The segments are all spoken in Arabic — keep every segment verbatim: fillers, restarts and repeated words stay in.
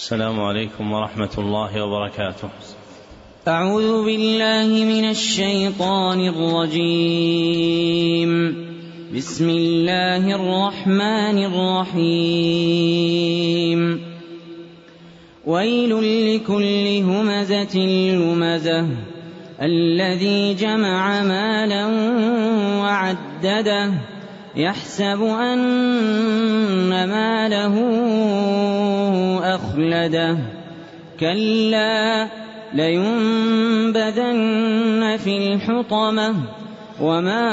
السلام عليكم ورحمة الله وبركاته. أعوذ بالله من الشيطان الرجيم. بسم الله الرحمن الرحيم. ويل لكل همزة لمزة الذي جمع مالا وعدده يحسب أن ماله أخلده كلا لينبذن في الحطمة وما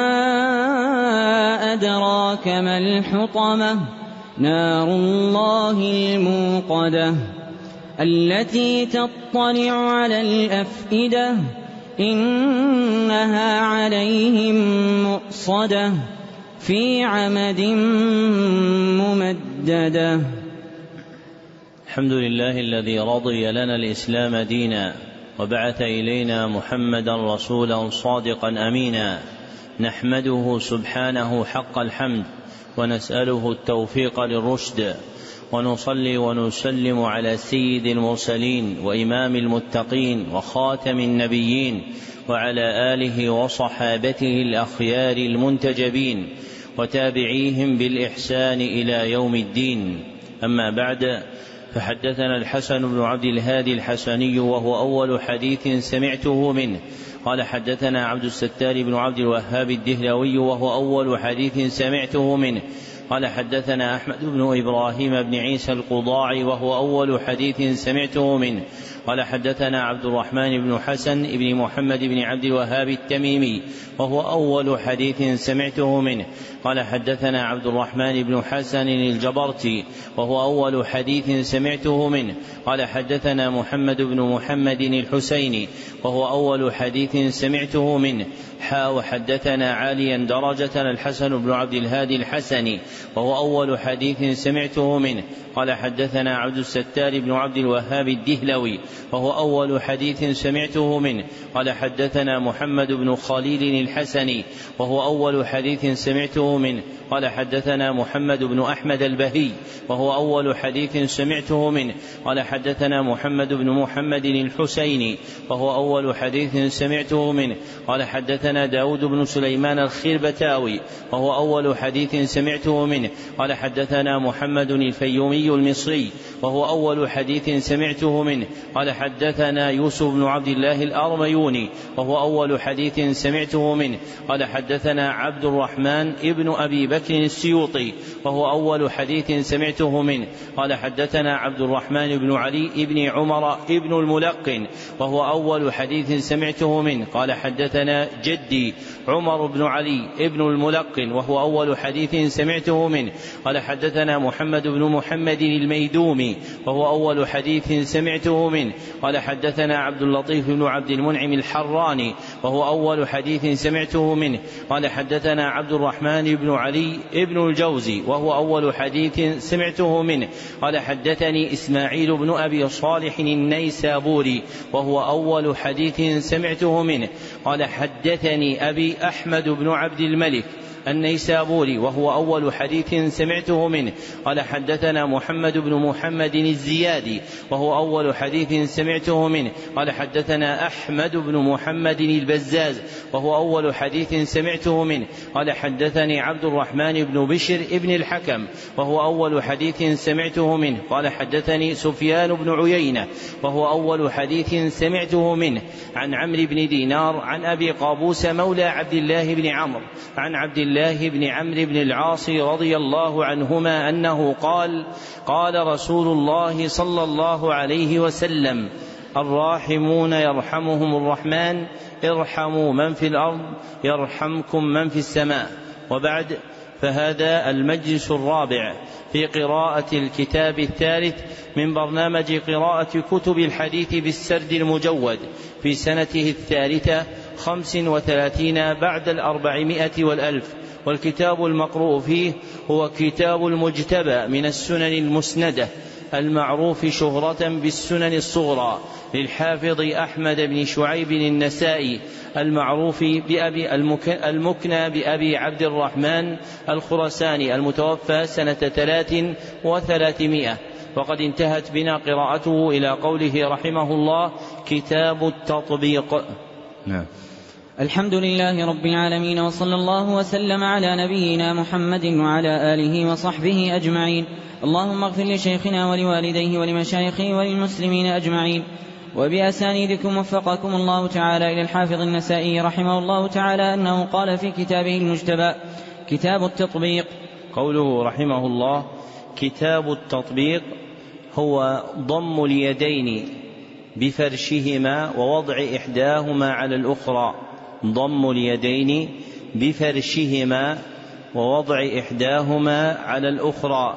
أدراك ما الحطمة نار الله الموقدة التي تطلع على الأفئدة إنها عليهم مؤصدة في عمد ممددة. الحمد لله الذي رضي لنا الإسلام دينا وبعث إلينا محمدا رسولا صادقا أمينا، نحمده سبحانه حق الحمد ونسأله التوفيق للرشد، ونصلي ونسلم على سيد المرسلين وإمام المتقين وخاتم النبيين وعلى آله وصحابته الأخيار المنتجبين وتابعيهم بالإحسان إلى يوم الدين. أما بعد، فحدثنا الحسن بن عبد الهادي الحسني وهو أول حديث سمعته منه قال حدثنا عبد الستار بن عبد الوهاب الدهلوي وهو أول حديث سمعته منه قال حدثنا أحمد بن إبراهيم بن عيسى القضاعي وهو أول حديث سمعته منه قال حدثنا عبد الرحمن بن حسن بن محمد بن عبد الوهاب التميمي وهو أول حديث سمعته منه قال حدثنا عبد الرحمن بن حسن الجبرتي وهو أول حديث سمعته منه قال حدثنا محمد بن محمد الحسيني وهو أول حديث سمعته منه حا وحدثنا عاليا درجة الحسن بن عبد الهادي الحسني وهو أول حديث سمعته منه قال حدثنا عبد الستار بن عبد الوهاب الدهلوي وهو أول حديث سمعته منه قال حدثنا محمد بن خليل الحسني وهو أول حديث سمعته منه قال حدثنا محمد بن أحمد البهي وهو أول حديث سمعته منه قال حدثنا محمد بن محمد الحسيني وهو أول حديث سمعته منه قال حدثنا داود بن سليمان الخربتاوي وهو أول حديث سمعته منه قال حدثنا محمد الفيومي المصري وهو أول حديث سمعته منه قال حدثنا يوسف بن عبد الله الأرميوني وهو أول حديث سمعته منه قال حدثنا عبد الرحمن ابن أبي بكر السيوطي وهو أول حديث سمعته منه قال حدثنا عبد الرحمن بن علي ابن عمر ابن الملقن وهو أول حديث سمعته منه قال حدثنا جدي عمر بن علي ابن الملقن وهو أول حديث سمعته منه قال حدثنا محمد بن محمد الميدومي وهو أول حديث سمعته منه قال حدثنا عبد اللطيف بن عبد المنعم الحراني وهو أول حديث سمعته منه قال حدثنا عبد الرحمن بن علي ابن الجوزي وهو أول حديث سمعته منه قال حدثني إسماعيل بن أبي صالح النيسابوري وهو أول حديث سمعته منه قال حدثني أبي أحمد بن عبد الملك النيسابوري وهو أول حديث سمعته منه قال حدثنا محمد بن محمد الزيادي وهو أول حديث سمعته منه قال حدثنا أحمد بن محمد البزاز وهو أول حديث سمعته منه قال حدثني عبد الرحمن بن بشر ابن الحكم وهو أول حديث سمعته منه قال حدثني سفيان بن عيينة وهو أول حديث سمعته منه عن عمرو بن دينار عن أبي قابوس مولى عبد الله بن عمرو عن عبد الله بن عمرو بن العاص رضي الله عنهما أنه قال قال رسول الله صلى الله عليه وسلم الراحمون يرحمهم الرحمن ارحموا من في الأرض يرحمكم من في السماء. وبعد، فهذا المجلس الرابع في قراءة الكتاب الثالث من برنامج قراءة كتب الحديث بالسرد المجود في سنته الثالثة خمس وثلاثين بعد الأربعمائة والألف، والكتاب المقروء فيه هو كتاب المجتبى من السنن المسندة المعروف شهرة بالسنن الصغرى للحافظ أحمد بن شعيب النسائي المعروف بأبي المكنى بأبي عبد الرحمن الخرساني المتوفى سنة ثلاث وثلاثمائة، وقد انتهت بنا قراءته إلى قوله رحمه الله: كتاب التطبيق. نعم. الحمد لله رب العالمين، وصلى الله وسلم على نبينا محمد وعلى آله وصحبه أجمعين. اللهم اغفر لشيخنا ولوالديه ولمشايخه وللمسلمين أجمعين. وبأسانيدكم وفقكم الله تعالى إلى الحافظ النسائي رحمه الله تعالى أنه قال في كتابه المجتبى: كتاب التطبيق. قوله رحمه الله كتاب التطبيق هو ضم اليدين بفرشهما ووضع إحداهما على الأخرى، ضم اليدين بفرشهما ووضع إحداهما على الأخرى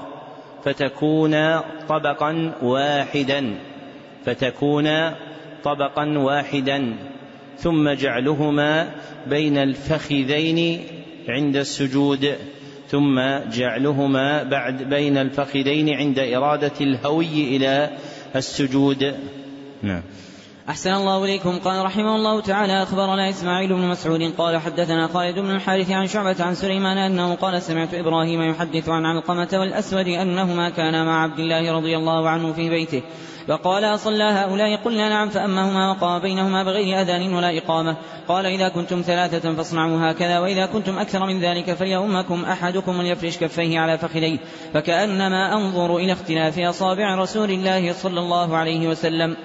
فتكون طبقا واحدا فتكون طبقا واحدا ثم جعلهما بين الفخذين عند السجود ثم جعلهما بعد بين الفخذين عند إرادة الهوي إلى السجود. نعم. أحسن الله إليكم. قال رحمه الله تعالى: أخبرنا إسماعيل بن مسعود قال حدثنا خالد بن الحارث عن شعبة عن سليمان أنه قال: سمعت إبراهيم يحدث عن علقمة والأسود أنهما كانا مع عبد الله رضي الله عنه في بيته، فقال: أصلى هؤلاء؟ قلنا: نعم. فأمهما وقام بينهما بغير أذان ولا إقامة. قال: إذا كنتم ثلاثة فاصنعوا هكذا، وإذا كنتم أكثر من ذلك فليؤمكم أحدكم وليفرش كفيه على فخذيه. فكأنما أنظر إلى اختلاف أصابع رسول الله صلى الله عليه وسلم.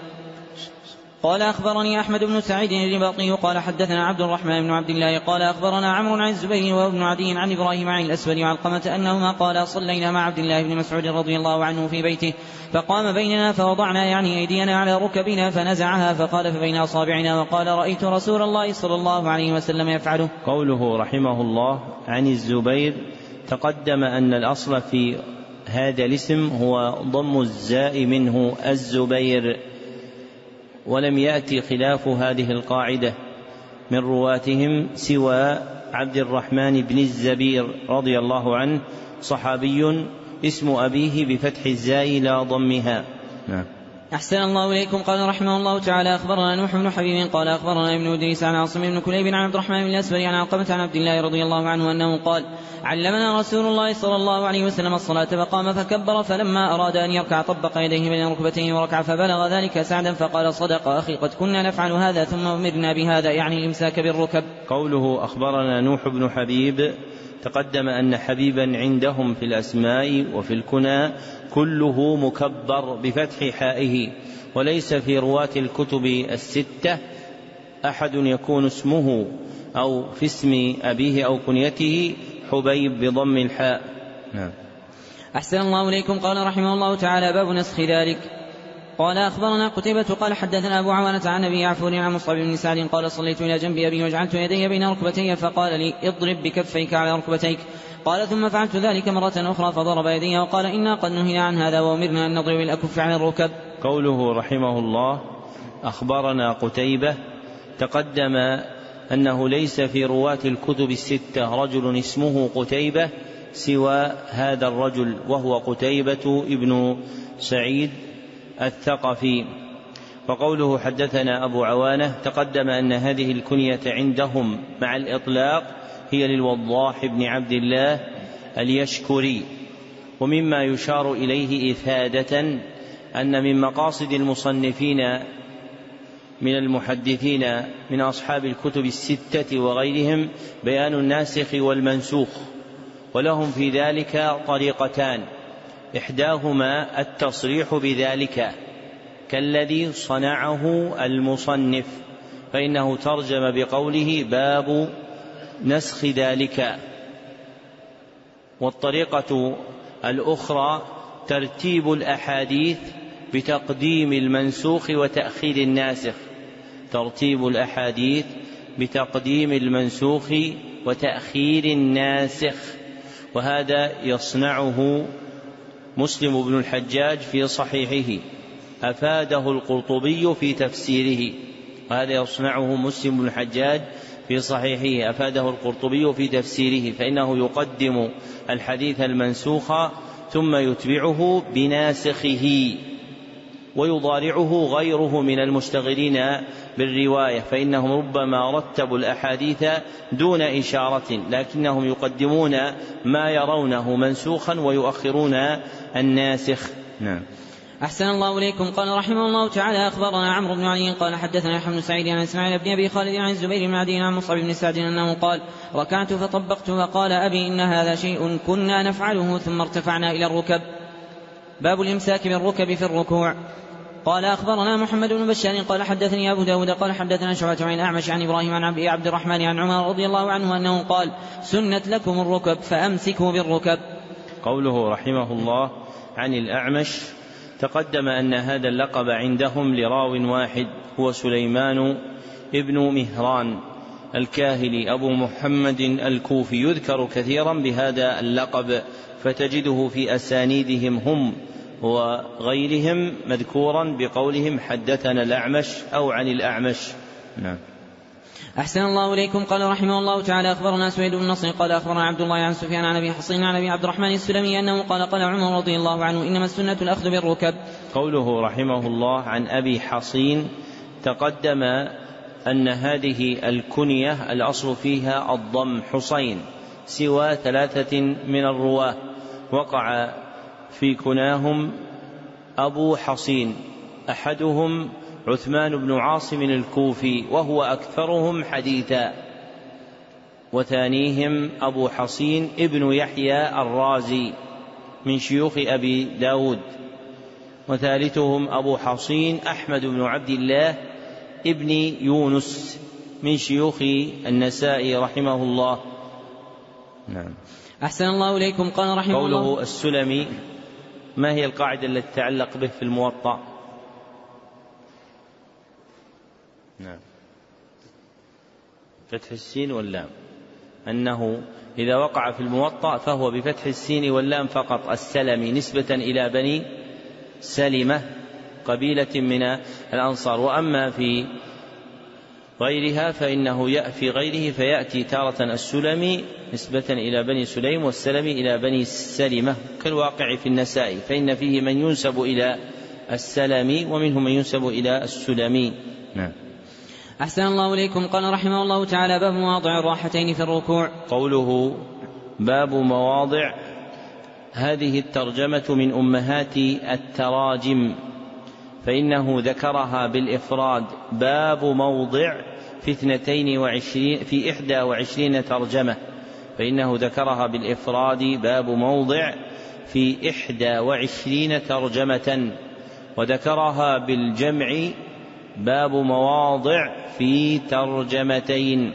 قال: أخبرني أحمد بن سعيد الرباطي قال حدثنا عبد الرحمن بن عبد الله قال أخبرنا عمرو عن الزبير وابن عدي عن إبراهيم عن الأسود وعلقمة أنهما قال: صلينا مع عبد الله بن مسعود رضي الله عنه في بيته، فقام بيننا فوضعنا يعني أيدينا على ركبنا فنزعها فقال فبين أصابعنا، وقال: رأيت رسول الله صلى الله عليه وسلم يفعله. قوله رحمه الله عن الزبير، تقدم أن الأصل في هذا الاسم هو ضم الزاء منه الزبير، ولم يأتي خلاف هذه القاعدة من رواتهم سوى عبد الرحمن بن الزبير رضي الله عنه، صحابي اسم أبيه بفتح الزاء لا ضمها. نعم. أحسن الله إليكم. قال رحمه الله تعالى: أخبرنا نوح بن حبيب قال أخبرنا ابن إدريس عن عاصم بن كليب عن عبد الرحمن بن الأسود عن علقمة عن عبد الله رضي الله عنه أنه قال: علمنا رسول الله صلى الله عليه وسلم الصلاة فقام فكبر، فلما أراد أن يركع طبق يديه بين ركبتيه وركع، فبلغ ذلك سعدا فقال: صدق أخي، قد كنا نفعل هذا ثم أمرنا بهذا، يعني الإمساك بالركب. قوله أخبرنا نوح بن حبيب، تقدم أن حبيبا عندهم في الأسماء وفي الكنى كله مكبر بفتح حائه، وليس في رواة الكتب الستة أحد يكون اسمه أو في اسم أبيه أو كنيته حبيب بضم الحاء. نعم. أحسن الله إليكم. قال رحمه الله تعالى: باب نسخ ذلك. قال: أخبرنا قتيبة قال حدثنا أبو عوانة عن أبي عفور عن مصعب بن سعد قال: صليت إلى جنب أبي وجعلت يدي بين ركبتي، فقال لي: اضرب بكفيك على ركبتيك. قال: ثم فعلت ذلك مرة أخرى فضرب يدي وقال: إنا قد نهينا عن هذا وأمرنا أن نضرب الأكف على الركب. قوله رحمه الله أخبرنا قتيبة، تقدم أنه ليس في رواة الكتب الستة رجل اسمه قتيبة سوى هذا الرجل، وهو قتيبة ابن سعيد الثقفي. وقوله حدثنا أبو عوانة، تقدم أن هذه الكنية عندهم مع الإطلاق هي للوضاح بن عبد الله اليشكري. ومما يشار إليه إفادة أن من مقاصد المصنفين من المحدثين من أصحاب الكتب الستة وغيرهم بيان الناسخ والمنسوخ، ولهم في ذلك طريقتان: إحداهما التصريح بذلك كالذي صنعه المصنف، فإنه ترجم بقوله: باب نسخ ذلك. والطريقة الأخرى ترتيب الأحاديث بتقديم المنسوخ وتأخير الناسخ، ترتيب الأحاديث بتقديم المنسوخ وتأخير الناسخ، وهذا يصنعه مسلم بن الحجاج في صحيحه، أفاده القرطبي في تفسيره. وهذا يصنعه مسلم بن الحجاج في صحيحه، أفاده القرطبي في تفسيره، فإنه يقدم الحديث المنسوخ ثم يتبعه بناسخه، ويضارعه غيره من المشتغلين بالرواية، فإنهم ربما رتبوا الأحاديث دون إشارة، لكنهم يقدمون ما يرونه منسوخا ويؤخرون الناسخ. نعم. أحسن الله إليكم. قال رحمه الله تعالى أخبرنا عمرو بن علي قال حدثنا يحيى بن سعيد عن إسماعيل بن أبي خالد عن الزبير بن عدي عن مصعب بن سعد أنه قال ركعت فطبقت وقال أبي إن هذا شيء كنا نفعله ثم ارتفعنا إلى الركب. باب الإمساك بالركب في الركوع. قال أخبرنا محمد بن بشار قال حدثني أبو داود قال حدثنا شعبة عن الأعمش عن إبراهيم عن أبي عبد الرحمن عن عمر رضي الله عنه أنه قال سنت لكم الركب فأمسكوا بالركب. قوله رحمه الله عن الأعمش تقدم أن هذا اللقب عندهم لراو واحد هو سليمان ابن مهران الكاهلي أبو محمد الكوفي، يذكر كثيرا بهذا اللقب فتجده في أسانيدهم هم وغيرهم مذكورا بقولهم حدثنا الأعمش أو عن الأعمش. نعم. أحسن الله إليكم. قال رحمه الله تعالى أخبرنا سويد بن نصر قال أخبرنا عبد الله عن سفيان عن أبي حصين عن أبي عبد الرحمن السلمي أنه قال قال عمر رضي الله عنه إنما السنة الأخذ بالركب. قوله رحمه الله عن أبي حصين تقدم أن هذه الكنية الأصل فيها الضم حصين سوى ثلاثة من الرواة وقع في كناهم أبو حصين، أحدهم عثمان بن عاصم الكوفي وهو أكثرهم حديثا، وثانيهم أبو حصين ابن يحيى الرازي من شيوخ أبي داود، وثالثهم أبو حصين أحمد بن عبد الله ابن يونس من شيوخ النسائي رحمه الله. نعم. أحسن الله إليكم. قال رحمه قوله الله قوله السلمي ما هي القاعدة التي تتعلق به في الموطأ؟ نعم. فتح السين واللام، أنه إذا وقع في الموطأ فهو بفتح السين واللام فقط السلمي نسبة إلى بني سلمة قبيلة من الأنصار، وأما في غيرها فإنه في غيره فيأتي تارة السلمي نسبة إلى بني سليم والسلمي إلى بني سلمة كالواقع في النسائي، فإن فيه من ينسب إلى السلمي ومنهم من ينسب إلى السلمي. نعم. أحسن الله إليكم. قال رحمه الله تعالى باب مواضع الراحتين في الركوع. قوله باب مواضع، هذه الترجمة من أمهات التراجم، فإنه ذكرها بالإفراد باب موضع في اثنتين وعشرين في إحدى وعشرين ترجمة، فإنه ذكرها بالإفراد باب موضع في إحدى وعشرين ترجمة، وذكرها بالجمع باب مواضع في ترجمتين.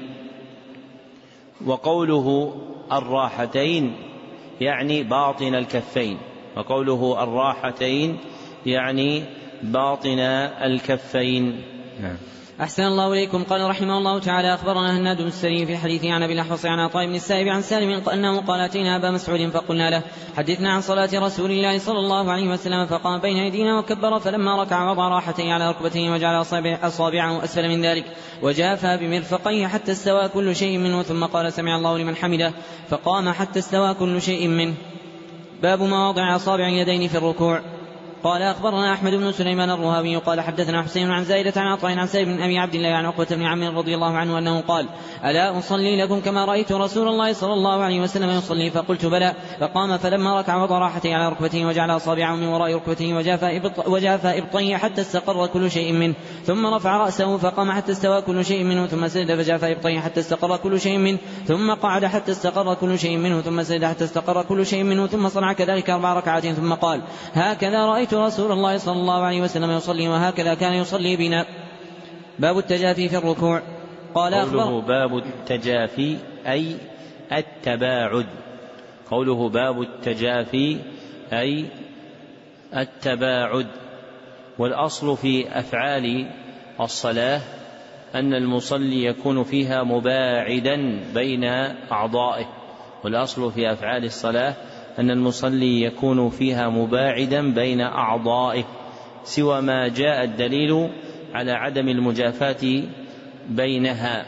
وقوله الراحتين يعني باطن الكفين، وقوله الراحتين يعني باطن الكفين. نعم. أحسن الله إليكم. قال رحمه الله تعالى أخبرنا هناد بن السري في حديثه عن أبي الأحوص عن عطاء بن السائب عن سالم أنه قال أتينا أبا مسعود فقلنا له حدثنا عن صلاة رسول الله صلى الله عليه وسلم، فقام بين أيدينا وكبر، فلما ركع وضع راحتيه على ركبتيه وجعل أصابعه أسفل من ذلك وجافى بمرفقيه حتى استوى كل شيء منه، ثم قال سمع الله لمن حمده، فقام حتى استوى كل شيء منه. باب مواضع أصابع اليدين في الركوع. قال أخبرنا أحمد بن سليمان الرهاوي قال حدثنا حسين عن زائدة عن عطاء عن سالم بن أبي عبد الله عن عقبة بن عمرو رضي الله عنه أنه قال ألا أصلي لكم كما رأيت رسول الله صلى الله عليه وسلم يصلي؟ فقلت بلى. فقام فلما ركع وضع راحته على ركبته وجعل أصابعه من وراء ركبته وجافى إبطيه حتى استقر كل شيء منه، ثم رفع رأسه فقام حتى استوى كل شيء منه، ثم سجد فجافى إبطيه حتى استقر كل شيء منه، ثم قعد حتى استقر كل شيء منه، ثم سجد حتى استقر كل شيء منه، ثم صنع كذلك أربع ركعات، ثم قال هكذا رأيت رسول الله صلى الله عليه وسلم يصلي وهكذا كان يصلي بنا. باب التجافي في الركوع. قال قوله باب التجافي أي التباعد، قوله باب التجافي أي التباعد. والأصل في أفعال الصلاة أن المصلي يكون فيها مباعدا بين أعضائه، والأصل في أفعال الصلاة أن المصلي يكون فيها مباعدا بين أعضائه، سوى ما جاء الدليل على عدم المجافاة بينها.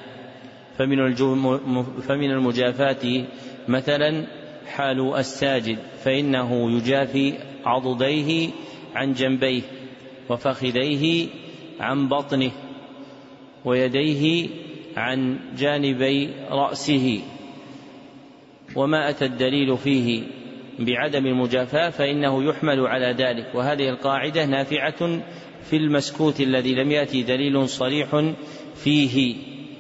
فمن المجافاة مثلا حال الساجد، فإنه يجافي عضديه عن جنبيه، وفخذيه عن بطنه، ويديه عن جانبي رأسه، وما أتى الدليل فيه بعدم المجافاة فإنه يحمل على ذلك. وهذه القاعدة نافعة في المسكوت الذي لم يأتي دليل صريح فيه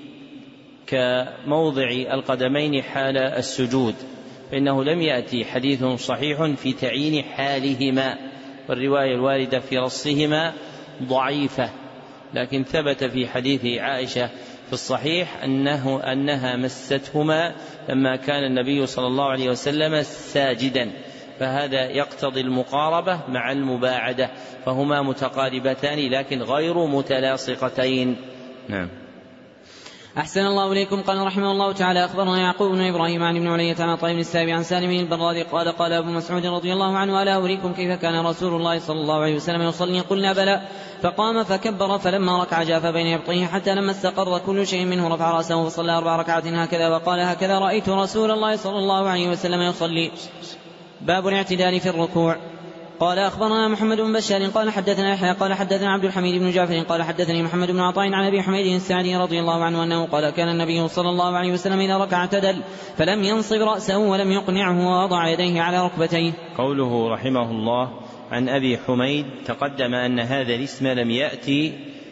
كموضع القدمين حال السجود، فإنه لم يأتي حديث صحيح في تعيين حالهما، والرواية الواردة في رصهما ضعيفة، لكن ثبت في حديث عائشة في الصحيح أنه أنها مستهما لما كان النبي صلى الله عليه وسلم ساجدا، فهذا يقتضي المقاربة مع المباعدة، فهما متقاربتان لكن غير متلاصقتين. نعم. أحسن الله إليكم. قال رحمه الله تعالى: أخبرنا يعقوب بن إبراهيم عن ابن علية عن عطاء بن السائب عن سالم البرادي قال: قال أبو مسعود رضي الله عنه: ألا أريكم كيف كان رسول الله صلى الله عليه وسلم يصلي؟ قلنا: بلى. فقام فكبر، فلما ركع جاف بين يبطيه حتى لما استقر كل شيء منه رفع رأسه فصلى أربع ركعات هكذا، وقال: هكذا رأيت رسول الله صلى الله عليه وسلم يصلي. باب الاعتدال في الركوع. قال: أخبرنا محمد بن بشار قال حدثنا يحيى قال حدثنا عبد الحميد بن جعفر قال حدثني محمد بن عطاء عن أبي حميد الساعدي رضي الله عنه أنه قال: كان النبي صلى الله عليه وسلم إذا ركع اعتدل فلم ينصب رأسه ولم يقنعه ووضع يديه على ركبتيه. قوله رحمه الله عن أبي حميد، تقدم أن هذا الاسم لم يأتي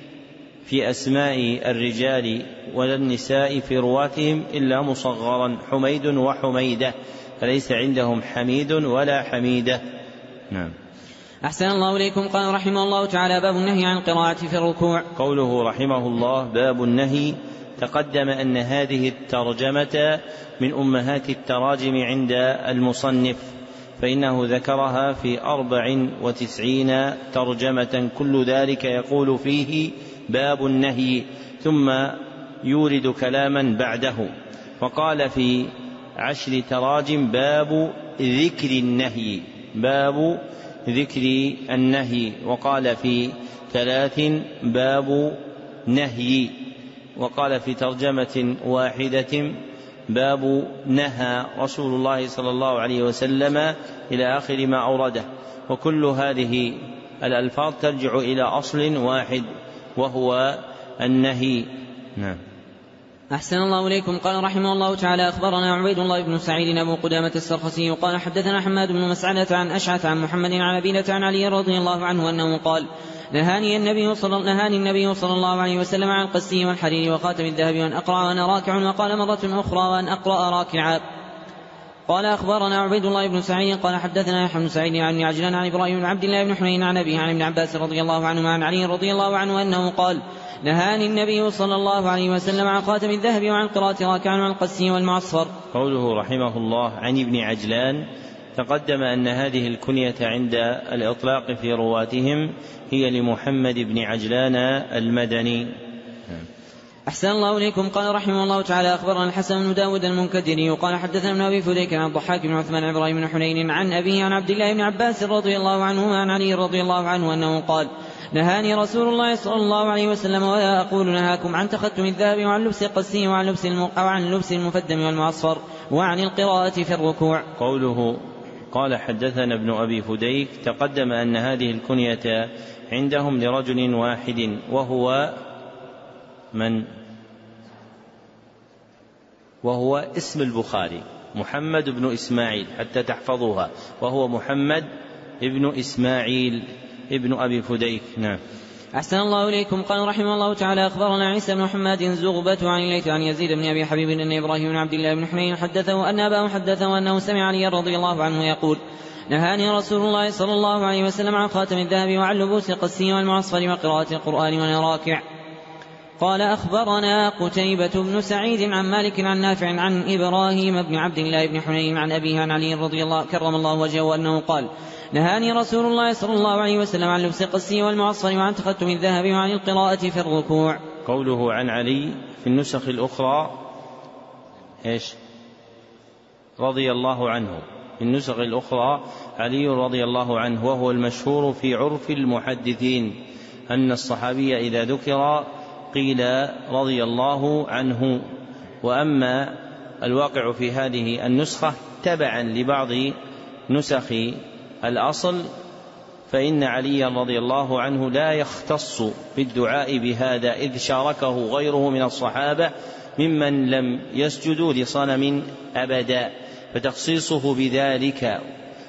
في أسماء الرجال ولا النساء في رواتهم إلا مصغرا، حميد وحميدة، فليس عندهم حميد ولا حميدة. نعم. أحسن الله إليكم. قال رحمه الله تعالى: باب النهي عن القراءة في الركوع. قوله رحمه الله باب النهي، تقدم أن هذه الترجمة من أمهات التراجم عند المصنف، فإنه ذكرها في أربع وتسعين ترجمة، كل ذلك يقول فيه باب النهي، ثم يورد كلاما بعده، وقال في عشر تراجم باب ذكر النهي، باب ذكر النهي، وقال في ثلاث باب نهي، وقال في ترجمة واحدة باب نهى رسول الله صلى الله عليه وسلم إلى آخر ما أورده، وكل هذه الألفاظ ترجع إلى أصل واحد وهو النهي. نعم. أحسن الله إليكم. قال رحمه الله تعالى: أخبرنا عبيد الله بن سعيد أبو قدامة السرخسي قال حدثنا حماد بن مسعدة عن أشعث عن محمد عن أبينة عن علي رضي الله عنه أنه قال: نهاني النبي صلى, نهاني النبي صلى الله عليه وسلم عن القسي والحرير وخاتم الذهب وأن أقرأ وأنا راكع، وقال مرة أخرى وأن أقرأ راكعا. قال: أخبرنا عبيد الله بن سعيد قال حدثنا يحيى بن سعيد عن عجلان عن إبراهيم بن عبد الله بن حنين عن أبيه عن ابن عباس رضي الله عنهما عن علي رضي الله عنه أنه قال: نهاني النبي صلى الله عليه وسلم عن خاتم الذهب وعن قراءة راكعا وعن القسي والمعصفر. قوله رحمه الله عن ابن عجلان، تقدم أن هذه الكنية عند الإطلاق في رواتهم هي لمحمد بن عجلان المدني. أحسن الله إليكم. قال رحمه الله تعالى: أخبرنا الحسن بن داود المنكدري قال حدثنا ابن أبي فديك عن الضحاك بن عثمان عن إبراهيم بن حنين عن أبيه عن عبد الله بن عباس رضي الله عنهما عن علي رضي الله عنه أنه قال: نهاني رسول الله صلى الله عليه وسلم ولا أقول نهاكم عن تختم الذهب وعن لبس القسي وعن لبس وعن لبس المفدم والمعصفر وعن القراءة في الركوع. قوله قال حدثنا ابن أبي فديك، تقدم أن هذه الكنية عندهم لرجل واحد وهو من وهو اسم البخاري محمد بن إسماعيل، حتى تحفظوها، وهو محمد ابن إسماعيل ابن أبي فديك. نعم. أحسن الله إليكم. قال رحمه الله تعالى: أخبرنا عيسى بن محمد زغبة عن الليث عن يزيد بن أبي حبيب أن إبراهيم بن عبد الله بن حنين حدثه أن أباه حدثه أنه سمع علي رضي الله عنه يقول: نهاني رسول الله صلى الله عليه وسلم عن خاتم الذهب وعن لبوس القسي والمعصفر وقراءة القرآن وأنا راكع. قال: أخبرنا قتيبة بن سعيد عن مالك عن نافع عن إبراهيم بن عبد الله بن حنين عن أبيه عن علي رضي الله كرم الله وجهه أنه قال: نهاني رسول الله صلى الله عليه وسلم عن لبس القسي والمعصفر وعن تختم الذهب وعن القراءة في الركوع. قوله عن علي في النسخ الأخرى إيش؟ رضي الله عنه. في النسخ الأخرى علي رضي الله عنه، وهو المشهور في عرف المحدثين أن الصحابي إذا ذكر قيل رضي الله عنه. وأما الواقع في هذه النسخة تبعا لبعض نسخ الأصل فإن علي رضي الله عنه لا يختص بالدعاء بهذا، إذ شاركه غيره من الصحابة ممن لم يسجدوا لصنم أبدا، فتخصيصه بذلك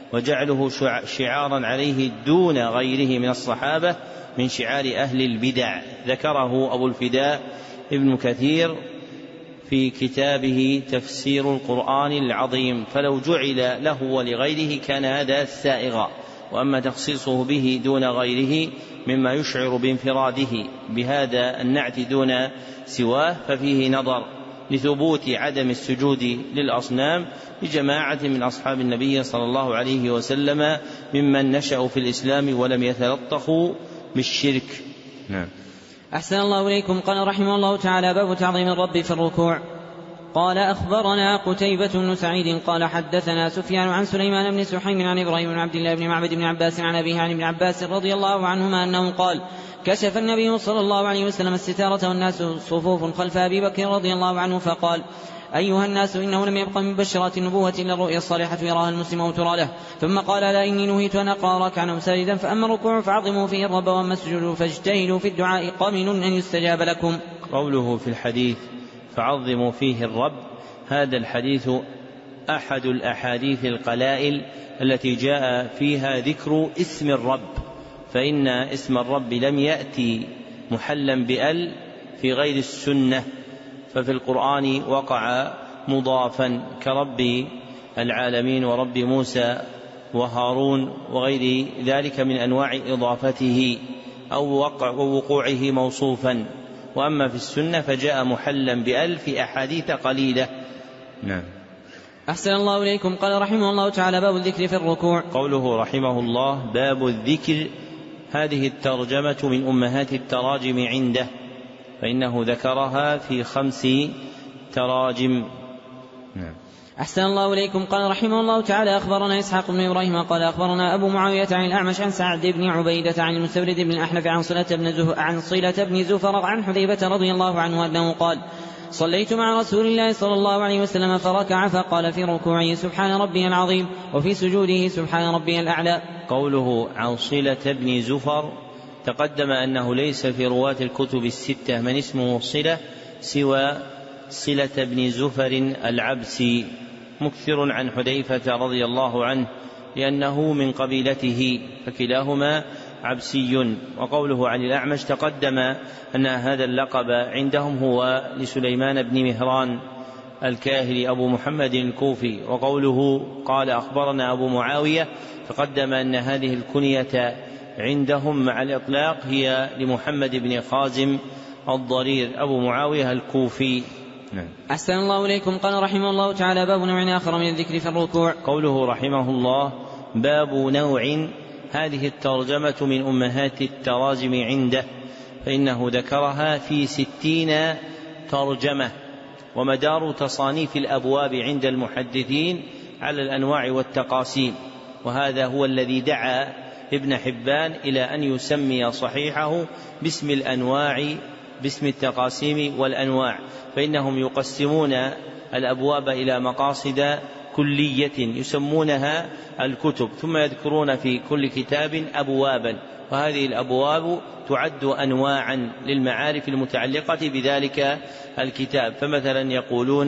وجعله شعارا عليه دون غيره من الصحابة من شعار أهل البدع. ذكره أبو الفداء ابن كثير في كتابه تفسير القرآن العظيم، فلو جعل له ولغيره كان هذا سائغا، وأما تخصيصه به دون غيره مما يشعر بانفراده بهذا النعت دون سواه ففيه نظر لثبوت عدم السجود للأصنام لجماعة من أصحاب النبي صلى الله عليه وسلم ممن نشأوا في الإسلام ولم يتلطخوا بالشرك. نعم. أحسن الله إليكم. قال رحمه الله تعالى: باب تعظيم الرب في الركوع. قال: أخبرنا قتيبة بن سعيد قال حدثنا سفيان عن سليمان بن سحيم عن إبراهيم بن عبد الله بن معبد بن عباس عن أبيه عن ابن عباس رضي الله عنهما أنه قال: كشف النبي صلى الله عليه وسلم الستارة والناس صفوف خلف أبي بكر رضي الله عنه فقال: أيها الناس، إنه لم يبق من بشرات النبوة إلا الرؤيا الصالحة يراها المسلم أو ترى له. ثم قال: لا إني نهيت أن أقرأ راكعا أو ساجدا، فأما الركوع فعظموا فيه الرب، وأما السجود فاجتهدوا في الدعاء قمن أن يستجاب لكم. قوله في الحديث فعظموا فيه الرب، هذا الحديث أحد الأحاديث القلائل التي جاء فيها ذكر اسم الرب، فإن اسم الرب لم يأتي محلا بأل في غير السنة، ففي القرآن وقع مضافا كرب العالمين ورب موسى وهارون وغير ذلك من أنواع إضافته أو وقع ووقوعه موصوفا، وأما في السنة فجاء محلا بأل في أحاديث قليلة. نعم. أحسن الله إليكم. قال رحمه الله تعالى: باب الذكر في الركوع. قوله رحمه الله باب الذكر، هذه الترجمة من أمهات التراجم عنده، فإنه ذكرها في خمس تراجم. نعم. أحسن الله إليكم. قال رحمه الله تعالى: أخبرنا إسحاق بن إبراهيم قال أخبرنا أبو معاوية عن الأعمش عن سعد بن عبيدة عن المستورد بن الأحنف عن صلة بن زهر عن صلة بن زفر عن حذيفة رضي الله عنه أنه قال: صليت مع رسول الله صلى الله عليه وسلم فركع فقال في ركوعه: سبحان ربي العظيم، وفي سجوده: سبحان ربي الأعلى. قوله عن صلة بن زفر تقدم أنه ليس في رواة الكتب الستة من اسمه صلة سوى صلة بن زفر العبسي، مكثر عن حذيفة رضي الله عنه لأنه من قبيلته، فكلاهما عبسي. وقوله عن الأعمش تقدم أن هذا اللقب عندهم هو لسليمان بن مهران الكاهلي أبو محمد الكوفي. وقوله قال أخبرنا أبو معاوية تقدم أن هذه الكنية عندهم مع الإطلاق هي لمحمد بن خازم الضرير أبو معاوية الكوفي. نعم. أحسن الله إليكم. قال رحمه الله تعالى: باب نوع آخر من الذكر في الركوع. قوله رحمه الله باب نوع، هذه الترجمة من أمهات التراجم عنده، فإنه ذكرها في ستين ترجمة، ومدار تصانيف الأبواب عند المحدثين على الأنواع والتقاسيم، وهذا هو الذي دعا ابن حبان إلى أن يسمي صحيحه باسم الأنواع باسم التقاسيم والأنواع، فإنهم يقسمون الأبواب إلى مقاصد كلية يسمونها الكتب، ثم يذكرون في كل كتاب أبوابا، وهذه الأبواب تعد أنواعا للمعارف المتعلقة بذلك الكتاب. فمثلا يقولون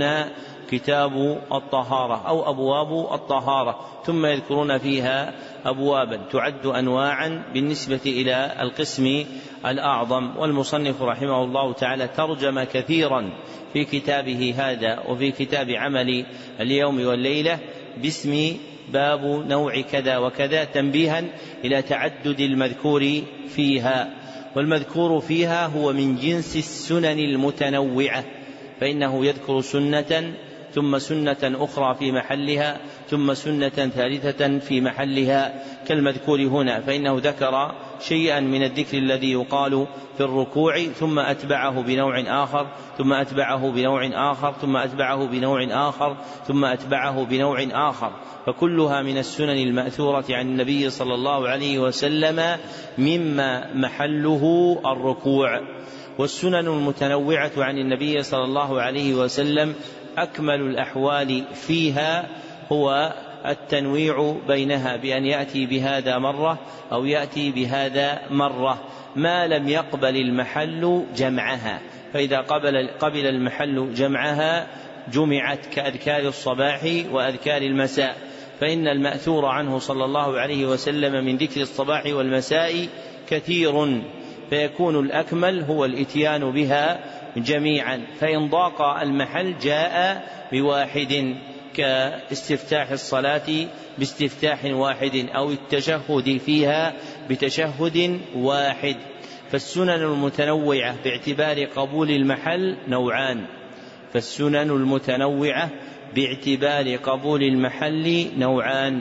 كتاب الطهارة أو أبواب الطهارة، ثم يذكرون فيها أبوابا تعد أنواعا بالنسبة إلى القسم الأعظم. والمصنف رحمه الله تعالى ترجم كثيرا في كتابه هذا وفي كتاب عمل اليوم والليلة باسم باب نوع كذا وكذا، تنبيها إلى تعدد المذكور فيها، والمذكور فيها هو من جنس السنن المتنوعة، فإنه يذكر سنة ثم سنة أخرى في محلها ثم سنة ثالثة في محلها كالمذكور هنا، فإنه ذكر شيئا من الذكر الذي يقال في الركوع ثم أتبعه بنوع آخر ثم أتبعه بنوع آخر ثم أتبعه بنوع آخر ثم أتبعه بنوع آخر، فكلها من السنن المأثورة عن النبي صلى الله عليه وسلم مما محله الركوع. والسنن المتنوعة عن النبي صلى الله عليه وسلم أكمل الأحوال فيها هو التنويع بينها بأن يأتي بهذا مرة أو يأتي بهذا مرة ما لم يقبل المحل جمعها، فإذا قبل, قبل المحل جمعها جمعت كأذكار الصباح وأذكار المساء، فإن المأثور عنه صلى الله عليه وسلم من ذكر الصباح والمساء كثير، فيكون الأكمل هو الإتيان بها جميعا، فإن ضاق المحل جاء بواحد كاستفتاح الصلاة باستفتاح واحد أو التشهد فيها بتشهد واحد. فالسنن المتنوعة باعتبار قبول المحل نوعان فالسنن المتنوعة باعتبار قبول المحل نوعان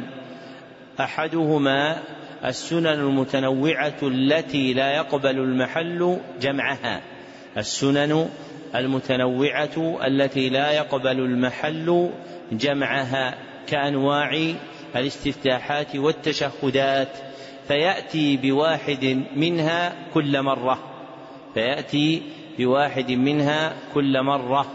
أحدهما السنن المتنوعة التي لا يقبل المحل جمعها السنن المتنوعة التي لا يقبل المحل جمعها كأنواع الاستفتاحات والتشهدات، فيأتي بواحد منها كل مرة فيأتي بواحد منها كل مرة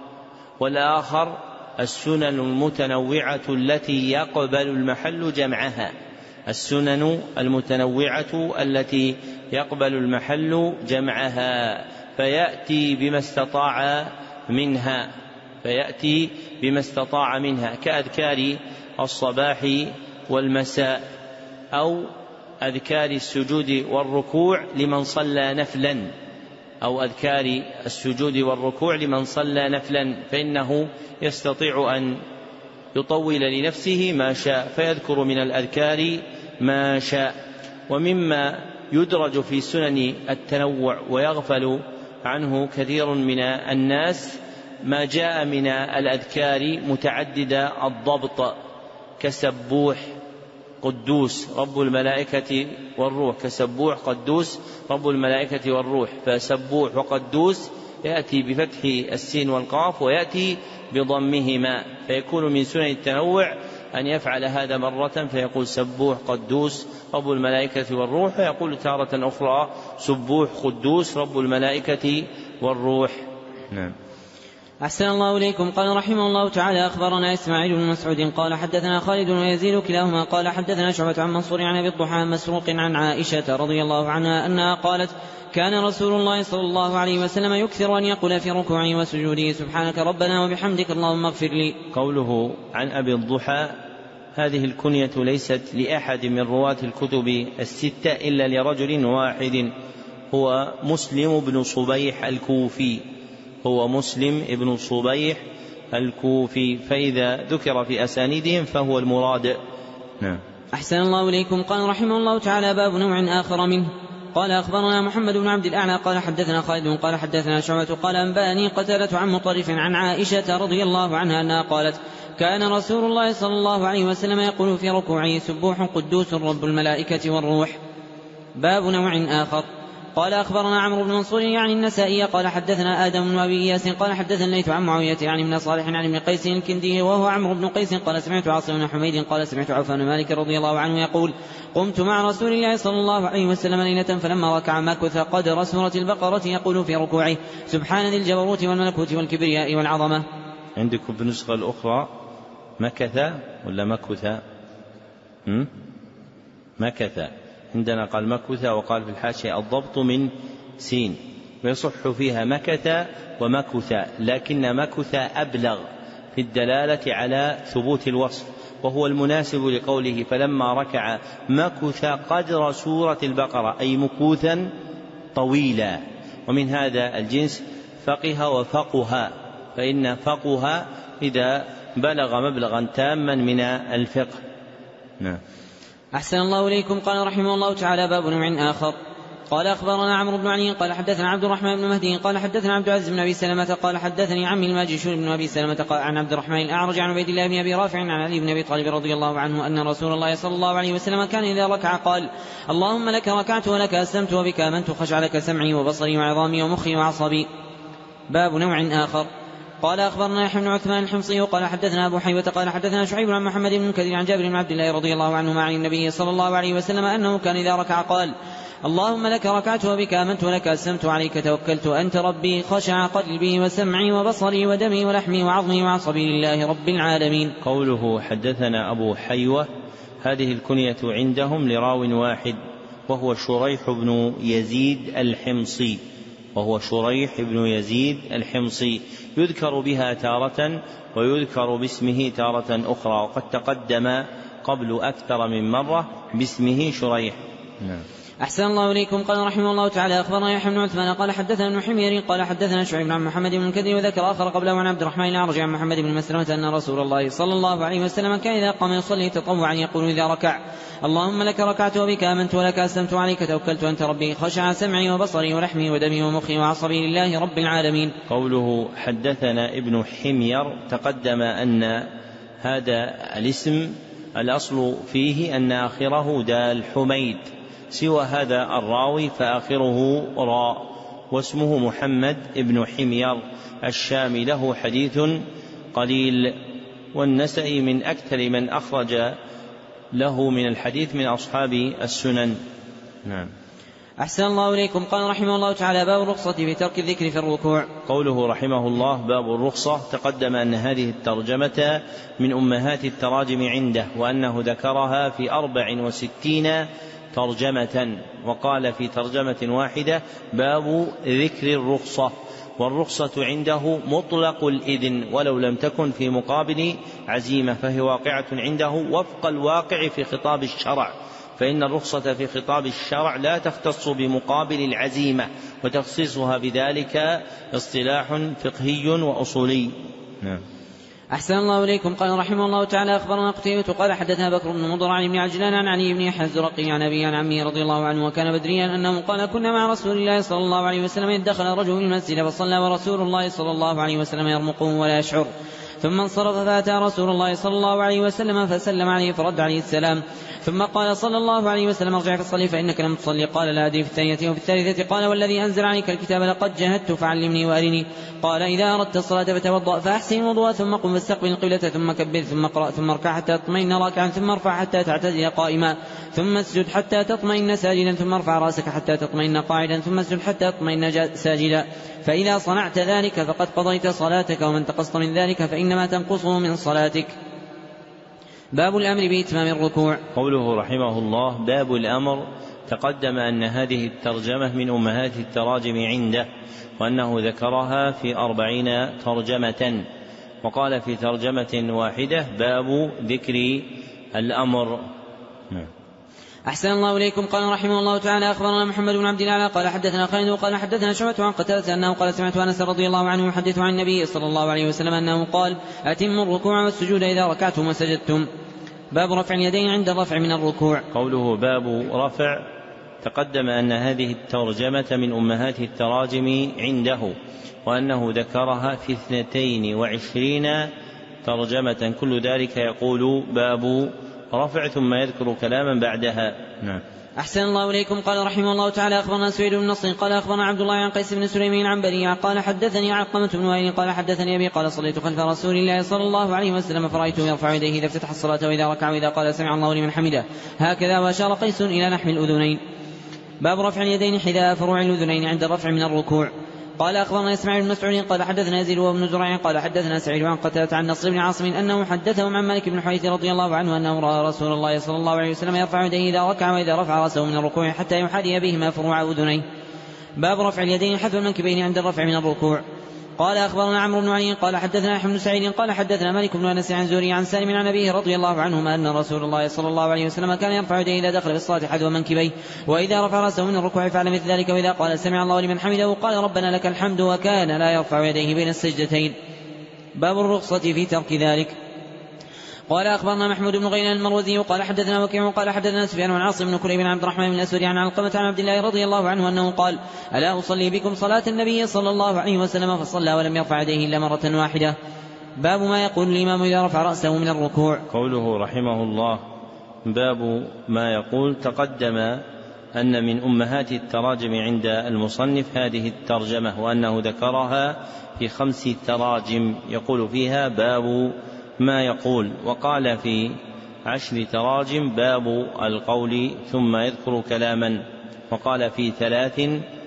والآخر السنن المتنوعة التي يقبل المحل جمعها السنن المتنوعة التي يقبل المحل جمعها فيأتي بما استطاع منها فيأتي بما استطاع منها كأذكار الصباح والمساء أو أذكار السجود والركوع لمن صلى نفلا أو أذكار السجود والركوع لمن صلى نفلا فإنه يستطيع أن يطول لنفسه ما شاء فيذكر من الأذكار ما شاء. ومما يدرج في سنن التنوع ويغفل عنه كثير من الناس ما جاء من الأذكار متعددة الضبط كسبوح قدوس رب الملائكة والروح كسبوح قدوس رب الملائكة والروح فسبوح وقدوس يأتي بفتح السين والقاف ويأتي بضمهما فيكون من سنن التنوع أن يفعل هذا مرة فيقول سبوح قدوس رب الملائكة والروح ويقول تارة أخرى سبوح قدوس رب الملائكة والروح. نعم. أحسن الله إليكم. قال رحمه الله تعالى أخبرنا إسماعيل بن مسعود قال حدثنا خالد ويزيد كلاهما قال حدثنا شعبة عن منصور عن أبي الضحى مسروق عن عائشة رضي الله عنها أنها قالت كان رسول الله صلى الله عليه وسلم يكثر أن يقول في ركوعه وسجوده سبحانك ربنا وبحمدك اللهم اغفر لي. قوله عن أبي الضحى هذه الكنية ليست لأحد من رواة الكتب الستة إلا لرجل واحد هو مسلم بن صبيح الكوفي هو مسلم ابن صبيح الكوفي فإذا ذكر في أسانيدهم فهو المراد. نعم. أحسن الله إليكم. قال رحمه الله تعالى باب نوع آخر منه. قال أخبرنا محمد بن عبد الأعلى قال حدثنا خالد قال حدثنا شعبة قال أنبأني قتادة عن مطرف عن عائشة رضي الله عنها أنها قالت كان رسول الله صلى الله عليه وسلم يقول في ركوعه سبوح قدوس رب الملائكة والروح. باب نوع آخر. قال أخبرنا عمرو بن منصور يعني النسائي قال حدثنا آدم بن أبي إياس قال حدثنا الليث عن معاوية يعني من صالح عن ابن قيس الكندي وهو عمرو بن قيس قال سمعت عاصم بن حميد قال سمعت عوف بن مالك رضي الله عنه يقول قمت مع رسول الله صلى الله عليه وسلم ليلة فلما ركع مكث قدر سورة البقرة يقول في ركوعه سبحان ذي الجبروت والملكوت والكبرياء والعظمة. عندكم بالنسخة الأخرى مكث ولا مكث؟ مكث عندنا قال مكث وقال في الحاشية الضبط من سين ويصح فيها مكث ومكث لكن مكث أبلغ في الدلالة على ثبوت الوصف وهو المناسب لقوله فلما ركع مكث قدر سورة البقرة أي مكوثا طويلا. ومن هذا الجنس فقه وفقه فإن فقه إذا بلغ مبلغا تاما من الفقه. نعم. أحسن الله إليكم. قال رحمه الله تعالى باب نوع آخر. قال أخبرنا عمرو بن علي قال حدثنا عبد الرحمن بن مهدي قال حدثنا عبد العزيز بن أبي سلمة قال حدثني عمي الماجشون بن أبي سلمة قال عن عبد الرحمن الأعرج عن عبيد الله بن أبي رافع عن علي بن أبي طالب رضي الله عنه أن رسول الله صلى الله عليه وسلم كان إذا ركع قال اللهم لك ركعت ولك أسلمت وبك آمنت خشع لك سمعي وبصري وعظامي ومخي وعصبي. باب نوع آخر. قال أخبرنا يحيى بن عثمان الحمصي قال حدثنا أبو حيوة قال حدثنا شعيب عن محمد بن كثير عن جابر بن عبد الله رضي الله عنهما عن النبي صلى الله عليه وسلم أنه كان إذا ركع قال اللهم لك ركعت وبك آمنت ولك أسلمت عليك توكلت أنت ربي خشع قلبي وسمعي وبصري ودمي ولحمي وعظمي وعصبي لله رب العالمين. قوله حدثنا أبو حيوة هذه الكنية عندهم لراو واحد وهو شريح بن يزيد الحمصي وهو شريح بن يزيد الحمصي، يذكر بها تارة ويذكر باسمه تارة أخرى، وقد تقدم قبل أكثر من مرة باسمه شريح. نعم. أحسن الله إليكم. قال رحمه الله تعالى أخبرنا يحيى بن عثمان قال حدثنا ابن حمير قال حدثنا شعيب عن محمد بن الكدي وذكر آخر قبله عن عبد الرحمن الأعرج عن محمد بن مسلمة أن رسول الله صلى الله عليه وسلم كان إذا قام يصلي تطوعا يقول إذا ركع: اللهم لك ركعت وبك آمنت ولك أسلمت وعليك توكلت أنت ربي، خشع سمعي وبصري ولحمي ودمي ومخي وعصبي لله رب العالمين. قوله حدثنا ابن حمير تقدم أن هذا الاسم الأصل فيه أن آخره دال حميد، سوى هذا الراوي فآخره راء، واسمه محمد ابن حمير الشامي، له حديث قليل، والنسائي من أكثر من أخرج له من الحديث من أصحاب السنن. نعم. أحسن الله إليكم. قال رحمه الله تعالى باب الرخصة في ترك الذكر في الركوع. قوله رحمه الله باب الرخصة، تقدم أن هذه الترجمة من أمهات التراجم عنده، وأنه ذكرها في أربع وستين ترجمة، وقال في ترجمة واحدة باب ذكر الرخصة، والرخصة عنده مطلق الإذن ولو لم تكن في مقابل عزيمة، فهي واقعة عنده وفق الواقع في خطاب الشرع، فإن الرخصة في خطاب الشرع لا تختص بمقابل العزيمة، وتخصيصها بذلك اصطلاح فقهي وأصولي. نعم. أحسن الله إليكم. قال رحمه الله تعالى أخبرنا قتيبة قال حدثنا بكر بن مضر عن ابن عجلان عن علي بن يحيى الزرقي عن أبي عن عمه رضي الله عنه وكان بدريا أنه قال كنا مع رسول الله صلى الله عليه وسلم إذ دخل رجل المسجد فصلى ورسول الله صلى الله عليه وسلم يرمقه ولا يشعر، ثم انصرف فأتى رسول الله صلى الله عليه وسلم فسلم عليه فرد عليه السلام، ثم قال صلى الله عليه وسلم ارجع فصلي فإنك لم تصلي. قال لا أدري في الثانية وفي الثالثة. قال والذي أنزل عليك الكتاب لقد جهدت فعلمني وأرني. قال إذا أردت الصلاة فتوضأ فأحسن الوضوء ثم قم فاستقبل القبلة ثم كبر ثم اقرأ ثم اركع حتى تطمئن راكعا ثم ارفع حتى تعتدل قائما ثم اسجد حتى تطمئن ساجدا ثم ارفع رأسك حتى تطمئن قاعدا ثم اسجد حتى تطمئن ساجدا، فإذا صنعت ذلك فقد قضيت صلاتك، ومن تقصت من ذلك فإنما تنقصه من صلاتك. باب الأمر بإتمام الركوع. قوله رحمه الله باب الأمر، تقدم أن هذه الترجمة من أمهات التراجم عنده، وأنه ذكرها في أربعين ترجمة، وقال في ترجمة واحدة باب ذكر الأمر. أحسن الله إليكم. قال رحمه الله تعالى أخبرنا محمد بن عبد الله قال حدثنا خالد قال حدثنا شعبة عن قتادة أنه قال سمعت أنس رضي الله عنه يحدث عن النبي صلى الله عليه وسلم أنه قال أتموا الركوع والسجود إذا ركعتم وسجدتم. باب رفع اليدين عند الرفع من الركوع. قوله باب رفع، تقدم أن هذه الترجمة من أمهات التراجم عنده، وأنه ذكرها في اثنتين وعشرين ترجمة، كل ذلك يقول باب رفع ثم يذكر كلاما بعدها. نعم. أحسن الله إليكم. قال رحمه الله تعالى أخبرنا سويد بن نصر قال أخبرنا عبد الله عن قيس بن سليمان عن بريعة قال حدثني علقمة بن وائل قال حدثني أبي قال صليت خلف رسول الله صلى الله عليه وسلم فرأيته يرفع يديه إذا افتتح الصلاة وإذا ركع وإذا قال سمع الله لمن حمده هكذا، وأشار قيس إلى نحو الأذنين. باب رفع اليدين حذاء فروع الأذنين عند الرفع من الركوع. قال أخبرنا إسماعيل بن مسعود قال حدثنا يزيد وابن زرع قال حدثنا سعيد عن قتادة عن نصر بن عاصم أنه حدثهم عن مالك بن حويرث رضي الله عنه أنه رأى رسول الله صلى الله عليه وسلم يرفع يديه إذا ركع وإذا رفع رأسه من الركوع حتى يحاذي بهما فروع أذنيه. باب رفع اليدين حذو المنكبين عند الرفع من الركوع. قال أخبرنا عمرو بن علي قال حدثنا أحمد بن سعيد قال حدثنا مالك بن أنس عن زوري عن سالم عن أبيه رضي الله عنهما أن رسول الله صلى الله عليه وسلم كان يرفع يديه إذا دخل في الصلاة حذو منكبيه، وإذا رفع رأسه من الركوع فعل مثل ذلك، وإذا قال سمع الله لمن حمده قال ربنا لك الحمد، وكان لا يرفع يديه بين السجدتين. باب الرخصة في ترك ذلك. قال أخبرنا محمود بن غيلان المروزي قال حدثنا وكيع قال حدثنا سفيان عن عاصم بن كريب عن عبد الرحمن بن الأسود عن علقمة عن عبد الله رضي الله عنه أنه قال ألا أصلي بكم صلاة النبي صلى الله عليه وسلم فصلى ولم يرفع يديه إلا مرة واحدة. باب ما يقول الإمام إذا رفع رأسه من الركوع. قوله رحمه الله باب ما يقول، تقدم أن من أمهات التراجم عند المصنف هذه الترجمة، وأنه ذكرها في خمس تراجم يقول فيها باب ما يقول، وقال في عشر تراجم باب القول ثم يذكر كلاما، وقال في ثلاث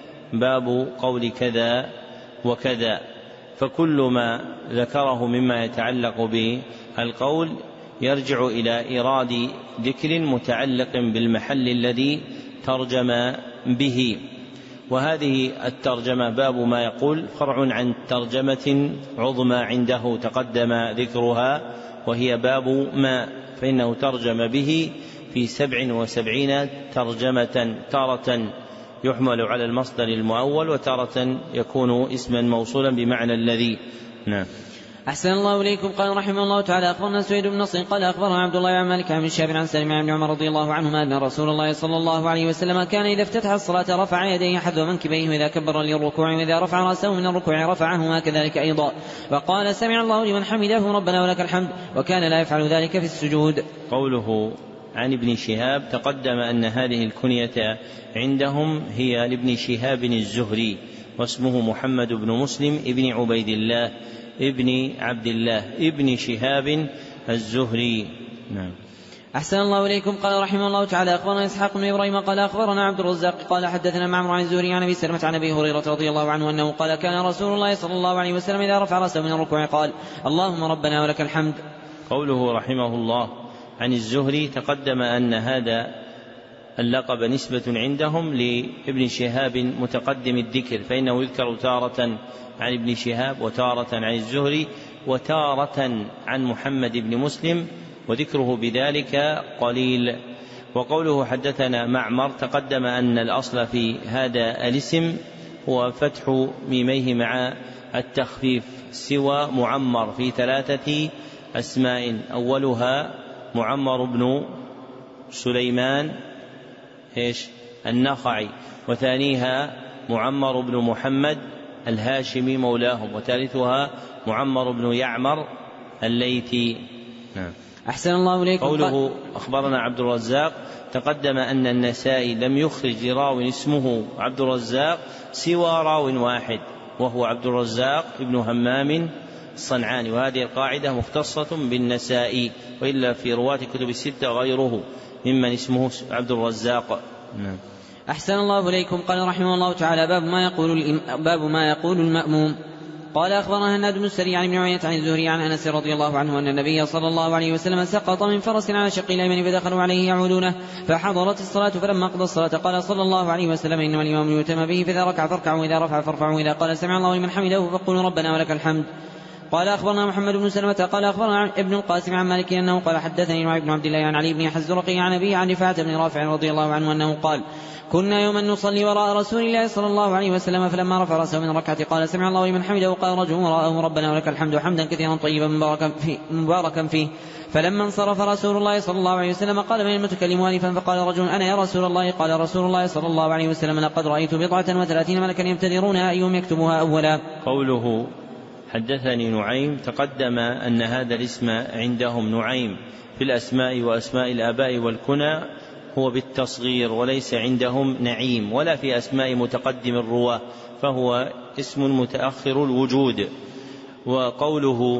باب قول كذا وكذا، فكل ما ذكره مما يتعلق بالقول يرجع إلى إيراد ذكر متعلق بالمحل الذي ترجم به. وهذه الترجمة باب ما يقول فرع عن ترجمة عظمى عنده تقدم ذكرها، وهي باب ما، فإنه ترجم به في سبع وسبعين ترجمة، تارة يحمل على المصدر المؤول وتارة يكون اسما موصولا بمعنى الذي. نعم. أحسن الله إليكم. قال رحمه الله تعالى أخبرنا سويد بن نصر قال أخبرنا عبد الله عن مالك عن شاب عن سلم عن عمر رضي الله عنهما أن رسول الله صلى الله عليه وسلم كان إذا افتتح الصلاة رفع يديه حذو منكبيه وإذا كبر للركوع وإذا رفع رأسه من الركوع رفعهما كذلك أيضا، وقال سمع الله لمن حمده ربنا ولك الحمد، وكان لا يفعل ذلك في السجود. قوله عن ابن شهاب تقدم أن هذه الكنية عندهم هي لابن شهاب الزهري، واسمه محمد بن مسلم ابن عبيد الله ابن عبد الله ابن شهاب الزهري. نعم. أحسن الله إليكم. قال رحمه الله تعالى أخبرنا إسحاق بن إبراهيم قال أخبرنا عبد الرزاق قال حدثنا معمر عن الزهري عن أبي سلمة عن أبي هريرة رضي الله عنه أنه قال كان رسول الله صلى الله عليه وسلم إذا رفع رأسه من الركوع قال اللهم ربنا ولك الحمد. قوله رحمه الله عن الزهري تقدم أن هذا اللقب نسبة عندهم لابن شهاب متقدم الذكر، فإنه يذكر تارة عن ابن شهاب وتارة عن الزهري وتارة عن محمد بن مسلم، وذكره بذلك قليل. وقوله حدثنا معمر تقدم أن الأصل في هذا الاسم هو فتح ميميه مع التخفيف، سوى معمر في ثلاثة أسماء، أولها معمر بن سليمان إيش النخعي، وثانيها معمر بن محمد الهاشمي مولاهم، وثالثها معمر بن يعمر الليثي. نعم. أحسن الله إليكم. قوله أخبرنا عبد الرزاق تقدم أن النسائي لم يخرج لراو اسمه عبد الرزاق سوى راو واحد وهو عبد الرزاق ابن همام الصنعاني، وهذه القاعدة مختصة بالنسائي، وإلا في رواة كتب الستة غيره ممن اسمه عبد الرزاق. نعم. أحسن الله إليكم. قال رحمه الله تعالى باب ما يقول باب ما يقول المأموم. قال أخبرنا هناد بن السري عن ابن عيينة عن الزهري عن أنس رضي الله عنه أن النبي صلى الله عليه وسلم سقط من فرس على شق الأيمن فدخلوا عليه يعودونه، فحضرت الصلاة فلما قضى الصلاة قال صلى الله عليه وسلم إنما الإمام يؤتم به، فإذا ركع فاركعوا وإذا رفع فارفعوا، إذا قال سمع الله لمن حمده فقولوا ربنا ولك الحمد. قال أخبرنا محمد بن سلمة قال أخبرنا ابن القاسم عن مالك أنه قال حدثني نوح بن عبد الله عن علي بن حزرقي عن أبي عن رفاعة بن رافع رضي الله عنه أنه قال كنا يوما نصلي وراء رسول الله صلى الله عليه وسلم فلما رفع رأسه من ركعة قال سمع الله لمن حمده، وقال رجل وراءه ربنا ولك الحمد حمدا كثيرا طيبا مباركا فيه, مباركا فيه. فلما انصرف رسول الله صلى الله عليه وسلم قال من المتكلم آنفا؟ فقال رجل أنا يا رسول الله. قال رسول الله صلى الله عليه وسلم لقد رأيت بضعة وثلاثين ملكا يبتدرونها أيهم يكتبها أولا. قوله حدثني نعيم تقدم أن هذا الاسم عندهم نعيم في الأسماء وأسماء الآباء والكنى هو بالتصغير، وليس عندهم نعيم، ولا في أسماء متقدم الرواة، فهو اسم متأخر الوجود. وقوله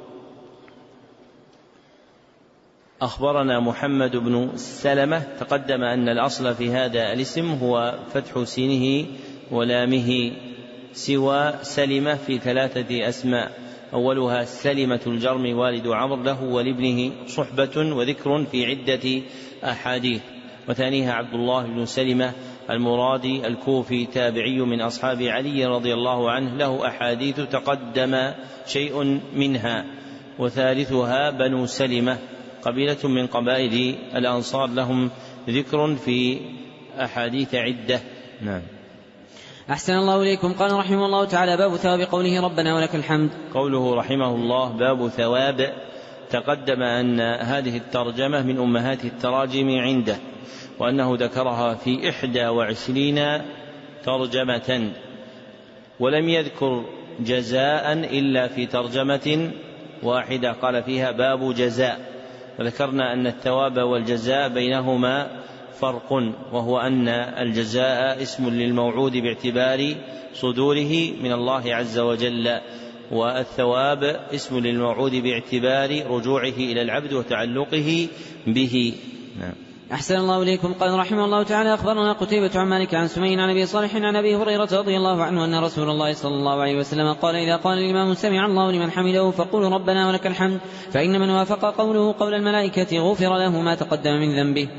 أخبرنا محمد بن سلمة تقدم أن الأصل في هذا الاسم هو فتح سينه ولامه، سوى سلمة في ثلاثة أسماء، أولها سلمة الجرم والد عمرو له ولابنه صحبة وذكر في عدة أحاديث، وثانيها عبد الله بن سلمة المرادي الكوفي تابعي من أصحاب علي رضي الله عنه له أحاديث تقدم شيء منها، وثالثها بنو سلمة قبيلة من قبائل الأنصار لهم ذكر في أحاديث عدة. نعم. أحسن الله إليكم. قال رحمه الله تعالى باب ثواب قوله ربنا ولك الحمد. قوله رحمه الله باب ثواب تقدم أن هذه الترجمة من أمهات التراجم عنده، وأنه ذكرها في إحدى وعشرين ترجمة، ولم يذكر جزاء إلا في ترجمة واحدة قال فيها باب جزاء. وذكرنا أن الثواب والجزاء بينهما فرق، وهو أن الجزاء اسم للموعود باعتبار صدوره من الله عز وجل، والثواب اسم للموعود باعتبار رجوعه إلى العبد وتعلقه به. نعم. أحسن الله إليكم. قال رحمه الله تعالى أخبرنا قتيبة عن مالك عن سمين عن أبي صالح عن أبي هريرة رضي الله عنه أن رسول الله صلى الله عليه وسلم قال إذا قال الإمام سمع الله لمن حمده فقولوا ربنا ولك الحمد، فإن من وافق قوله قول الملائكة غفر له ما تقدم من ذنبه.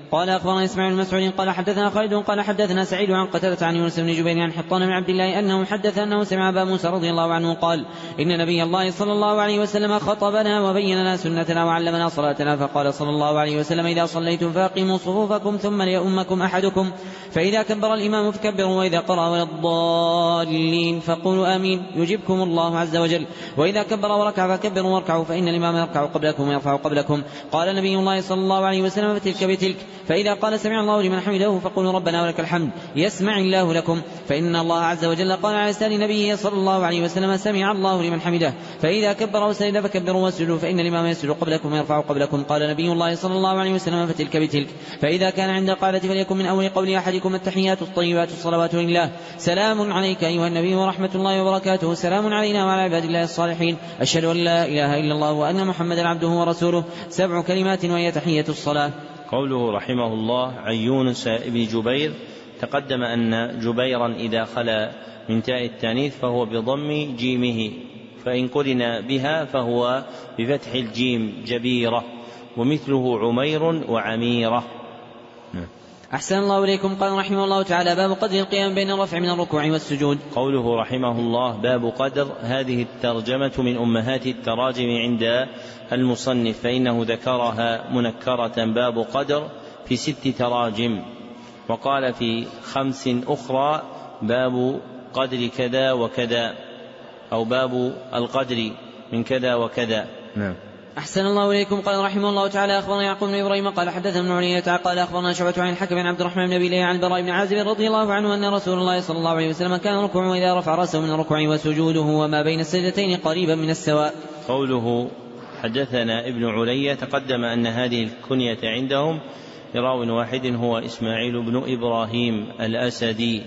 قال أخبرنا إسماعيل بن مسعود قال حدثنا خالد قال حدثنا سعيد عن قتادة عن يونس بن جبير عن حطان بن عبد الله أنه حدث أنه سمع أبا موسى رضي الله عنه قال إن نبي الله صلى الله عليه وسلم خطبنا وبين لنا سنتنا وعلمنا صلاتنا فقال صلى الله عليه وسلم إذا صليتم فأقيموا صفوفكم ثم ليؤمكم أحدكم فإذا كبر الإمام فكبروا وإذا قرأ ولا الضالين فقولوا آمين يجبكم الله عز وجل وإذا كبر وركع فكبروا واركعوا فإن الإمام يركع قبلكم ويرفع قبلكم. قال نبي الله صلى الله عليه وسلم فتلك بتلك فإذا قال سمع الله لمن حمده فقولوا ربنا ولك الحمد يسمع الله لكم فإن الله عز وجل قال على لسان نبيه صلى الله عليه وسلم سمع الله لمن حمده فإذا كبر وسجد فكبروا واسجدوا فإن الإمام يسجد قبلكم ويرفع قبلكم. قال نبي الله صلى الله عليه وسلم فتلك بتلك فإذا كان عند القاعدة فليكن من أول قول أحدكم التحيات الطيبات الصلوات لله سلام عليك أيها النبي ورحمة الله وبركاته سلام علينا وعلى عباد الله الصالحين أشهد أن لا إله إلا الله وأن محمدا عبده ورسوله سبع كلمات وهي تحية الصلاة. قوله رحمه الله عن يونس بن جبير تقدم أن جبيرا إذا خلا من تاء التانيث فهو بضم جيمه فإن قرن بها فهو بفتح الجيم جبيرة ومثله عمير وعميرة. أحسن الله إليكم. قال رحمه الله تعالى باب قدر القيام بين الرفع من الركوع والسجود. قوله رحمه الله باب قدر هذه الترجمة من أمهات التراجم عند المصنف فإنه ذكرها منكرة باب قدر في ست تراجم وقال في خمس أخرى باب قدر كذا وكذا أو باب القدر من كذا وكذا. نعم. أحسن الله إليكم. قال رحمه الله تعالى أخبرنا يعقوب بن إبراهيم قال حدثنا ابن علية قال أخبرنا شعبة عن الحكم بن عبد الرحمن بن أبي ليلى عن البراء بن عازب رضي الله عنه أن رسول الله صلى الله عليه وسلم كان ركوعه إذا رفع رأسه من الركوع وسجوده وما بين السجدتين قريبا من السواء. قوله حدثنا ابن علية تقدم أن هذه الكنية عندهم لراو واحد هو إسماعيل بن إبراهيم الأسدي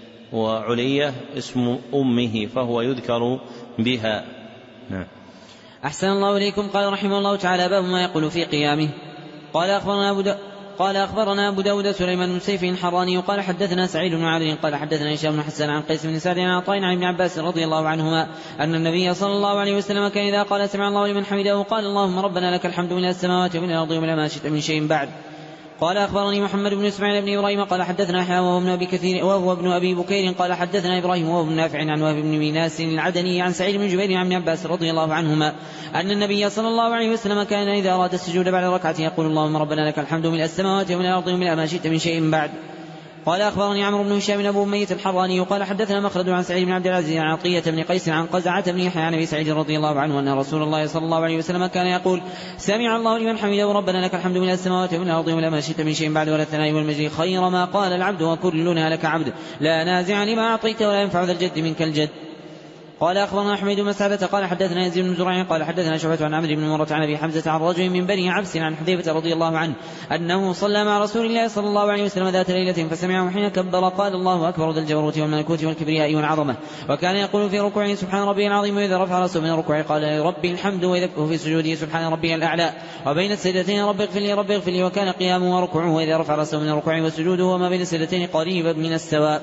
وعلية اسم أمه فهو يذكر بها. نعم. أحسن الله إليكم. قال رحمه الله تعالى باب ما يقول في قيامه. قال أخبرنا أبو دا قال أخبرنا أبو داود سليمان بن سيف الحراني قال حدثنا سعيد بن علي قال حدثنا هشام بن حسان عن قيس بن سعد عن عطاء عن ابن عباس رضي الله عنهما أن النبي صلى الله عليه وسلم كان إذا قال سمع الله لمن حمده قال اللهم ربنا لك الحمد من السماوات ومن الأرض ومن ما شئت من شيء بعد. قال أخبرني محمد بن إسماعيل بن إبراهيم قال حدثنا يحيى وهو ابن أبي كثير وهو ابن أبي بكير قال حدثنا إبراهيم وهو ابن نافع عن وهب بن ميناس العدني عن سعيد بن جبير عن ابن عباس رضي الله عنهما أن النبي صلى الله عليه وسلم كان إذا أراد السجود بعد ركعة يقول اللهم ربنا لك الحمد من السماوات ومن الأرض ومن ما شئت من شيء بعد. قال أخبرني عمرو بن هشام أبو أمية الحراني قال حدثنا مخلد عن سعيد بن عبد العزيز عن عطية بن قيس عن قزعة بن يحيى عن أبي سعيد رضي الله عنه أن رسول الله صلى الله عليه وسلم كان يقول سمع الله لمن حمده ربنا لك الحمد من السماوات ومن الأرض ومن ما شئت من شيء بعد ولا الثناء والمجد خير ما قال العبد وكلنا لك عبد لا نازع لما أعطيت ولا ينفع ذا الجد منك الجد. قال أخبرنا أحمد بن مسعدة قال حدثنا يزيد بن زرع قال حدثنا شعبة عن عمرو بن مرة عن أبي حمزة عن رجل من بني عبس عن حذيفة رضي الله عنه أنه صلى مع رسول الله صلى الله عليه وسلم ذات ليلة فسمعه حين كبر قال الله أكبر ذا الجبروت والملكوت والكبرياء والعظمة وكان يقول في ركوعه سبحان ربي العظيم وإذا رفع رأسه من الركوع قال ربي الحمد وإذا في سجوده سبحان ربي الأعلى وبين السجدتين ربي اغفر لي ربي اغفر لي وكان قيامه وركوعه وإذا رفع رأسه من الركوع وسجوده وما بين السجدتين قريبا من السواء.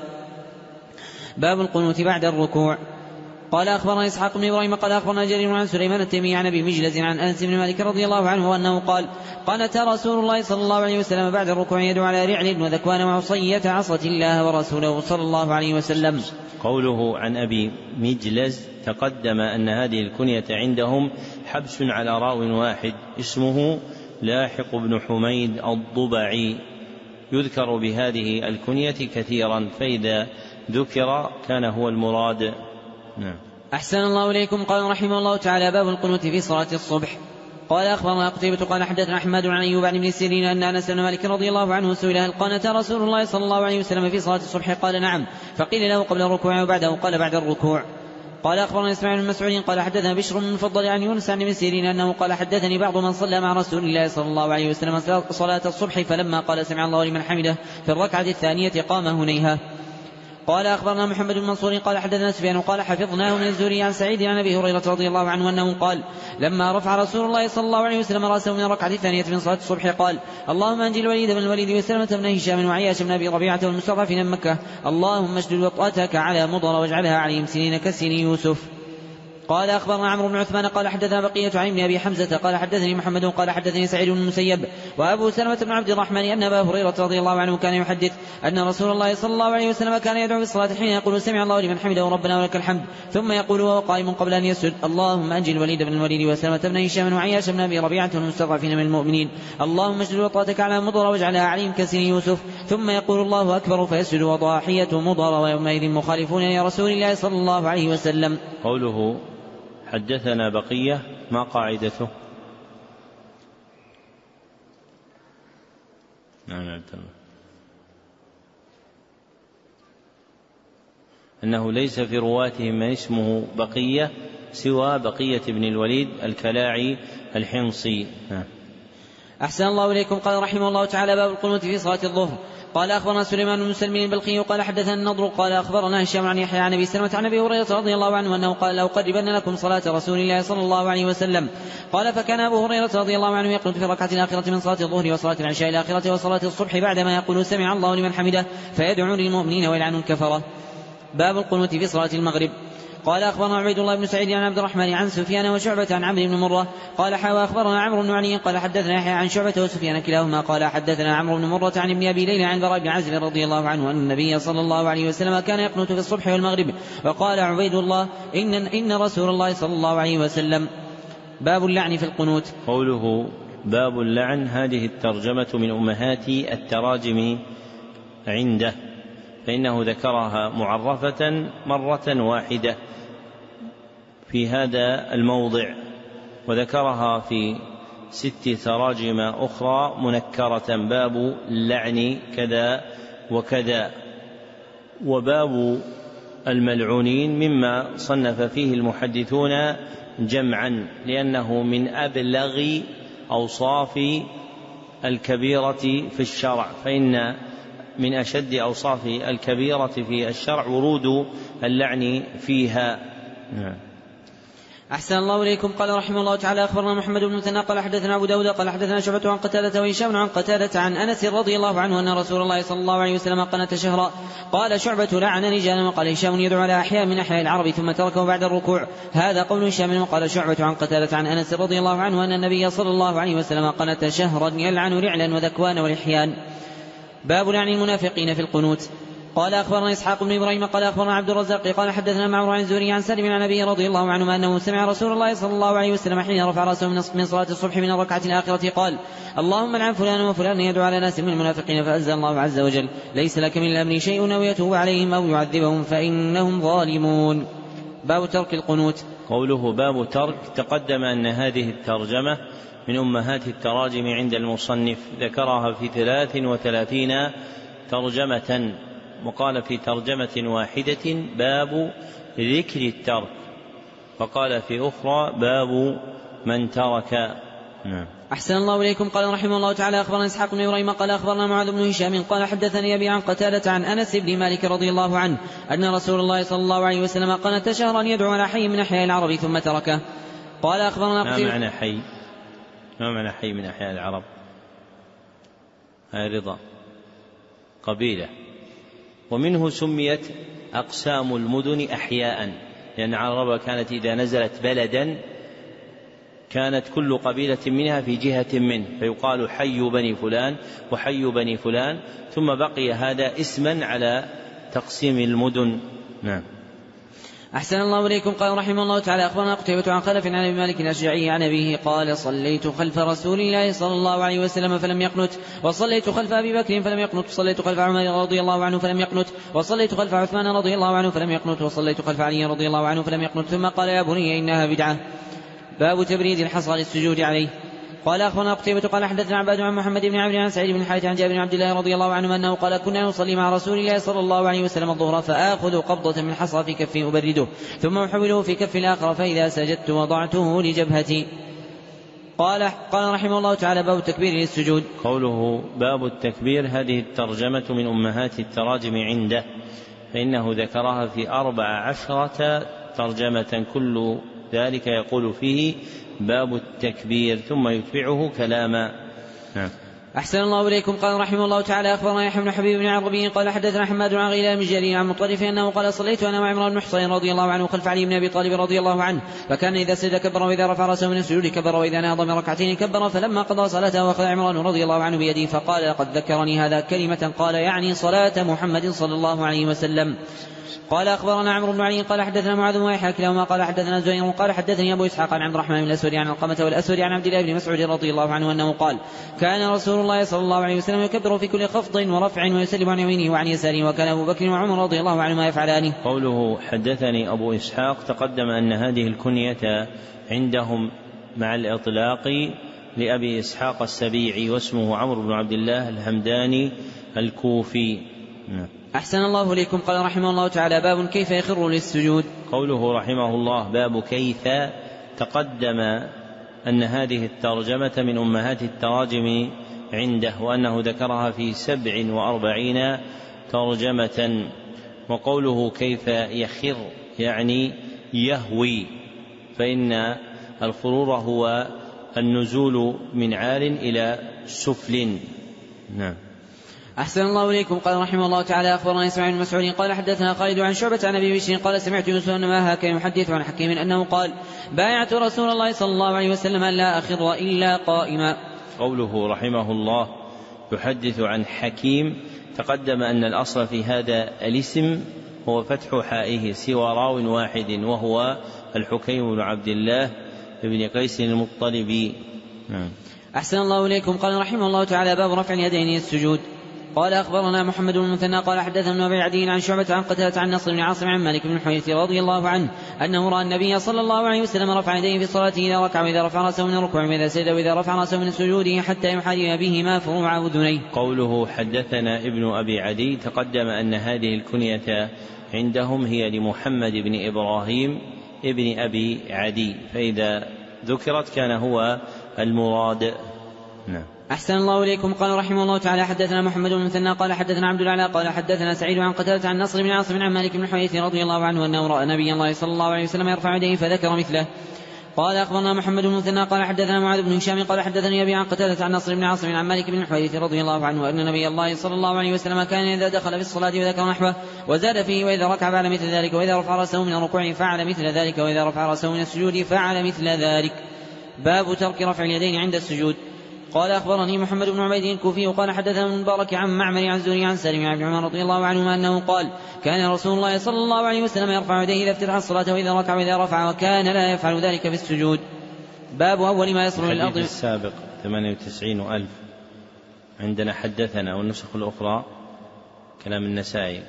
باب القنوت بعد الركوع. قال أخبرنا إسحاق بن إبراهيم قال أخبرنا جرير عن سليمان التيمي عن أبي مجلز عن أنس بن مالك رضي الله عنه أنه قال قنت رسول الله صلى الله عليه وسلم بعد الركوع يدعو على رعل وذكوان وعصية عصت الله ورسوله صلى الله عليه وسلم. قوله عن أبي مجلز تقدم أن هذه الكنية عندهم حبس على راو واحد اسمه لاحق بن حميد الضبعي يذكر بهذه الكنية كثيرا فإذا ذكر كان هو المراد. نعم. أحسن الله إليكم. قال رحمه الله تعالى باب القنوت في صلاة الصبح. قال أخبرنا قتيبة قال حدثنا أحمد عن أيوب عن ابن سيرين أن أنس بن مالك رضي الله عنه سئل هل قنت رسول الله صلى الله عليه وسلم في صلاة الصبح قال نعم فقيل له قبل الركوع وبعده قال بعد الركوع. قال أخبرنا إسماعيل بن مسعود قال حدثنا بشر بن المفضل عن يونس عن ابن سيرين أنه قال حدثني بعض من صلى مع رسول الله صلى الله عليه وسلم صلاة الصبح فلما قال سمع الله لمن حمده في الركعة الثانية قام هنيها. قال أخبرنا محمد بن منصور قال حدثنا سفيان قال حفظناه من الزهري عن سعيد عن أبي هريرة رضي الله عنه أنه قال لما رفع رسول الله صلى الله عليه وسلم رأسه من الركعة الثانية من صلاة الصبح قال اللهم أنجي الوليد بن الوليد وسلمة بن هشام وعياش بن أبي ربيعة والمستضعفين من مكة اللهم اشدد وطأتك على مضر واجعلها عليهم سنين كسن يوسف. قال أخبرنا عمرو بن عثمان قال حدثنا بقية عن ابن أبي حمزة قال حدثني محمد قال حدثني سعيد بن المسيب وأبو سلمة بن عبد الرحمن أن أبا هريرة رضي الله عنه كان يحدث أن رسول الله صلى الله عليه وسلم كان يدعو في الصلاة حين يقول سمع الله لمن حمده ربنا ولك الحمد ثم يقول وهو قائم قبل أن يسجد اللهم أنجي الوليد بن الوليد وسلمة بن هشام وعياش بن أبي ربيعة والمستضعفين من المؤمنين اللهم اشدد وطأتك على مضر واجعلها عليهم كسن يوسف ثم يقول الله أكبر فيسجد وضاحية مضر ويومئذ مخالفون يا رسول الله صلى الله عليه وسلم. قوله حدثنا بقية ما قاعدته؟ نعم عبد الله. أنه ليس في رواتهم من اسمه بقية سوى بقية بن الوليد الكلاعي الحمصي. نعم. أحسن الله إليكم. قال رحمه الله تعالى باب القنوت في صلاة الظهر. قال أخبرنا سليمان بن مسلم البلخي قال حدثنا النضر قال أخبرنا هشام عن يحيى عن أبي سلمة عن أبي هريرة رضي الله عنه أنه قال لأقربن لكم صلاة رسول الله صلى الله عليه وسلم. قال فكان أبو هريرة رضي الله عنه يقنط في الركعة الآخرة من صلاة الظهر وصلاة العشاء الآخرة وصلاة الصبح بعدما يقول سمع الله لمن حمده فيدعو للمؤمنين ويلعن الكفرة. باب القنوت في صلاة المغرب. قال أخبرنا عبيد الله بن سعيد عن عبد الرحمن عن سفيان وشعبة عن عمرو بن مرة قال حاوى أخبرنا عمرو بن علي قال حدثنا يحيى عن شعبة وسفيان كلاهما قال حدثنا عمرو بن مرة عن ابن أبي ليلى عن براء بن عازب رضي الله عنه أن النبي صلى الله عليه وسلم كان يقنت في الصبح والمغرب. وقال عبيد الله إن, إن رسول الله صلى الله عليه وسلم. باب اللعن في القنوت. قوله باب اللعن هذه الترجمة من أمهات التراجم عنده فإنه ذكرها معرفة مرة واحدة في هذا الموضع وذكرها في ست تراجم أخرى منكرة باب اللعن كذا وكذا. وباب الملعونين مما صنف فيه المحدثون جمعا لأنه من أبلغ أوصاف الكبيرة في الشرع فإن من أشد أوصاف الكبيرة في الشرع ورود اللعن فيها. أحسن الله إليكم. قال رحمه الله تعالى أخبرنا محمد بن مثنى قال حدثنا أبو داود قال حدثنا شعبة عن قتادة وهشام عن قتادة عن أنس رضي الله عنه أن رسول الله صلى الله عليه وسلم قنت شهرا. قال شعبة لعن رجالا وقال هشام يدعو على أحياء من أحياء العرب ثم تركه بعد الركوع. هذا قول هشام. وقال شعبة عن قتادة عن أنس رضي الله عنه أن النبي صلى الله عليه وسلم قنت شهرا يلعن رعلا وذكوان ولحيان. باب لعن المنافقين في القنوت. قال أخبرنا إسحاق بن إبراهيم قال أخبرنا عبد الرزاق قال حدثنا معمر عن زهري عن سالم عن أبي رضي الله عنه أنه سمع رسول الله صلى الله عليه وسلم حين رفع رأسه من صلاة الصبح من الركعة الآخرة قال اللهم لعن فلان وفلان يدعو على ناس من المنافقين فأنزل الله عز وجل ليس لك من الأمر شيء أو يتوب عليهم أو يعذبهم فإنهم ظالمون. باب ترك القنوت. قوله باب ترك تقدم أن هذه الترجمة من أمهات التراجم عند المصنف ذكرها في ثلاث وثلاثين ترجمة وقال في ترجمة واحدة باب ذكر الترك وقال في أخرى باب من ترك. نعم. أحسن الله إليكم. قال رحمه الله تعالى أخبرنا إسحاق بن إبراهيم قال أخبرنا معاذ بن هشام قال حدثني أبي عن قتادة عن أنس بن مالك رضي الله عنه أن رسول الله صلى الله عليه وسلم قنت شهرا يدعو على حي من أحياء العرب ثم تركه. قال أخبرنا ما معنى حي؟ ما معنى حي من أحياء العرب؟ هاي رضا قبيلة ومنه سميت أقسام المدن أحياء لأن العرب كانت إذا نزلت بلدا كانت كل قبيلة منها في جهة منه فيقال حي بني فلان وحي بني فلان ثم بقي هذا اسما على تقسيم المدن. نعم. أحسن الله إليكم. قال رحمه الله تعالى أخبرنا قتيبة عن خلف عن أبي مالك الأشجعي عن أبيه قال صليت خلف رسول الله صلى الله عليه وسلم فلم يقنت وصليت خلف أبي بكر فلم يقنت وصليت خلف عمر رضي الله عنه فلم يقنت وصليت خلف عثمان رضي الله عنه فلم يقنت وصليت خلف علي رضي الله عنه فلم يقنت ثم قال يا بني إنها بدعة. باب تبريد الحصى للسجود عليه. قال أخبرنا قتيبة قال حدثنا عباد عن محمد بن عمرو عن سعيد بن الحارث عن جابر بن عبد الله رضي الله عنه أنه قال كنا نصلي مع رسول الله صلى الله عليه وسلم الظهر فآخذ قبضة من حصى في كفي أبرده ثم أحوله في كف الآخر فإذا سجدت وضعته لجبهتي. قال قال رحمه الله تعالى باب التكبير للسجود. قوله باب التكبير هذه الترجمة من أمهات التراجم عنده فإنه ذكرها في أربع عشرة ترجمة كل ذلك يقول فيه باب التكبير ثم يتبعه كلاما. نعم. أحسن الله إليكم. قال رحمه الله تعالى أخبرنا يحيى بن حبيب بن عربي قال حدثنا حماد عن غيلان بن جرير عن مطرف أنه قال صليت أنا وعمران بن حصين رضي الله عنه خلف علي بن أبي طالب رضي الله عنه فكان إذا سجد كبر وإذا رفع رأسه من السجود كبر وإذا نهض من ركعتين كبر فلما قضى صلاته وأخذ عمران رضي الله عنه بيده فقال لقد ذكرني هذا كلمة قال يعني صلاة محمد صلى الله عليه وسلم. قال أخبرنا عمرو بن علي قال حدثنا معاذ بن يحيى كلاهما قال حدثنا زهير قال حدثني أبو إسحاق عن عبد الرحمن بن الأسود عن القمة والأسود عن عبد الله بن مسعود رضي الله عنه أنه قال كان رسول الله صلى الله عليه وسلم يكبر في كل خفض ورفع ويسلم عن يمينه وعن يساره وكان أبو بكر وعمر رضي الله عنهما يفعلانه. قوله حدثني أبو إسحاق تقدم أن هذه الكنية عندهم مع الإطلاق لأبي إسحاق السبيعي واسمه عمرو بن عبد الله الهمداني الكوفي. أحسن الله إليكم. قال رحمه الله تعالى باب كيف يخر للسجود. قوله رحمه الله باب كيف تقدم أن هذه الترجمة من أمهات التراجم عنده وأنه ذكرها في سبع وأربعين ترجمة. وقوله كيف يخر يعني يهوي فإن الخرور هو النزول من عال إلى سفل. نعم. أحسن الله إليكم. قال رحمه الله تعالى أخبرنا إسماعيل بن مسعود قال حدثنا خالد عن شعبة عن أبي بشر قال سمعت يوسف بن ماهك يحدث عن حكيم أنه قال بايعت رسول الله صلى الله عليه وسلم أن لا أخر إلا قائما. قوله رحمه الله يحدث عن حكيم تقدم أن الأصل في هذا الاسم هو فتح حائه سوى راو واحد وهو الحكيم بن عبد الله بن قيس المطلبي. أحسن الله إليكم. قال رحمه الله تعالى باب رفع اليدين السجود. قال أخبرنا محمد بن المثنى قال حدثنا ابن أبي عدي عن شعبة عن قتادة عن نصر بن عاصم عن مالك بن الحويرث رضي الله عنه أنه رأى النبي صلى الله عليه وسلم رفع يديه في صلاته إذا ركع وإذا رفع رأسه من الركوع وإذا سجد وإذا رفع رأسه من سجوده حتى يحاذي بهما فروع أذنيه. قوله حدثنا ابن أبي عدي تقدم أن هذه الكنية عندهم هي لمحمد بن إبراهيم ابن أبي عدي فإذا ذكرت كان هو المراد. نعم. أحسن الله إليكم. قال رحمه الله تعالى حدثنا محمد بن المثنى قال حدثنا عبد الأعلى قال حدثنا سعيد عن قتادة عن نصر بن عاصم عن مالك بن الحويرث رضي الله عنه أنه رأى نبي الله صلى الله عليه وسلم يرفع يديه فذكر مثله. قال أخبرنا محمد بن المثنى قال حدثنا معاذ بن هشام قال حدثني أبي عن قتادة عن نصر بن عاصم عن مالك بن الحويرث رضي الله عنه أن نبي الله صلى الله عليه وسلم كان إذا دخل في الصلاة وذكر نحوه وزاد فيه وإذا ركع فعل مثل ذلك وإذا رفع رأسه من الركوع فعل مثل ذلك وإذا رفع رأسه من السجود فعل مثل ذلك. باب ترك رفع اليدين عند السجود. قال أخبرني محمد بن عبيد الكوفي قال حدثنا المبارك عن معمر عن زهري عن سالم عن ابن عمر رضي الله عنهما أنه قال كان رسول الله صلى الله عليه وسلم يرفع يديه إذا افتتح الصلاة وإذا ركع وإذا رفع وكان لا يفعل ذلك في السجود. باب أول ما يصل للأرض. الحديث السابق ثمانية وتسعين ألف عندنا حدثنا والنسخ الأخرى كلام النسائي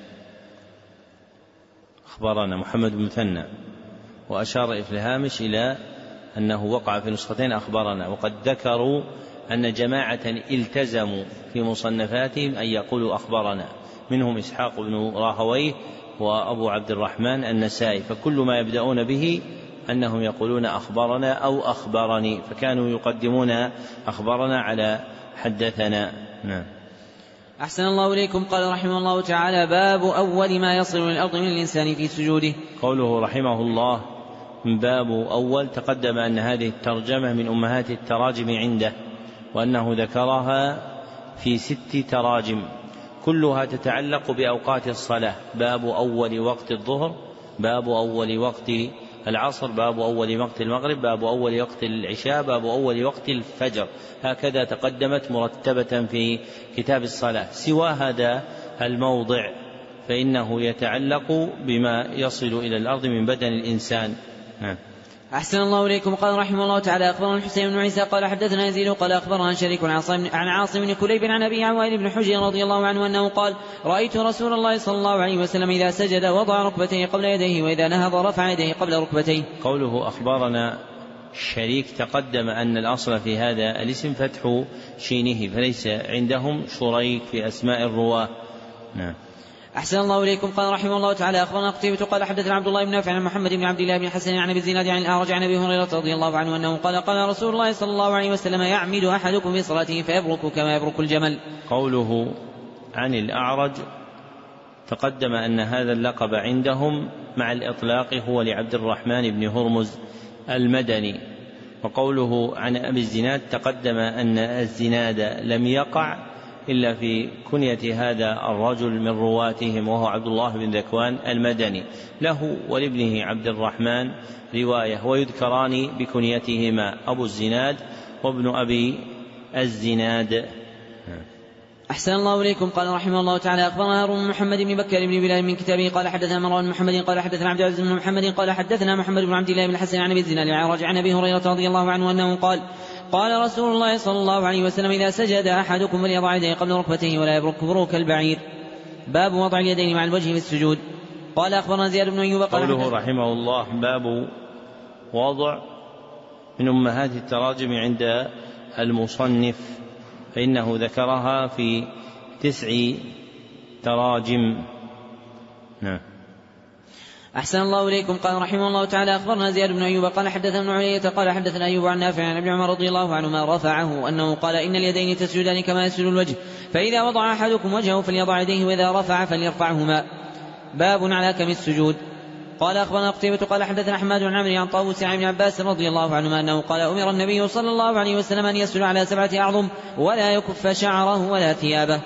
أخبرنا محمد بن مثنى وأشار في الهامش إلى أنه وقع في نسختين أخبرنا وقد ذكروا أن جماعة التزموا في مصنفاتهم أن يقولوا أخبرنا منهم إسحاق بن راهويه وأبو عبد الرحمن النسائي فكل ما يبدأون به أنهم يقولون أخبرنا أو أخبرني فكانوا يقدمون أخبرنا على حدثنا. نعم. أحسن الله إليكم. قال رحمه الله تعالى باب أول ما يصل للأرض من الإنسان في سجوده. قوله رحمه الله باب أول تقدم أن هذه الترجمة من أمهات التراجم عنده وأنه ذكرها في ست تراجم كلها تتعلق بأوقات الصلاة. باب أول وقت الظهر باب أول وقت العصر باب أول وقت المغرب باب أول وقت العشاء باب أول وقت الفجر هكذا تقدمت مرتبة في كتاب الصلاة. سوى هذا الموضع فإنه يتعلق بما يصل إلى الأرض من بدن الإنسان. نعم. أحسن الله إليكم. قال رحمه الله تعالى أخبرنا الحسين بن عيسى قال حدثنا يزيد قال أخبرنا شريك عن عاصم بن كليب عن أبي عن وائل بن حجر رضي الله عنه أنه قال رأيت رسول الله صلى الله عليه وسلم إذا سجد وضع ركبتيه قبل يديه وإذا نهض رفع يديه قبل ركبتيه. قوله أخبرنا شريك تقدم أن الأصل في هذا الاسم فتح شينه فليس عندهم شريك في أسماء الرواة. نعم. أحسن الله إليكم. قال رحمه الله تعالى أخبرنا قتيبة قال حدثنا عبد الله بن نافع عن محمد بن عبد الله بن حسن عن أبي الزناد عن الأعرج عن أبي هريرة رضي الله عنه أنه قال قال رسول الله صلى الله عليه وسلم يعمد أحدكم في صلاته فيبرك كما يبرك الجمل. قوله عن الأعرج تقدم أن هذا اللقب عندهم مع الإطلاق هو لعبد الرحمن بن هرمز المدني وقوله عن أبي الزناد تقدم أن الزناد لم يقع إلا في كنية هذا الرجل من رواتهم وهو عبد الله بن ذكوان المدني، له ولابنه عبد الرحمن رواية، ويذكران بكنيتهما أبو الزناد وابن أبي الزناد. أحسن الله إليكم. قال رحمه الله تعالى أخبرنا هارون بن محمد بن بكر بن بلال من كتابه قال حدثنا مروان بن محمد قال حدثنا عبد العزيز بن محمد قال حدثنا محمد بن عبد الله بن الحسن عن أبي الزناد عن أبي هريرة رضي الله عنه أنه قال قال رسول الله صلى الله عليه وسلم إذا سجد أحدكم فليضع يديه قبل ركبتيه ولا يبرك بروك البعير. باب وضع اليدين مع الوجه في السجود. قال أخبرنا زياد بن أيوب قال قوله رحمه الله باب وضع من أمهات التراجم عند المصنف، فإنه ذكرها في تسع تراجم. نعم. أحسن الله إليكم. قال رحمه الله تعالى أخبرنا زياد بن أيوب قال حدثنا ابن علية قال حدثنا أيوب عن نافع عن ابن عمر رضي الله عنهما رفعه أنه قال إن اليدين تسجدان كما يسجد الوجه، فإذا وضع أحدكم وجهه فليضع يديه وإذا رفع فليرفعهما. باب على كم السجود. قال أخبرنا قتيبة قال حدثنا أحمد بن عمرو عن طاووس عن ابن عباس رضي الله عنهما أنه قال أمر النبي صلى الله عليه وسلم أن يسجد على سبعة أعظم ولا يكف شعره ولا ثيابه.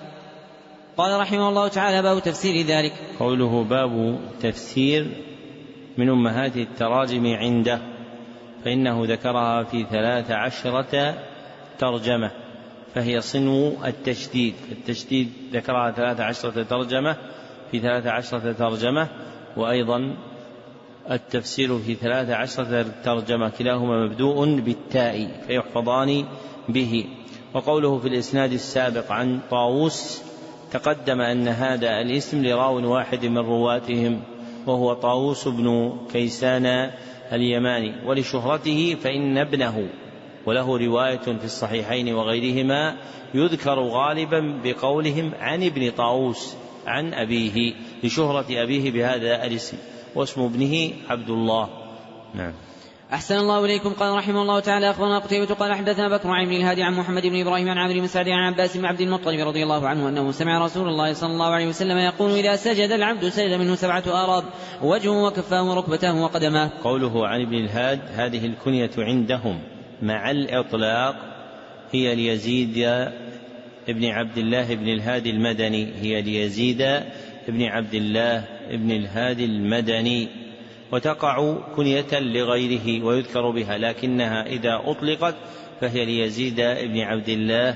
قال رحمه الله تعالى باب تفسير ذلك. قوله باب تفسير من أمهات التراجم عنده، فإنه ذكرها في ثلاث عشرة ترجمة، فهي صنو التشديد. التشديد ذكرها ثلاث عشرة ترجمة في ثلاث عشرة ترجمة، وأيضا التفسير في ثلاث عشرة ترجمة كلاهما مبدوء بالتاء فيحفظان به. وقوله في الإسناد السابق عن طاووس تقدم أن هذا الاسم لراو واحد من رواتهم وهو طاووس بن كيسان اليماني، ولشهرته فإن ابنه وله رواية في الصحيحين وغيرهما يذكر غالبا بقولهم عن ابن طاووس عن أبيه لشهرة أبيه بهذا الاسم، واسم ابنه عبد الله. نعم. أحسن الله إليكم. قال رحمه الله تعالى أخبرنا قتيبة قال حدثنا بكر عن ابن الهادي عن محمد بن إبراهيم عن عمرو بن سعد عن عباس بن عبد المطلب رضي الله عنه أنه سمع رسول الله صلى الله عليه وسلم يقول إذا سجد العبد سجد منه سبعة آراب وجهه وكفاه وركبتاه وقدماه. قوله عن ابن الهاد هذه الكنية عندهم مع الإطلاق هي ليزيد ابن عبد الله بن الهادي المدني، هي ليزيد ابن عبد الله بن الهادي المدني، وتقع كنية لغيره ويذكر بها، لكنها إذا أطلقت فهي ليزيد ابن عبد الله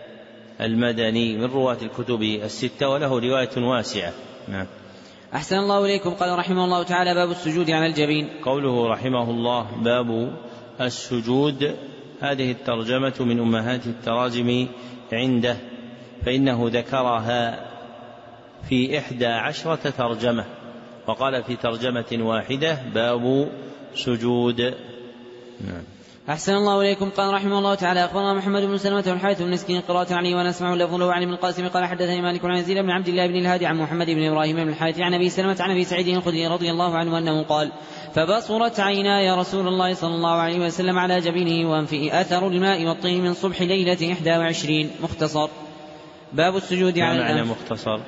المدني من رواة الكتب الستة، وله رواية واسعة. نعم. أحسن الله إليكم. قال رحمه الله تعالى باب السجود على الجبين. قوله رحمه الله باب السجود، هذه الترجمة من أمهات التراجم عنده، فإنه ذكرها في إحدى عشرة ترجمة، وقال في ترجمة واحدة باب سجود. نعم. أحسن الله إليكم. قال رحمه الله تعالى أخبرنا محمد بن سلمة والحارث بن مسكين قراءة عليه ونسمع لفظ له عن ابن القاسم قال حدثني مالك عن يزيد بن عبد الله بن الهادي عن محمد بن إبراهيم بن الحارث عن أبي سلمة عن أبي سعيد الخدري رضي الله عنه أنه قال فبصرت عيناي رسول الله صلى الله عليه وسلم على جبينه وأنفه أثر الماء والطين من صبح ليلة إحدى وعشرين. مختصر. باب السجود على الأنف. معنى مختصر.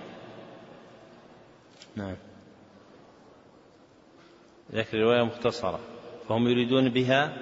نعم. ذكر رواية مختصرة، فهم يريدون بها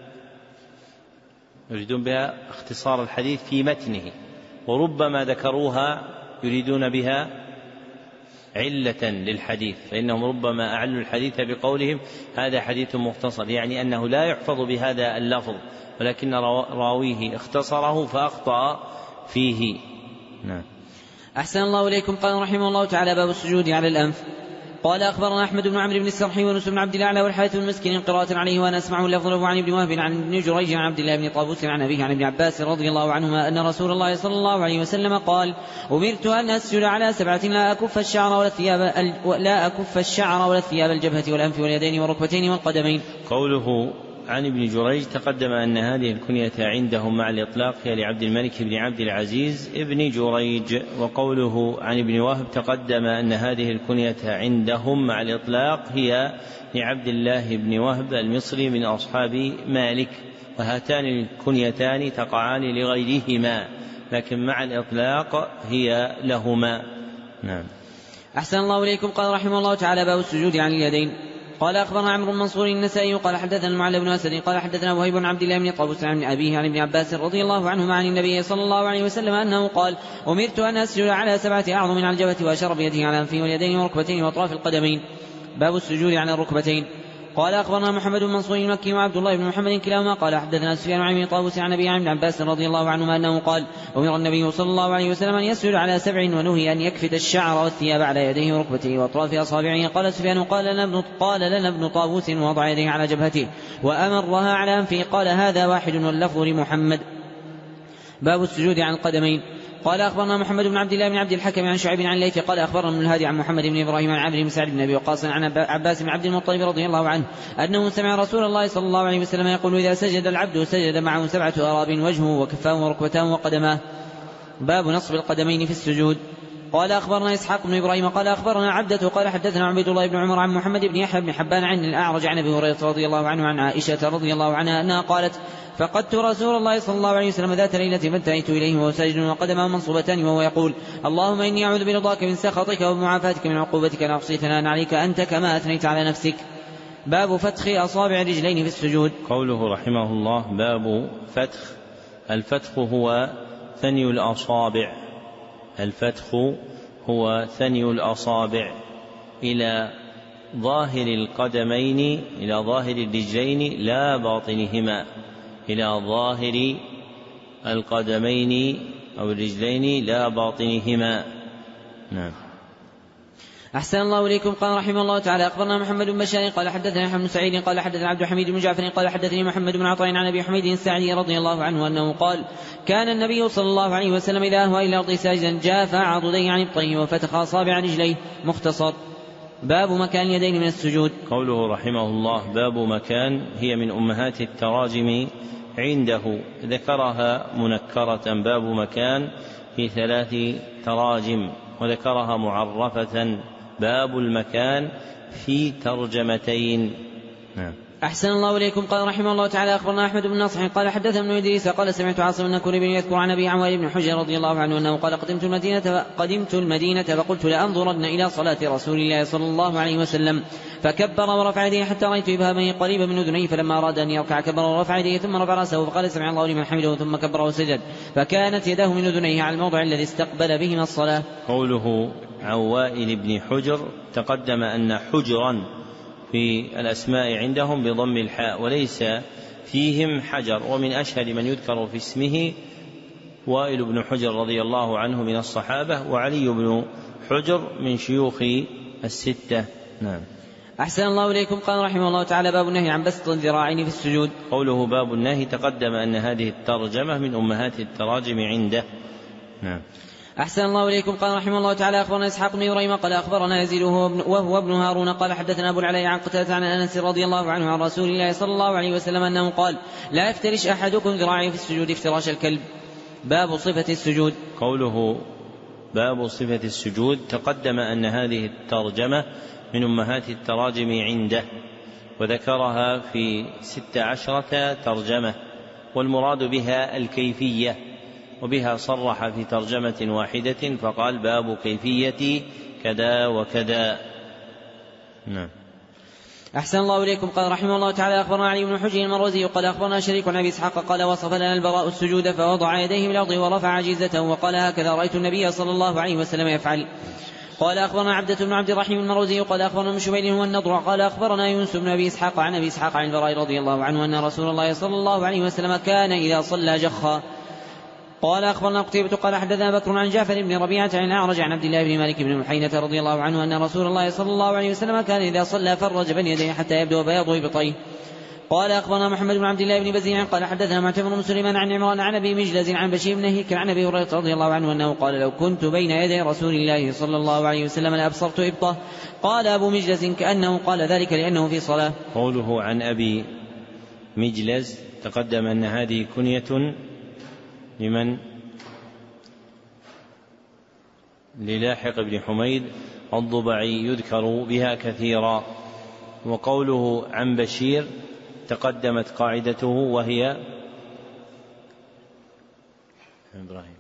يريدون بها اختصار الحديث في متنه، وربما ذكروها يريدون بها علة للحديث، فإنهم ربما أعلوا الحديث بقولهم هذا حديث مختصر، يعني أنه لا يحفظ بهذا اللفظ ولكن راويه اختصره فأخطأ فيه. نعم. أحسن الله إليكم. قال رحمه الله تعالى باب السجود على الأنف. قال أخبرنا أحمد بن عمرو بن السرحي ونس بن عبد الأعلى والحارث بن مسكين قراءة عليه وأنا أسمعه لفظه عن ابن وهب عن ابن جريج عن عبد الله بن طاووس عن أبيه عن ابن عباس رضي الله عنهما أن رسول الله صلى الله عليه وسلم قال أمرت أن أسجد على سبعة لا أكف الشعر ولا الثياب لا أكف الشعر ولا الثياب الجبهة والأنف واليدين والركبتين والقدمين. قوله عن ابن جريج تقدم أن هذه الكنية عندهم مع الإطلاق هي لعبد الملك بن عبد العزيز ابن جريج. وقوله عن ابن وهب تقدم أن هذه الكنية عندهم مع الإطلاق هي لعبد الله بن وهب المصري من أصحاب مالك، وهاتان الكنيتان تقعان لغيرهما لكن مع الإطلاق هي لهما. نعم. أحسن الله إليكم. قال رحمه الله تعالى باب السجود عن اليدين. قال أخبرنا عمرو بن منصور النسائي قال حدثنا المعلى بن أسد قال حدثنا وهيب بن عبد الله بن طاووس عن أبيه عن ابن عباس رضي الله عنهما عن النبي صلى الله عليه وسلم أنه قال أمرت أن أسجد على سبعة أعظم على الجبهة وأشار بيده على أنفه واليدين والركبتين وأطراف القدمين. باب السجود على الركبتين. قال أخبرنا محمد بن منصور المكي وعبد الله بن محمد كلاهما قال حدثنا سفيان عن ابن طاووس عن أبي عن عباس رضي الله عنهما أنه قال أمر النبي صلى الله عليه وسلم أن يسجد على سبع ونهي أن يكفت الشعر والثياب على يديه وركبته وأطراف أصابعه. قال سفيان قال لنا ابن قال لنا ابن طاووس ووضع يديه على جبهته وأمرها على أنفه قال هذا واحد واللفظ لمحمد. باب السجود عن القدمين. قال أخبرنا محمد بن عبد الله بن عبد الحكم عن شعيب عن ليث قال أخبرنا ابن الهادي عن محمد بن إبراهيم عن عمرو بن سعد بن أبي وقاص عن عباس بن عبد المطلب رضي الله عنه أنه سمع رسول الله صلى الله عليه وسلم يقول إذا سجد العبد سجد معه سبعة أراب وجهه وكفاه وركبتاه وقدماه. باب نصب القدمين في السجود. قال أخبرنا إسحاق بن إبراهيم قال أخبرنا عبدة قال حدثنا عبيد الله بن عمر عن محمد بن يحيى بن حبان عن الأعرج عن أبي هريرة رضي الله عنه عن عائشة رضي الله عنها أنها قالت فقدت رسول الله صلى الله عليه وسلم ذات ليلة فانتهيت إليه وهو ساجد وقدمه منصوبتان وهو يقول اللهم إني أعوذ برضاك من سخطك وبمعافاتك من عقوبتك لا أحصي ثناء عليك أنت كما أثنيت على نفسك. باب فتخ أصابع الرجلين في السجود. قوله رحمه الله باب فتخ. الفتخ هو ثني الأصابع الفتخ هو ثني الأصابع إلى ظاهر القدمين إلى ظاهر الرجلين لا باطنهما إلى ظاهر القدمين أو الرجلين لا باطنهما. نعم. أحسن الله إليكم. قال رحمه الله تعالى أخبرنا محمد بن بشار قال حدثنا يحيى بن سعيد قال حدثنا عبد الحميد بن جعفر قال حدثني محمد بن عطاء عن أبي حميد الساعدي رضي الله عنه أنه قال كان النبي صلى الله عليه وسلم إذا أهوى إلى الأرض ساجدا جافى عضديه عن ابطيه وفتخ أصابع رجليه. مختصر. باب مكان اليدين من السجود. قوله رحمه الله باب مكان هي من أمهات التراجم عنده ذكرها منكرة باب مكان في ثلاث تراجم وذكرها معرفة باب المكان في ترجمتين. نعم. أحسن الله إليكم. قال رحمه الله تعالى أخبرنا أحمد بن نصح قال حدثنا ابن إدريس قال سمعت عاصم بن كريب يذكر عن أبي عوال بن حجر رضي الله عنه أنه قال قدمت المدينة قدمت المدينة فقلت لأنظرن إلى صلاة رسول الله صلى الله عليه وسلم فكبر ورفع يديه حتى رأيت إبهامه قريبا من أذنيه فلما أراد أن يركع كبر ورفع يديه ثم رفع رأسه فقال سمع الله لمن حمده ثم كبر وسجد فكانت يداه من أذنيه على الموضع الذي استقبل بهما الصلاة. قوله عن وائل بن حجر تقدم أن حجرا في الأسماء عندهم بضم الحاء وليس فيهم حجر ومن أشهر من يذكر في اسمه وائل بن حجر رضي الله عنه من الصحابة وعلي بن حجر من شيوخ الستة. نعم. أحسن الله إليكم. قال رحمه الله تعالى باب النهي عن بسط الذراعين في السجود. قوله باب النهي تقدم أن هذه الترجمة من أمهات التراجم عنده. نعم. أحسن الله إليكم. قال رحمه الله تعالى أخبرنا إسحاق بن إبراهيم قال أخبرنا يزيد وهو ابن هارون قال حدثنا أبو العلاء عن قتادة عن أنس رضي الله عنه عن رسول الله صلى الله عليه وسلم أنه قال لا يفترش أحدكم ذراعيه في السجود افتراش الكلب. باب صفة السجود. قوله باب صفة السجود تقدم أن هذه الترجمة من أمهات التراجم عنده وذكرها في ست عشرة ترجمة والمراد بها الكيفية وبها صرح في ترجمة واحدة فقال باب كيفية كذا وكذا. نعم. أحسن الله إليكم. قال رحمه الله تعالى أخبرنا علي بن حجر المروزي قال أخبرنا شريك عن أبي إسحاق قال وصف لنا البراء السجود فوضع يديه بالأرض ورفع عجيزته وقال هكذا رأيت النبي صلى الله عليه وسلم يفعل. قال أخبرنا عبدة بن عبد الرحيم المروزي قال أخبرنا من شبيل هو النضر قال أخبرنا يونس بن أبي إسحاق عن أبي إسحاق عن البراء رضي الله عنه أن رسول الله صلى الله عليه وسلم كان إذا صلى جخا. قال أخبرنا قتيبة قال حدثنا بكر عن جعفر بن ربيعة عن الأعرج عن عبد الله بن مالك بن محينة رضي الله عنه أن رسول الله صلى الله عليه وسلم كان إذا صلى فرج بين يديه حتى يبدو بياض إبطيه. قال أخبرنا محمد بن عبد الله بن بزيع قال حدثنا معتمر بن سليمان عن عمران عن أبي مجلز عن بشير بن هيك عن أبي هريرة رضي الله عنه أنه قال لو كنت بين يدي رسول الله صلى الله عليه وسلم لأبصرت إبطه. قال أبو مجلز كأنه قال ذلك لأنه في صلاة. قوله عن أبي مجلز تقدم أن هذه كنية لمن للاحق بن حميد الضبعي يذكر بها كثيرا. وقوله عن بشير تقدمت قاعدته وهي إبراهيم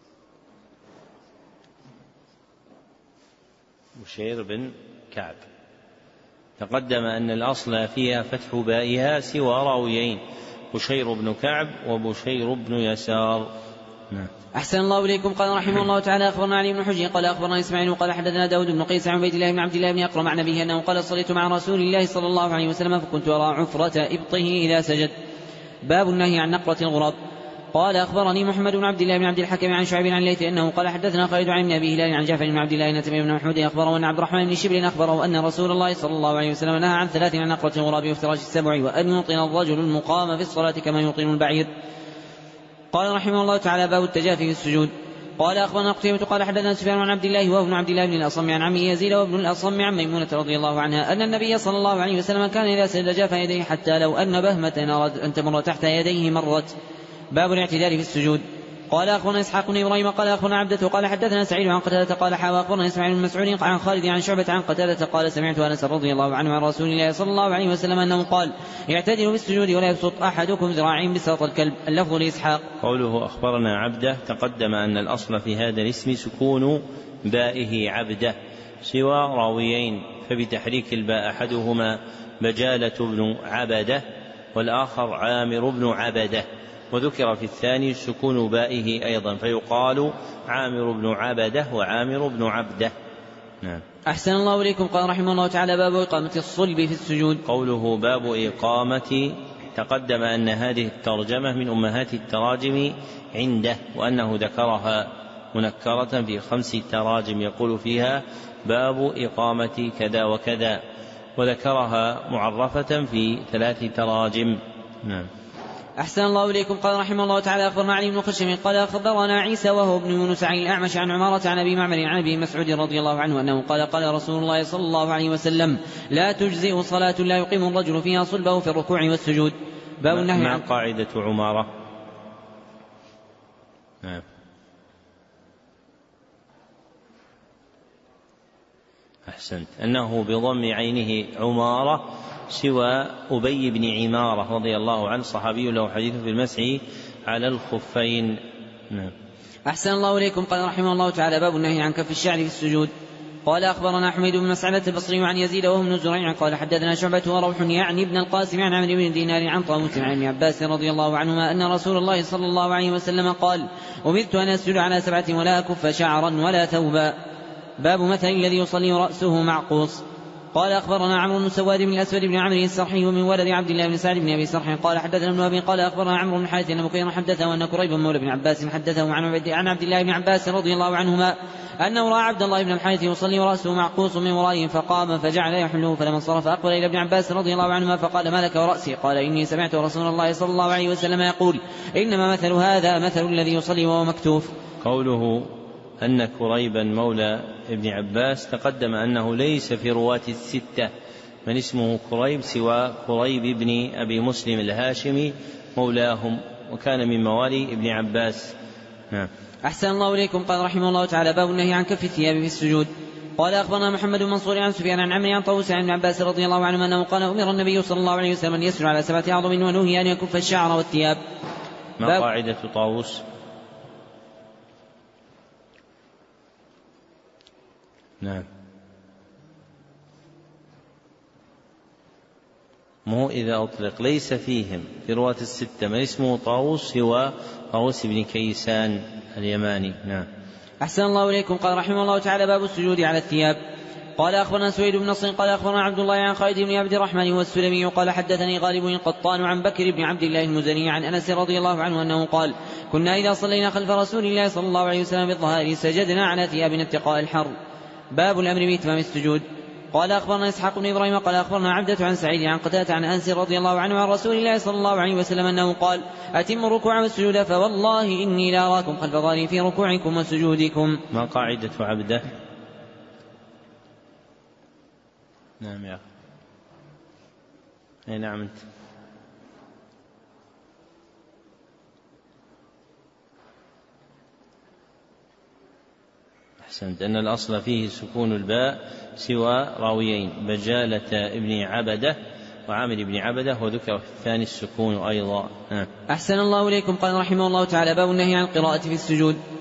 بشير بن كعب تقدم أن الأصل فيها فتح بائها سوى راويين، بشير بن كعب وبشير بن يسار. نعم. أحسن الله إليكم. قال رحمه الله تعالى أخبرنا علي بن حجر قال أخبرنا إسماعيل قال حدثنا داود بن قيس عن عبيد الله بن عبد الله بن أكرم عن أبيه أنه قال صليت مع رسول الله صلى الله عليه وسلم فكنت أرى عفرة إبطه إذا سجد. باب النهي عن نقرة الغراب. قال أخبرني محمد بن عبد الله بن عبد الحكم عن شعيب عن الليث أنه قال حدثنا خالد عن أبي هلال عن جعفر بن عبد الله بن بن محمود أخبره أن عبد الرحمن بن شبل أخبره أن رسول الله صلى الله عليه وسلم نهى عن ثلاث عن نقرة الغراب وافتراش السبع وأن يوطن الرجل المقام في الصلاة كما يوطن البعير. قال رحمه الله تعالى باب التجافي في السجود. قال أخبرنا قتيبة قال حدثنا سفيان عن عبد الله وابن عبد الله بن الأصم عن عمه يزيد وابن الأصم عن ميمونة رضي الله عنها أن النبي صلى الله عليه وسلم كان إذا سجد جاف يديه حتى لو أن بهمة أراد أن تمر تحت يديه مرت. باب الاعتدال في السجود. قال أخبرنا إسحاق بن إبراهيم قال أخبرنا عبدة قال حدثنا سعيد عن قتادة قال حاوى أخبرنا إسماعيل بن مسعود عن خالد عن شعبة عن قتادة قال سمعت أنس رضي الله عنه عن رسول الله صلى الله عليه وسلم أنه قال اعتدلوا بالسجود ولا يبسط أحدكم ذراعين بساط الكلب. اللفظ لإسحاق. قوله أخبرنا عبدة تقدم أن الأصل في هذا الاسم سكون بائه عبدة سوى راويين، فبتحريك الباء أحدهما بجالة بن عبدة والآخر عامر بن عبدة، وذكر في الثاني سكون بائه أيضا فيقال عامر بن عبدة وعامر بن عبدة. نعم. أحسن الله إليكم. قال رحمه الله تعالى باب إقامة الصلب في السجود. قوله باب إقامة تقدم أن هذه الترجمة من أمهات التراجم عنده، وأنه ذكرها منكرة في خمس تراجم يقول فيها باب إقامة كذا وكذا، وذكرها معرفة في ثلاث تراجم. نعم. أحسن الله إليكم. قال رحمه الله تعالى أخبرنا علي بن خشم قال أخبرنا عيسى وهو ابن يونس عن الأعمش عن عمارة عن أبي معمر عن أبي مسعود رضي الله عنه أنه قال قال رسول الله صلى الله عليه وسلم لا تجزئ صلاة لا يقيم الرجل فيها صلبه في الركوع والسجود. باب النهي ما قاعدة عمارة؟ نعم. أحسنت. أنه بضم عينه عمارة سوى أبي بن عمارة رضي الله عنه صحابي له حديث في المسح على الخفين. نعم. أحسن الله إليكم. قال رحمه الله تعالى باب النهي عن كف الشعر في السجود. قال أخبرنا حميد بن مسعدة البصري عن يزيد وهو بن زريع قال حدثنا شعبة وروح يعني ابن القاسم عن عمرو بن دينار عن طاووس عن ابن عباس رضي الله عنهما أن رسول الله صلى الله عليه وسلم قال أمرت أن أسجد على سبعة ولا أكف شعرا ولا ثوبا. باب مثل الذي يصلي رأسه معقوس. قال أخبرنا عمرو بن سواد بن الأسود بن عمرو السرحي ومن ولد عبد الله بن سعد بن أبي سرح قال حدثنا ابن أبي قال أخبرنا عمرو بن حارث أن بكير حدثه أن كريب مولى بن عباس حدثه عن عبد الله بن عباس رضي الله عنهما أنه رأى عبد الله بن الحارث يصلي ورأسه معقوس من ورائه فقام فجعل يحله، فلما انصرف أقبل إلى ابن عباس رضي الله عنهما فقال ما لك ورأسي؟ قال إني سمعت رسول الله صلى الله عليه وسلم يقول إنما مثل هذا مثل الذي يصلي وهو مكتوف. قوله أن كريبا مولى ابن عباس تقدم أنه ليس في رواة الستة من اسمه كريب سوى كريب بن أبي مسلم الهاشمي مولاهم، وكان من موالي ابن عباس. نعم. أحسن الله إليكم. قال رحمه الله تعالى باب النهي عن كف الثياب في السجود. قال أخبرنا محمد بن منصور عن سفيان عن عمرو عن طاووس عن ابن عباس رضي الله عنه أنه قال أمر النبي صلى الله عليه وسلم أن يسجد على سبعة أعظم ونهي أن يكف الشعر والثياب. ما قاعدة طاووس؟ نعم. مو إذا أطلق ليس فيهم في رواة الستة من اسمه طاووس هو طاووس بن كيسان اليماني. نعم. أحسن الله إليكم. قال رحمه الله تعالى باب السجود على الثياب. قال أخبرنا سويد بن نصر قال أخبرنا عبد الله عن خالد بن عبد الرحمن والسلمي قال حدثني غالب القطان عن بكر بن عبد الله المزني عن أنس رضي الله عنه أنه قال كنا إذا صلينا خلف رسول الله صلى الله عليه وسلم بالظهائر سجدنا على ثيابنا اتقاء الحر. باب الأمر بإتمام السجود. قال أخبرنا إسحاق بن إبراهيم قال أخبرنا عبدة عن سعيد عن قتادة عن أنس رضي الله عنه عن رسول الله صلى الله عليه وسلم أنه قال أتموا الركوع والسجود فوالله إني لا أراكم خلف ظهري في ركوعكم وسجودكم. ما قاعدة عبدة؟ نعم يا أخي. نعم أنت. أحسنت. أن الأصل فيه سكون الباء سوى راويين بجالة ابن عبدة وعامر بن عبدة، وذكر في الثاني السكون أيضا. أحسن الله إليكم. قال رحمه الله تعالى باب النهي عن القراءة في السجود.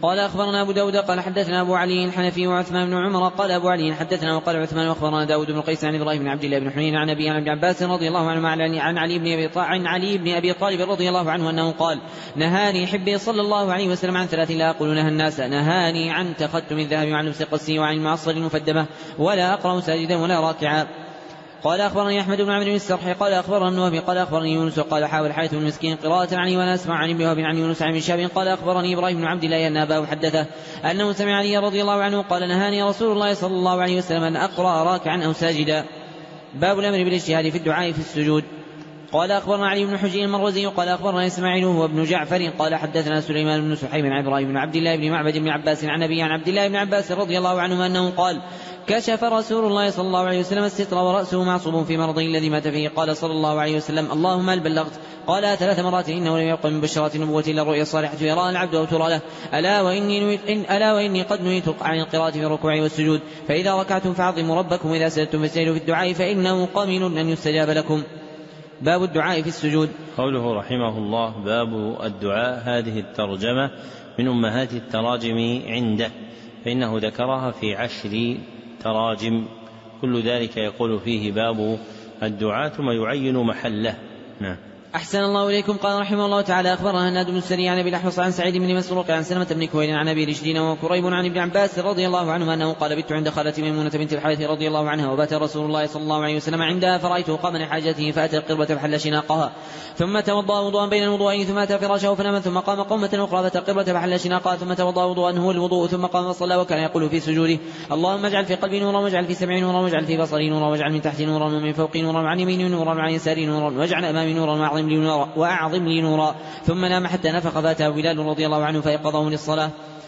قال أخبرنا أبو داود قال حدثنا أبو علي الحنفي وعثمان بن عمر قال أبو علي حدثنا وقال عثمان وأخبرنا داود بن قيس عن إبراهيم بن عبد الله بن حنين عن أبي عن ابن عباس رضي الله عنه عن علي بن أبي عن علي بن أبي طالب رضي الله عنه أنه قال نهاني حبي صلى الله عليه وسلم عن ثلاث لا أقول نهى الناس نهاني عن تختم الذهب وعن لبس قسي وعن المعصر المفدمة ولا أقرأ ساجدا ولا راكعا. قال أخبرني أحمد بن عمرو بن السرح قال أخبرنا النوبي قال أخبرني يونس قال حاول حارث بن مسكين قراءة عني وأنا أسمع عن ابن وهب عن يونس عن شاب قال أخبرني إبراهيم بن عبد الله أن أباه حدثه أنه سمع علي رضي الله عنه قال نهاني رسول الله صلى الله عليه وسلم أن أقرأ راكعا أو ساجدا. باب الأمر بالاجتهاد في الدعاء في السجود. قال أخبرنا علي بن حجين المروزي قال أخبرنا إسماعيل هو ابن جعفر قال حدثنا سليمان بن سحيم عن إبراهيم بن عبد الله بن معبد بن عباس عن أبي عن عبد الله بن عباس رضي الله عنهما أنه قال كشف رسول الله صلى الله عليه وسلم الستر ورأسه معصوب في مرضه الذي مات فيه قال صلى الله عليه وسلم اللهم هل بلغت؟ قال ثلاث مرات إنه لم يبق من بشرات النبوة إلا الرؤيا الصالحة يراها العبد أو ترى له ألا وإني, نويت إن ألا وإني قد نويت عن القراءة في الركوع والسجود فإذا ركعتم فعظموا ربكم وإذا سجدتم فاجتهدوا في الدعاء فإنه قمن أن يستجاب لكم. باب الدعاء في السجود. قوله رحمه الله باب الدعاء هذه الترجمة من أمهات التراجم عنده فإنه ذكرها في عشر تراجم كل ذلك يقول فيه باب الدعاء ثم يعين محله. نعم. أحسن الله إليكم. قال رحمه الله تعالى أخبرنا هناد بن السري عن أبي الأحوص عن سعيد بن مسروق عن سلمة بن كويل عن أبي رشدين وكريب عن ابن عباس رضي الله عنهما أنه قال بت عند خالتي ميمونة بنت الحارث رضي الله عنها وبات رسول الله صلى الله عليه وسلم عندها فرأيته قام لحاجته فأتى القربة فحل شناقها ثم توضأ وضوءا بين الوضوءين ثم أتى فراشه فنام ثم قام قومة أخرى فأتى القربة فحل شناقها ثم توضأ وضوءا هو الوضوء ثم قام وصلى وكان يقول في سجوده اللهم اجعل في قلبي نورا واجعل في سمعي نورا واجعل في بصري نورا واجعل من تحتي نورا ومن فوقي نورا وعن يميني نورا وعن يساري نورا واجعل أمامي نورا وأعظم لي نورا وأعظم لي نورا ثم نام حتى نفخ فأتاه بلال رضي الله عنه فيقظه للصلاة.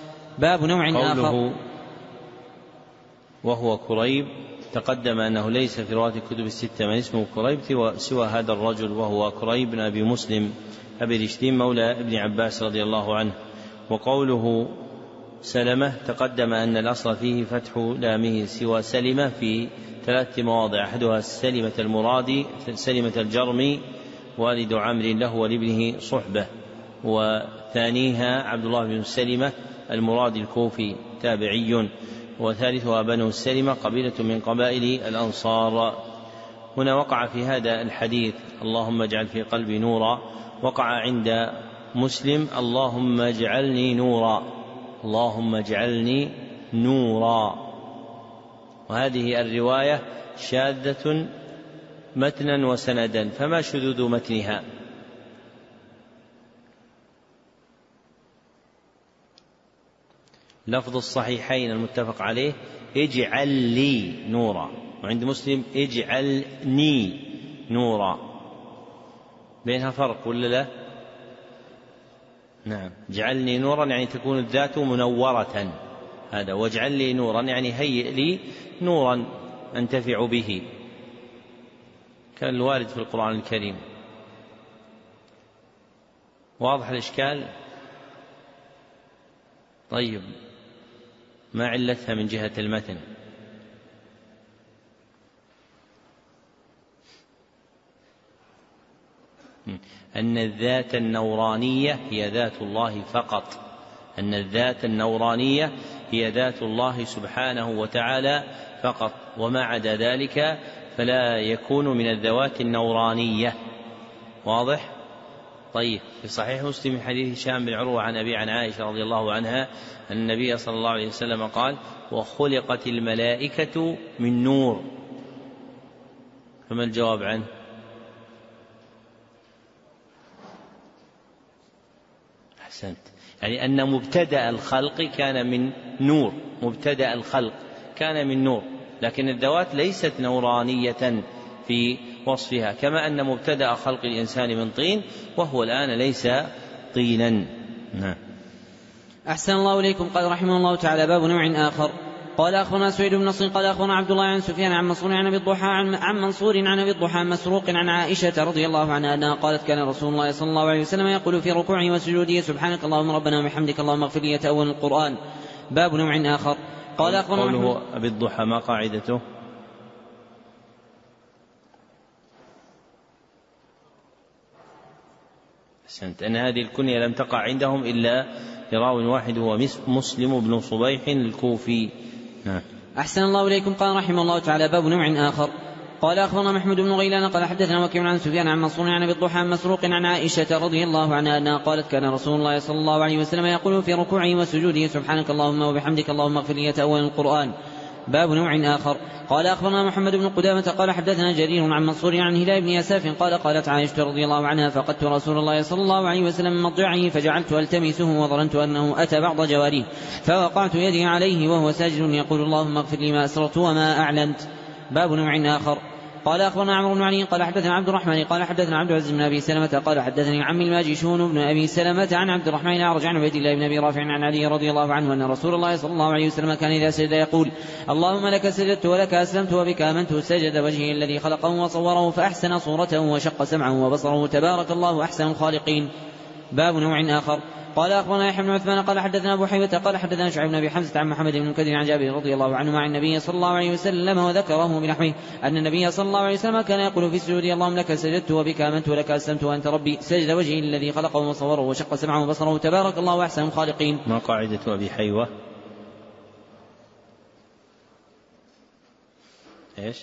باب نوع آخر. وهو كريب تقدم أنه ليس في رواية الكتب الستة من اسمه كريب سوى هذا الرجل وهو كريب بن أبي مسلم أبي رشدين مولى ابن عباس رضي الله عنه. وقوله سلمة تقدم أن الأصل فيه فتح لامه سوى سلمة في ثلاث مواضع أحدها سلمة المرادي سلمة الجرمي والد عمرو له ولابنه صحبة وثانيها عبد الله بن سلمة المرادي الكوفي تابعي وثالثها بنو سلمة قبيلة من قبائل الأنصار. هنا وقع في هذا الحديث اللهم اجعل في قلبي نورا وقع عند مسلم اللهم اجعلني نورا اللهم اجعلني نورا وهذه الرواية شاذة متنا وسندا فما شذوذ متنها؟ لفظ الصحيحين المتفق عليه اجعل لي نورا وعند مسلم اجعلني نورا بينها فرق ولا لا؟ نعم. اجعلني نورا يعني تكون الذات منورة هذا واجعل لي نورا يعني هيئ لي نورا أنتفع به كان الوارد في القرآن الكريم. واضح الإشكال؟ طيب ما علتها من جهة المتن؟ أن الذات النورانية هي ذات الله فقط أن الذات النورانية هي ذات الله سبحانه وتعالى فقط وما عدا ذلك فلا يكون من الذوات النورانية. واضح؟ طيب في صحيح مسلم حديث هشام بن عروة عن أبي عن عائشة رضي الله عنها أن النبي صلى الله عليه وسلم قال وخلقت الملائكة من نور فما الجواب عنه؟ أحسنت. يعني أن مبتدأ الخلق كان من نور مبتدأ الخلق كان من نور لكن الذوات ليست نورانية في وصفها كما أن مبتدأ خلق الإنسان من طين وهو الآن ليس طينا. نعم. أحسن الله إليكم. قال رحمه الله تعالى باب نوع آخر. قال أخبرنا سعيد بن نصر قال أخبرنا عبد الله عن سفيان عن منصور عن أبي الضحى عن منصور عن أبي الضحى مسروق عن عائشة رضي الله عنها أنها قالت كان رسول الله صلى الله عليه وسلم يقول في ركوعه وسجوده سبحانك اللهم ربنا وبحمدك اللهم اغفر لي يتأول القرآن. باب نوع آخر. قال أخبرنا قوله أبي الضحى ما قاعدته؟ أحسنت. أن هذه الكنية لم تقع عندهم إلا لراو واحد هو مسلم بن صبيح الكوفي. نعم. أحسن الله إليكم. قال رحمه الله تعالى: باب نوع آخر. قال أخبرنا محمود بن غيلان قال حدثنا وكيع عن سفيان عن منصور عن أبي الضحى عن مسروق عن عائشة رضي الله عنها أنها قالت: كان رسول الله صلى الله عليه وسلم يقول في ركوعه وسجوده: سبحانك اللهم وبحمدك اللهم اغفر لي تأول القرآن. باب نوع آخر. قال أخبرنا محمد بن قدامة قال حدثنا جرير عن منصور عن هلال بن يساف قال: قالت عائشة رضي الله عنها: فقدت رسول الله صلى الله عليه وسلم من مضجعه فجعلت ألتمسه وظننت أنه أتى بعض جواريه فوقعت يدي عليه وهو ساجد يقول: اللهم اغفر لي ما أسررت وما أعلنت. باب نوع آخر. قال أخبرنا عمرو بن علي قال حدثنا عبد الرحمن قال حدثنا عبد العزيز بن أبي سلمة قال حدثني عمي الماجشون بن أبي سلمة عن عبد الرحمن الأعرج عن عبيد الله بن أبي رافع عن علي رضي الله عنه أن رسول الله صلى الله عليه وسلم كان إذا سجد يقول: اللهم لك سجدت ولك أسلمت وبك آمنت. سجد وجهه الذي خلقه وصوره فأحسن صورته وشق سمعه وبصره تبارك الله أحسن الخالقين. باب نوع آخر. قال أخبرنا يحيى بن عثمان قال حدثنا أبو حيبة قال حدثنا شعيب بن أبي حمزة عن محمد بن منكدر عن جابر رضي الله عنه مع النبي صلى الله عليه وسلم وذكره بنحوه أن النبي صلى الله عليه وسلم كان يقول في السجود: اللهم لك سجدت وبك آمنت ولك أسلمت وأنت ربي. سجد وجهه الذي خلقه وصوره وشق سمعه وبصره تبارك الله أحسن الخالقين. ما قاعدة أبي حيوة؟ إيش؟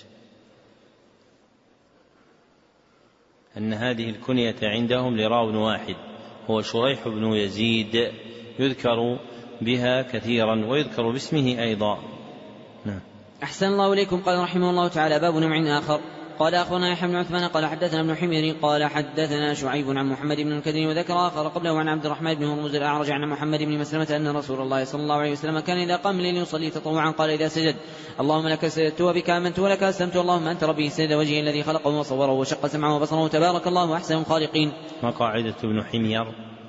أن هذه الكنية عندهم لراو واحد هو شريح بن يزيد يذكر بها كثيرا ويذكر باسمه أيضا. نعم. أحسن الله إليكم. قال رحمه الله تعالى: باب نوع آخر. قال أخبرنا يحيى بن عثمان قال حدثنا ابن حمير قال حدثنا شعيب عن محمد بن منكدر وذكر آخر قبله عن عبد الرحمن بن هرمز الأعرج عن محمد بن مسلمة أن رسول الله صلى الله عليه وسلم كان إذا قام الليل يصلي تطوعا قال إذا سجد: اللهم لك سجدت وبك آمنت ولك أسلمت اللهم أنت ربي. سجد وجهه الذي خلقه وصوره وشق سمعه وبصره تبارك الله أحسن الخالقين. ما قاعدة ابن حمير؟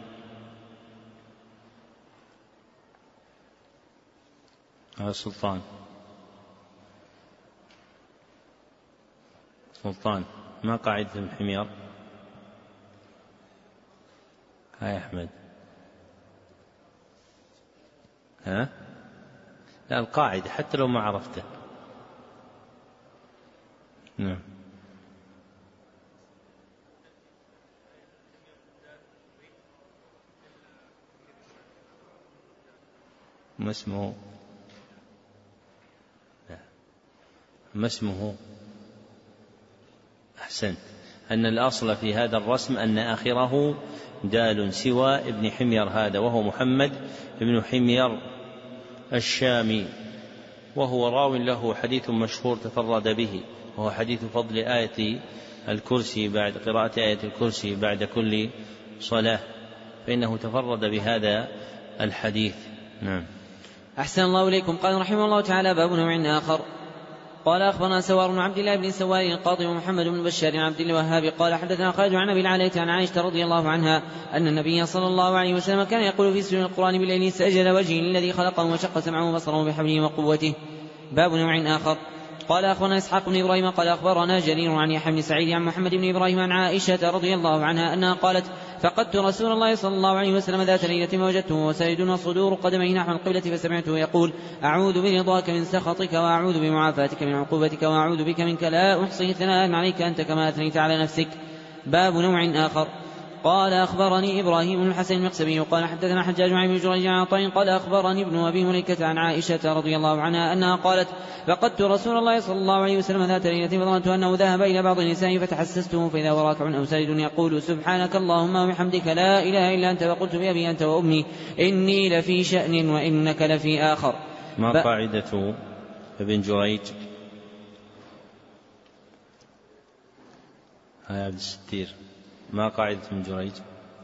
هذا سلطان سلطان ما قاعدة ابن حمير؟ هاي أحمد. ها؟ لا، القاعدة حتى لو ما عرفته. نعم. ما اسمه؟ لا. ما اسمه؟ أحسنت. أن الأصل في هذا الرسم أن آخره دال سوى ابن حمير هذا، وهو محمد ابن حمير الشامي، وهو راو له حديث مشهور تفرد به، وهو حديث فضل آية الكرسي بعد قراءة آية الكرسي بعد كل صلاة، فإنه تفرد بهذا الحديث. نعم. أحسن الله إليكم. قال رحمه الله تعالى: باب نوع آخر. قال أخبرنا سوار بن عبد الله بن سوار القاضي ومحمد بن بشار عبد الوهاب قال حدثنا خالد عن أبي العالية عن عائشة رضي الله عنها أن النبي صلى الله عليه وسلم كان يقول في سجود القرآن بالليل: سجد وجهه الذي خلقه وشق سمعه وبصره بحبله وقوته. باب نوع آخر. قال أخبرنا إسحاق بن إبراهيم قال أخبرنا جرير عن يحيى بن سعيد عن محمد بن إبراهيم عن عائشة رضي الله عنها أنها قالت: فقدت رسول الله صلى الله عليه وسلم ذات ليلة ووجدته وسيد وصدور قدميه نحو القبلة فسمعته يقول: أعوذ برضاك من سخطك وأعوذ بمعافاتك من عقوبتك وأعوذ بك منك لا أحصي ثناء عليك أنت كما أثنيت على نفسك. باب نوع آخر. قال أخبرني إبراهيم بن الحسن المقسمي قال حدثنا حجاج عن ابن جريج عن عطاء قال أخبرني ابن أبي مليكة عن عائشة رضي الله عنها أنها قالت: فقدت رسول الله صلى الله عليه وسلم ذات ليلة فظننت أنه ذهب إلى بعض النساء فتحسسته فإذا هو راكع أو ساجد يقول: سبحانك اللهم وبحمدك لا إله إلا أنت وقلت بأبي أنت وأمي إني لفي شأن وإنك لفي آخر. ما ب... قاعدة ابن جريج؟ هاي عبد الستير. ما قاعدة ابن جريج؟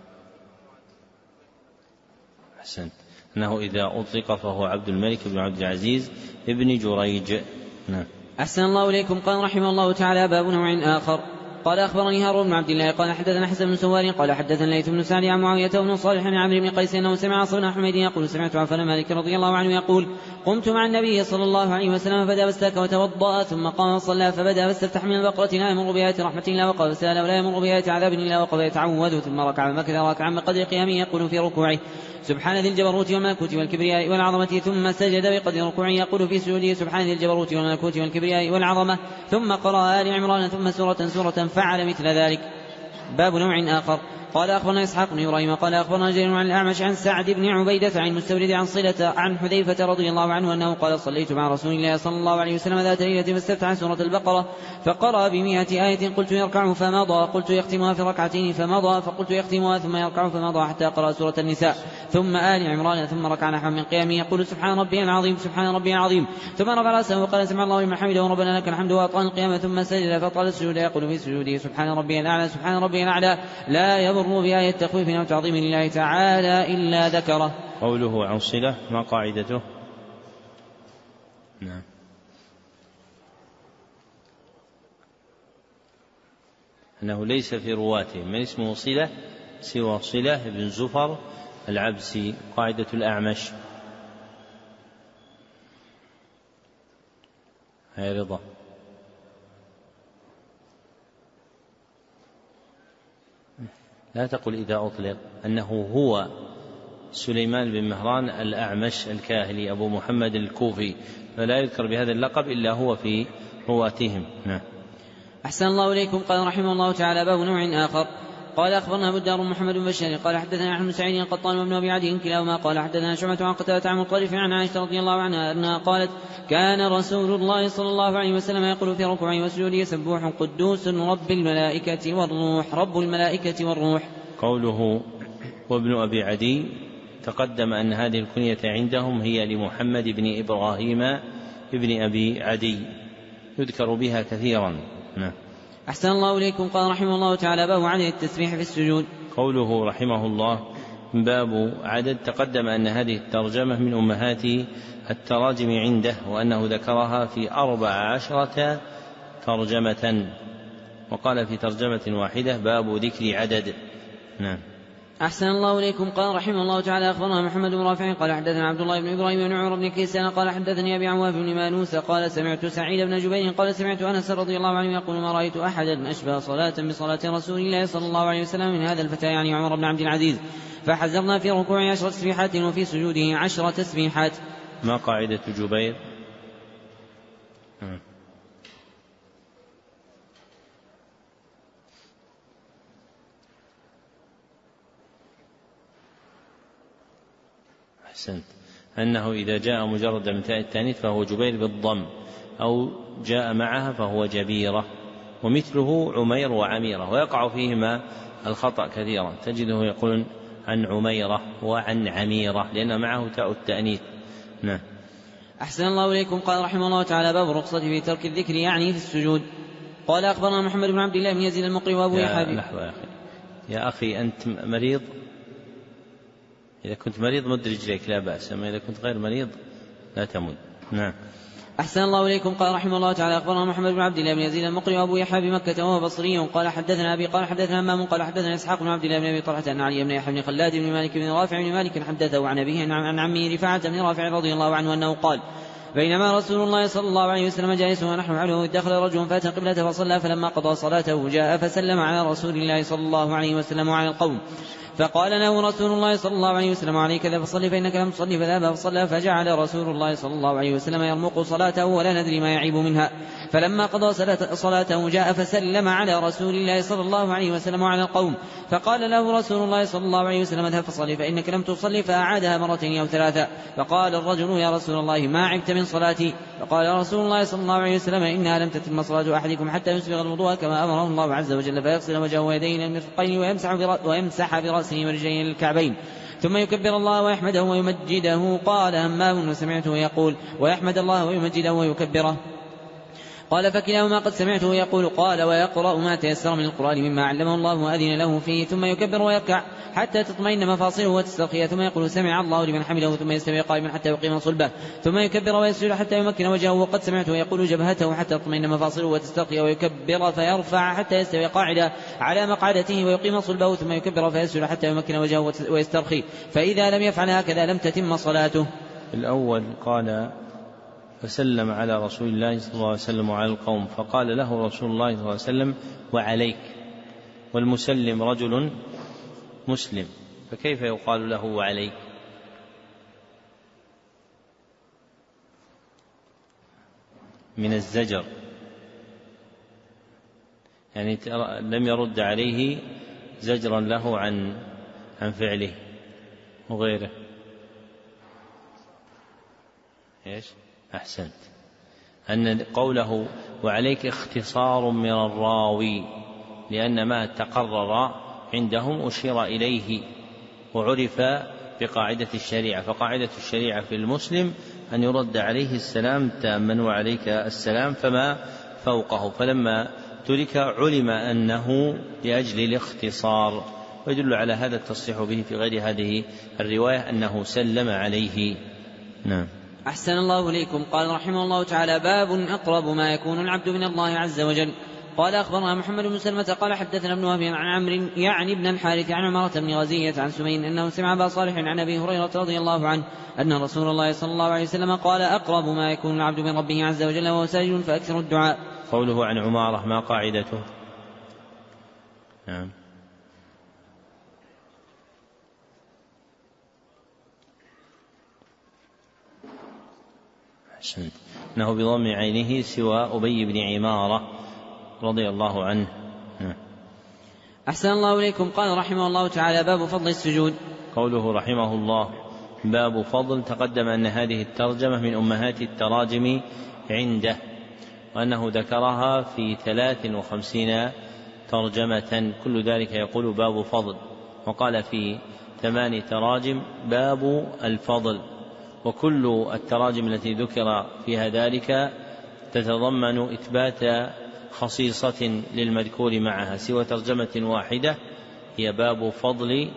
أحسنت. أنه إذا أطلق فهو عبد الملك بن عبد العزيز ابن جريج. نعم. أحسن الله إليكم. قال رحمه الله تعالى: باب نوع آخر. قال أخبرني هارون بن عبد الله قال حدثنا حسن بن سوار قال حدثنا ليث بن سعد عن معاوية بن صالح عن عمرو بن قيس أنه سمع عاصم بن حميد يقول: سمعت عفان مالك رضي الله عنه يقول: قمت مع النبي صلى الله عليه وسلم فبدأ فاستاك وتوضأ ثم قام وصلى فبدأ فاستفتح من البقرة لا يمر بآية رحمة إلا وقف فسأل ولا يمر بآية عذاب إلا وقف يتعوذ ثم ركع مكث راكعا بقدر قيامه يقول في ركوعه: سبحان ذي الجبروت والملكوت والكبرياء والعظمة ثم سجد بقدر ركوعه يقول في سجوده: سبحان ذي الجبروت والملكوت والكبرياء والعظمة ثم قرأ آل عمران ثم سورة سورة فعل مثل ذلك. باب نوع آخر. قال أخبرنا إسحاق بن إبراهيم قال أخبرنا جرير عن الأعمش عن سعد بن عبيدة عن مستورد عن صلة عن حذيفة رضي الله عنه أنه قال صليت مع رسول الله صلى الله عليه وسلم ذات ليلة فاستفتح سورة البقرة فقرأ بمئة آية قلت يركع فمضى قلت يختمها في ركعتين فمضى فقلت يختمها ثم يركع فمضى حتى قرأ سورة النساء ثم آل عمران ثم ركع نحو من قيامه يقول سبحان ربي العظيم سبحان ربي العظيم ثم رفع رأسه وقال سمع الله لمن حمده ربنا لك الحمد وأطال القيامة ثم سجد فطال السجود يقول في سجوده سبحان ربي الأعلى سبحان ربي الأعلى لا يضر بآية تخويف أو تعظيم لله تعالى إلا ذكره. قوله عن صلة ما قاعدته؟ نعم أنه ليس في رواته من اسمه صلة سوى صلة بن زفر العبسي. قاعدة الأعمش هاي رضا لا تقل إذا أطلق أنه هو سليمان بن مهران الأعمش الكاهلي أبو محمد الكوفي فلا يذكر بهذا اللقب إلا هو في رواتهم. نعم. أحسن الله إليكم. قال رحمه الله تعالى باب نوع آخر. قال أخبرنا أبو الدار محمد بن بشار قال حدثنا أحمد بن سعيد القطان وابن أبي عدي كلاهما قال حدثنا شعبة عن قتادة عن مطرف عن عائشة رضي الله عنها أنها قالت كان رسول الله صلى الله عليه وسلم يقول في ركوعه وسجوده سبوح قدوس رب الملائكة والروح رب الملائكة والروح. قوله وابن أبي عدي تقدم أن هذه الكنية عندهم هي لمحمد بن إبراهيم ابن أبي عدي يذكر بها كثيرا. نعم. أحسن الله إليكم. قال رحمه الله تعالى باب عدد التسبيح في السجود. قوله رحمه الله باب عدد تقدم أن هذه الترجمة من أمهات التراجم عنده وأنه ذكرها في أربع عشرة ترجمة وقال في ترجمة واحدة باب ذكر عدد. نعم. أحسن الله إليكم. قال رحمه الله تعالى أخبرنا محمد بن رافع قال حدثنا عبد الله بن إبراهيم بن عمر بن كيسان قال حدثني أبي عواف بن مانوس قال سمعت سعيد بن جبير قال سمعت أنس رضي الله عنه يقول ما رأيت أحدا أشبه صلاة بصلاة رسول الله صلى الله عليه وسلم من هذا الفتى يعني عمر بن عبد العزيز فحذرنا في ركوع عشر تسبيحات وفي سجوده عشر تسبيحات. ما قاعدة جبير؟ أحسنت. أنه إذا جاء مجرد من تاء التانيث فهو جبير بالضم أو جاء معها فهو جبيرة ومثله عمير وعميرة ويقع فيهما الخطأ كثيرا تجده يقول عن عميرة وعن عميرة لأن معه تاء التأنيث. نعم. أحسن الله إليكم. قال رحمه الله تعالى باب الرخصة في ترك الذكر يعني في السجود. قال أخبرنا محمد بن عبد الله بن يزيد المقري وأبو يحيى. لحظة يا أخي يا أخي أنت مريض؟ إذا كنت مريض مد رجليك لا بأس أما إذا كنت غير مريض لا تمد. نعم. أحسن الله إليكم. قال رحمه الله تعالى أخبرنا محمد بن عبد الله بن يزيد المقري وأبو يحيى بمكة وهو بصري قال حدثنا أبي قال حدثنا همام قال حدثنا إسحاق بن عبد الله بن أبي طلحة أن علي بن يحيى بن خلاد بن مالك بن رافع بن مالك حدثه عن أبيه عن عمه رفاعة بن رافع رضي الله عنه أنه قال بينما رسول الله صلى الله عليه وسلم جالس ونحن حوله دخل رجل فأتى قبلته فصلى فلما قضى صلاته جاء فسلم على رسول الله صلى الله عليه وسلم وعلى القوم فقال له رسول الله صلى الله عليه وسلم عليك ذا فصلي فإنك لم تصلي فذهب فصلى فجعل رسول الله صلى الله عليه وسلم يرمق صلاته ولا ندري ما يعيب منها فلما قضى صلاته جاء فسلم على رسول الله صلى الله عليه وسلم وعلى القوم فقال له رسول الله صلى الله عليه وسلم اذهب فصلي فإنك لم تصلي فأعادها مرتين أو ثلاثة فقال الرجل يا رسول الله ما عبت من صلاتي فقال رسول الله صلى الله عليه وسلم إنها لم تتم صلاة أحدكم حتى يسبغ الوضوء كما أمره الله عز وجل فيغسل وجهه ويديه إلى المرفقين ويمسح برأسه ورجليه الكعبين ثم يكبر الله ويحمده ويمجده. قال همام وسمعته يقول ويحمد الله ويمجده ويكبره قال فكلاهما قد سمعته يقول قال ويقرأ ما تيسر من القرآن مما علمه الله وأذن له فيه ثم يكبر ويركع حتى تطمئن مفاصله وتسترخي ثم يقول سمع الله لمن حمده ثم يستوي قائما حتى يقيم صلبه ثم يكبر ويسجد حتى يمكن وجهه وقد سمعته يقول جبهته حتى تطمئن مفاصله وتسترخي ويكبر فيرفع حتى يستوي قاعدا على مقعدته ويقيم صلبه ثم يكبر فيسجد حتى يمكن وجهه ويسترخي فإذا لم يفعل هكذا لم تتم صلاته. الأول قال فسلم على رسول الله صلى الله عليه وسلم وعلى القوم فقال له رسول الله صلى الله عليه وسلم وعليك والمسلم رجل مسلم فكيف يقال له وعليك؟ من الزجر يعني لم يرد عليه زجرا له عن عن فعله وغيره. إيش؟ أحسنت. أن قوله وعليك اختصار من الراوي لأن ما تقرر عندهم أشير إليه وعرف بقاعدة الشريعة، فقاعدة الشريعة في المسلم أن يرد عليه السلام تاما وعليك السلام فما فوقه، فلما ترك علم أنه لأجل الاختصار، ويدل على هذا التصريح به في غير هذه الرواية أنه سلم عليه. نعم. أحسن الله إليكم. قال رحمه الله تعالى: باب أقرب ما يكون العبد من الله عز وجل. قال أخبرنا محمد بن سلمة قال حدثنا ابن وهب عن عمرو يعني ابن الحارث عن عمرة بن غزية عن سمين أنه سمع أبا صالح عن أبي هريرة رضي الله عنه أن رسول الله صلى الله عليه وسلم قال: أقرب ما يكون العبد من ربه عز وجل وهو ساجد فأكثر الدعاء. قوله عن عمارة ما قاعدته؟ نعم. أحسنت. أنه بضم عينه سوى أبي بن عمارة رضي الله عنه. أحسن الله إليكم. قال رحمه الله تعالى: باب فضل السجود. قوله رحمه الله باب فضل، تقدم أن هذه الترجمة من أمهات التراجم عنده، وأنه ذكرها في ثلاث وخمسين ترجمة، كل ذلك يقول باب فضل، وقال في ثمان تراجم باب الفضل، وكل التراجم التي ذكر فيها ذلك تتضمن إثبات خصيصة للمذكور معها، سوى ترجمة واحدة هي باب فضل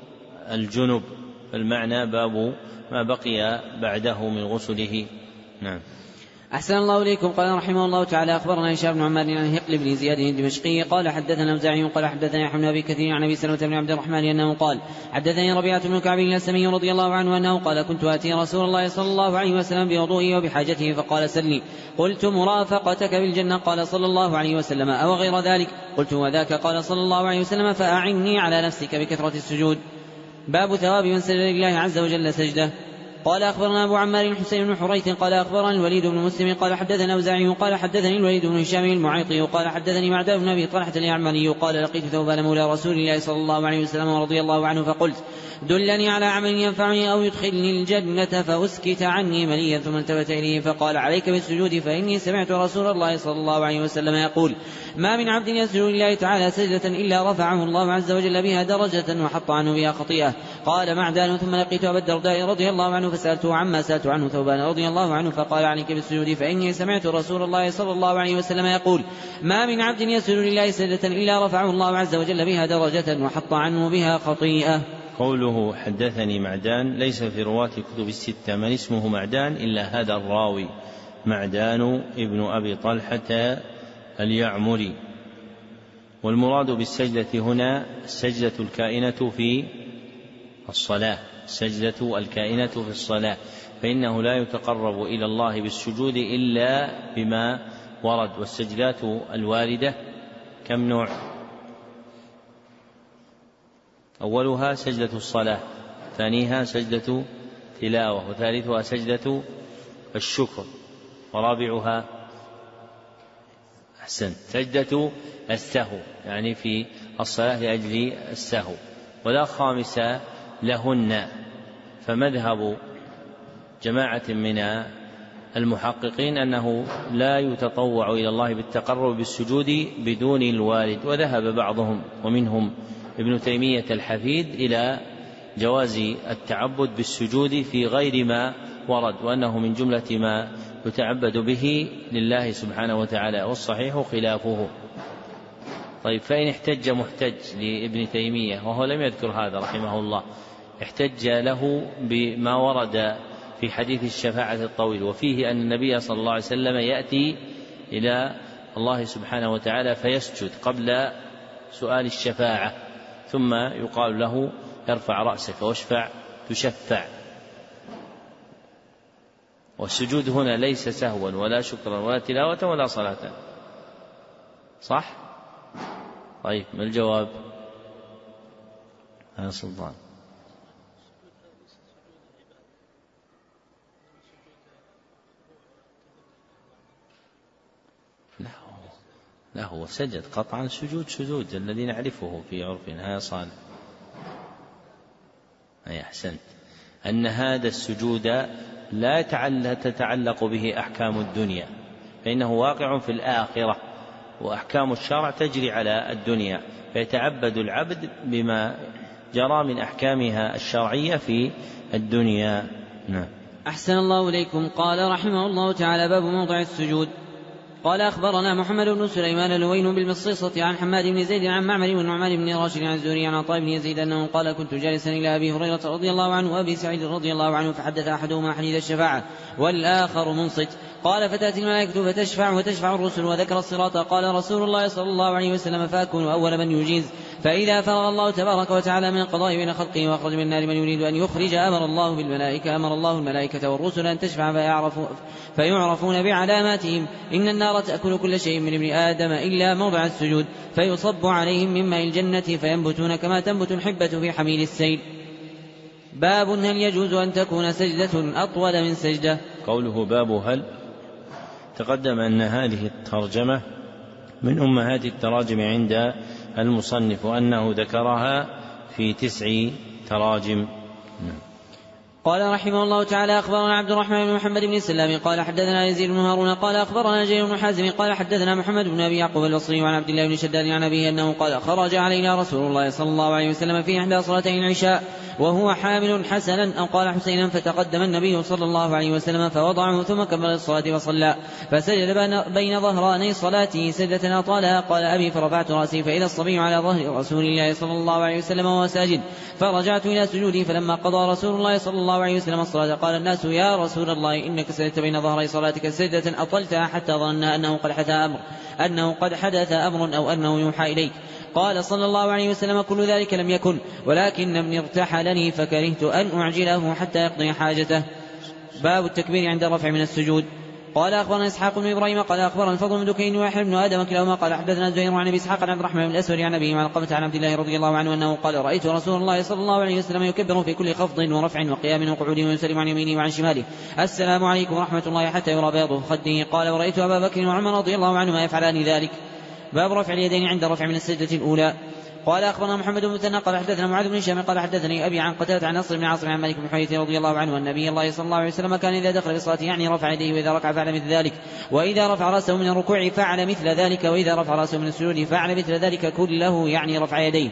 الجنب، المعنى باب ما بقي بعده من غسله. نعم. أحسن الله إليكم. قال رحمه الله تعالى: أخبرنا هشام بن عمار عن هقل بن زياد الدمشقي قال حدثنا الأوزاعي قال حدثنا يحيى بن أبي كثير عن أبي سلمة بن عبد الرحمن أنه قال: حدثني ربيعة بن كعب الأسلمي رضي الله عنه أنه قال: كنت آتي رسول الله صلى الله عليه وسلم بوضوئه وبحاجته فقال: سلني. قلت: مرافقتك بالجنة. قال صلى الله عليه وسلم: أو غير ذلك؟ قلت: وذاك. قال صلى الله عليه وسلم: فأعني على نفسك بكثرة السجود. باب ثواب من سجد لله عز وجل سجدة. قال أخبرنا أبو عمار الحسين بن حريث قال أخبرنا الوليد بن مسلم قال حدثنا أوزاعي قال حدثني الوليد بن هشام المعيطي قال حدثني معدان بن أبي طلحة اليعمري قال: لقيت ثوبان مولى رسول الله صلى الله عليه وسلم رضي الله عنه فقلت: دلني على عمل ينفعني أو يدخلني الجنة، فأسكت عني مليا، ثم التفت إليه فقال: عليك بالسجود، فإني سمعت رسول الله صلى الله عليه وسلم يقول: ما من عبد يسجد لله تعالى سجدة إلا رفعه الله عز وجل بها درجة وحط عنه بها خطيئة. قال معدان: ثم لقيت أبا الدرداء رضي الله عنه فسألته عما سألت عنه ثوبان رضي الله عنه فقال: عليك بالسجود، فإني سمعت رسول الله صلى الله عليه وسلم يقول: ما من عبد يسجد لله سجدة إلا رفعه الله عز وجل بها درجة وحط عنه بها خطيئة. قوله حدثني معدان ليس في رواة كتب الستة من اسمه معدان إلا هذا الراوي معدان ابن أبي طلحة اليعمري. والمراد بالسجدة هنا السجدة الكائنة في الصلاة، السجدة الكائنة في الصلاة، فإنه لا يتقرب إلى الله بالسجود إلا بما ورد. والسجدات الواردة كم نوع؟ أولها سجدة الصلاة، ثانيها سجدة تلاوة، وثالثها سجدة الشكر، ورابعها أحسن سجدة السهو، يعني في الصلاة لأجل السهو، ولا خامس لهن. فمذهب جماعة من المحققين أنه لا يتطوع إلى الله بالتقرب بالسجود بدون الوارد، وذهب بعضهم ومنهم ابن تيمية الحفيد إلى جواز التعبد بالسجود في غير ما ورد، وأنه من جملة ما يتعبد به لله سبحانه وتعالى، والصحيح خلافه. طيب، فإن احتج محتج لابن تيمية وهو لم يذكر هذا رحمه الله، احتج له بما ورد في حديث الشفاعة الطويل، وفيه أن النبي صلى الله عليه وسلم يأتي إلى الله سبحانه وتعالى فيسجد قبل سؤال الشفاعة، ثم يقال له: ارفع رأسك واشفع تشفع. والسجود هنا ليس سهوا ولا شكرا ولا تلاوة ولا صلاة، صح؟ طيب، ما الجواب؟ يا سلطان. لا، لا، هو سجد قطعا سجود سجود الذي نعرفه في عرفنا يا صالح. أي أحسنت، أن هذا السجود لا تتعلق به أحكام الدنيا، فإنه واقع في الآخرة، وأحكام الشرع تجري على الدنيا، فيتعبد العبد بما جرى من أحكامها الشرعية في الدنيا. نعم. أحسن الله إليكم. قال رحمه الله تعالى: باب موضع السجود. قال أخبرنا محمد بن سليمان اللوين بالمصيصة عن حماد بن زيد عن معمر بن نعمان بن راشد عن الزهري عن عطاء بن يزيد أنه قال: كنت جالسا إلى أبي هريرة رضي الله عنه وأبي سعيد رضي الله عنه، فحدث أحدهما حديث الشفاعة والآخر منصت. قال: فتأتي الملائكة فتشفع وتشفع الرسل، وذكر الصراط. قال رسول الله صلى الله عليه وسلم: فأكون أول من يجيز، فإذا فرغ الله تبارك وتعالى من القضاء بين خلقه وأخرج من النار من يريد أن يخرج، أمر الله بالملائكة أمر الله الملائكة والرسل أن تشفع فيعرفون, فيعرفون بعلاماتهم. إن النار تأكل كل شيء من ابن آدم إلا موضع السجود، فيصب عليهم من ماء الجنة فينبتون كما تنبت الحبة في حميل السيل. باب هل يجوز أن تكون سجدة أطول من سجدة؟ قوله باب هل، تقدم أن هذه الترجمة من أمهات التراجم عند المصنف، وأنه ذكرها في تسع تراجم. قال رحمه الله تعالى: أخبرنا عبد الرحمن بن محمد بن سلام قال حدثنا يزيد بن هارون قال أخبرنا جرير بن حازم قال حدثنا محمد بن أبي يعقوب البصري عن عبد الله بن شداد عن أبيه أنه قال: خرج علينا رسول الله صلى الله عليه وسلم في إحدى صلاتي العشاء وهو حامل حسنا أو قال حسينا، فتقدم النبي صلى الله عليه وسلم فوضعه ثم كمل الصلاة وصلى، فسجد بين ظهراني صلاته سجدة أطالها. قال أبي: فرفعت رأسي فإذا الصبي على ظهر رسول الله صلى الله عليه وسلم وهو ساجد، فرجعت إلى سجودي، فلما قضى رسول الله صلى الله عليه وسلم الصلاة قال الناس: يا رسول الله إنك سجدت بين ظهري صلاتك سجدة أطلتها حتى ظننا أنه قد حدث أمر أنه قد حدث أمر أو أنه يوحى إليك. قال صلى الله عليه وسلم: كل ذلك لم يكن، ولكن ابني ارتحلني فكرهت أن أعجله حتى يقضي حاجته. باب التكبير عند الرفع من السجود. قال أخبرنا إسحاق بن إبراهيم قال أخبرنا الفضل بن دكين ويحيى بن آدم كلاهما قال حدثنا زهير عن أبي إسحاق عن عبد الرحمن بن الأسود عن أبيه عن علقمة عن عبد الله رضي الله عنه أنه قال: رأيت رسول الله صلى الله عليه وسلم يكبر في كل خفض ورفع وقيام وقعود ويسلم عن يمينه وعن شماله: السلام عليكم ورحمة الله، حتى يرى بياض خده. قال: ورأيت أبا بكر وعمر رضي الله عنهما يفعلان ذلك. باب رفع اليدين عند الرفع من السجدة الأولى. قال أخبرنا محمد بن مثنى قال حدثنا معاذ بن هشام قال حدثني أبي عن قتادة عن نصر بن عاصم عن مالك بن حويرث رضي الله عنه أن النبي الله صلى الله عليه وسلم كان إذا دخل بصلاته يعني رفع يديه، وإذا ركع فعل مثل ذلك، وإذا رفع رأسه من الركوع فعل مثل ذلك، وإذا رفع رأسه من السجود فعل مثل ذلك كله يعني رفع يديه.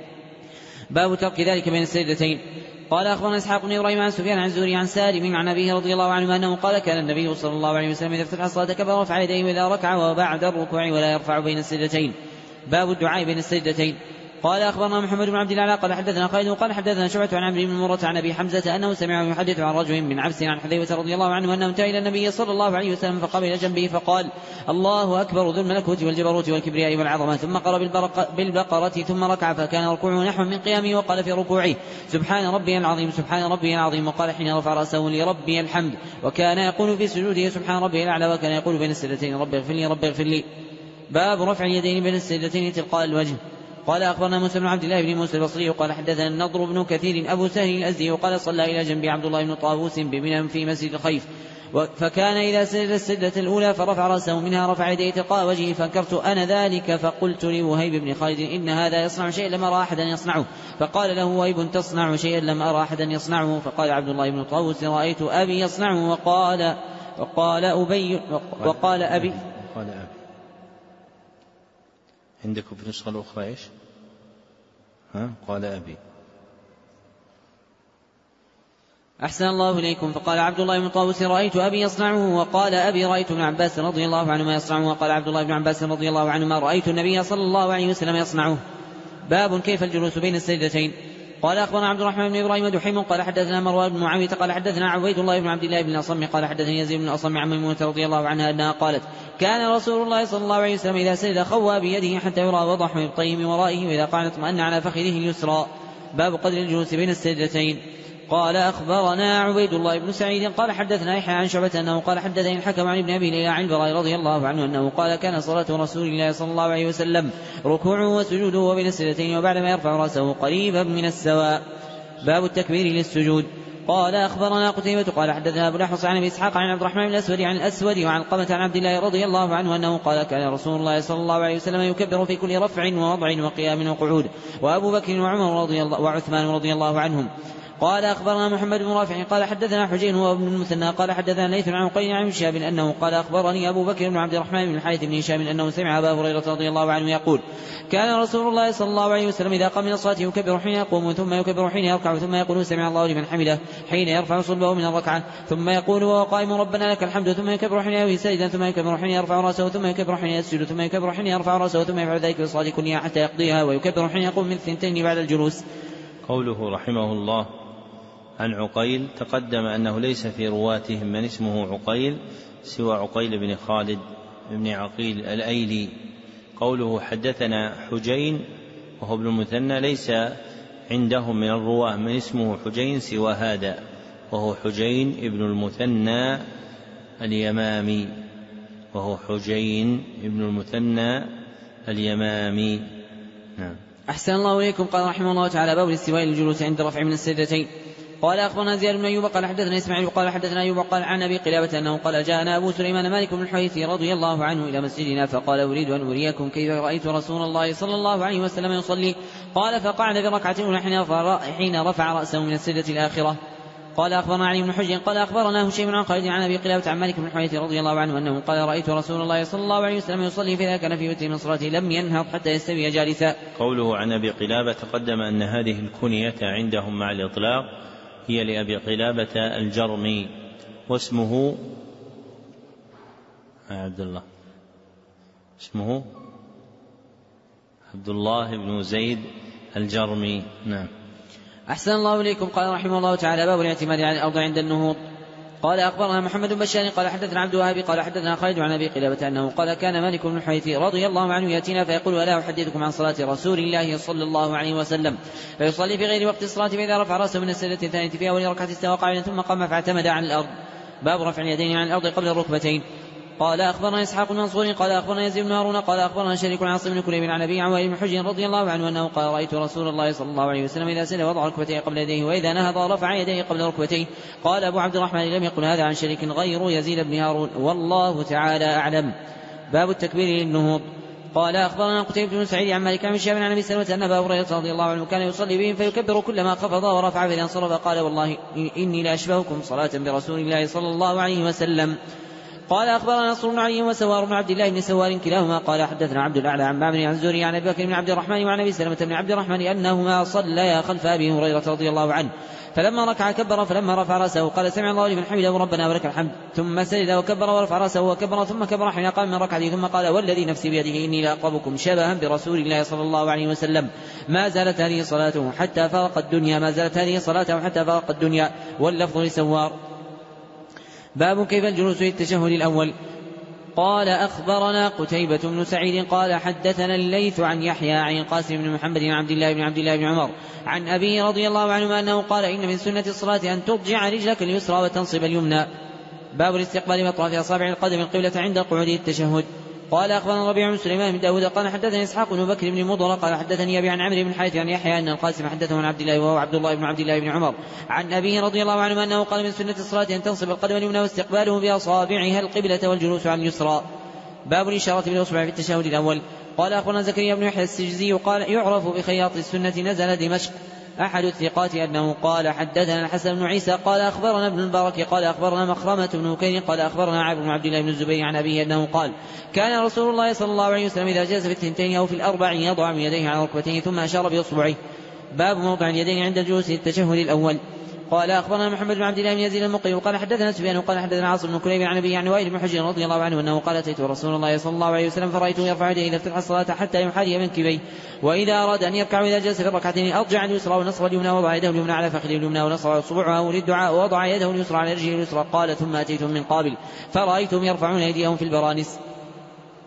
باب ترك ذلك بين السجدتين. قال أخبرنا إسحاق بن إبراهيم عن سفيان عن زهري عن سالم عن أبيه رضي الله عنه أنه قال: كان النبي صلى الله عليه وسلم إذا افتتح الصلاة كبر رفع يديه وإذا ركع وبعد الركوع ولا يرفع بين السجدتين. باب الدعاء بين السجدتين. قال أخبرنا محمد بن عبد الله قال حدثنا خالد قال حدثنا شعبة عن عمرو بن مرة عن أبي حمزة أنه سمعه يحدث عن رجل من عبس عن حذيفة رضي الله عنه أنه انتهى إلى النبي صلى الله عليه وسلم فقام إلى جنبه فقال: الله أكبر ذو الملكوت والجبروت والكبرياء والعظمة، ثم قرأ بالبقرة ثم ركع فكان ركوعه نحو من قيامه، وقال في ركوعه: سبحان ربي العظيم سبحان ربي العظيم، وقال حين رفع رأسه: لربي الحمد، وكان يقول في سجوده: سبحان ربي الأعلى، وكان يقول بين السجدتين: ربي اغفر لي ربي اغفر لي. باب رفع اليدين بين السجدتين تلقاء الوجه. قال أخبرنا موسى بن عبد الله بن موسى البصري قال حدثنا النضر بن كثير أبو سهل الأزدي وقال: صلى إلى جنب عبد الله بن طاووس بمنى في مسجد الخيف، فكان إذا سجد السجدة الأولى فرفع رأسه منها رفع يديه تلقاء وجهه، فانكرت أنا ذلك فقلت لوهيب بن خالد: إن هذا يصنع شيئا لم أرى أحدا يصنعه. فقال له وهيب: تصنع شيئا لم أرى أحدا يصنعه. فقال عبد الله بن طاووس: رأيت أبي يصنعه. وقال وقال أبي وقال أبي قال أبي عندكم في النسخة الأخرى إيش؟ ها؟ قال أبي. أحسن الله إليكم. فقال عبد الله بن طاووس: رأيت أبي يصنعه. وقال أبي: رأيت ابن عباس رضي الله عنهما يصنعه. وقال عبد الله بن عباس رضي الله عنهما: رأيت النبي صلى الله عليه وسلم يصنعه. باب كيف الجلوس بين السجدتين. قال أخبرنا عبد الرحمن بن إبراهيم دحيم قال حدثنا مروان بن معاوية قال حدثنا عبيد الله بن عبد الله بن الأصم قال حدثني يزيد بن الأصم عن ميمونة رضي الله عنها أنها قالت: كان رسول الله صلى الله عليه وسلم إذا سجد خوى بيده حتى يرى وضح إبطيه من ورائه، وإذا قعد اطمأن على فخذه اليسرى. باب قدر الجلوس بين السجدتين. قال أخبرنا عبيد الله بن سعيد قال حدثنا يحيى عن شعبة أنه قال حدثني الحكم عن ابن أبي ليلى عن البراء رضي الله عنه أنه قال: كان صلاة رسول الله صلى الله عليه وسلم ركوعه وسجوده وبين السجدتين وبعدما يرفع رأسه قريبا من السواء. باب التكبير للسجود. قال أخبرنا قتيبة قال حدثنا أبو الأحوص عن أبي إسحاق عن عبد الرحمن بن الأسود عن الأسود وعن قمة عن عبد الله رضي الله عنه أنه قال كان رسول الله صلى الله عليه وسلم يكبر في كل رفع ووضع وقيام وقعود وأبو بكر وعمر رضي الله وعثمان رضي الله عنهم. قال أخبرنا محمد بن رافع قال حدثنا حجين وابن المثنى قال حدثنا ليث عن عقيل عن شهاب أنه قال أخبرني أبو بكر بن عبد الرحمن بن الحارث بن هشام أنه سمع أبا هريرة رضي الله عنه يقول كان رسول الله صلى الله عليه وسلم إذا قام من الصلاة يكبر حين يقوم ثم يكبر حين يركع ثم يقول سمع الله لمن حمده حين يرفع صلبه من الركعة ثم يقول وهو قائم ربنا لك الحمد ثم يكبر حين يهوي ساجدا ثم يكبر حين يرفع رأسه ثم يكبر حين يسجد ثم يكبر حين يرفع رأسه ثم يفعل ذلك في الصلاة كلها حتى يقضيها ويكبر حين يقوم من الثنتين بعد الجلوس. قوله رحمه الله عن عقيل تقدم أنه ليس في رواتهم من اسمه عقيل سوى عقيل بن خالد بن عقيل الأيلي. قوله حدثنا حجين وهو ابن المثنى ليس عندهم من الرواه من اسمه حجين سوى هذا وهو حجين ابن المثنى اليمامي وهو حجين ابن المثنى اليمامي. نعم. أحسن الله إليكم. قال رحمه الله تعالى باب الاستواء للجلوس عند رفع من السجدتين. قال أخبرنا زياد بن أيوب قال حدثنا إسماعيل قال حدثنا أيوب قال عن أبي قلابة أنه قال جاءنا أبو سليمان مالك بن الحويرث رضي الله عنه إلى مسجدنا فقال أريد أن أريكم كيف رأيت رسول الله صلى الله عليه وسلم يصلي. قال فقعد بركعة الأولى حين رفع رأسه من السجدة الآخرة. قال أخبرنا علي بن حجر قال أخبرنا هشيم عن خالد عن أبي قلابة عن مالك بن الحويرث رضي الله عنه أنه قال رأيت رسول الله صلى الله عليه وسلم يصلي فإذا كان في وتر من صلاته لم ينهض حتى يستوي جالسا. قوله عن أبي قلابة تقدم أن هذه الكنية عندهم مع الإطلاق هي لأبي قلابة الجرمي واسمه عبد الله اسمه عبد الله بن زيد الجرمي. نعم. أحسن الله إليكم. قال رحمه الله تعالى باب الاعتماد على الأرض عند النهوض. قال أخبرنا محمد بن بشار قال حدثنا عبد الوهاب قال حدثنا خالد عن أبي قلابة أنه قال كان مالك بن الحويرث رضي الله عنه يأتينا فيقول ألا أحدثكم عن صلاة رسول الله صلى الله عليه وسلم فيصلي في غير وقت الصلاة فإذا رفع رأسه من السجدة الثانية في أول ركعة استوى قاعدا ثم قام فاعتمد عن الأرض. باب رفع اليدين عن الأرض قبل الركبتين. قال أخبرنا إسحاق بن منصور قال أخبرنا يزيد بن هارون قال أخبرنا شريك عن عاصم بن كليب عن أبي عن وائل بن حجر رضي الله عنه أنه قال رأيت رسول الله صلى الله عليه وسلم إذا سجد وضع ركبتيه قبل يديه وإذا نهض رفع يديه قبل ركبتيه. قال أبو عبد الرحمن لم يقل هذا عن شريك غير يزيد بن هارون والله تعالى أعلم. باب التكبير للنهوض. قال أخبرنا قتيبة بن سعيد عن مالك عن شهاب عن أبي سلمة أن أبا هريرة رضي الله عنه كان يصلي بهم فيكبر كلما خفض ورفع فإذا انصرف قال والله إني لأشبهكم صلاة برسول الله صلى الله عليه وسلم. قال أخبرنا نصر بن علي وسوار بن عبد الله بن سوار كلاهما قال حدثنا عبد الأعلى عن معمر عن الزهري عن أبي بكر بن عبد الرحمن وعن أبي سلمة بن عبد الرحمن أنهما صليا خلف أبي هريرة رضي الله عنه فلما ركع كبر فلما رفع رأسه قال سمع الله لمن حمده ربنا ولك الحمد ثم سجد وكبر ورفع رأسه وكبر ثم كبر حين قام من ركعته ثم قال والذي نفسي بيده إني لأقربكم شبها برسول الله صلى الله عليه وسلم ما زالت هذه صلاته حتى فارق الدنيا ما زالت هذه صلاته حتى فارق الدنيا. واللفظ لسوار. باب كيف الجلوس للتشهد الأول. قال أخبرنا قتيبة بن سعيد قال حدثنا الليث عن يحيى عن قاسم بن محمد بن عبد الله بن عبد الله بن عمر عن أبيه رضي الله عنه أنه قال إن من سنة الصلاة أن تضجع رجلك اليسرى وتنصب اليمنى. باب الاستقبال بأطراف أصابع القدم القبلة عند قعود التشهد. قال أخبرنا ربيع بن سليمان بن داود قال حدثني إسحاق بن بكر بن مضر قال حدثني أبي عن عمرو بن الحارث عن يحيى أن القاسم حدثه عن عبد الله وهو عبد الله بن عبد الله بن عمر عن أبيه رضي الله عنه أنه قال من سنة الصلاة أن تنصب القدم اليمنى واستقباله بأصابعها القبلة والجلوس على اليسرى. باب الإشارة بالإصبع في التشهد الأول. قال أخبرنا زكريا بن يحيى السجزي قال يعرف بخياط السنة نزل دمشق أحد الثقات أنه قال حدثنا الحسن بن عيسى قال أخبرنا ابن المبارك قال أخبرنا مخرمة بن بكير قال أخبرنا عبد بن عبد الله بن الزبير عن أبيه أنه قال كان رسول الله صلى الله عليه وسلم إذا جلس في الثنتين أو في الأربع يضع من يديه على ركبتيه ثم أشار بإصبعه. باب موضع اليدين عند الجلوس للتشهد الأول. قال أخبرنا محمد بن عبد الله بن يزيد المقري وقال حدثنا سفيان وقال حدثنا عاصم بن كليب عن أبيه عن وائل بن حجر رضي الله عنه أنه قال أتيت رسول الله صلى الله عليه وسلم فرأيته يرفع يديه إذا افتتح الصلاة حتى يحاذي منكبيه وإذا أراد أن يركع وإذا جلس في الركعتين أضجع اليسرى ونصب اليمنى وضع يده اليمنى على فخذه اليمنى ونصب أصبعه للدعاء ووضع يده اليسرى على رجله اليسرى. قال ثم أتيتم من قابل فرأيتهم يرفعون أيديهم في البرانس.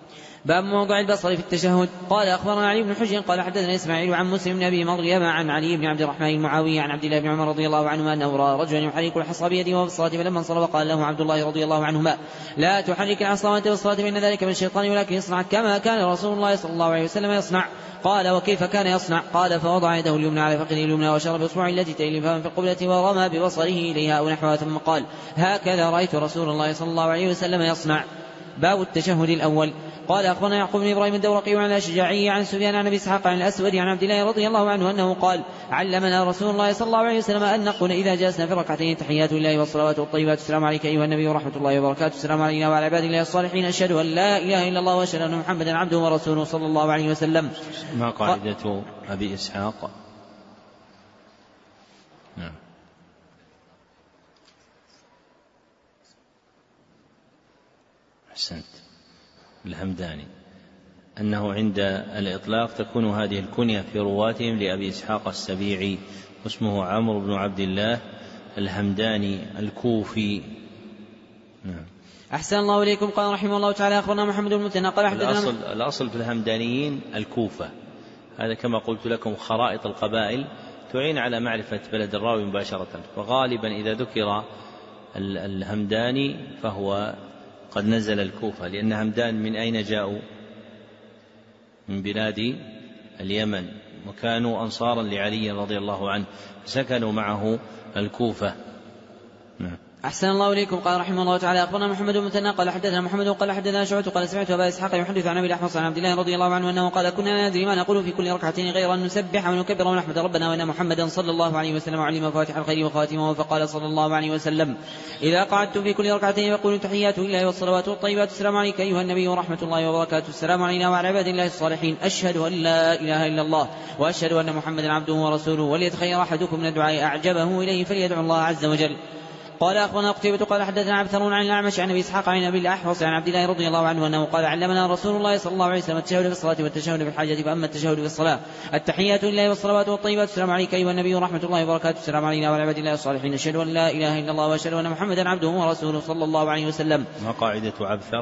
باب موضع البصر في التشهد. قال أخبرنا علي بن حجر قال حدثنا إسماعيل عن مسلم بن أبي مريم عن علي بن عبد الرحمن المعاوي عن عبد الله بن عمر رضي الله عنهما أنه رأى رجلا يحرك الحصى بيده وهو في الصلاة فلما انصرف قال له عبد الله رضي الله عنهما لا تحرك العصا وأنت في الصلاة فإن ذلك من الشيطان ولكن يصنع كما كان رسول الله صلى الله عليه وسلم يصنع. قال وكيف كان يصنع؟ قال فوضع يده اليمنى على فخذه اليمنى وشرب بإصبعه التي تلي فم في القبلة ورمى ببصره إليها أو نحوها ثم قال هكذا رأيت رسول الله صلى الله عليه وسلم يصنع. باب التشهد الأول. قال أخبرنا يعقوب بن إبراهيم الدورقي عن الأشجعي عن سفيان عن أبي إسحاق عن الأسود عن عبد الله رضي الله عنه أنه قال علمنا رسول الله صلى الله عليه وسلم أن نقول إذا جلسنا في ركعتين تحيات الله والصلوات والطيبات السلام عليك أيها النبي ورحمة الله وبركاته السلام علينا وعلى عباد الله الصالحين أشهد أن لا إله إلا الله وأشهد أن محمدا عبده ورسوله صلى الله عليه وسلم. ما قاعدة أبي إسحاق؟ نعم. أحسنت. الهمداني أنه عند الإطلاق تكون هذه الكنية في رواتهم لأبي إسحاق السبيعي واسمه عمرو بن عبد الله الهمداني الكوفي. نعم. أحسن الله إليكم. قال رحمه الله تعالى أخبرنا محمد بن المثنى قال حدثنا الأصل, الأصل في الهمدانيين الكوفة. هذا كما قلت لكم خرائط القبائل تعين على معرفة بلد الراوي مباشرة، وغالبا إذا ذكر الهمداني فهو قد نزل الكوفة، لأن همدان من أين جاءوا؟ من بلاد اليمن، وكانوا أنصارا لعلي رضي الله عنه سكنوا معه الكوفة. نعم. أحسن الله إليكم. قال رحمه الله تعالى أخبرنا محمد بن المثنى قال حدثنا محمد قال حدثنا شعبة قال سمعت أبا إسحاق يحدث عن أبي الأحوص عن عبد الله رضي الله عنه أنه قال كنا لا ندري ما نقول في كل ركعتين غير أن نسبح ونكبر ونحمد ربنا وأن محمدا صلى الله عليه وسلم علم فاتح الخير وخاتمه، فقال صلى الله عليه وسلم إذا قعدتم في كل ركعتين فقولوا تحيات الله والصلوات والطيبات السلام عليك أيها النبي ورحمة الله وبركاته السلام علينا وعلى عباد الله الصالحين أشهد أن لا إله إلا الله وأشهد أن محمدا عبده ورسوله، وليتخير أحدكم من الدعاء أعجبه إليه فليدعو الله عز وجل. قال أخبرنا قتيبة قال حدثنا عبثرون عن الأعمش عن أبي إسحاق عن أبي الأحوص عن عبد الله رضي الله عنه أنه قال علمنا رسول الله صلى الله عليه وسلم التشهد في الصلاة والتشهد في الحاجة، فأما التشهد في الصلاة التحيات لله والصلوات والطيبات السلام عليك أيها النبي ورحمة الله وبركاته السلام علينا وعلى عباد الله الصالحين أشهد أن لا إله إلا الله وأشهد أن محمدا عبده ورسوله صلى الله عليه وسلم. ما قاعدة عبثر؟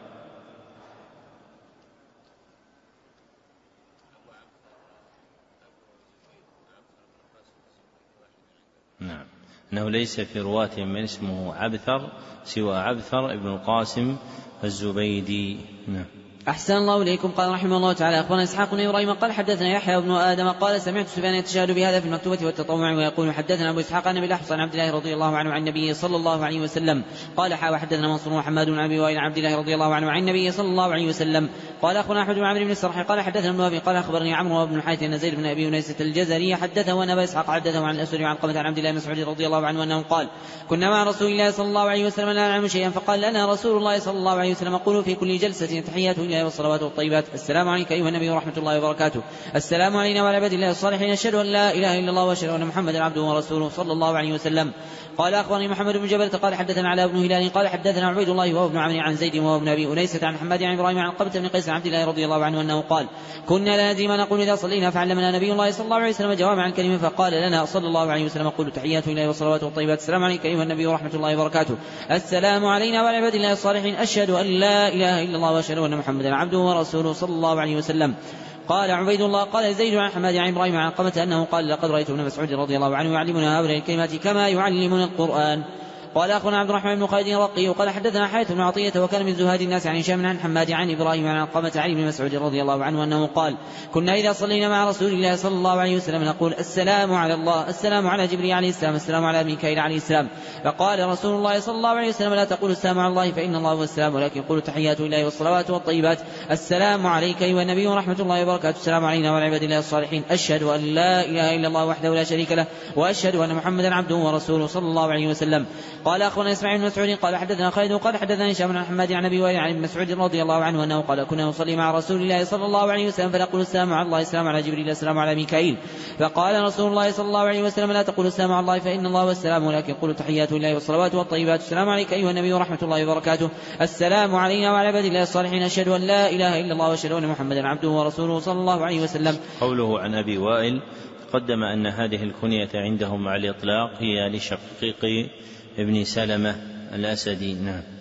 نعم، أنه ليس في رواتهم من اسمه عبثر سوى عبثر ابن القاسم الزبيدي. نعم. أحسن الله إليكم. قال رحمه الله تعالى أخبرنا إسحاق بن إبراهيم قال حدثنا يحيى بن آدم قال سمعت سفيان يتشهد بهذا في المكتوبة والتطوع ويقول حدثنا أبو إسحاق عن أبي الأحوص عن عبد الله رضي الله عنه عن النبي صلى الله عليه وسلم قال حا حدثنا منصور وحماد بن أبي وائل عن عبد الله رضي الله عنه عن النبي صلى الله عليه وسلم قال أخبرنا أحمد بن عمرو بن السرح قال حدثنا ابن أبي قال أخبرني عمرو بن الحارث أن زيد بن أبي أنيسة الجزري حدثه وأن أبا إسحاق حدثه عن الأسود عن قمة عن عبد الله بن مسعود رضي الله عنه أنه قال كنا مع رسول الله صلى الله عليه وسلم لا نعلم شيئا فقال لنا رسول الله صلى الله عليه وسلم قولوا في كل جلسة تحيات الله والصلوات والطيبات السلام عليك أيها النبي ورحمة الله وبركاته السلام علينا وعلى عباد الله الصالحين أشهد أن لا إله إلا الله وأشهد أن محمدا عبده ورسوله صلى الله عليه وسلم. قال أخبرني محمد بن جبل قال حدثنا علاء بن هلال قال حدثنا عبيد الله وهو ابن عمرو عن زيد وهو ابن أبي أنيسة عن حماد عن إبراهيم عن قبة بن قيس عن عبد الله رضي الله عنه أنه قال كنا لا ندري ما نقول إذا صلينا فعلمنا نبي الله صلى الله عليه وسلم جوامع الكلمة فقال لنا صلى الله عليه وسلم قولوا تحيات الله والصلوات والطيبات السلام عليك أيها النبي ورحمة الله وبركاته السلام علينا وعلى عباد الله الصالحين أشهد أن لا إله إلا الله وأشهد أن محمدا عبده ورسوله صلى الله عليه وسلم. قال عبيد الله قال زيد عن حماد عن إبراهيم عن قمة أنه قال لقد رأيت ابن مسعود رضي الله عنه يعلمنا هؤلاء الكلمات كما يعلمنا القرآن. قال أخونا عبد الرحمن بن خالد الرقي وقال حدثنا حارث بن عطية وكان من زهاد الناس عن هشام عن حماد عن إبراهيم عن قمة علي بن مسعود رضي الله عنه أنه قال كنا إذا صلينا مع رسول الله صلى الله عليه وسلم نقول السلام على الله السلام على جبريل عليه السلام السلام على ميكائيل عليه السلام فقال رسول الله صلى الله عليه وسلم لا تقولوا السلام على الله فإن الله هو السلام ولكن قولوا تحيات الله والصلوات والطيبات السلام عليك أيها النبي ورحمة الله وبركاته السلام علينا وعلى عباد الله الصالحين أشهد أن لا إله إلا الله وحده لا شريك له وأشهد أن محمدا عبده ورسوله صلى الله عليه وسلم. قال أخونا إسماعيل مسعود قال حدثنا خالد قال حدثنا هشام عن حماد عن أبي وائل عن ابن مسعود رضي الله عنه أنه قال كنا نصلي مع رسول الله صلى الله عليه وسلم فنقول السلام على الله السلام على جبريل السلام على ميكائيل فقال رسول الله صلى الله عليه وسلم لا تقولوا السلام على الله فإن الله والسلام ولكن قولوا تحيات الله والصلوات والطيبات السلام عليك أيها النبي ورحمة الله وبركاته السلام علينا وعلى عباد الله الصالحين أشهد أن لا إله إلا الله وأشهد أن محمدا عبده ورسوله صلى الله عليه وسلم. قوله عن أبي وائل تقدم أن هذه الكنية عندهم على الإطلاق هي لشقيق ابن سلمة الأسدي. نعم.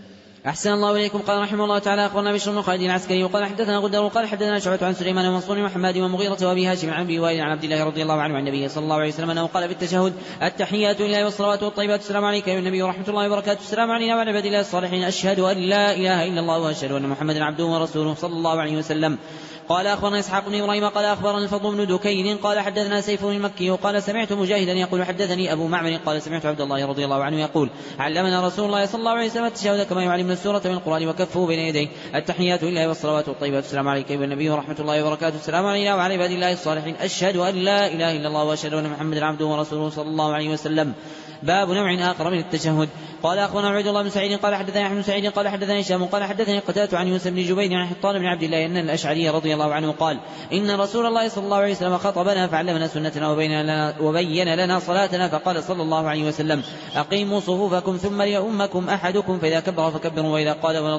أحسن الله إليكم. قال رحمه الله تعالى أخبرنا بشر بن خالد العسكري وقال حدثنا غدر قال حدثنا شعبة عن سليمان ومنصور وحماد ومغيرة وأبي هاشم عن أبي وائل عن عبد الله رضي الله عنه عن النبي صلى الله عليه وسلم أنه قال في التشهد: التحيات لله والصلوات والطيبات السلام عليك أيها النبي ورحمة الله وبركاته السلام علينا وعلى عباد الله الصالحين أشهد أن لا إله إلا الله وأشهد أن محمدا عبده ورسوله صلى الله عليه وسلم. قال أخبرنا إسحاق بن إبراهيم قال أخبرنا الفضل بن دكين قال حدثنا سيف المكي قال سمعت مجاهدا يقول حدثني أبو معمر قال سمعت عبد الله رضي الله عنه يقول: علمنا رسول الله صلى الله عليه وسلم التشهد كما يعلمنا السورة من القرآن وكفه بين يديه: التحيات لله والصلوات والطيبات السلام عليك أيها النبي ورحمة الله وبركاته السلام علينا وعلى عباد الله الصالحين أشهد أن لا إله إلا الله وأشهد أن محمدا عبده ورسوله صلى الله عليه وسلم. باب نوع آخر من التشهد. قال أخبرنا عبد الله بن سعيد قال حدثني أحمد بن سعيد قال حدثني هشام قال حدثني قتادة عن يوسف بن جبير عن حطان بن عبد الله أن الأشعري رضي الله عنه قال: إن رسول الله صلى الله عليه وسلم خطبنا فعلمنا سنتنا وبين لنا, وبين لنا صلاتنا فقال صلى الله عليه وسلم: أقيموا صفوفكم ثم ليؤمكم أحدكم فإذا كبر فكبروا وإذا قال ولا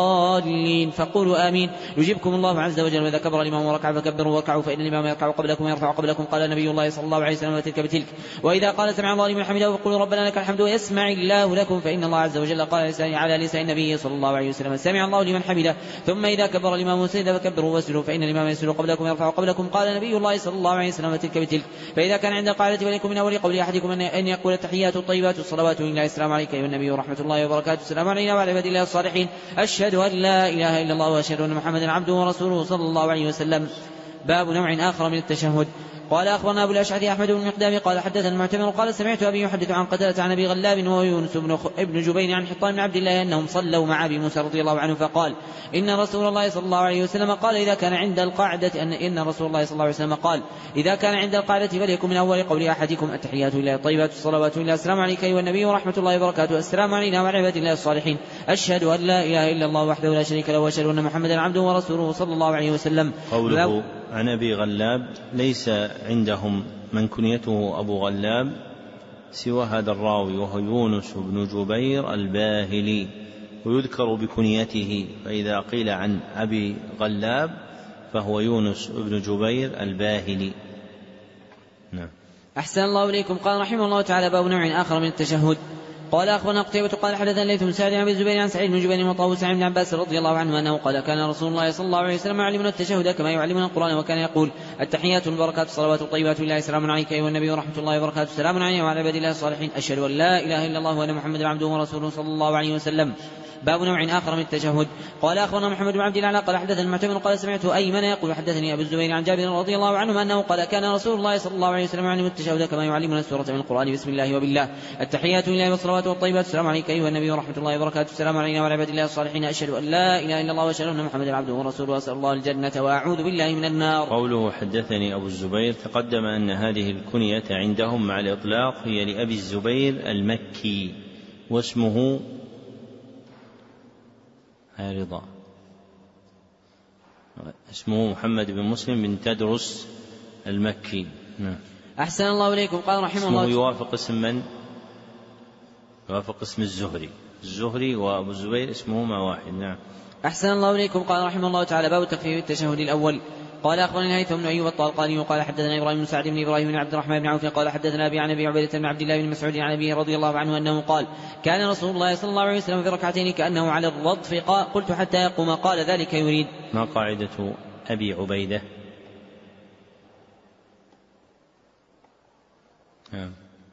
الضالين فقولوا آمين يجيبكم الله عز وجل. وإذا كبر الإمام وركع فكبروا واركعوا فإن الإمام يركع قبلكم ويرفع قبلكم. قال نبي الله صلى الله عليه وسلم: وتلك بتلك. وإذا قال سمع الله لمن حمده فقولوا ربنا لك الحمد ويسمع الله لكم. فإن الله عز وجل قال على لسان النبي صلى الله عليه وسلم: سمع الله لمن حمده. ثم إذا كبر الإمام سجد فكبروا واسجدوا فإن الإمام يسجد قبلكم ويرفع قبلكم. قال نبي الله صلى الله عليه وسلم: وتلك بتلك. فإذا كان عند القاعدة فليكن من أول قول أحدكم أن يقول التحيات الطيبات الصلوات لله السلام عليك أيها النبي ورحمة الله وبركاته السلام علينا وعلى عباد الله الصالحين أشهد أن لا إله إلا الله وأشهد أن محمدا عبده ورسوله صلى الله عليه وسلم. باب نوع آخر من التشهد. قال أخبرنا أبو الأشعث أحمد بن مقدام قال حدثنا المعتمر قال سمعت أبي يحدث عن قتادة عن أبي غلاب ويونس بن جبير عن حطان بن عبد الله أنهم صلوا مع أبي موسى رضي الله عنه فقال: إن رسول الله صلى الله عليه وسلم قال إذا كان عند القاعدة أن إن رسول الله صلى الله عليه وسلم قال إذا كان عند القاعدة فليكن من أول قول أحدكم التحيات لله الطيبات الصلوات لله السلام عليك أيها النبي ورحمة الله وبركاته السلام علينا وعلى عباد الله الصالحين أشهد أن لا إله إلا الله وحده لا شريك له وأشهد أن محمدا عبده ورسوله صلى الله عليه وسلم. قوله عن أبي غلاب ليس عندهم من كنيته أبو غلاب سوى هذا الراوي وهو يونس بن جبير الباهلي ويذكر بكنيته، فإذا قيل عن أبي غلاب فهو يونس بن جبير الباهلي. نعم. أحسن الله إليكم. قال رحمه الله تعالى: باب نوع آخر من التشهد. قال أخبرنا قتيبة قال حدثنا الليث بن سعد عن الزبير عن سعيد بن جبير وطاووس عن ابن عباس رضي الله عنه أنه قال: كان رسول الله صلى الله عليه وسلم يعلمنا التشهد كما يعلمنا القرآن وكان يقول: التحيات البركات الصلوات الطيبات لله السلام عليك أيها النبي ورحمة الله وبركاته السلام علينا وعلى عباد الله الصالحين أشهد أن لا إله إلا الله وأن محمدا عبده ورسوله صلى الله عليه وسلم. باب نوع آخر من التشهد. قال أخبرنا محمد بن عبد الله قال حدثنا المعتمر قال سمعت أيمن يقول حدثني أبو الزبير عن جابر رضي الله عنه أنه قال: كان رسول الله صلى الله عليه وسلم يعلم التشهد كما يعلمنا السورة من القرآن بسم الله وبالله التحيات لله والصلوات والطيبات السلام عليك أيها النبي ورحمة الله وبركاته السلام علينا وعلى عباد الله الصالحين أشهد أن لا إله إلا الله وأشهد أن محمدا عبده ورسوله وأسأل الله الجنة وأعوذ بالله من النار. قوله حدثني أبو الزبير تقدم أن هذه الكنية عندهم مع الإطلاق هي لأبي الزبير المكي واسمه رضا اسمه محمد بن مسلم بن تدرس المكي. نعم. أحسن الله إليكم. قال رحمه الله يوافق اسم من؟ يوافق اسم الزهري الزهري وأبو الزبير اسمهما واحد. نعم. أحسن الله إليكم. قال رحمه الله تعالى: باب تخفيف التشهد الأول. قال أخبرني الهيثم بن أيوب الطالقاني قال حدثنا إبراهيم بن سعد بن إبراهيم بن عبد الرحمن بن عوف قال حدثنا أبي عن أبي عبيدة بن عبد الله بن مسعود عن أبيه رضي الله عنه أنه قال: كان رسول الله صلى الله عليه وسلم في ركعتين كأنه على الرضف قلت حتى يقوم قال: ذلك يريد. ما قاعدة أبي عبيدة؟ نعم.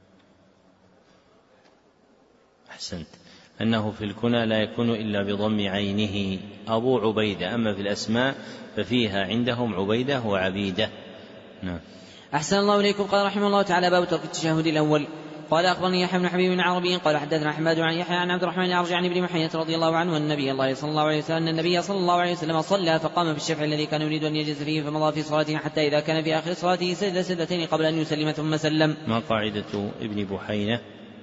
أحسنت. أنه في الكنى لا يكون إلا بضم عينه أبو عبيدة، أما في الأسماء ففيها عندهم عبيدة وعبيدة. نعم. أحسن الله إليكم. قال رحمه الله تعالى: باب ترك التشهد الأول. قال أخبرني يحيى بن حبيب بن عربي قال حدثنا حماد عن يحيى عن عبد الرحمن الأعرج عن ابن محية رضي الله عنه أن النبي الله صلى الله عليه وسلم أن النبي صلى الله عليه وسلم صلى فقام في الشفع الذي كان يريد أن يجلس فيه فمضى في صلاته حتى إذا كان في آخر صلاته سجد سجدتين قبل أن يسلم ثم سلم. ما قاعدة ابن بحينة؟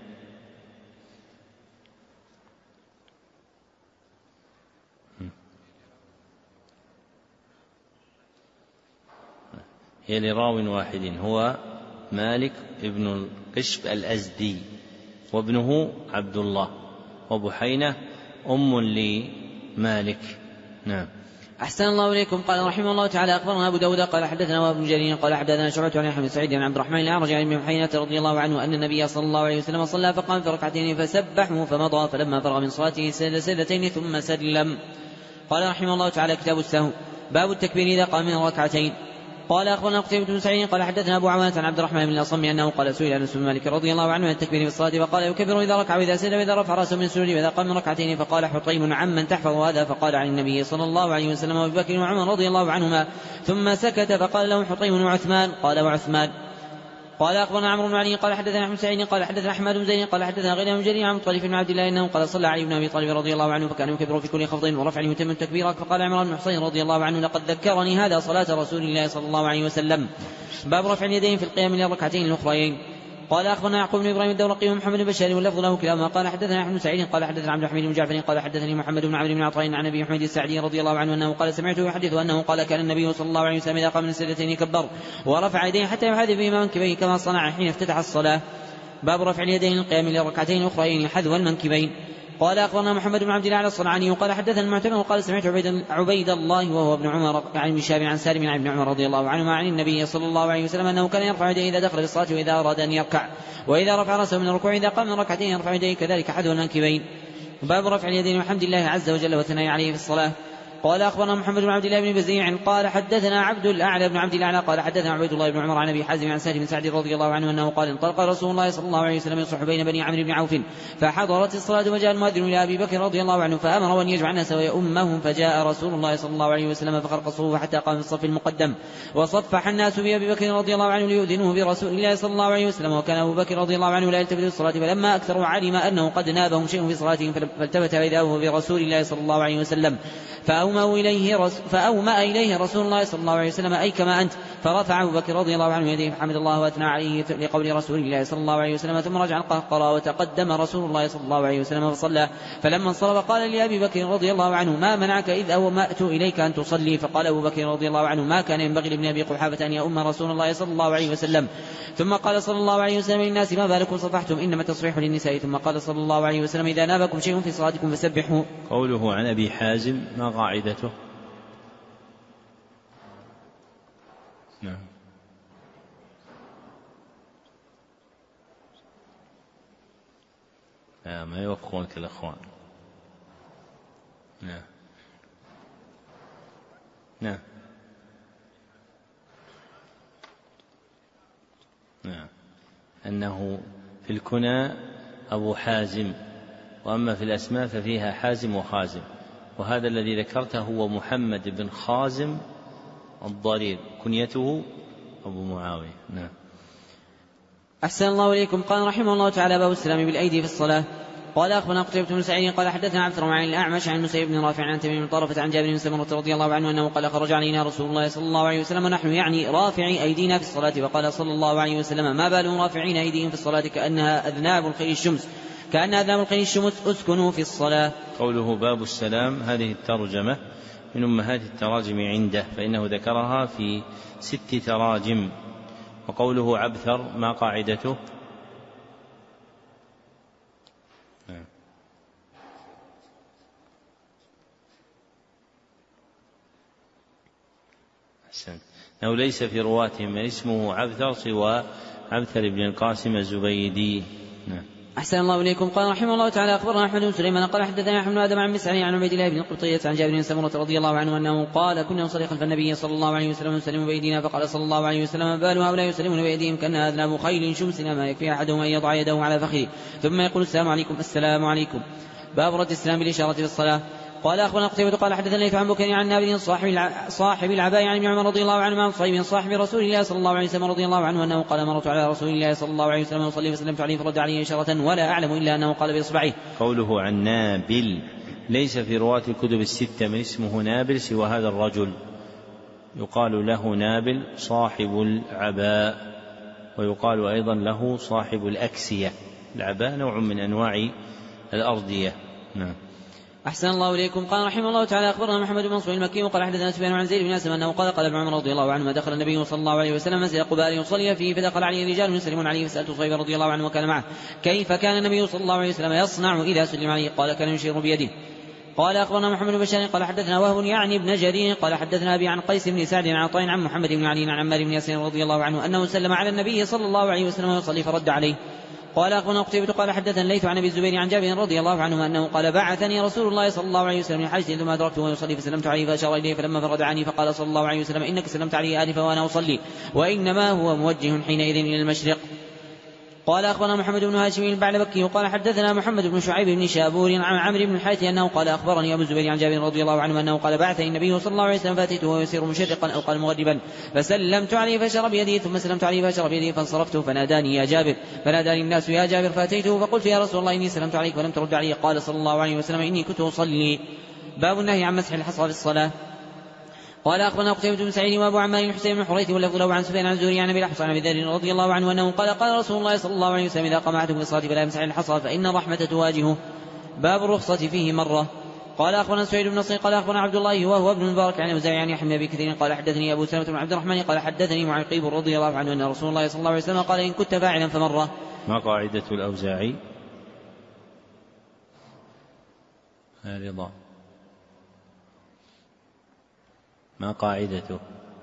هي لراو واحد هو مالك ابن القشب الأزدي وابنه عبد الله، وبحينة أم لمالك. نعم. أحسن الله إليكم. قال رحمه الله تعالى أخبرنا أبو داود قال حدثنا وابن جرير قال حدثنا شعبة عن يحيى بن سعيد عن عبد الرحمن الأعرج عن ابن محينة رضي الله عنه أن النبي صلى الله عليه وسلم صلى فقام في ركعتين فسبحه فمضى فلما فرغ من صلاته سجد سجدتين ثم سلم. قال رحمه الله تعالى كتاب السهو باب التكبير إذا قام من ركعتين. قال أخبرنا قتيبة بن سعيد قال حدثنا أبو عوانة عن عبد الرحمن بن الأصم أنه قال سئل أنس بن مالك رضي الله عنه عن التكبير في الصلاة فقال يكبر إذا ركع وإذا سجد وإذا رفع رأسه من السجود وإذا قام من ركعتين. فقال حطيم عمن تحفظ هذا؟ فقال عن النبي صلى الله عليه وسلم وأبي بكر وعمر رضي الله عنهما. ثم سكت فقال له حطيم وعثمان. قال وعثمان. قال أخبرنا عمرو بن علي قال حدثنا أحمد سعيد قال حدثنا أحمد بن زيد قال حدثنا غير من جرير عن طريف بن عبد الله أنه قال صلى علي بن أبي طالب رضي الله عنه فكان يكبر في كل خفض ورفع يتم التكبير. فقال عمران بن حسين رضي الله عنه لقد ذكرني هذا صلاة رسول الله صلى الله عليه وسلم. باب رفع اليدين في القيام للركعتين الأخريين. قال أخبرنا يعقوب بن إبراهيم الدورقي ومحمد بن بشار واللفظ له كلاهما قال حدثنا أحمد سعيد قال حدثنا عبد الحميد بن جعفر قال حدثني محمد بن عمرو بن عطاء عن أبي حميد السعدي رضي الله عنه أنه قال سمعته يحدث أنه قال كان النبي صلى الله عليه وسلم إذا قام من السجدتين كبر ورفع يديه حتى يحاذي بهما منكبيه كما صنع حين افتتح الصلاة. باب رفع اليدين للقيام للركعتين الأخرين حذو المنكبين. قال أخبرنا محمد بن عبد الله الصنعاني وقال حدثنا المعتمر وقال سمعت عبيد, عبيد الله وهو ابن عمر عن بشار عن سالم عن ابن عمر رضي الله عنهما عن النبي صلى الله عليه وسلم أنه كان يرفع يديه إذا دخل في الصلاة وإذا أراد أن يركع وإذا رفع رأسه من الركوع إذا قام من ركعتين يرفع يديه كذلك حذو المنكبين. باب رفع اليدين وحمد الله عز وجل والثناء عليه في الصلاة. قال أخبرنا محمد بن عبد الله بن بزيع قال حدثنا عبد الأعلى بن عبد الأعلى قال حدثنا عبيد الله بن عمر عن أبي حازم عن سعد بن سعد رضي الله عنه أنه قال انطلق رسول الله صلى الله عليه وسلم يصح بين بني عمرو بن عوف فحضرت الصلاة وجاء المؤذن إلى أبي بكر رضي الله عنه فأمر أن يجمع الناس ويؤمهم فجاء رسول الله صلى الله عليه وسلم فخرق الصفوف حتى قام في الصف المقدم وصفح الناس بأبي بكر رضي الله عنه ليؤذنوه برسول الله صلى الله عليه وسلم وكان أبو بكر رضي الله عنه لا يلتفت في الصلاة فلما أكثروا علم أنه قد نابهم شيء في صلاتهم فالتفت إذا هو برسول الله صلى الله عليه وسلم فأومأ إليه, رس فأومأ إليه رسول الله صلى الله عليه وسلم أي كما أنت. فرفع أبو بكر رضي الله عنه يديه فحمد الله وأثنى عليه لقول رسول الله صلى الله عليه وسلم ثم رجع القهقرى وتقدم رسول الله صلى الله عليه وسلم فصلى. فلما انصرف قال لأبي بكر رضي الله عنه ما منعك إذ أومأت إليك أن تصلي؟ فقال أبو بكر رضي الله عنه ما كان ينبغي لابن أبي قحافة أن يؤم رسول الله صلى الله عليه وسلم. ثم قال صلى الله عليه وسلم للناس ما بالكم صفحتم إنما تصريح للنساء. ثم قال صلى الله عليه وسلم إذا نابكم شيء في صلاتكم فسبحوا. قوله عن أبي حازم ما قاعدته؟ نعم. آه ما يوفقونك الأخوان. نعم نعم نعم أنه في الكنى أبو حازم وأما في الأسماء ففيها حازم وخازم وهذا الذي ذكرته هو محمد بن خازم الضرير كنيته أبو معاوية. نعم. أحسن الله إليكم. قال رحمه الله تعالى باب السلام بالأيدي في الصلاة. قال أخبرنا قتيبة بن سعيد قال حدثنا عبد الرحمن الأعمش عن المسيب بن رافع عن تميم بن طرفة عن جابر بن سمرة رضي الله عنه أنه قال خرج علينا رسول الله صلى الله عليه وسلم ونحن يعني رافعي أيدينا في الصلاة وقال صلى الله عليه وسلم ما بالهم رافعين أيديهم في الصلاة كأنها أذناب الخيل الشمس كأن أذناب الخيل الشمس أسكنوا في الصلاة. قوله باب السلام هذه الترجمة من أمهات التراجم عنده فإنه ذكرها في ست تراجم. وقوله عبثر ما قاعدته؟ أحسن. أنه ليس في رواتهم من اسمه عبثر سوى عبثر بن القاسم الزبيدي. نعم. أحسن الله إليكم. قال رحمه الله تعالى أخبرنا أحمد بن سليمان قال حدثنا أحمد بن آدم عن مسعر عن عبيد الله بن القبطية عن جابر بن سمرة رضي الله عنه أنه قال كنا نصلي خلف النبي صلى الله عليه وسلم نسلم بأيدينا فقال صلى الله عليه وسلم بال هؤلاء يسلمون بأيديهم كأنها أذناب خيل شمس ما يكفي أحدهم أن يضع يده على فخذه ثم يقول السلام عليكم السلام عليكم. باب رد السلام بالإشارة في الصلاة. قال أخبرنا قتيبة قال حدثنا ليث عن بكير عن نابل صاحب صاحب العباء عن ابن عمر رضي الله عنه عن صهيب صاحب رسول الله صلى الله عليه وسلم رضي الله عنه أنه قال مررت على رسول الله صلى الله عليه وسلم يصلي فسلمت عليه فرد عليه إشارة ولا أعلم إلا أنه قال بإصبعه. قوله عن نابل ليس في رواة الكتب الستة من اسمه نابل سوى هذا الرجل يقال له نابل صاحب العباء ويقال أيضا له صاحب الأكسية. العباء نوع من أنواع الأردية. نعم. أحسن الله إليكم. قال رحمه الله تعالى أخبرنا محمد بن منصور المكي وقال حدثنا سفيان عن زيد بن أسلم أنه قال قال ابن عمر رضي الله عنه ما دخل النبي صلى الله عليه وسلم مسجد قباء يصلي فيه فدخل عليه رجال يسلمون عليه فسألت صهيب رضي الله عنه وكان معه كيف كان النبي صلى الله عليه وسلم يصنع إذا سلم عليه؟ قال كان يشير بيده. قال أخبرنا محمد بن بشار قال حدثنا وهب يعني ابن جرير قال حدثنا أبي عن قيس بن سعد عن عطاء عن محمد بن علي عن عمار بن ياسر رضي الله عنه أنه سلم على النبي صلى الله عليه وسلم ويصلي فرد عليه. قال أخبرنا قتيبة قال حدثنا الليث عن أبي الزبير عن جابر رضي الله عنه أنه قال بعثني رسول الله صلى الله عليه وسلم لحاجة ثم أدركته ويصلي فسلمت عليه فأشار إليه فلما فرد عني فقال صلى الله عليه وسلم إنك سلمت عليه آنفا وأنا أصلي وإنما هو موجه حينئذ إلى المشرق. قال أخبرنا محمد بن هاشم البعلبكي قال حدثنا محمد بن شعيب بن شابور عن عمرو بن الحارث أنه قال أخبرني أبو الزبير عن جابر رضي الله عنه أنه قال بعثني النبي صلى الله عليه وسلم فأتيته وهو يسير مشرقا أو قال مغربا فسلمت عليه فأشار بيده ثم سلمت عليه فأشار بيده فانصرفته فناداني يا جابر فناداني الناس يا جابر فأتيته فقلت يا رسول الله إني سلمت عليك ولم ترد علي. قال صلى الله عليه وسلم إني كنت أصلي. باب النهي عن مسح الحصى في الصلاة. قال أخبرنا قتيبة بن سعيد وأبو عمار الحسين بن حريث واللفظ له عن سفيان عن الزهري عن أبي الأحوص عن أبي ذر رضي الله عنه أنه قال قال رسول الله صلى الله عليه وسلم إذا قام أحدكم في الصلاة فلا يمسح الحصى فإن الرحمة تواجهه. باب الرخصة فيه مرة. قال أخبرنا سعيد بن نصر قال أخبرنا عبد الله وهو ابن المبارك عن أوزاعي عن يحيى بن أبي كثير قال حدثني أبو سلمة بن عبد الرحمن قال حدثني معقيب رضي الله عنه أن رسول الله صلى الله عليه وسلم قال إن كنت فاعلا فمرة. ما قاعدة الأوزاعي؟ رضا. ما قاعدته؟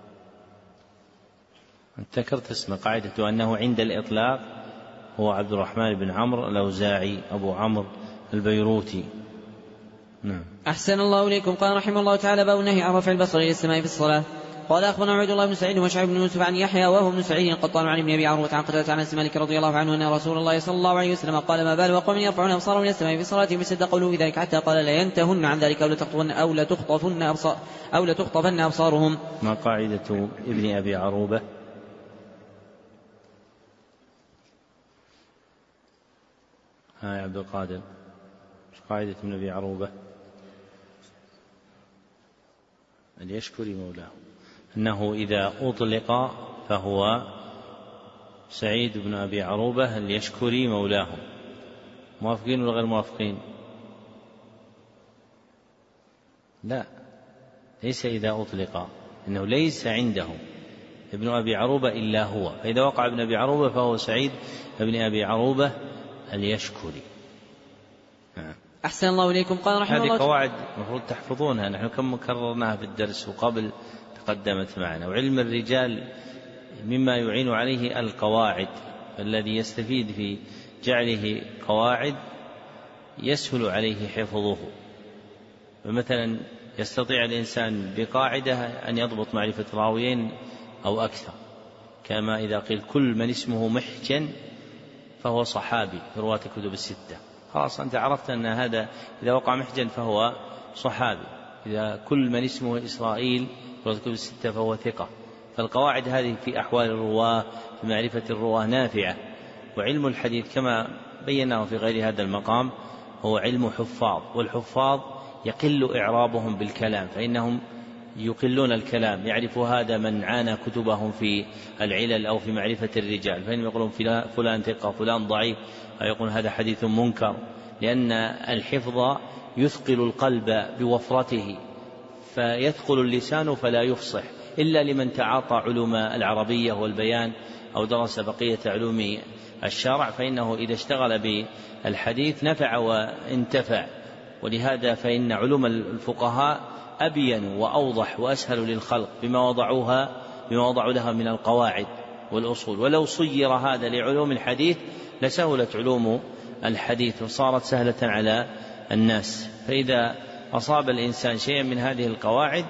ذكرت اسم قاعدته أنه عند الإطلاق هو عبد الرحمن بن عمرو الأوزاعي أبو عمرو البيروتي. نعم. أحسن الله إليكم. قال رحمه الله تعالى باب النهي عن رفع البصر إلى السماء في الصلاة. قال أخبرنا عبد الله بن سعيد وشعيب بن يوسف عن يحيى وهو بن سعيد القطان عن ابن أبي عروة عن قتادة عن أنس مالك رضي الله عنه أن رسول الله صلى الله عليه وسلم قال ما بال وقوم يرفعون أبصارهم إلى السماء في صلاتهم فسد قوله بذلك حتى قال لا ينتهن عن ذلك أو لتخطفن أو لتخطفن أبصار أو لتخطفن أبصارهم. ما قاعدة ابن أبي عروبة؟ ها يا عبد القادر قاعدة ابن أبي عروبة أن يشكر مولاه أنه إذا أطلق فهو سعيد بن أبي عروبة اليشكري مولاه. موافقين ولا غير موافقين؟ لا، ليس إذا أطلق، إنه ليس عنده ابن أبي عروبة إلا هو، فإذا وقع ابن أبي عروبة فهو سعيد بن أبي عروبة اليشكري. أحسن الله إليكم. قال رحمه الله هذه قواعد المفروض تحفظونها، نحن كم كررناها في الدرس وقبل تقدمت معنا. وعلم الرجال مما يعين عليه القواعد، الذي يستفيد في جعله قواعد يسهل عليه حفظه. فمثلا يستطيع الإنسان بقاعدة أن يضبط معرفة راويين أو أكثر، كما إذا قيل كل من اسمه محجن فهو صحابي في رواة الكتب الستة، خلاص أنت عرفت أن هذا إذا وقع محجن فهو صحابي. إذا كل من اسمه إسرائيل في رواة الكتب الستة فهو ثقة. فالقواعد هذه في أحوال الرواة في معرفة الرواة نافعة. وعلم الحديث كما بيناه في غير هذا المقام هو علم حفاظ، والحفاظ يقل إعرابهم بالكلام، فإنهم يقلون الكلام. يعرف هذا من عانى كتبهم في العلل أو في معرفة الرجال، فإنهم يقولون فلان ثقة فلان ضعيف، أو يقولون هذا حديث منكر، لأن الحفظ يثقل القلب بوفرته، فيثقل اللسان فلا يفصح إلا لمن تعاطى علوم العربية والبيان أو درس بقية علوم الشرع، فإنه إذا اشتغل بالحديث نفع وانتفع. ولهذا فإن علوم الفقهاء أبين وأوضح وأسهل للخلق بما وضعوها بما وضعوا لها من القواعد والأصول. ولو صير هذا لعلوم الحديث لسهلت علوم الحديث وصارت سهلة على الناس. فإذا أصاب الإنسان شيئا من هذه القواعد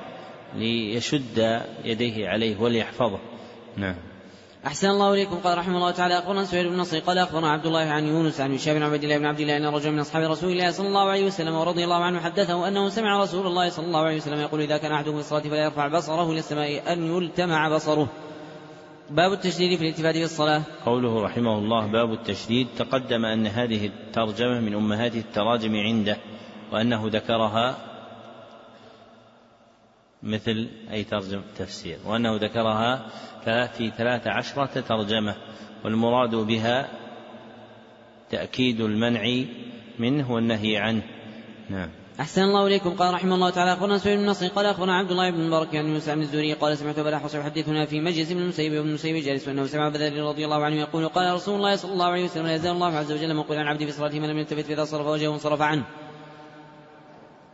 ليشد يديه عليه وليحفظه. نعم. أحسن الله إليكم. قال رحمه الله تعالى أخبرنا سعيد بن نصر قال أخبرنا عبد الله عن يونس عن هشام بن عبد الله بن عبد الله أن رجلا من أصحاب رسول الله صلى الله عليه وسلم ورضي الله عنه حدثه أنه سمع رسول الله صلى الله عليه وسلم يقول إذا كان أحدكم في الصلاة فلا يرفع بصره إلى السماء أن يلتمع بصره. باب التشديد في الالتفات في الصلاة. قوله رحمه الله باب التشديد، تقدم أن هذه الترجمة من أمهات التراجم عنده، وأنه ذكرها مثل أي ترجمة تفسير، وأنه ذكرها في ثلاث عشرة ترجمة، والمراد بها تأكيد المنع منه والنهي عنه. نعم. أحسن الله إليكم. قال رحمه الله تعالى أخبرنا سعيد بن نصر قال أخبرنا عبد الله بن المبارك عن موسى بن الزهري قال سمعت أبا الأحوص يحدثنا في مجلس بن المسيب وابن المسيب جالس، وأنه سمع أبا ذر رضي الله عنه يقول قال رسول الله صلى الله عليه وسلم لا يزال الله عز وجل منقولا عن عبده في صلاته من لم يلتفت فإذا صرف وجهه انصرف عنه.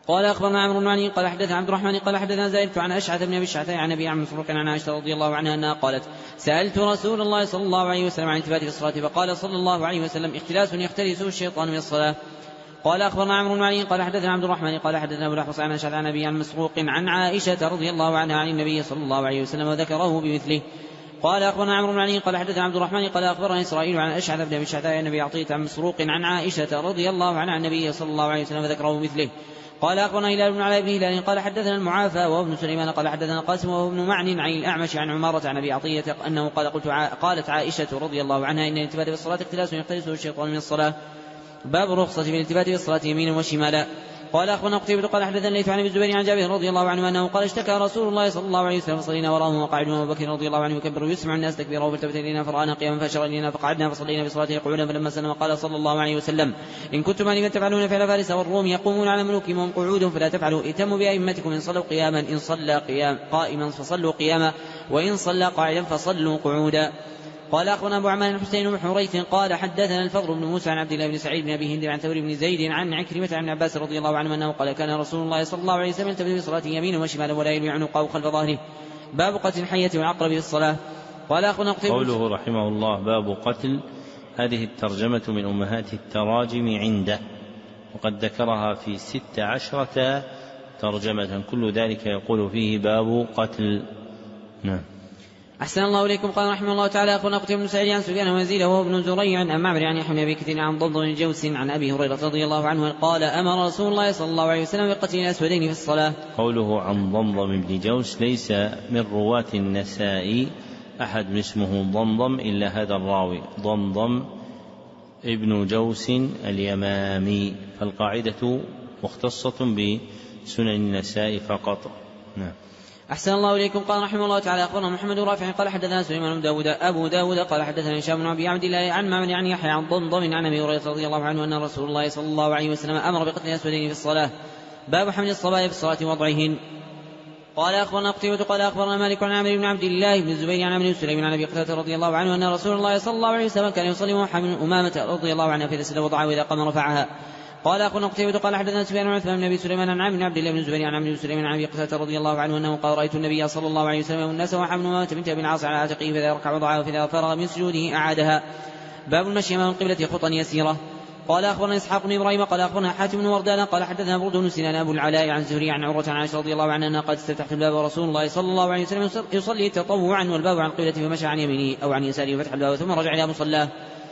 قال أخبرنا عمرو بن علي قال حدثنا عبد الرحمن قال حدثنا زائدة عن أشعث بن أبي الشعثاء عن أبي عن مسروق عن عائشة رضي الله عنها أنها قالت سألت رسول الله صلى الله عليه وسلم عن الالتفات في الصلاة فقال صلى الله عليه وسلم اختلاس يختلسه الشيطان من الصلاة. قال أخبرنا عمرو بن علي قال حدثنا عبد الرحمن قال حدثنا أبو الأحوص عن أشعث عن أبي عن مسروق عن عائشة رضي الله عنها عن النبي صلى الله عليه وسلم وذكره بمثله. قال أخبرنا عمرو بن علي قال حدثنا عبد الرحمن قال أخبرنا إسرائيل عن أشعث بن أبي الشعثاء عن أبي عطية عن مسروق عن عائشة رضي الله عنها عن النبي صلى الله عليه وسلم وذكره بمثله. قال أخبرنا هلال بن علاء بن هلال قال حدثنا المعافى وهو ابن سليمان قال حدثنا قاسم وهو ابن معن عن الأعمش عن عمارة عن أبي عطية أنه قال قلت ع... قالت عائشة رضي الله عنها إن الالتفات في الصلاة اختلاس يختلسه الشيطان من الصلاة. باب الرخصة في الالتفات في الصلاة يمينا وشمالا. قال أخبرنا قتيبة قال حدثنا الليث عن ابي الزبير عن جابر رضي الله عنه أنه قال اشتكى رسول الله صلى الله عليه وسلم فصلينا وراءه وقعد أبو بكر رضي الله عنه يكبر ويسمع الناس تكبيره فالتفت إلينا فرآنا قياما فأشار إلينا فقعدنا فصلينا بصلاته قعودا فلما سلم قال صلى الله عليه وسلم إن كنتم أنما تفعلون فعل فارس والروم يقومون على ملوكهم وهم قعود فلا تفعلوا ائتموا بأئمتكم إن صلوا قياما إن صلى قيام قائما فصلوا قياما وإن صلى قاعدا فصلوا قعودا. قال أخبرنا أبو عمان الحسين بن حريث قال حدثنا الفضل بن موسى عن عبد الله بن سعيد بن أبي هند عن ثور بن زيد عن عكرمة عن عباس رضي الله عنه أنه قال كان رسول الله صلى الله عليه وسلم يلتفت في صلاته يمينا وشمالا ولا يلوي عنقه خلف ظهره. باب قتل الحية والعقرب في الصلاة. قال أخبرنا قوله رحمه الله باب قتل، هذه الترجمة من أمهات التراجم عنده، وقد ذكرها في ست عشرة ترجمة كل ذلك يقول فيه باب قتل. نعم. أحسن الله إليكم. قال رحمه الله تعالى أخونا قتيبة بن سعيد عن سفيان ويزيد وهو ابن زريع عن معمر عن يحيى بن أبي كثير عن ضمضم بن جوس عن أبي هريرة رضي الله عنه قال أمر رسول الله صلى الله عليه وسلم بقتل الأسودين في الصلاة. قوله عن ضمضم بن جوس ليس من رواة النسائي أحد اسمه ضمضم إلا هذا الراوي ضمضم ابن جوس اليمامي، فالقاعدة مختصة بسنن النسائي فقط. نعم. أحسن الله إليكم. قال رحمه الله تعالى أخبرنا محمد رافع قال حدثنا سليمان بن داود أبو داود قال حدثنا هشام بن أبي عبد الله عن معمر عن يحيى عن ضمضم عن أبي هريرة رضي الله عنه أن رسول الله صلى الله عليه وسلم أمر بقتل الأسودين في الصلاة. باب حمل الصبايا في الصلاة ووضعهن. قال أخبرنا قتيبة قال أخبرنا مالك عن عامر بن عبد الله بن الزبير عن عمرو بن سليم عن أبي قتادة رضي الله عنه أن رسول الله صلى الله عليه وسلم كان يصلي وحمل أمامة رضي الله عنها فإذا سجد وضعها وإذا قام رفعها. قال أخونا قتيبة قال حدثنا سفيان بن عثمان بن أبي سليمان عن عامر بن عبد الله بن الزبير عن عمرو بن سليم عن أبي قتادة رضي الله عنه أنه قال رأيت النبي صلى الله عليه وسلم والناس وحمل أمامة بنت أبي العاص على عاتقه فإذا ركع وضعها وإذا فرغ من سجوده أعادها. باب المشي أمام القبلة خطا يسيرة. قال أخبرنا إسحاق بن إبراهيم قال أخبرنا حاتم بن وردان قال حدثنا برد بن سنان أبو العلاء عن زهري عن عروة عن عائشة رضي الله عنها أنها قد استفتحت الباب ورسول الله صلى الله عليه وسلم يصلي تطوعا والباب عن القبلة فمشى عن يمينه أو عن يساره وفتح الباب ثم رجع إلى مصلاه.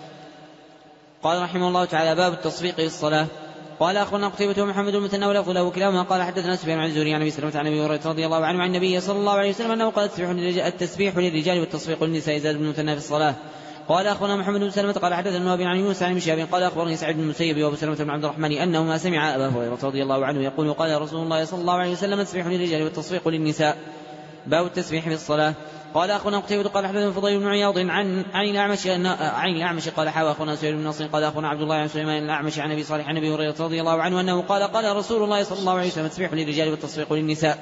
قال رحمه الله تعالى باب التصفيق في الصلاة. قال أخبرنا قتيبة ومحمد المثنى ولفظ له كلاهما قال حدثنا سفيان عن زهري عن أبي سلمة عن أبي هريرة رضي الله عنه عن النبي صلى الله عليه وسلم أنه قال التسبيح للرجال والتصفيق للنساء زاد بن المثنى في الصلاة. قال أخبرنا محمد بن سلمة قال حدثنا أبي عن يونس عن مشاب قال أخبرني سعيد بن المسيب وأبو سلمة بن عبد الرحمن أنهما سمع أبا هريرة رضي الله عنه يقول قال رسول الله صلى الله عليه وسلم التسبيح للرجال والتصفيق للنساء. باب التسبيح في الصلاة. قال أخونا قتيبة قال حدثنا فضيل بن عياض عن عن الأعمش عن الأعمش قال حاوى أخونا سهيل بن نصر قال أخونا عبد الله عن سليمان الأعمش عن أبي صالح عن أبي هريرة رضي الله عنه أنه قال قال رسول الله صلى الله عليه وسلم التسبيح للرجال والتصفيق للنساء.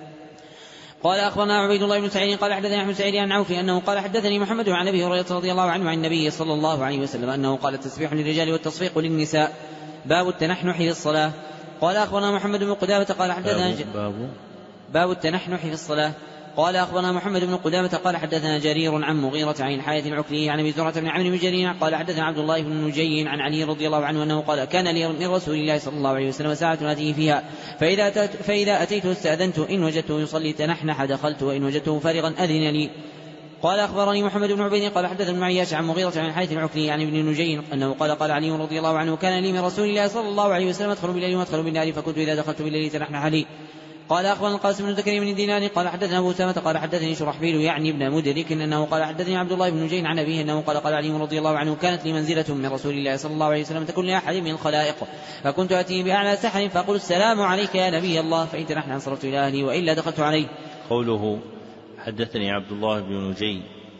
قال أخبرنا عبيد الله بن سعيد قال حدثني أحمد سعيد عن عوف أنه قال حدثني محمد عن أبي هريرة رضي الله عنه عن النبي صلى الله عليه وسلم أنه قال التسبيح للرجال والتصفيق للنساء. باب التنحنح في الصلاة. قال أخبرنا محمد بن قدامة قال حدثنا باب, باب التنحنح في الصلاة. قال أخبرنا محمد بن قدامة قال حدثنا جرير عن مغيرة عن الحارث العكلي عن أبي زرعة بن عمرو بن جرير قال حدثنا عبد الله بن نجي عن علي رضي الله عنه أنه قال كان لي من رسول الله صلى الله عليه وسلم ساعة آتيه فيها فإذا, فإذا أتيته استأذنت إن وجدته يصلي تنحنح دخلت وإن وجدته فارغا أذن لي. قال أخبرني محمد بن عبيد قال حدثنا ابن عياش عن مغيرة عن الحارث العكلي عن ابن نجي أنه قال قال علي رضي الله عنه كان لي من رسول الله صلى الله عليه وسلم أدخل بالليل وأدخل بالنهار فكنت إذا دخلت بالليل تنحنح لي. قال أخبرنا القاسم بن زكريا بن دينار قال حدثنا أبو أسامة قال حدثني شرحبيل يعني ابن مدرك أنه قال حدثني عبد الله بن نجين عن أبيه أنه قال قال علي رضي الله عنه كانت لي منزلة من رسول الله صلى الله عليه وسلم تكون لأحد من الخلائق فكنت أتيه بأعلى سحر فأقول السلام عليك يا نبي الله فإن تنحنح انصرفت إلى أهلي وإلا دخلت عليه. قوله حدثني عبد الله بن نجي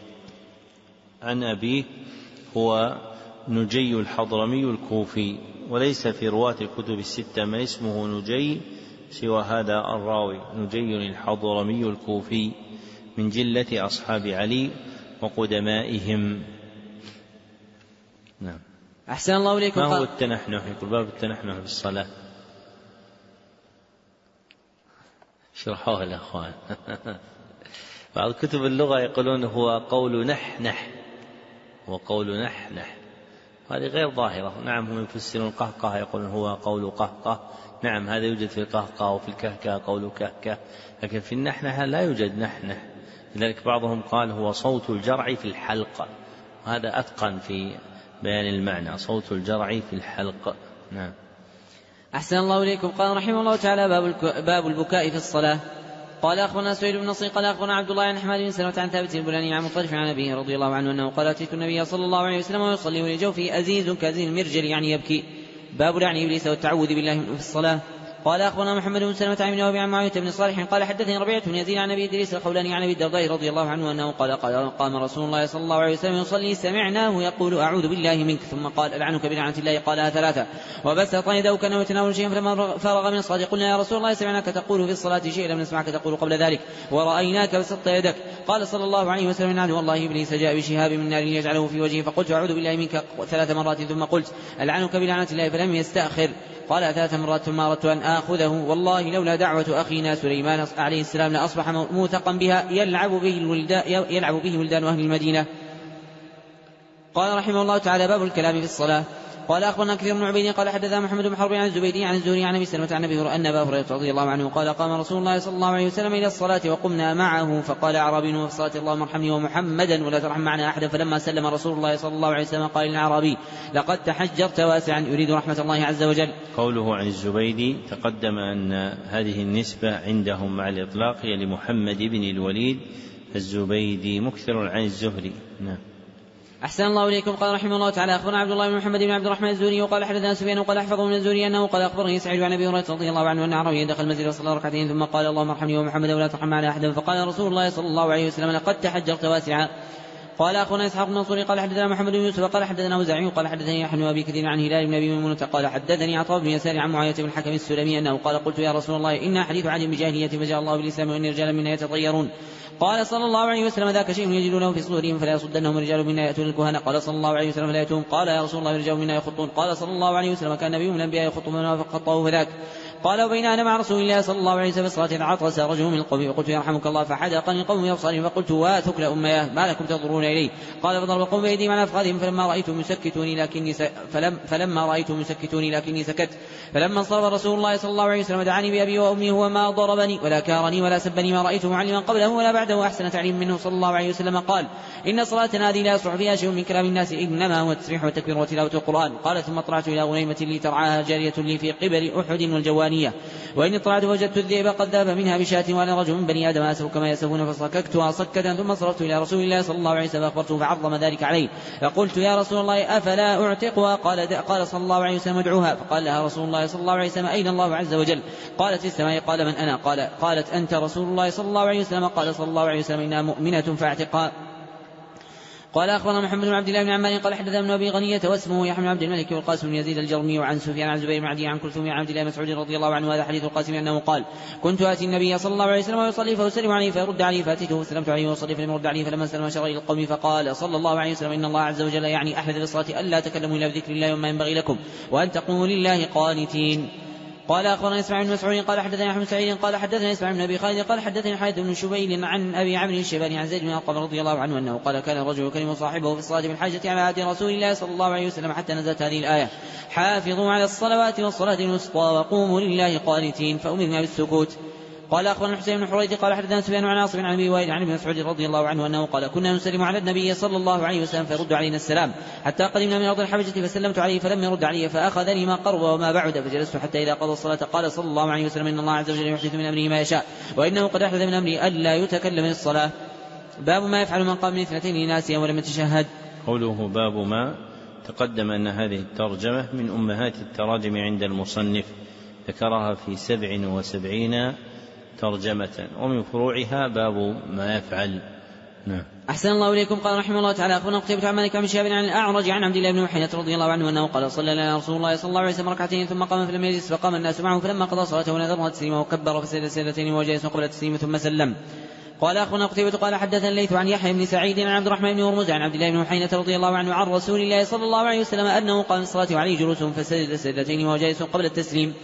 عن أبيه هو نجي الحضرمي الكوفي، وليس في رواة الكتب الستة من اسمه نجي سوى هذا الراوي نجي الحضرمي الكوفي من جلة أصحاب علي وقدمائهم. نعم. أحسن الله إليكم. ما هو التنحنح؟ يقول باب التنحنح في الصلاة. شرحوه الأخوان. بعض كتب اللغة يقولون هو قول نح نح، هو قول نح نح، هذه غير ظاهرة. نعم هم يفسرون القهقه يقولون هو قول قهقه، نعم هذا يوجد في القهقه وفي الكهكه قول كهكه، لكن في النحنحة لا يوجد نحنح. لذلك بعضهم قال هو صوت الجرع في الحلق، هذا أتقن في بيان المعنى، صوت الجرع في الحلق. نعم. أحسن الله إليكم. قال رحمه الله تعالى باب البكاء في الصلاة. قال أخبرنا سويد بن نصير قال أخبرنا عبد الله عن حماد بن سلمة عن ثابت البناني عن مطرف عن أبيه رضي الله عنه أنه قال أتيت النبي صلى الله عليه وسلم ويصلي ولجوفه أزيز كأزيز المرجل يعني يبكي. باب لعن إبليس والتعوذ بالله في الصلاة. قال أخبرنا محمد بن سلمة عن ابن عن معاوية بن صالح قال حدثني ربيعة بن يزيد عن أبي إدريس الخولاني عن أبي الدرداء رضي الله عنه أنه قال قام رسول الله صلى الله عليه وسلم يصلي سمعناه يقول أعوذ بالله منك، ثم قال ألعنك بلعنة الله، قالها ثلاثة وبسط يده كأنه يتناول شيئا، فلما فرغ من الصلاة قلنا يا رسول الله سمعناك تقول في الصلاة شيئا لم نسمعك تقول قبل ذلك ورأيناك بسطت يدك. قال صلى الله عليه وسلم إن عدو الله إبليس جاء بشهاب من نار يجعله في وجهه، فقلت أعوذ بالله منك ثلاث مرات ثم قلت ألعنك بلعنة الله، فلم يستأخر قال ثلاث مرات ثم أردت أن آخذه، والله لولا دعوة أخينا سليمان عليه السلام لأصبح موثقا بها يلعب به الولدان يلعب به ولدان أهل المدينة. قال رحمه الله تعالى باب الكلام في الصلاة. قال أخبرنا كثير بن عبيد قال حدثنا محمد بن حرب عن الزبيدي عن الزهري عن أبي سلمة عن أبي هريرة أن أبا هريرة رضي الله عنه قال قام رسول الله صلى الله عليه وسلم إلى الصلاة وقمنا معه، فقال أعرابي في الصلاة اللهم ارحمني ومحمدا ولا ترحم معنا أحدا، فلما سلم رسول الله صلى الله عليه وسلم قال للأعرابي لقد تحجرت واسعا يريد رحمة الله عز وجل. قوله عن الزبيدي تقدم أن هذه النسبة عندهم مع الإطلاق هي لمحمد بن الوليد الزبيدي مكثر عن الزهري. نعم. أحسن الله إليكم. قال رحمه الله تعالى أخبرنا عبد الله بن محمد بن عبد الرحمن الزهري وقال حدثنا سفيان وقال أحفظه من الزهري أنه قال أخبرني سعيد عن أبي هريرة رضي الله عنه أن أعرابيا دخل المسجد وصلى ركعتين ثم قال اللهم ارحمني ومحمدا ولا ترحم على أحد، فقال رسول الله صلى الله عليه وسلم لقد تحجرت واسعا. قال أخونا إسحاق بن منصور قال حدثنا محمد بن يوسف قال حدثنا وزاعي قال حدثني يحيى بن أبي كثير عن هلال بن أبي ميمونة قال حدثني عطاء بن يسار عن معاوية بن الحكم السلمي أنه قال قلت يا رسول الله إن حديث عهد بجاهلية فجاء الله بالإسلام وإن رجالا منا يتطيرون. قال صلى الله عليه وسلم ذاك شيء يجدونه في صدورهم فلا يصدنهم رجال منا يأتون الكهنة. قال صلى الله عليه وسلم فلا يأتون. قال يا رسول الله رجال منا يخطون. قال صلى الله عليه وسلم كان نبي من الأنبياء يخط من وافق خطه فذاك. قال وبين أنا مع رسول الله صلى الله عليه وسلم صلاة عطس رجل من القوم فقلت يرحمك الله فحدقني القوم بأبصارهم فقلت واثكل أمياه ما لكم تنظرون إلي. قال فضرب القوم بأيديهم على أفخاذهم فلما رأيتهم يسكتوني لكني س... فلم... فلما رأيتهم يسكتوني لكني سكت. فلما انصرف رسول الله صلى الله عليه وسلم دعاني بأبي وأمي هو ما ضربني ولا كارني ولا سبني ما رأيته معلما قبله ولا بعده أحسن تعليم منه صلى الله عليه وسلم. قال إن صلاتنا هذه لا يصلح فيها شيء من كلام الناس إنما هو التسبيح والتكبير وتلاوة القرآن. قال ثم طلعت إلى غنيمة لي ترعاها جارية لي في قبل أحد والجوانية، وإن طلعت وجدت الذئب قد ذهب منها بشاة وأنا رجل من بني آدم أسف كما يسفون فصككتها صكة ثم صرفت إلى رسول الله صلى الله عليه وسلم فأخبرته فعظم ذلك عليه فقلت يا رسول الله أفلا أعتقها؟ قال, قال صلى الله عليه وسلم ادعوها. فقال لها رسول الله صلى الله عليه وسلم أين الله عز وجل؟ قالت في السماء. قال من أنا؟ قال قالت أنت رسول الله صلى الله عليه وسلم. قال صلى الله عليه وسلم إنها مؤمنة فاعتقها. قال أخبرنا محمد بن عبد الله بن عمار قال حدثنا ابن أبي غنية واسمه يحيى بن عبد الملك والقاسم بن يزيد الجرمي وعن سفيان عن زبير بن عدي عن كلثوم عن عبد الله مسعود رضي الله عنه. هذا حديث القاسم أنه قال كنت آتي النبي صلى الله عليه وسلم ويصلي فأسلم عليه فيرد عليه فأتيته وسلمت عليه وصلي فلم يرد عليه فلما سلم شر إلى القوم فقال صلى الله عليه وسلم إن الله عز وجل يعني أحدث بالصلاة ألا تكلموا إلا بذكر الله وما ينبغي لكم وأن تقوموا لله قانتين. قال أخبرنا إسماعيل بن مسعود قال حدثنا أحمد سعيد قال حدثنا إسماعيل بن أبي خالد قال حدثني حارث بن شبيل عن أبي عمرو الشيباني عن زيد بن أرقم رضي الله عنه أنه قال كان الرجل يكلم صاحبه في الصلاة بالحاجة على عهد رسول الله صلى الله عليه وسلم حتى نزلت هذه الآية حافظوا على الصلوات والصلاة الوسطى وقوموا لله قانتين فأمرنا بالسكوت. قال أخبرنا الحسين بن حريث قال حدثنا سفيان عن عاصم عن أبي وائل عن ابن مسعود رضي الله عنه أنه قال كنا نسلم على النبي صلى الله عليه وسلم فيرد علينا السلام حتى قدمنا من أرض الحبشة فسلمت عليه فلم يرد علي فأخذني ما قرب وما بعد فجلست حتى إذا قضى الصلاة قال صلى الله عليه وسلم إن الله عز وجل يحدث من أمره ما يشاء وإنه قد أحدث من أمره ألا يتكلم في الصلاة. باب ما يفعل من قام من اثنتين ناسيا ولم يتشهد. قوله باب ما تقدم أن هذه الترجمة من أمهات التراجم عند المصنف ذكرها في سبع وسبعين ترجمة ومن فروعها باب ما يفعل. نعم. أحسن الله إليكم. قال رحمه الله تعالى أخبرنا قتيبة عن مالك عن شهاب عن الأعرج عن عبد الله بن محينة رضي الله عنه أنه قال صلى لنا رسول الله صلى الله عليه وسلم ركعتين ثم قام فلم يجلس فقام الناس معه فلما قضى صلاته نذرها تسليما وكبر فسجد سجدتين وجلس قبل التسليم ثم سلم. قال أخونا قتيبة قال حدثنا الليث عن يحيى بن سعيد عن عبد الرحمن بن هرمز عن عبد الله بن محينة رضي الله عنه عن رسول الله صلى الله عليه وسلم أنه قام الصلاة وعليه جلوس فسجد سجدتين وجلس قبل التسليم.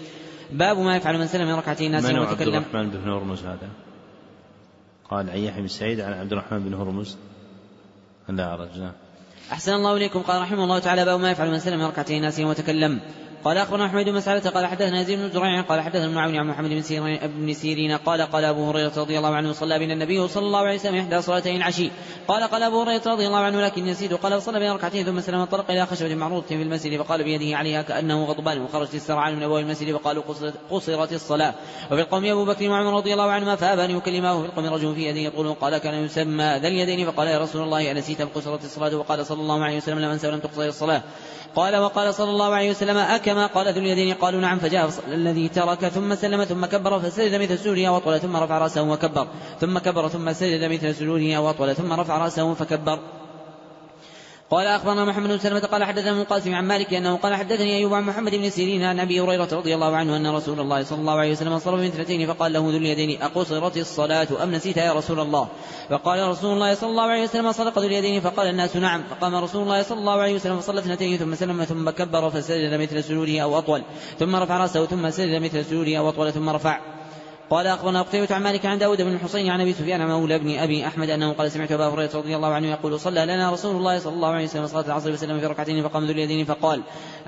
باب ما يفعل من سلم من ركعتين ناسيا من وتكلم. عبد الرحمن بن هرمز هذا؟ قال عن يحيى بن سعيد عن عبد الرحمن بن هرمز. لا رجنا. أحسن الله إليكم. قال رحمه الله تعالى باب ما يفعل من سلم من ركعتين ناسيا وتكلم. قال أخبرنا أحمد بن مسعدة قال حدثنا يزيد بن زريع قال حدثنا ابن عون عن محمد بن سيرين, بن سيرين قال قال أبو هريرة رضي الله عنه صلى بنا النبي صلى الله عليه وسلم إحدى صلاتين العشي. قال قال أبو هريرة رضي الله عنه لكن يزيد قال صلى بنا ركعتين ثم سلم انطلق إلى خشبة معروضة في المسجد فقال بيده عليها كأنه غضبان وخرجت السرعان من أبواب المسجد فقالوا قصرت الصلاة. وفي القوم أبو بكر وعمر رضي الله عنهما فأبى أن يكلمه. وفي القوم رجل في يده يقول قال كان يسمى ذا اليدين فقال يا رسول الله أنسيت قصرت الصلاة؟ وقال صلى الله عليه وسلم لم أنس ولم تقصر الصلاة. قال وقال صلى الله عليه وسلم أكما قال ذو اليدين؟ قالوا نعم. فجاء الذي ترك ثم سلم ثم كبر فسجد مثل سجوده وأطول ثم رفع رأسه وكبر ثم كبر ثم سجد مثل سجوده وأطول ثم رفع رأسه فكبر. قال أخبرنا محمد بن سلمة قال حدثنا ابن القاسم عن مالك أنه قال حدثني أيوب عن محمد بن سيرين عن أبي هريرة رضي الله عنه أن رسول الله صلى الله عليه وسلم صلى باثنتين فقال له ذو اليدين أقصرت الصلاة أم نسيت يا رسول الله؟ فقال رسول الله صلى الله عليه وسلم صدق ذو اليدين. فقال الناس نعم. فقام رسول الله صلى الله عليه وسلم فصلى اثنتين ثم سلم ثم كبر فسجد مثل سجوده أو أطول ثم رفع رأسه ثم سجد مثل سجوده أو أطول ثم رفع. قال أخبرنا قتيبة عن مالك عن داود بن الحصين عن أبي سفيان مولى بن أبي أحمد أنه قال سمعت أبا هريرة رضي الله عنه يقول صلى لنا رسول الله صلى الله عليه وسلم صلاة العصر وسلم في ركعتين فقام ذو اليدين فقال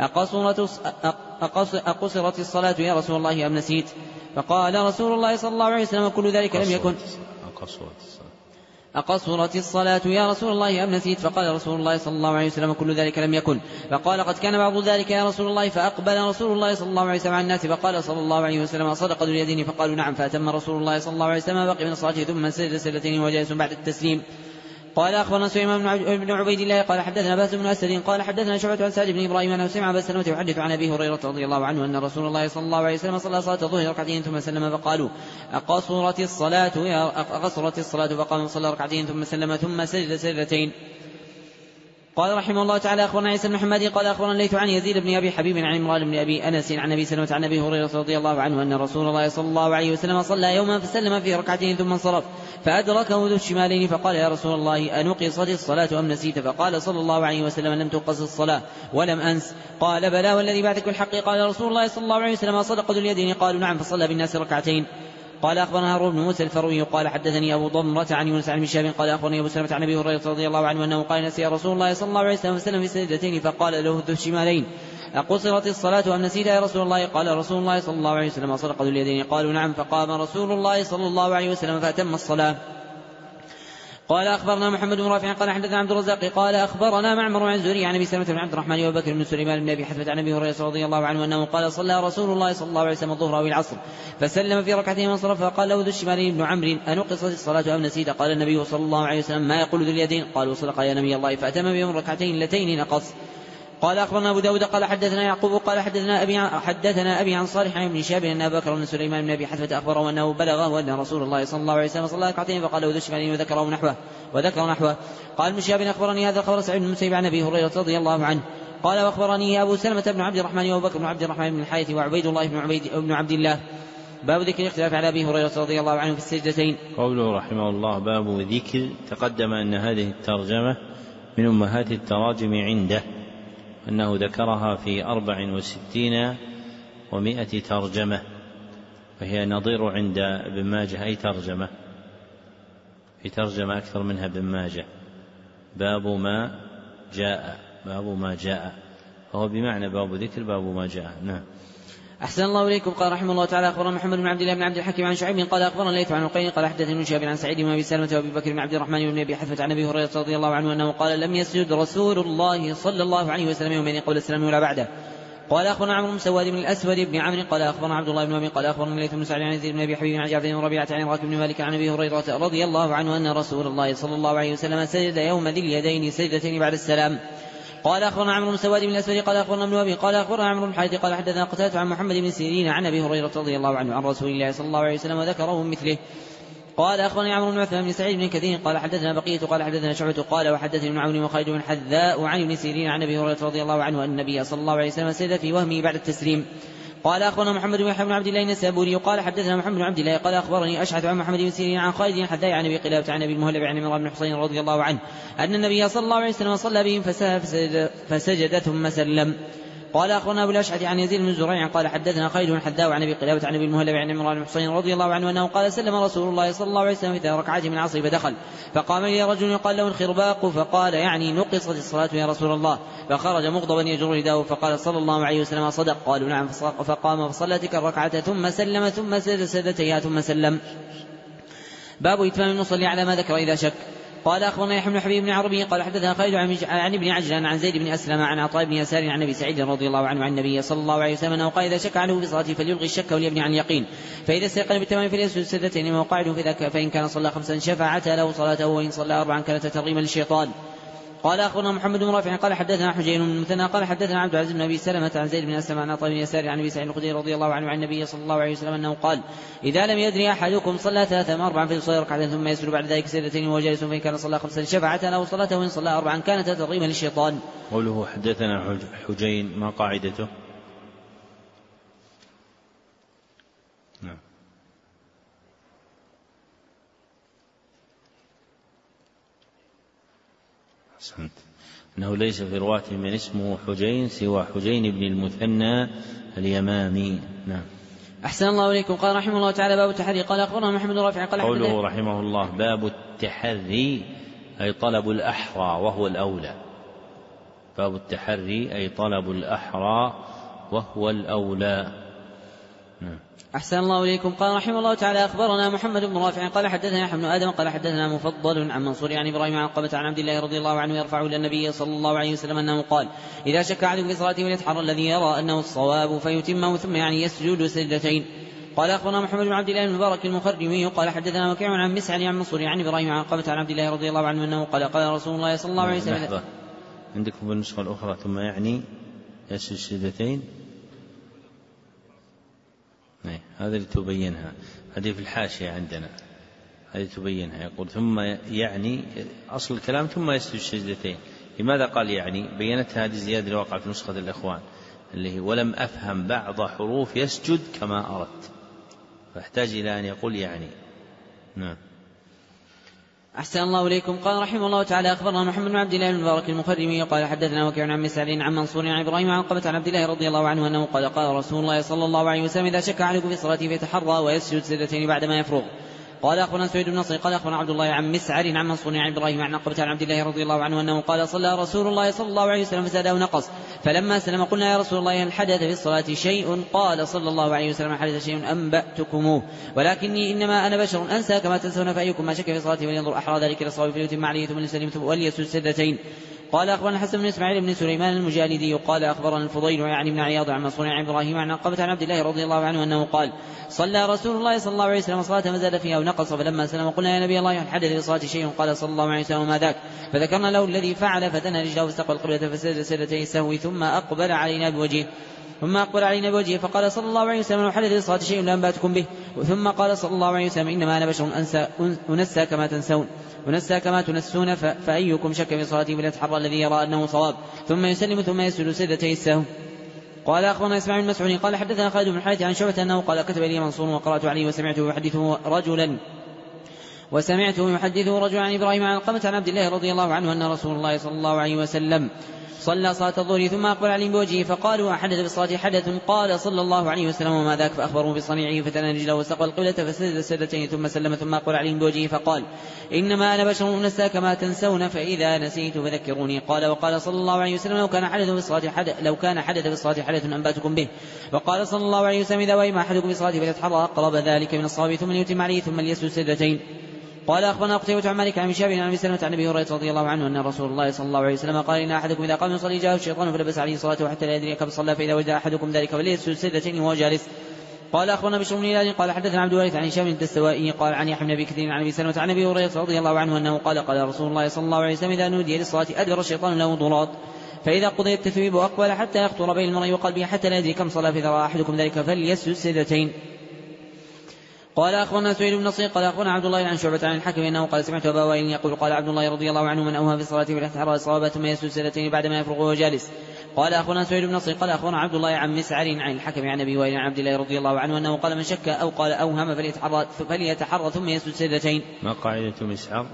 أقصرت الصلاة يا رسول الله أم نسيت؟ فقال رسول الله صلى الله عليه وسلم كل ذلك لم يكن. أقصرت الصلاة يا رسول الله أم نسيت؟ فقال رسول الله صلى الله عليه وسلم كل ذلك لم يكن. فقال قد كان بعض ذلك يا رسول الله. فأقبل رسول الله صلى الله عليه وسلم على الناس فقال صلى الله عليه وسلم صدق ذو اليدين؟ فقالوا نعم. فأتم رسول الله صلى الله عليه وسلم بقي من الصلاة ثم سجد سجدتين وجلس بعد التسليم. قال أخبرنا سليمان بن عبيد الله قال حدثنا باس بن أسد قال حدثنا شعبة عن سعد بن إبراهيم أنه سمع أبا سلمة يحدث عن أبي هريرة رضي الله عنه أن رسول الله صلى الله عليه وسلم صلى صلاة الظهر ركعتين ثم سلم فقالوا أقصرت الصلاة يا أقصرت الصلاة؟ فقام صلى ركعتين ثم سلم ثم سجد سجدتين. قال رحمه الله تعالى أخبرنا عيسى بن محمد قال أخبرنا الليث عن يزيد بن أبي حبيب عن عمران بن أبي أنس عن أبي سلمة عن أبي هريرة رضي الله عنه أن رسول الله صلى الله عليه وسلم صلى يوما فسلم في ركعتين ثم انصرف فأدركه ذو الشمالين فقال يا رسول الله أنقصت الصلاة أم نسيت؟ فقال صلى الله عليه وسلم لم تنقص الصلاة ولم أنس. قال بلى والذي بعثك بالحق. قال رسول الله صلى الله عليه وسلم صدق ذو اليدين؟ قالوا نعم. فصلى بالناس ركعتين. قال أخبرنا هارون بن موسى الفروي قال حدثني أبو ضمرة عن يونس عن هشام قال أخبرني أبو سلمة عن أبي هريرة رضي الله عنه أنه قال نسي رسول الله صلى الله عليه وسلم فسلم في سجدتين فقال له ذو الشمالين أقصرت الصلاة أم نسيت يا رسول الله؟ قال رسول الله صلى الله عليه وسلم صدق ذو اليدين؟ قالوا نعم. فقام رسول الله صلى الله عليه وسلم فأتم الصلاة. قال أخبرنا محمد بن رافع قال حدثنا عبد الرزاق قال أخبرنا معمر عن الزهري عن أبي سلمة بن عبد الرحمن وبكر بن سليمان بن أبي حثمة عن أبي هريرة رضي الله عنه أنه قال صلى رسول الله صلى الله عليه وسلم الظهر أو العصر فسلم في ركعتين وانصرف فقال له ذو الشمالين بن عمرو أنقصت الصلاة أم نسيت؟ قال النبي صلى الله عليه وسلم ما يقول ذو اليدين؟ قالوا صدق يا نبي الله. فأتم بهم ركعتين اللتين نقص. قال أخبرنا أبو داود قال حدثنا يعقوب قال حدثنا أبي حدثنا أبي عن صالح عن ابن شهاب أن أبا بكر بن سليمان بن أبي حثمة أخبره أنه بلغه أن رسول الله صلى الله عليه وسلم صلى ركعتين فقال له ذو الشمالين وذكره نحوه وذكر نحوه. قال ابن شهاب أخبرني هذا الخبر سعيد بن المسيب عن أبي هريرة رضي الله عنه قال وأخبرني أبو سلمة بن عبد الرحمن وأبو بكر بن عبد الرحمن بن الحارث وعبيد الله بن عبيد بن عبد الله. باب ذكر الاختلاف على أبي هريرة رضي الله عنه في السجدتين. قوله رحمه الله باب ذكر. تقدم أن هذه الترجمة من أمهات التراجم عنده أنه ذكرها في أربع وستين ومائة ترجمة وهي نظير عند ابن ماجه أي ترجمة في ترجمة أكثر منها ابن ماجه. باب ما جاء باب ما جاء فهو بمعنى باب ذكر باب ما جاء. نعم. أحسن الله إليكم. قال رحمه الله تعالى أخبرنا محمد بن عبد الله بن عبد الحكيم عن شعيب قال أخبرنا الليث عن عقيل قال حدثني ابن شهاب عن سعيد بن أبي سلمة وأبي بكر بن عبد الرحمن بن أبي حثمة عن أبي هريرة رضي الله عنه أنه قال لم يسجد رسول الله صلى الله عليه وسلم يومين قبل السلام ولا بعده. قال أخبرنا عمرو بن سواد بن الأسود بن عمرو قال أخبرنا عبد الله بن أبي قال أخبرنا الليث بن سعد عن يزيد بن أبي حبيب عن جعفر بن ربيعة عن راكب بن مالك عن أبي هريرة رضي الله عنه أن رسول الله صلى الله عليه وسلم سجد يوم ذي اليدين سجدتين بعد السلام. قال أخبرنا عمرو بن سواد بن الأسود قال أخبرنا ابن أبي قال أخبرنا عمرو بن حارث قال حدثنا قتادة عن محمد بن سيرين عن أبي هريرة رضي الله عنه عن رسول الله صلى الله عليه وسلم وذكره مثله. قال أخبرني عمرو بن عثمان بن سعيد بن كثير قال حدثنا بقية قال حدثنا شعبة قال وحدثني ابن عون وخالد بن حذاء وعن ابن سيرين عن أبي هريرة رضي الله عنه أن النبي صلى الله عليه وسلم سجد في وهمه بعد التسليم. قال أخبرنا محمد بن بن عبد الله النسابوري قال حدثنا محمد بن عبد الله قال أخبرني أشعث عن محمد بن سيرين عن خالد بن حذاء عن أبي قلابة عن أبي المهلب عن عمران بن حصين رضي الله عنه أن النبي صلى الله عليه وسلم صلى بهم فسجد, فسجد ثم سلم. قال أخبرنا أبو الأشعث عن يزيد بن زريع قال حدثنا خالد بن حذاء عن أبي قلابة عن أبي المهلب عن عمران بن حصين رضي الله عنه أنه قال سلم رسول الله صلى الله عليه وسلم في ركعات من العصر فدخل فقام لي رجل يقال له الخرباق فقال يعني نقصت الصلاة يا رسول الله، فخرج مغضبا يجر رداءه فقال صلى الله عليه وسلم صدق. قالوا نعم، فقام فصلى تلك الركعة ثم سلم ثم سجد سجدتيها ثم سلم. باب إتمام المصلي على ما ذكر إذا شك. قال أخبرنا يحيى بن حبيب بن عربي قال حدثنا خالد عن ابن عجلان عن زيد بن أسلم عن عطاء بن يسار عن أبي سعيد رضي الله عنه عن النبي صلى الله عليه وسلم أنه قال إذا شك عنه في صلاته فليلغي الشك وليبني عن اليقين، فإذا استيقن بالتمام فليسجد سجدتين وقاعد في ذاك، فإن كان صلى خمسا شفعتا له صلاته وإن صلى أربعا كانت ترغيما للشيطان. قال أخبرنا محمد بن رافع قال حدثنا حجين بن المثنى قال حدثنا عبد العزيز بن أبي سلمة عن زيد بن أسلم عن عطاء بن يسار عن أبي سعيد الخدري رضي الله عنه عن النبي صلى الله عليه وسلم أنه قال إذا لم يدري أحدكم صلى ثلاثا أربعا فليصلي ركعتين ثم يسجد بعد ذلك سجدتين وهو جالس، فإن كان صلى خمسا شفعتا له صلاته وإن صلى أربعا كانت ترغيما للشيطان. قوله حدثنا حجين ما قاعدته؟ نعم. أحسنت. أنه ليس في رواة من اسمه حجين سوى حجين بن المثنى اليمامي. نعم. أحسن الله إليكم. قال رحمه الله تعالى باب التحري. قال أخبرنا محمد رافع قال قوله رحمه الله باب التحري أي طلب الأحرى وهو الأولى. باب التحري أي طلب الأحرى وهو الأولى. نعم. أحسن الله إليكم. قال رحمه الله تعالى أخبرنا محمد بن رافع قال حدثنا يحيى بن آدم قال حدثنا مفضل عن منصور عن إبراهيم عن قبة عن عبد الله رضي الله عنه يرفع إلى النبي صلى الله عليه وسلم أنه قال إذا شك أحدكم في صلاته فليتحرى الذي يرى أنه الصواب فيتمه ثم يعني يسجد سجدتين. قال أخبرنا محمد بن عبد الله بن مبارك المخرمي قال حدثنا وكيع عن مسعر عن منصور عن إبراهيم عن قبة عن عبد الله رضي الله عنه أنه قال قال رسول الله صلى الله عليه وسلم. عندكم بالنسخة الأخرى ثم يعني يسجد سجدتين، هذا اللي تبينها، هذه في الحاشية عندنا، هذه تبينها. يقول ثم يعني أصل الكلام ثم يسجد سجدتين. لماذا قال يعني؟ بينتها هذه الزيادة اللي وقع في نسخة الإخوان اللي هي ولم أفهم بعض حروف يسجد كما أردت، فاحتاج إلى أن يقول يعني. نعم. أحسن الله إليكم. قال رحمه الله تعالى أخبرنا محمد بن عبد الله بن مبارك المخرمي قال حدثنا وكيع عن مسعر عن منصور عن إبراهيم عن قبة عن عبد الله رضي الله عنه أنه قال قال رسول الله صلى الله عليه وسلم إذا شك أحدكم في صلاته فيتحرى ويسجد سجدتين بعدما يفرغ. قال أخبرنا سعيد بن نصر قال أخبرنا عبد الله عن مسعر عن منصور عن إبراهيم عن قبة عن عبد الله رضي الله عنه أنه قال صلى رسول الله صلى الله عليه وسلم فزاد أو نقص، فلما سلم قلنا يا رسول الله هل حدث في الصلاة شيء؟ قال صلى الله عليه وسلم حدث شيء أنبأتكموه، ولكني إنما أنا بشر أنسى كما تنسون، فأيكم ما شك في صلاته فلينظر أحرى ذلك للصواب فليتم عليه ثم ليسلم وليسجد سجدتين. قال أخبرنا حسن بن إسماعيل بن سليمان المجالدي قال أخبرنا الفضيل يعني بن عياض عن منصور عن إبراهيم عن قبة عن عبد الله رضي الله عنه أنه قال صلى رسول الله صلى الله عليه وسلم صلاة فزاد فيها ونقص، فلما سلم قلنا يا نبي الله هل حدث في الصلاة شيء؟ قال صلى الله عليه وسلم ما ذاك، فذكرنا له الذي فعل فثنى رجله فاستقبل القبلة فسجد سجدتي السهو ثم أقبل علينا بوجهه ثم أقبل علينا بوجهه فقال صلى الله عليه وسلم لو حدث في الصلاة شيء لأنبأتكم به، ثم قال صلى الله عليه وسلم إنما أنا بشر أنسى أنسى كما تنسون ونسى كما تنسون، فأيكم شك في صلاته فليتحرى الذي يرى أنه صواب ثم يسلم ثم يسجد سجدتي السهو. قال أخبرنا إسماعيل بن مسعود قال حدثنا خالد بن الحارث عن شعبة أنه قال كتب لي منصور وقرأت عليه وسمعته يحدثه رجلا وسمعته يحدثه رجلا عن إبراهيم عن قبة عن عبد الله رضي الله عنه أن رسول الله صلى الله عليه وسلم صلى صلاة الظهر ثم أقبل عليهم بوجهه فقالوا أحدث بالصلاة حدث؟ قال صلى الله عليه وسلم وما ذاك، فأخبروا بصنيعه فتنى رجله واستقبل القبلة فسجد السجدتين ثم سلم ثم أقبل عليهم بوجهه فقال إنما أنا بشر أنسى كما تنسون فإذا نسيت فذكروني. قال وقال صلى الله عليه وسلم لو كان حدث بالصلاة حدث لو كان حدث بالصلاة حدث أنبأتكم به. وقال صلى الله عليه وسلم إذا وهم أحدكم بالصلاة فليتحرى أقرب ذلك من الصواب ثم يتم عليه ثم ليسجد سجدتين. قال أخبرنا قتيبة عن مالك عن شاب عن أبي سلمة عن أبي هريرة رضي الله عنه أن رسول الله صلى الله عليه وسلم قال إن أحدكم إذا قام يصلي جاءه الشيطان فلبس عليه صلاته حتى لا يدري كم صلى، فإذا وجد أحدكم ذلك فليسجد سجدتين وهو جالس. قال أخبرنا بشر بن هلال قال حدثنا عبد الوارث عن هشام الدستوائي قال عن يحيى بن أبي كثير عن أبي سلمة عن أبي هريرة رضي الله عنه أنه قال قال رسول الله صلى الله عليه وسلم إذا نودي للصلاة أدبر الشيطان له ضراط، فإذا قضي التثويب أقبل حتى يخطر بين المرء وقلبه حتى لا يدري كم صلى، فإذا رأى أحدكم ذلك فليسجد سجدتين. قال أخبرنا سعيد بن نصير قال أخبرنا عبد الله عن شعبة عن الحكم أنه قال سمعت أبا وائل يقول قال عبد الله رضي الله عنه من أوهى في صلاته فليتحرى الصواب ثم يسجد سجدتين بعدما يفرغ وهو جالس. قال أخبرنا سعيد بن نصير قال أخبرنا عبد الله عن مسعر عن الحكم عن أبي وائل عن عبد الله رضي الله عنه أنه قال من شك أو قال أوهم فليتحرى, فليتحرى ثم يسجد سجدتين. ما قاعدة مسعر؟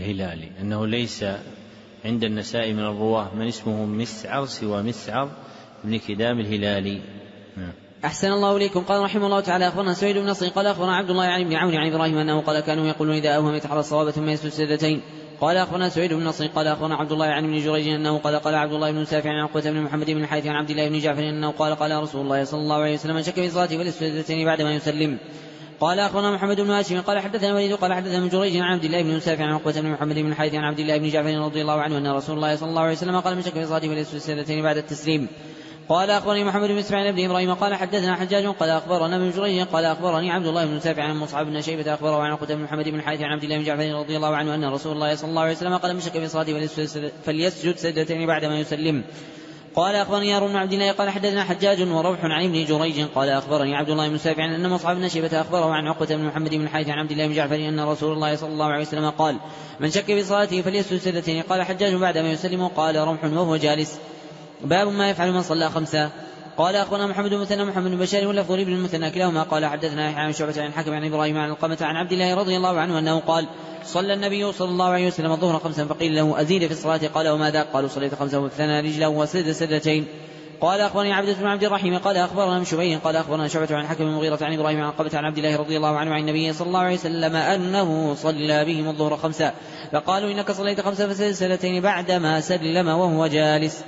الهلالي، أنه ليس عند النسائي من الرواه من اسمه مسعر سوى مسعر بن كدام الهلالي. أحسن الله إليكم. قال رحمه الله تعالى أخبرنا سعيد بن نصر قال أخبرنا عبد الله عن ابن عون عن إبراهيم أنه قال كانوا يقولون إذا أوهم يتحرى الصواب ثم يسجد سجدتين. قال أخبرنا سعيد بن نصر قال أخبرنا عبد الله عن ابن جريج أنه قال قال عبد الله بن مسافع عن عقبة بن محمد بن الحارث عن عبد الله بن جعفر أنه قال قال رسول الله صلى الله عليه وسلم من شك في صلاته فليسجد سجدتين بعدما يسلم. قال أخبرنا محمد بن هاشم قال حدثنا وليد قال حدثنا ابن جريج عن عبد الله بن مسافع عن عقبة بن محمد بن الحارث عن عبد الله بن جعفر رضي الله عنه أن رسول الله صلى الله عليه وسلم قال من شك في صلاته فليسجد سجدتين بعد التسليم. قال أخبرني محمد بن إسماعيل بن إبراهيم قال حدثنا حجاج قال أخبرنا ابن جريج قال أخبرني عبد الله بن مسافع عن مصعب بن شيبة أخبره عن عقبة بن محمد بن الحارث عن عبد الله بن جعفر رضي الله عنه أن رسول الله صلى الله عليه وسلم قال من شك في صلاته فليسجد سجدتين بعدما يسلم. قال أخبرني يارون بن عبد الله قال حدثنا حجاج وروح عن ابن جريج قال أخبرني عبد الله بن مسافع أن مصعب بن شيبة أخبره عن عقبة بن محمد بن الحارث عن عبد الله بن جعفر أن رسول الله صلى الله عليه وسلم قال من شك في صلاته فليسجد سجدتين. قال حجاج بعدما يسلم قال رمح وهو جالس. باب ما يفعل من صلى خمسة. قال أخبرنا محمد بن مثنى محمد بن بشار واللفظ لابن المثنى كلاهما قال حدثنا يحيى عن شعبة عن الحكم عن إبراهيم عن القمة عن عبد الله رضي الله عنه أنه قال صلى النبي صلى الله عليه وسلم الظهر خمسا فقيل له أزيد في الصلاة قال وما ذاك؟ قالوا صليت خمسا وثنى رجله وسجد سجدتين. قال أخبرني عبد بن عبد الرحيم قال أخبرنا ابن شبيه قال أخبرنا شعبة عن الحكم المغيرة عن إبراهيم عن القمة عن عبد الله رضي الله عنه عن النبي صلى الله عليه وسلم أنه صلى بهم الظهر خمسا فقالوا إنك صليت خمسا فسجد سجدتين بعدما سلم وهو جالس.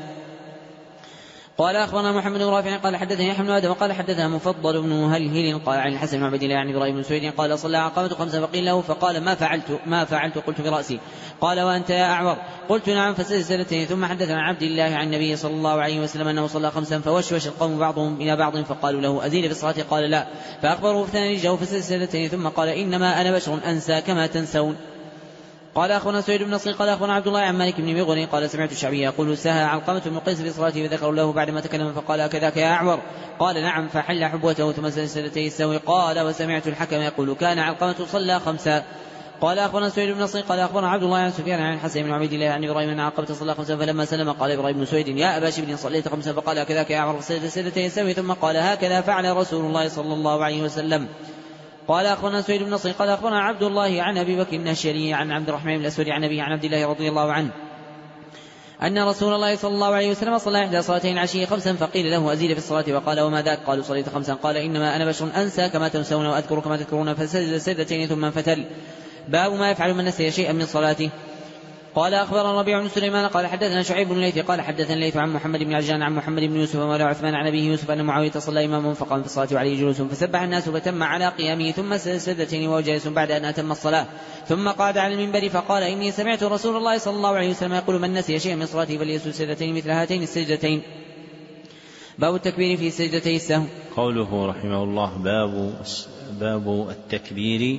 قال أخبرنا محمد بن رافع قال حدثني يحيى بن آدم قال حدثنا مفضل بن هلهل قال عن الحسن بن عبد الله عن إبراهيم بن سويد قال صلى عقبة خمسة فقيل له فقال ما فعلت ما فعلت قلت برأسي قال وأنت يا أعور قلت نعم فسجد سجدتين. ثم حدثنا عن عبد الله عن النبي صلى الله عليه وسلم أنه صلى خمسا فوشوش القوم بعضهم إلى بعض فقالوا له أزيد في الصلاة قال لا فأخبره فثاني رجله فسجد سجدتين ثم قال إنما أنا بشر أنسى كما تنسون. قال أخونا سعيد بن نصر قال أخونا عبد الله عن مالك بن مغني قال سمعت الشعبي يقول سهى علقمة بن قيس في صلاته فذكروا له بعدما تكلم فقال كذاك يا أعور قال نعم فحل حبوته ثم سجد سجدتين السهو. قال وسمعت الحكم يقول كان علقمة صلى خمسا. قال أخونا سعيد بن نصر قال أخبرنا عبد الله عن سفيان عن الحسن بن عبيد الله عن إبراهيم أن علقمة صلى خمسا فلما سلم قال إبراهيم بن سويد يا أبا شبل صليت خمسا فقال كذاك يا أعور سجد سجدتين السهو ثم قال هكذا فعل رسول الله صلى الله عليه وسلم. قال أخبرنا سعيد بن نصر قال أخبرنا عبد الله عن أبي بكر النشري عن عبد الرحمن بن الأسود عن أبيه عن عبد الله رضي الله عنه أن رسول الله صلى الله عليه وسلم صلى إحدى صلاتين العشي خمسا فقيل له أزيد في الصلاة وقال وما ذاك؟ قالوا صليت خمسا قال إنما أنا بشر أنسى كما تنسون وأذكر كما تذكرون فسجد سجدتين ثم فتل. باب ما يفعل من نسي شيئا من صلاته. قال أخبرنا ربيع بن سليمان قال حدثنا شعيب بن الليث قال حدثنا الليث عن محمد بن عجلان عن محمد بن يوسف ومولى عثمان عن أبيه يوسف أن معاوية صلى إماما فقام في الصلاة وعليه جلوس فسبح الناس فتم على قيامه ثم سجد سجدتين وهو جالس بعد أن أتم الصلاة ثم قعد على المنبر فقال إني سمعت رسول الله صلى الله عليه وسلم يقول من نسي شيئا من صلاته فليسجد سجدتين مثل هاتين السجدتين. باب التكبير في سجدتي السهو. قوله رحمه الله باب باب التكبير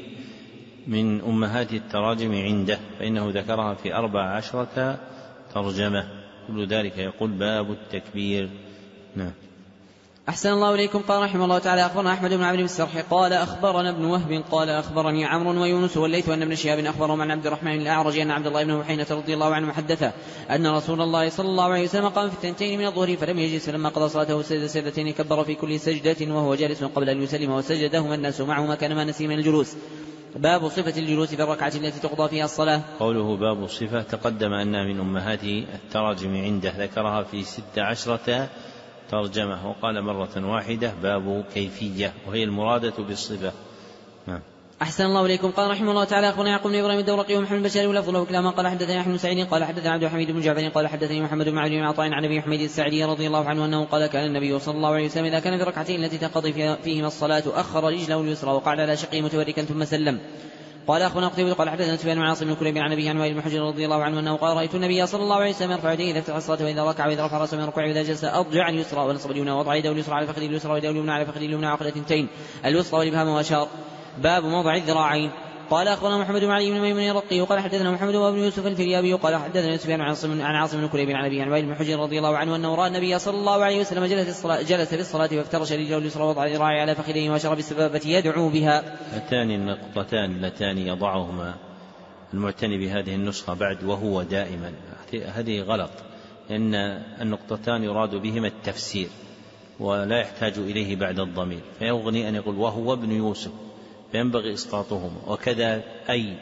من أمهات التراجم عنده فإنه ذكرها في أربع عشرة ترجمة كل ذلك يقول باب التكبير. نعم. أحسن الله إليكم. قال رحمه الله تعالى أخبرنا أحمد بن عبد السرح قال أخبرنا ابن وهب قال أخبرني عمرو ويونس والليث أن ابن شهاب أخبرهم عن عبد الرحمن الأعرج أن عبد الله بن بحينة رضي الله عنه حدثه أن رسول الله صلى الله عليه وسلم قام في الثنتين من الظهر فلم يجلس فلما قضى صلاته سجد سجدتين كبر في كل سجدة وهو جالس قبل أن يسلم وسجدهما الناس معه ما كان ما نسي من الجلوس. باب صفة الجلوس في الركعة التي تقضى فيها الصلاة. قوله باب صفة تقدم أن من أمهات التراجم عنده ذكرها في ست عشرة ترجمة وقال مرة واحدة باب كيفية وهي المرادة بالصفة. نعم. أحسن الله إليكم. قال رحمه الله تعالى أخبرنا يعقوب بن إبراهيم الدورقي ومحمد بن بشار ولفظ له كلاهما قال حدثني أحمد بن سعيد قال حدثنا عبد الحميد بن جعفر قال حدثني محمد بن معين بن عطاء عن أبي حميد السعدي رضي الله عنه أنه قال كان النبي صلى الله عليه وسلم إذا كان في الركعتين التي تنقضي فيهما الصلاة أخر رجله اليسرى وقعد على شقه متوركا ثم سلم. قال أخونا قتيبة قال حدثنا سفيان بن عاصم بن كليب عن أبيه عن وائل بن حجر رضي الله عنه أنه قال رأيت النبي صلى الله عليه وسلم يرفع يديه إذا افتتح الصلاة وإذا ركع وإذا رفع رأسه من الركوع وإذا جلس أضجع اليسرى ونصب اليمنى ووضع يده اليسرى على فخذه اليسرى ويده اليمنى على فخذه اليمنى عقد الثنتين الوسطى والإبهام وأشار. باب موضع الذراعين. قال أخبرنا محمد بن علي بن ميمون الرقي وقال حدثنا محمد بن يوسف الفريابي وقال حدثنا سفيان عن عاصم بن كليب عن أبيه عن وائل بن حجر رضي الله عنه أنه رأى النبي صلى الله عليه وسلم جلس في الصلاة, جلس في الصلاة فافترش رجله اليسرى ووضع ذراعه على فخذه وأشار بالسبابة يدعو بها. هاتان النقطتان اللتان يضعهما المعتني بهذه النسخة بعد وهو دائما هذه غلط لأن النقطتان يراد بهما التفسير ولا يحتاج إليه بعد الضمير فيغني أن يقول وهو ابن يوسف فينبغي إسقاطهما وكذا أي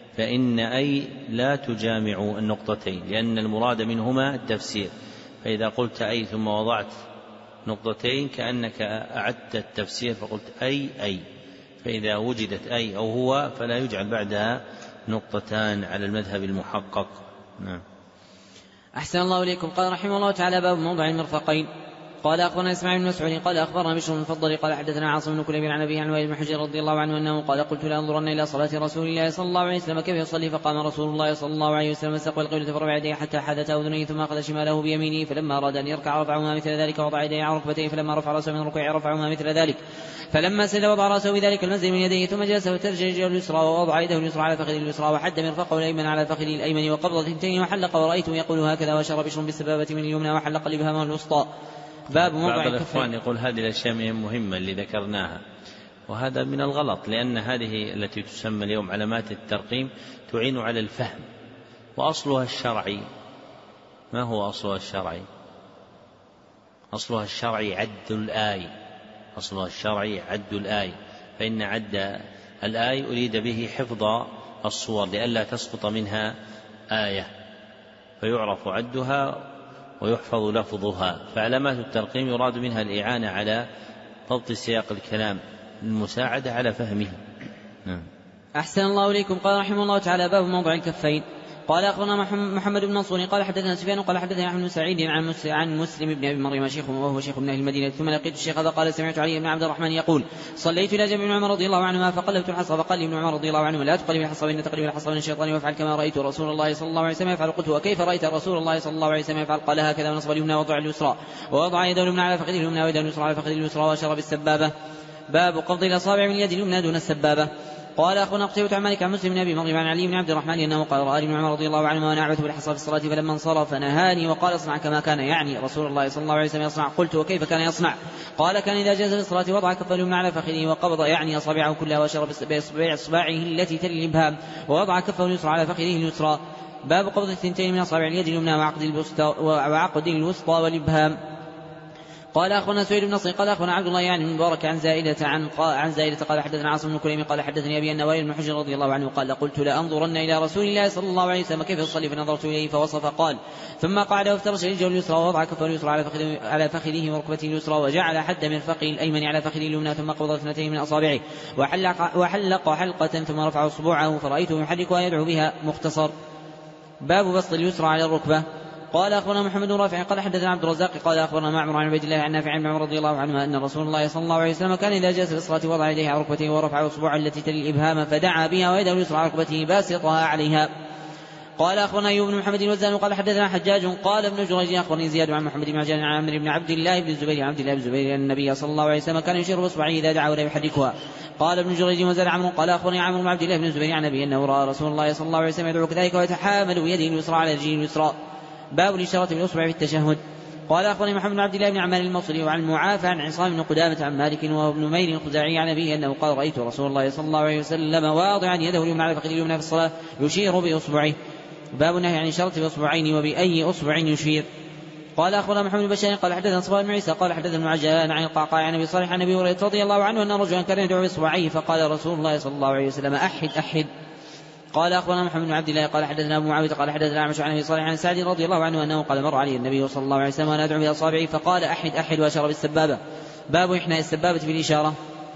فإن أي لا تجامع النقطتين، لأن المراد منهما التفسير. فإذا قلت أي ثم وضعت نقطتين كأنك أعدت التفسير فقلت أي أي، فإذا وجدت أي أو هو فلا يجعل بعدها نقطتان على المذهب المحقق. نعم. أحسن الله إليكم. قال رحمه الله تعالى: باب موضع المرفقين. قال أخبرنا إسماعيل بن مسعود قال أخبرنا بشر بن المفضل قال حدثنا عاصم بن كليب عن أبيه عن وائل بن حجر رضي الله عنه أنه قال: قلت لأنظرن إلى صلاة رسول الله صلى الله عليه وسلم كيف يصلي، فقام رسول الله صلى الله عليه وسلم فاستقبل القبلة فرفع يديه حتى حدث أذنيه ثم أخذ شماله بيمينه، فلما أراد أن يركع رفعهما مثل ذلك ووضع يديه على ركبتيه، فلما رفع رأسه من الركوع رفعهما مثل ذلك، فلما سجد وضع رأسه بذلك المنزل من يديه ثم جلس وترجع رجله اليسرى ووضع يده اليسرى على فخذه اليسرى وحد مرفقه الأيمن على فخذه الأيمن وقبض ثنتين وحلق، ورأيته يقول هكذا وشرب بشر بالسبابة من اليمنى وحلق الإبهام الوسطى. باب موضع الكفين. يقول هذه الأشياء مهمة اللي ذكرناها، وهذا من الغلط، لأن هذه التي تسمى اليوم علامات الترقيم تعين على الفهم، وأصلها الشرعي. ما هو أصلها الشرعي؟ أصلها الشرعي عد الآي، أصلها الشرعي عد الآي، فإن عد الآي أريد به حفظ الصور لئلا تسقط منها آية، فيعرف عدها ويحفظ لفظها. فعلامات الترقيم يراد منها الإعانة على ضبط سياق الكلام، المساعدة على فهمه. نعم. أحسن الله إليكم. قال رحمه الله تعالى: باب موضع الكفين. قال أخبرنا محمد بن منصور قال حدثنا سفيان قال حدثنا أحمد بن سعيد عن مسلم بن أبي مريم شيخ وهو شيخ من أهل المدينة، ثم لقيت الشيخ فقال: سمعت علي بن عبد الرحمن يقول: صليت إلى جنب بن عمر رضي الله عنهما فقلبت الحصى، فقال ابن عمر رضي الله عنه: لا تقلب الحصى وإن تقلب الحصى من الشيطان، وافعل كما رأيت رسول الله صلى الله عليه وسلم يفعل. قلت: وكيف رأيت رسول الله صلى الله عليه وسلم يفعل؟ قال: هكذا ونصب اليمنى ووضع اليسرى ووضع يده اليمنى على فخذه اليمنى ويده اليسرى على فخذه اليسرى وأشار بالسبابة. باب قبض الأصابع من اليد اليمنى دون السبابة. قال أخونا قتيبة عن مالك عن مسلم بن أبي مريم عن علي بن عبد الرحمن أنه قال: رأى ابن عمر رضي الله عنه وأنا أعبث بالحصى في الصلاة، فلما انصرف نهاني وقال: اصنع كما كان، يعني رسول الله صلى الله عليه وسلم يصنع. قلت: وكيف كان يصنع؟ قال: كان إذا جلس في الصلاة وضع كف اليمنى على فخذه وقبض يعني أصابعه كلها وأشار بإصبعه التي تلي الإبهام ووضع كفه اليسرى على فخذه اليسرى. باب قبض الثنتين من أصابع اليد اليمنى وعقد الوسطى والإبهام. قال أخونا سعيد بن نصر قال أخونا عبد الله يعني من مبارك عن زائدة عن, عن زائدة قال حدثنا عاصم بن كريم قال حدثني أبي أن وائل بن حجر رضي الله عنه قال: قلت: لأنظرن إلى رسول الله صلى الله عليه وسلم كيف يصلي، فنظرت إليه فوصف قال: ثم قعد وافترش رجله اليسرى ووضع كفه اليسرى على فخذه على فخذه وركبته اليسرى وجعل حد مرفقه الأيمن على فخذه اليمنى، ثم قبض اثنتين من أصابعه وحلق, وحلق حلقة ثم رفع أصبعه فرأيته يحرك ويدعو بها. مختصر. باب بسط اليسرى على الركبة. قال أخبرنا محمد بن رافع قال حدثنا عبد الرزاق قال أخبرنا معمر عن عبيد الله عن نافع عن عمر رضي الله عنه أن رسول الله صلى الله عليه وسلم كان إذا جلس في الصلاة وضع يديه على ركبته ورفع أصبعه التي تلي الإبهام فدعا بها ويده اليسرى على ركبته باسطها عليها. قال أخبرنا أيوب بن محمد الوزان قال حدثنا حجاج قال ابن جريج أخبرني زياد عن محمد بن عجلان عن عمرو بن عبد الله بن الزبير عن عبد الله بن الزبير أن النبي صلى الله عليه وسلم كان يشير بإصبعه إذا دعا ولا يحركها. قال ابن جريج وزاد عمرو قال أخبرني عمرو بن عبد الله بن الزبير عن النبي أنه رأى رسول الله صلى الله عليه وسلم يدعو كذلك ويتحامل بيده اليسرى على رجله اليسرى. باب الإشارة بالإصبع في التشهد. قال أخبرني محمد بن عبد الله بن عمار الموصلي وعن المعافى عن عصام بن قدامة عن مالك وابن مير الخزاعي عن أبيه أنه قال: رأيت رسول الله صلى الله عليه وسلم واضعا يده اليمنى على فخذه اليمنى في الصلاة يشير بإصبعه. باب النهي عن الإشارة بإصبعين وبأي إصبع يشير. قال أخبرنا محمد بن بشار قال حدثنا صفوان بن عيسى قال حدثنا ابن عجلان عن القعقاع عن أبي صالح عن أبي هريرة رضي الله عنه أن رجلا كان يدعو بإصبعيه فقال رسول الله صلى الله عليه وسلم: أحد أحد. قال أخبرنا محمد بن عبد الله قال حدثنا أبو معاوية قال حدثنا الأعمش عن أبي صالح عن سعد رضي الله عنه أنه قال: مر علي النبي صلى الله عليه وسلم وأنا أدعو بأصابعي فقال: أحد أحد وأشار بالسبابة. باب إحناء السبابة بالإشارة.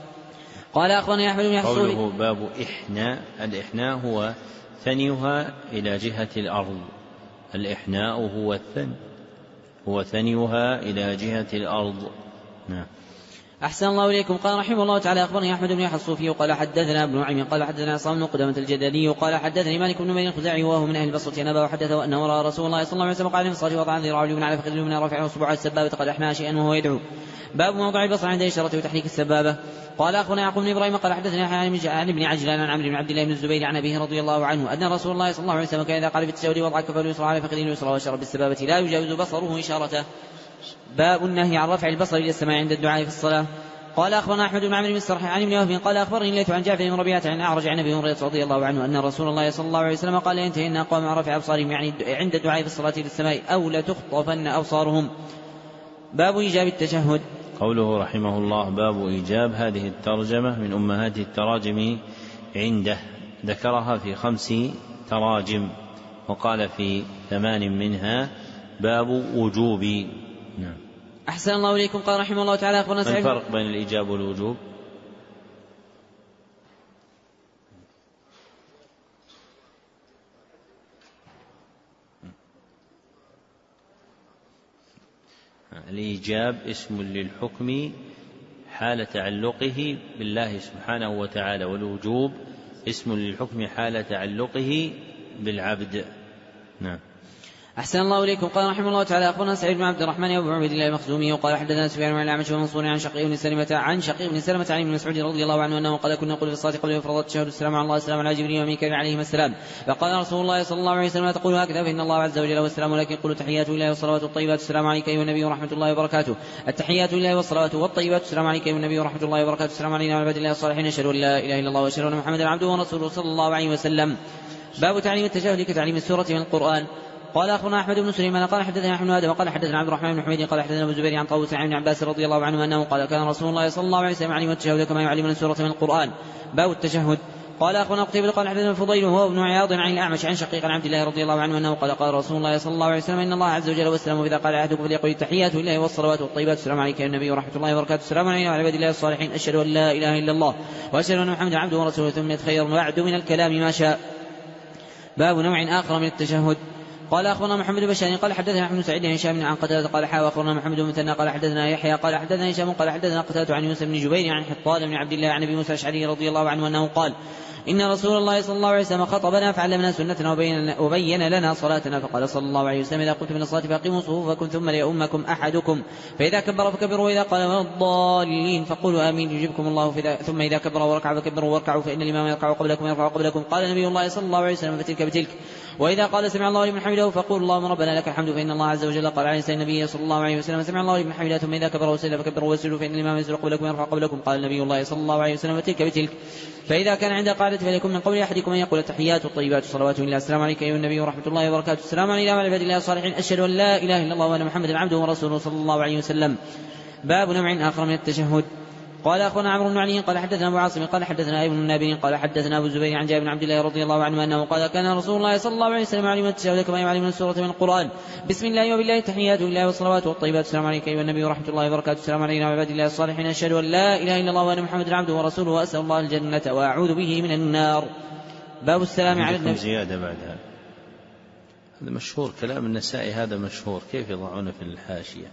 قال أخبرنا أحمد بن يحصول. قوله باب إحناء، الإحناء هو ثنيها إلى جهة الأرض، الإحناء هو الثني هو ثنيها إلى جهة الأرض. نعم. أحسن الله إليكم. قال رحمه الله تعالى أخبرني أحمد بن يحيى الصوفي قال حدثنا ابن نعيم قال حدثنا عصام بن قدامة الجدلي قال حدثني مالك بن مير الخزاعي وهو من أهل البصرة أن أباه حدثه أنه رأى رسول الله صلى الله عليه وسلم قال: في الصلاة وضع ذراعه اليمنى على فخذ اليمنى رافعه أصبعه السبابة قد أحنى شيئا وهو يدعو. باب موضع البصر عند إشارة وتحريك السبابة. قال أخونا يعقوب بن إبراهيم قال حدثني عن ابن عجلان عن عمرو بن عبد الله بن الزبير عن أبيه رضي الله عنه أن رسول الله صلى الله عليه وسلم كان إذا قال في التشهد وضع كفه اليسرى على فخذه اليسرى وأشار بالسبابة لا يجاوز بصره إشارته. باب النهي عن رفع البصر إلى السماء عند الدعاء في الصلاة. قال أخبرنا أحمد بن عمرو بن السرح عن ابن وهب قال أخبرني الليث عن جعفر بن ربيعة عن أعرج عن أبي هريرة رضي الله عنه أن رسول الله صلى الله عليه وسلم قال: ينتهي أن أقوام عن رفع أبصارهم يعني عند الدعاء في الصلاة إلى السماء أو لتخطفن أبصارهم. باب إيجاب التشهد. قوله رحمه الله باب إيجاب، هذه الترجمة من أمهات التراجم عنده، ذكرها في خمس تراجم، وقال في ثمان منها باب وجوب. نعم. أحسن الله إليكم. قال رحمه الله تعالى أخبرنا سعيد. ما الفرق بين الإيجاب والوجوب؟ الإيجاب اسم للحكم حال تعلقه بالله سبحانه وتعالى، والوجوب اسم للحكم حال تعلقه بالعبد. نعم. أحسن الله إليكم. قال رحمه الله تعالى أخبرنا سعيد بن عبد الرحمن أبو عبيد الله المخزومي وقال حدثنا سفيان بن الأعمش ومنصور عن شقيق بن سلمة عن شقيق بن سلمة عن ابن مسعود رضي الله عنه أنه قال كنا نقول في الصلاة قبل فرض التشهد السلام على الله السلام على جبريل وميكائيل عليهما السلام، فقال رسول الله صلى الله عليه وسلم تقول هكذا فإن الله عز وجل والسلام، ولكن قولوا تحيات الله والصلوات والطيبات السلام عليك أيها النبي ورحمة الله وبركاته. التحيات لله والصلوات والطيبات السلام عليك أيها النبي ورحمة الله وبركاته. السلام علينا وعلى عباد الله الصالحين، أشهد أن لا إله إلا الله وأشهد أن محمدا عبده ورسوله صلى الله عليه وسلم. باب تعليم التشهد كتعليم السورة من القرآن. قال أخبرنا أحمد بن سليمان قال حدثنا أحمد بن آدم قال حدثنا عبد الرحمن بن حميد قال حدثنا أبو الزبير عن طاووس عن ابن عباس رضي الله عنه أنه قال كان رسول الله صلى الله عليه وسلم يعلم التشهد كما يعلمنا السورة من القرآن. باب التشهد. قال أخبرنا قتيبة قال حدثنا الفضيل وهو ابن عياض عن الأعمش عن شقيق عن عبد الله رضي الله عنه أنه قال قال رسول الله صلى الله عليه وسلم إن الله عز وجل والسلام إذا قال أحدكم فليقل التحيات لله والصلوات والطيبات السلام عليك يا النبي ورحمة الله وبركاته. السلام علينا وعلى عباد الله الصالحين، أشهد أن لا إله إلا الله وأشهد أن محمدا عبده ورسوله، ثم يتخير بعد من الكلام ما شاء. باب نوع آخر من التشهد. قال أخبرنا محمد بن بشار قال حدثنا أحمد سعيد بن هشام عن قتادة قال حا وأخبرنا محمد بن مثنى قال حدثنا يحيى قال حدثنا هشام قال حدثنا قتادة عن يوسف بن جبير عن حطان بن عبد الله عن أبي موسى الأشعري رضي الله عنه أنه قال إن رسول الله صلى الله عليه وسلم خطبنا فعلمنا سنتنا وبين, وبين لنا صلاتنا، فقال صلى الله عليه وسلم إذا قمتم من الصلاة فأقيموا صفوفكم ثم ليؤمكم أحدكم، فإذا كبر فكبروا وإذا قال ولا الضالين فقولوا آمين يجيبكم الله، ثم إذا كبر وركع فكبروا واركعوا فإن الإمام يركع قبلكم يرفع قبلكم. قال نبي الله صلى الله عليه وسلم فتلك بتلك. وإذا قال سمع الله لمن حمده فقول اللهم ربنا لك الحمد، فإن الله عز وجل قال على لسان النبي صلى الله عليه وسلم سمع الله لمن حمده، ثم إذا كبر وسجد فكبروا واسجدوا فإن الإمام يسجد قبلكم يرفع قبلكم. قال نبي الله صلى الله عليه وسلم فتلك بتلك. فإذا كان عند قاعدة فليكن من قول أحدكم أن يقول التحيات والطيبات والصلوات لله السلام عليك أيها النبي ورحمة الله وبركاته. السلام علينا وعلى عباد الله الصالحين، أشهد أن لا إله إلا الله وأن محمدا عبده ورسوله صلى الله عليه وسلم. باب نوع آخر من التشهد. قال أخبرنا عمرو بن علي قال حدثنا أبو عاصم قال حدثنا ابن النابين قال حدثنا أبو الزبير عن جابر بن عبد الله رضي الله عنه أنه قال كان رسول الله صلى الله عليه وسلم يعلم التشهد كما يعلم السورة من القرآن. بسم الله وبالله التحيات لله والصلوات والطيبات السلام عليك أيها النبي ورحمة الله وبركاته. السلام علينا وعلى عباد الله الصالحين، أشهد أن لا إله إلا الله وأن محمدا عبده ورسوله وأسأل الله الجنة وأعوذ به من النار. باب السلام على النبي. زيادة بعد هذا، هذا مشهور كلام النسائي، هذا مشهور، كيف يضعون في الحاشية؟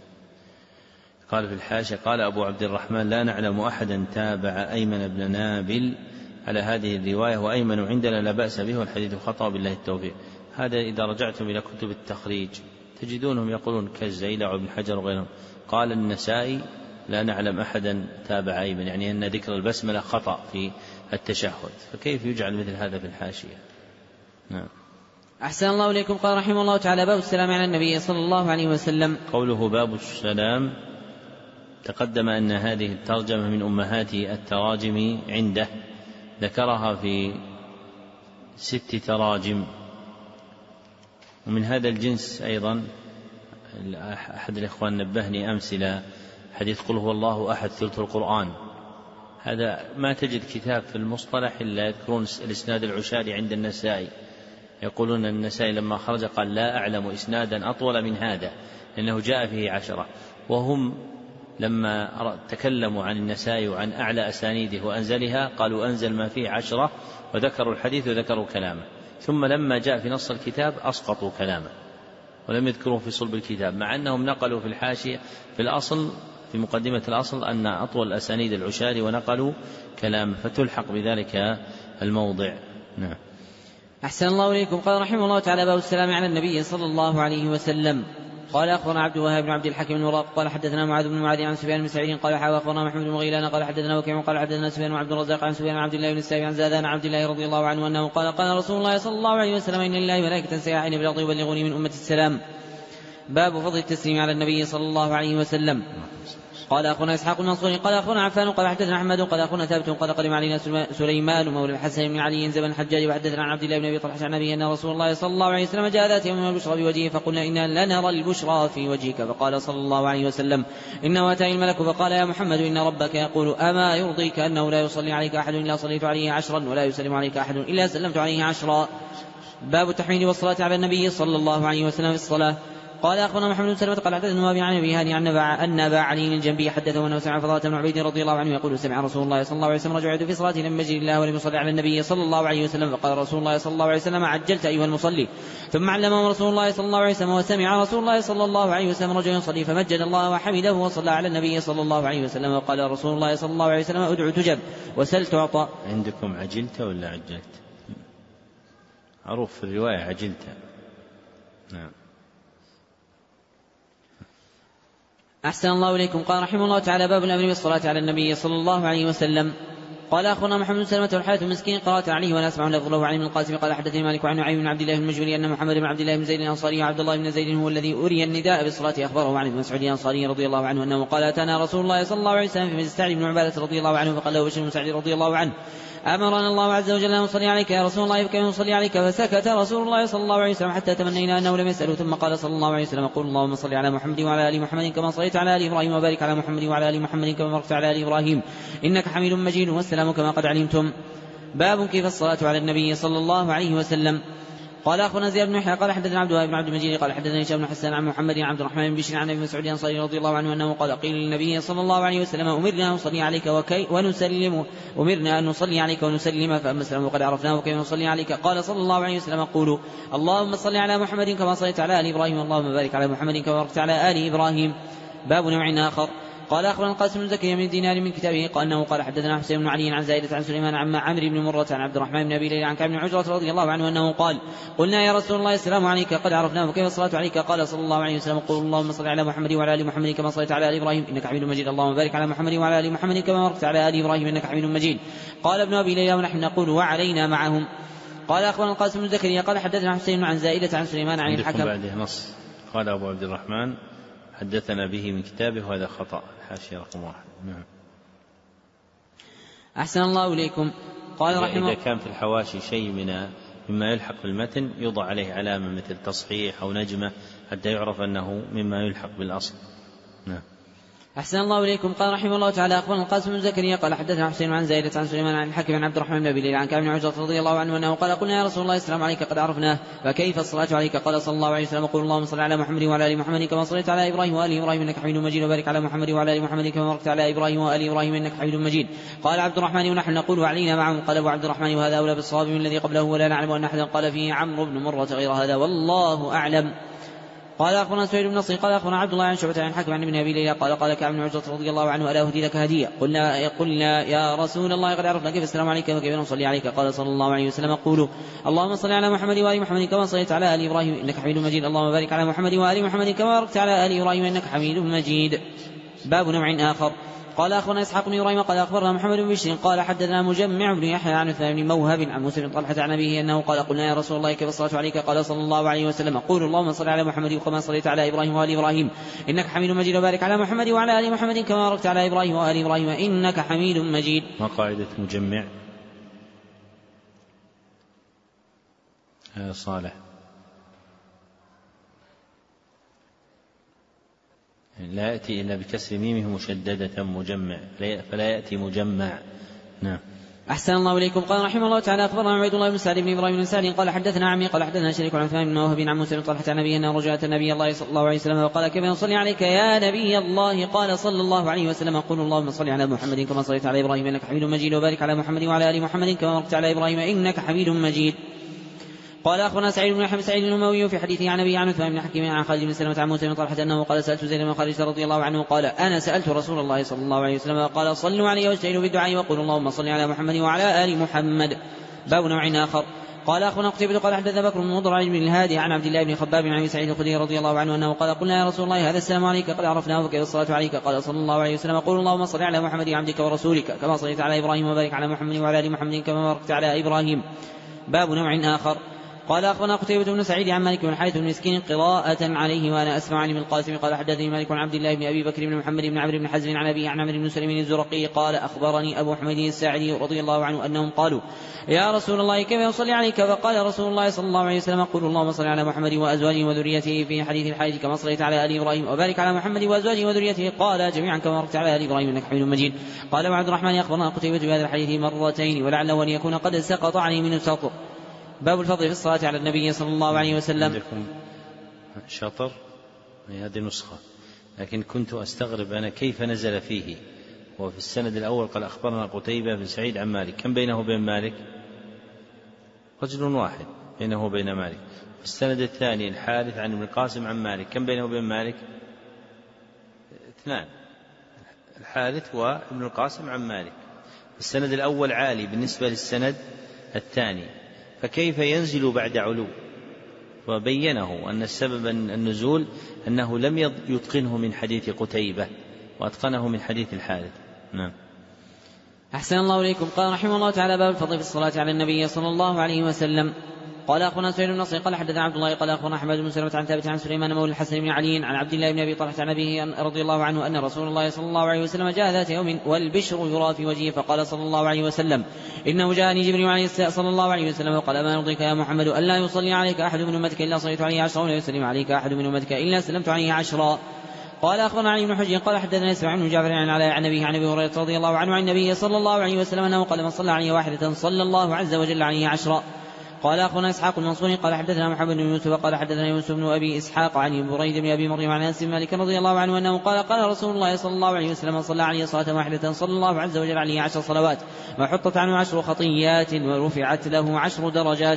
قال في الحاشية قال أبو عبد الرحمن لا نعلم أحدا تابع أيمن بن نابل على هذه الرواية، وأيمن عندنا لا بأس به والحديث خطأ بالله التوفيق. هذا إذا رجعتم إلى كتب التخريج تجدونهم يقولون كالزيلع وابن حجر وغيرهم. قال النسائي لا نعلم أحدا تابع أيمن، يعني أن ذكر البسملة خطأ في التشهد، فكيف يجعل مثل هذا في الحاشية؟ نعم. أحسن الله إليكم. قال رحمه الله تعالى باب السلام على النبي صلى الله عليه وسلم. قوله باب السلام تقدم أن هذه الترجمة من أمهات التراجم عنده، ذكرها في ست تراجم. ومن هذا الجنس أيضا أحد الإخوان نبهني أمس إلى حديث قل هو الله أحد ثلث القرآن. هذا ما تجد كتاب في المصطلح إلا يذكرون الإسناد العشاري عند النسائي، يقولون النسائي لما خرج قال لا أعلم إسنادا أطول من هذا لأنه جاء فيه عشرة، وهم لما تكلموا عن النسائي وعن أعلى أسانيده وأنزلها قالوا أنزل ما فيه عشرة، وذكروا الحديث وذكروا كلامه، ثم لما جاء في نص الكتاب أسقطوا كلامه ولم يذكروه في صلب الكتاب، مع أنهم نقلوا في الحاشية في الأصل في مقدمة الأصل أن أطول الأسانيد العشاري ونقلوا كلامه، فتلحق بذلك الموضع. نعم. أحسن الله إليكم. قال رحمه الله تعالى باب السلام على النبي صلى الله عليه وسلم. قال أخبرنا عبد الوهاب بن عبد الحكيم المراق قال حدثنا معاذ بن معاذ عن سفيان بن سعيد قال حا وأخبرنا محمد بن غيلان قال حدثنا وكيع قال حدثنا سفيان وعبد الرزاق عن سفيان وعبد الله بن السائب عن زادان عبد الله رضي الله عنه أنه قال قال رسول الله صلى الله عليه وسلم إن لله ملائكة سياحين بالأرض يبلغوني من أمة السلام. باب فضل التسليم على النبي صلى الله عليه وسلم. قال أخونا إسحاق بن منصور قال أخونا عفان قال حدثنا أحمد قال أخونا ثابت قال قدم علينا سليمان مولى الحسن بن علي زمن الحجاج وحدثنا عن عبد الله بن أبي طلحة عن أبيه أن رسول الله صلى الله عليه وسلم جاء ذات يوم البشرى بوجهه فقلنا إنا لنرى البشرى في وجهك فقال صلى الله عليه وسلم إنه أتاني الملك فقال يا محمد إن ربك يقول أما يرضيك أنه لا يصلي عليك أحد إلا صليت عليه عشرا ولا يسلم عليك أحد إلا سلمت عليه عشرا. باب التحميد والصلاة على النبي صلى الله عليه وسلم في الصلاة. قال أخبرنا محمد بن سلمة قال حدثنا أبي عن أبي هاني أن أبا علي من جنبه حدثه أنه سمع فضالة بن عبيد رضي الله عنه يقول سمع رسول الله صلى الله عليه وسلم رجل يعد في صلاته لم يجد الله ولم يصلي على النبي صلى الله عليه وسلم فقال رسول الله صلى الله عليه وسلم عجلت أيها المصلي ثم علمه رسول الله صلى الله عليه وسلم وسمع رسول الله صلى الله عليه وسلم رجل يصلي فمجد الله وحمده وصلى على النبي صلى الله عليه وسلم وقال رسول الله صلى الله عليه وسلم ادع تجب وسل تعطى. عندكم عجلت ولا عجلت؟ معروف في الرواية عجلت. نعم. أحسن الله إليكم. قال رحمه الله تعالى باب الأمر بالصلاة على النبي صلى الله عليه وسلم. قال أخونا محمد بن سلمة والحارث المسكين قرأت عليه ولا أسمع لفظ له عن ابن القاسم قال حدثني مالك عن نعيم بن عبد الله المجهولي أن محمد بن عبد الله بن زيد الأنصاري وعبد الله بن زيد هو الذي أري النداء بالصلاة أخبره عن ابن مسعود الأنصاري رضي الله عنه أنه قال أتانا رسول الله صلى الله عليه وسلم في مسجد سعد بن عبادة رضي الله عنه فقال له بشر بن سعد رضي الله عنه أمرنا الله عز وجل أن نصلي عليك يا رسول الله فكيف نصلي عليك فسكت رسول الله صلى الله عليه وسلم حتى تمنينا أنه لم يسأله ثم قال صلى الله عليه وسلم قل اللهم صل على محمد وعلى آل محمد كما صليت على آل إبراهيم وبارك على محمد وعلى آل محمد كما باركت على آل إبراهيم إنك حميد مجيد والسلام كما قد علمتم. باب كيف الصلاة على النبي صلى الله عليه وسلم. قال أخونا زياد بن يحيى قال حدثنا عبد الله بن عبد المجيد قال حدثنا هشام بن حسان عن محمد بن عبد الرحمن بن بشر عن ابي مسعود الأنصاري رضي الله عنه أنه قال قيل للنبي صلى الله عليه وسلم أمرنا أن نصلي عليك وكي ونسلم أمرنا أن نصلي عليك ونسلم فأما السلام وقد عرفناه وكيف نصلي عليك قال صلى الله عليه وسلم قولوا اللهم صل على محمد كما صليت على آل إبراهيم اللهم بارك على محمد كما باركت على آل إبراهيم. باب نوع آخر. قال أخبرنا القاسم بن زكريا من دينار من كتابه قال أنه قال حدثنا حسين بن علي عن زائدة عن سليمان عن عمرو بن مرة عن عبد الرحمن بن أبي ليلى عن كعب بن عجرة رضي الله عنه أنه قال قلنا يا رسول الله السلام عليك قد عرفناه وكيف الصلاة عليك قال صلى الله عليه وسلم قل اللهم صل على محمد وعلى آل محمد كما صليت على آل إبراهيم إنك حميد مجيد اللهم بارك على محمد وعلى آل محمد كما باركت على آل إبراهيم إنك حميد مجيد. قال ابن أبي ليلى ونحن نقول وعلينا معهم. قال أخبرنا القاسم بن زكريا قال حدثنا حسين عن زائدة عن سليمان عن الحكم. بعده نص قال أبو عبد الرحمن حدثنا به من كتابه وهذا خطأ حاشية رقم واحد. نعم. أحسن الله إليكم. قال رحمه إذا كان في الحواشي شيء من مما يلحق بالمتن يوضع عليه علامة مثل تصحيح أو نجمة حتى يعرف أنه مما يلحق بالأصل. نعم. أحسن الله إليكم. قال رحمه الله تعالى أخبرنا القاسم بن زكريا قال حدثنا حسين عن زائدة عن سليمان عن الحكم عن عبد الرحمن بن أبي ليلى عن كعب بن عجرة رضي الله عنه أنه قال قلنا يا رسول الله السلام عليك قد عرفناه فكيف الصلاة عليك قال صلى الله عليه وسلم قل اللهم صل على محمد وعلى آل محمد كما صليت على إبراهيم وآل إبراهيم إنك حميد مجيد وبارك على محمد وعلى آل محمد كما باركت على إبراهيم وآل إبراهيم إنك حميد مجيد. قال عبد الرحمن ونحن نقول وعلينا معهم. قال أبو عبد الرحمن وهذا أولى بالصواب من الذي قبله ولا نعلم أن أحدا قال فيه عمرو بن مرة غير هذا والله أعلم. قال أخبرنا سهيل بن نصر قال أخبرنا عبد الله عن شعبة عن حكم عن ابن أبي ليلى قال قال كعب بن عجرة رضي الله عنه ألا أهدي لك هدية قلنا قلنا يا رسول الله قد عرفنا كيف السلام عليك وكيف نصلي عليك قال صلى الله عليه وسلم قولوا اللهم صل على محمد وآل محمد كما صليت على آل إبراهيم إنك حميد مجيد اللهم بارك على محمد وآل محمد كما باركت على آل إبراهيم إنك حميد مجيد. باب نوع آخر. قال أخبرنا إسحاق بن إبراهيم قال أخبرنا محمد بن بشر قال حدثنا مجمع بن يحيى عن عثمان بن موهب عن موسى بن طلحة عن أبيه أنه قال قلنا يا رسول الله كيف الصلاة عليك قال صلى الله عليه وسلم قولوا اللهم صل على محمد كما صليت على إبراهيم وآل إبراهيم إنك حميد مجيد وبارك على محمد وعلى آل محمد كما باركت على إبراهيم وآل إبراهيم إنك حميد مجيد. ما قاعدة مجمع؟ آه صالح لا يأتي إلا بكسر ميمه مشددة مجمع فلا يأتي مجمع. نعم. أحسن الله إليكم. قال رحمه الله تعالى أخبرنا عبيد الله بن سعد بن إبراهيم بن سعد قال حدثنا عمي قال حدثنا شريك عن عثمان بن موهب عن موسى بن طلحة عن أبيه أنه رجعت النبي الله صلى الله عليه وسلم وقال كيف نصلي عليك يا نبي الله قال صلى الله عليه وسلم قل اللهم صل على محمد كما صليت على إبراهيم إنك حميد مجيد وبارك على محمد وعلى آل محمد كما باركت على إبراهيم إنك حميد مجيد. قال أخبرنا سعيد بن أحمد سعيد الأموي في حديثه عن أبي عن عثمان بن حكيم عن خالد بن سلمة عن موسى بن طلحة أنه قال سألت زيد بن خالد رضي الله عنه قال أنا سألت رسول الله صلى الله عليه وسلم قال صلوا علي واجتهدوا بالدعاء وقولوا اللهم صل على محمد وعلى آل محمد. باب نوع آخر. قال أخونا قتيبة قال حدثنا بكر بن مضر بن الهادي عن عبد الله بن خباب بن أبي سعيد الخدري رضي الله عنه أنه قال قلنا يا رسول الله هذا السلام عليك قد عرفناه وكيف الصلاة عليك قال صلى الله عليه وسلم قول اللهم صل على محمد عبدك ورسولك كما صليت على إبراهيم وبارك على محمد وعلى آل محمد كما باركت على إبراهيم. باب نوع آخر. قال أخبرنا قتيبة بن سعيد عن مالك بن الحارث بن مسكين قراءة عليه وأنا أسمع عن ابن القاسم قال حدثني مالك بن عبد الله بن أبي بكر بن محمد بن عمرو بن حزم عن أبيه عن عمرو بن سليم الزرقي قال أخبرني أبو حميد الساعدي رضي الله عنه أنهم قالوا يا رسول الله كيف يصلي عليك؟ فقال رسول الله صلى الله عليه وسلم قل اللهم صل على محمد وأزواجه وذريته في حديث الحارث كما صليت على آل إبراهيم وبارك على محمد وأزواجه وذريته قال جميعا كما باركت على آل إبراهيم إنك حميد مجيد. قال عبد الرحمن أخبرنا قتيبة بهذا الحديث مرتين ولعله أن يكون قد سقط عليه من السطر. باب الفضل في الصلاة على النبي صلى الله عليه وسلم. عندكم شطر هذه نسخة، لكن كنت أستغرب أنا كيف نزل فيه. وفي السند الأول قال أخبرنا قتيبة بن سعيد عن مالك، كم بينه وبين مالك؟ رجل واحد بينه وبين مالك. في السند الثاني الحارث عن ابن القاسم عن مالك، كم بينه وبين مالك؟ اثنان، الحارث وابن القاسم عن مالك. السند الأول عالي بالنسبة للسند الثاني، فكيف ينزل بعد علو؟ وبينه أن السبب النزول أنه لم يتقنه من حديث قتيبة وأتقنه من حديث الحارث. نعم. أحسن الله إليكم. قال رحمه الله تعالى باب الفضل في الصلاة على النبي صلى الله عليه وسلم. قال أخبرنا سعيد بن نصر قال حدثنا عبد الله قال أخبرنا أحمد بن سلمة عن ثابت عن سليمان مولى الحسن بن علي عن عبد الله بن أبي طلحة عن أبيه رضي الله عنه أن رسول الله صلى الله عليه وسلم جاء ذات يوم والبشر يرى في وجهه فقال صلى الله عليه وسلم إنه جاءني جبريل عليه السلام صلى الله عليه وسلم وقال ما يرضيك يا محمد ألا يصلي عليك أحد من أمتك إلا صليت عليه عشرا ولا يسلم عليك أحد من أمتك إلا سلمت عليه عشرا. قال أخبرنا علي بن حجر قال حدثنا اسماعيل بن جعفر عن علاء عن أبيه عن أبي هريرة رضي الله عنه عن النبي صلى الله عليه وسلم أنه قال من صلى عليه واحدة صلى الله عز وجل عليه عشرا. قال أخبرنا إسحاق المنصوري قال حدثنا محمد بن يوسف قال حدثنا يوسف بن أبي إسحاق عن بريد بن أبي مريم عن أنس بن مالك رضي الله عنه أنه قال قال رسول الله صلى الله عليه وسلم من صلى عليه صلاة واحدة صلى الله عز وجل عليه عشر صلوات وحطت عنه عشر خطيات ورفعت له عشر درجات.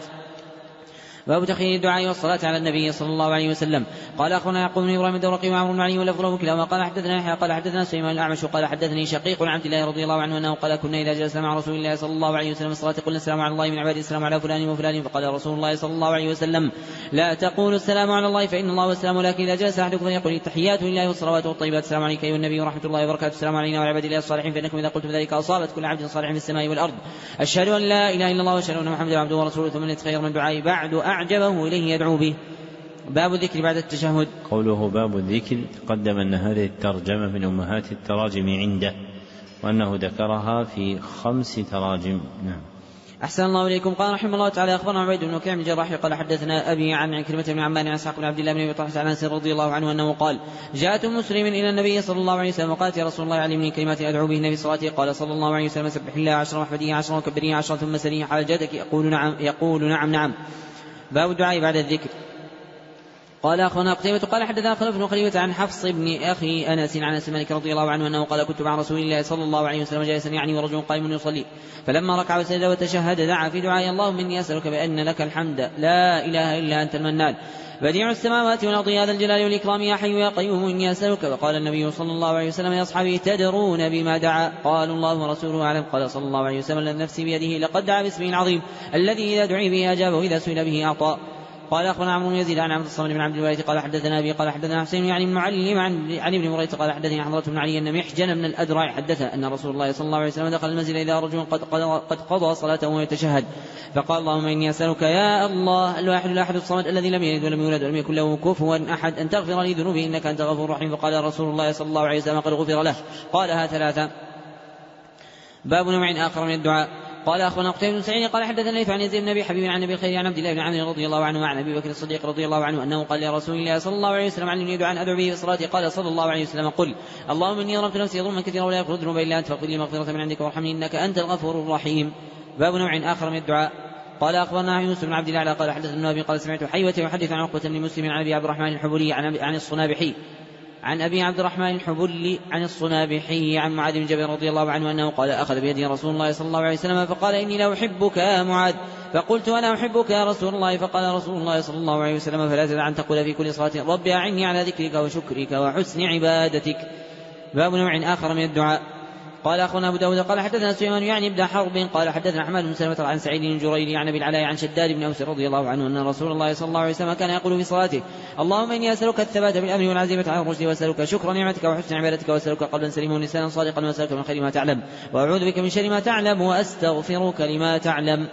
باب تخيير الدعاء والصلاة على النبي صلى الله عليه وسلم. قال أخبرنا يعقوب بن إبراهيم الدورقي وعمرو بن علي ولفظ له كلاهما قال حدثنا يحيى قال حدثنا سليمان الأعمش قال حدثني شقيق عن عبد الله رضي الله عنه أنه قال كنا إذا جلسنا مع رسول الله صلى الله عليه وسلم الصلاة قلنا السلام على الله من عباده السلام على فلان وفلان فقال رسول الله صلى الله عليه وسلم لا تقولوا السلام على الله فإن الله والسلام ولكن إذا جلس أحدكم فليقل التحيات لله والصلوات والطيبات السلام عليك أيها النبي ورحمة الله وبركاته السلام علينا وعلى عباد الله الصالحين فإنكم إذا قلتم ذلك أصابت كل عبد صالح في السماء والأرض. أشهد أن لا إله إلا الله وأشهد أن محمدا عبده ورسوله ثم يتخير من دعائي بعد أعجبه إليه يدعو به. باب الذكر بعد التشهد. قوله باب الذكر تقدم أن هذه الترجمة من أمهات التراجم عنده وأنه ذكرها في خمس تراجم. نعم. أحسن الله إليكم. قال رحمه الله تعالى أخبرنا عبيد بن وكيع بن الجراح قال حدثنا أبي عن عكرمة بن عمار عن إسحاق بن عبد الله بن أبي طلحة عن أنس رضي الله عنه أنه قال جاءت مسلم إلى النبي صلى الله عليه وسلم وقالت يا رسول الله علمني كلمات أدعو به النبي صلاته. قال صلى الله عليه وسلم سبح الله عشرا واحمده عشرا وكبره عشرا ثم سليه حاجتك يقول نعم يقول نعم نعم. باب الدعاء بعد الذكر. قال أخونا قتيبة قال حدثنا خلف بن خليفة عن حفص بن أخي أنس عن أنس مالك رضي الله عنه أنه قال كنت مع رسول الله صلى الله عليه وسلم جالسا يعني ورجل قائم يصلي فلما ركع وسجد وتشهد دعا في دعاء اللهم إني أسألك بأن لك الحمد لا إله إلا أنت المنان بديع السماوات والأرض هذا الجلال والإكرام يا حي يا قيوم إني أسألك. وقال النبي صلى الله عليه وسلم لأصحابه تدرون بما دعا؟ قالوا الله ورسوله أعلم. قال صلى الله عليه وسلم الذي نفسي بيده لقد دعا باسمه العظيم الذي إذا دعي به أجاب وإذا سئل به أعطى. قال أخبرنا عمرو بن يزيد عن عبد الصمد بن عبد الوارث قال حدثنا أبي قال حدثنا حسين يعني بن معلم عن, عن ابن مريث قال حدثني حضرة بن علي أن محجن من الأدرع حدث أن رسول الله صلى الله عليه وسلم دخل المنزل إذا رجل قد, قد قضى صلاته ويتشهد فقال اللهم إني أسألك يا الله الواحد الأحد الصمد الذي لم يلد ولم يولد ولم يكن له كفوا أحد أن تغفر لي ذنوبي إنك أنت غفور رحيم. فقال رسول الله صلى الله عليه وسلم قد غفر له. قالها ثلاثة. باب نوع آخر من الدعاء. قال أخونا قتيبة بن سعيد قال حدثنا ليث عن يزيد بن أبي حبيب عن أبي الخير عن عبد الله بن عمرو رضي الله عنه وعن أبي بكر الصديق رضي الله عنه أنه قال يا رسول الله صلى الله عليه وسلم علمني دعاء أدعو به في صلاتي. قال صلى الله عليه وسلم قل اللهم إني ظلمت نفسي ظلما كثيرا ولا يغفر الذنوب إلا أنت فاغفر لي مغفرة من عندك وارحمني إنك أنت الغفور الرحيم. باب نوع آخر من الدعاء. قال أخبرنا يوسف بن عبد الله قال حدثنا أبي قال سمعت حيوة يحدث عن عقبة بن مسلم عن أبي عبد الرحمن الحبولي عن, عن الصنابحي عن أبي عبد الرحمن الحبلي عن الصنابحي عن معاذ بن جبل رضي الله عنه أنه قال أخذ بيدي رسول الله صلى الله عليه وسلم فقال إني لا أحبك يا معاذ فقلت أنا أحبك يا رسول الله. فقال رسول الله صلى الله عليه وسلم فلا تدع أن تقول في كل صلاة رب أعني على ذكرك وشكرك وحسن عبادتك. باب نوع آخر من الدعاء. قال أخونا أبو داود قال حدثنا سليمان يعني ابن حرب قال حدثنا حماد بن سلمة عن سعيد الجريري عن أبي العلاء عن شداد بن أوس رضي الله عنه أن رسول الله صلى الله عليه وسلم كان يقول في صلاته اللهم إني أسألك الثبات بالأمر والعزيمة على الرشد وأسألك شكر نعمتك وحسن عبادتك وأسألك قلبا سليما ولسانا صادقا وأسألك من خير ما تعلم وأعوذ بك من شر ما تعلم وأستغفرك لما تعلم.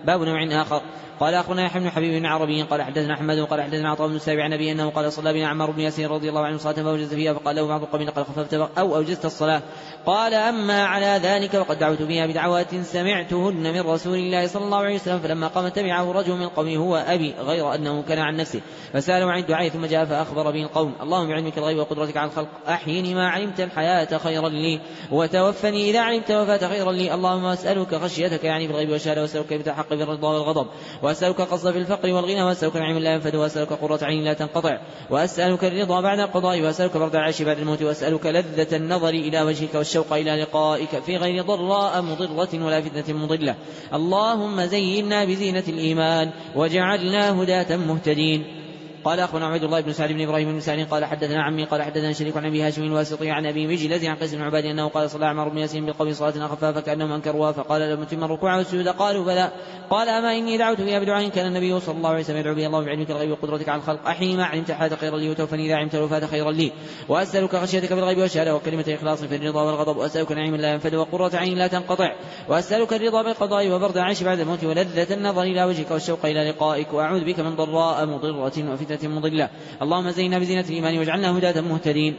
باب نوع آخر. قال أخونا يحيى بن حبيب بن عربي قال حدثنا أحمد قال حدثنا عطاء بن السابع عن أبي أنه قال صلى بنا عمار بن ياسين رضي الله عنه صلاة فأوجز فيها فقال له بعض القوم لقد خففت أو أوجزت الصلاة. قال أما على ذلك وقد دعوت فيها بدعوات سمعتهن من رسول الله صلى الله عليه وسلم فلما قام تبعه رجل من القوم هو أبي غير أنه كان عن نفسه فسأله عن الدعاء ثم جاء فأخبر به القوم اللهم بعلمك الغيب وقدرتك على الخلق أحيني ما علمت الحياة خيرا لي وتوفني إذا علمت الوفاة خيرا لي اللهم أسألك خشيتك يعني في الغيب والشهادة وأسألك بتحق بالرضا والغضب وأسألك قصد في الفقر والغنى وأسألك العلم لا ينفد وأسألك قرة عين لا تنقطع وأسألك الرضا بعد القضاء وأسألك برد العيش بعد الموت وأسألك لذة النظر إلى وجهك والشوق إلى لقائك في غير ضراء مضرة ولا فتنة مضلة اللهم زينا بزينة الإيمان وجعلنا هداة مهتدين. قال أخبرنا عبد الله بن سعد بن إبراهيم بن سعد قال حدثنا عمي قال حدثنا شريك عن أبي هاشم الواسطي عن أبي مجلز عن قيس بن عباد أنه قال صلى عمار بن ياسين بالقوم صلاة خفافة كأنهم أنكروها فقال لم تتم الركوع والسجود قالوا بلى قال أما إني دعوت فيها بدعاء كان النبي صلى الله عليه وسلم يدعو به اللهم بعلمك الغيب وقدرتك على الخلق أحيني ما علمت الحياة خيرا لي وتوفني إذا علمت الوفاة خيرا لي وأسألك خشيتك بالغيب والشهادة وكلمة إخلاص في الرضا والغضب وأسألك نعيم لا ينفد وقرة عين لا تنقطع وأسألك الرضا بالقضاء وبرد العيش بعد الموت ولذة النظر إلى وجهك والشوق إلى لقائك وأعوذ بك من ضراء مضرة وفتنة مضلة اللهم زينا بزينة الإيمان واجعلنا هداة مهتدين.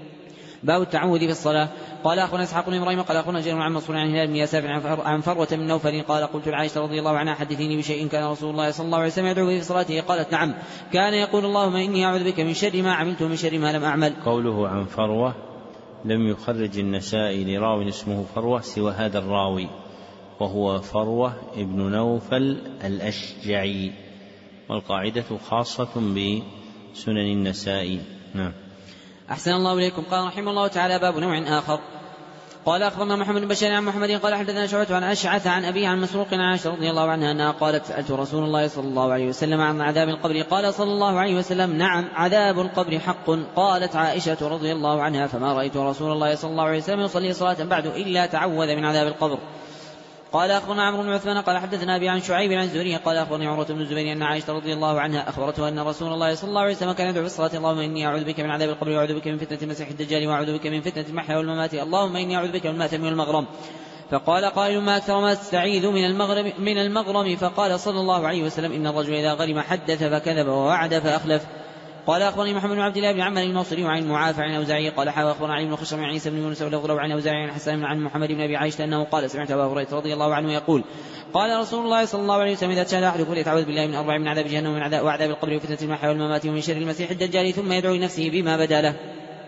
باب التعوذ في الصلاة. قال أخونا إسحاق بن إبراهيم قال أخونا جرير عن منصور عن هلال بن يساف عن فروة من نوفل قال قلت لعائشة رضي الله عنها حدثيني بشيء كان رسول الله صلى الله عليه وسلم يدعو به في صلاته قالت نعم كان يقول اللهم إني أعوذ بك من شر ما عملت ومن شر ما لم أعمل. قوله عن فروة لم يخرج النسائي لراو اسمه فروة سوى هذا الراوي وهو فروة ابن نوفل الأشجعي والقاعدة خاصة بسنن النسائي. نعم. أحسن الله إليكم. قال رحمه الله تعالى باب نوع آخر. قال أخبرنا محمد بن بشار عن محمد قال حدثنا شعبة عن أشعث عن أبيه عن مسروق عن عائشة رضي الله عنها أنها قالت سألت رسول الله صلى الله عليه وسلم عن عذاب القبر قال صلى الله عليه وسلم نعم عذاب القبر حق. قالت عائشة رضي الله عنها فما رأيت رسول الله صلى الله عليه وسلم يصلي صلاة بعد إلا تعوذ من عذاب القبر. قال أخبرنا عمرو بن عثمان قال حدثنا أبي عن شعيب عن الزهري قال أخبرني عروة بن الزبير أن عائشة رضي الله عنها أخبرته أن رسول الله صلى الله عليه وسلم كان يدعو في الصلاة اللهم إني أعوذ بك من عذاب القبر وأعوذ بك من فتنة المسيح الدجال وأعوذ بك من فتنة المحيا والممات اللهم إني أعوذ بك من المأثم والمغرم. فقال قائل ما أكثر ما تستعيذ من المغرم, من المغرم فقال صلى الله عليه وسلم إن الرجل إذا غرم حدث فكذب ووعد فأخلف. قال أخبرني محمد بن عبد الله بن عمرو الموصلي عن المعافى عن أوزاعي قال حاوى أخبرنا علي بن خشرم عن عيسى بن يونس ولفظ عن أوزاعي عن حسان عن محمد بن أبي عائشة أنه قال سمعت أبا هريرة رضي الله عنه يقول قال رسول الله صلى الله عليه وسلم إذا تشهد أحدكم فليتعوذ بالله من أربع من عذاب جهنم ومن عذاب وعذاب القبر وفتنة المحيا والممات ومن شر المسيح الدجال ثم يدعو لنفسه بما بدا له.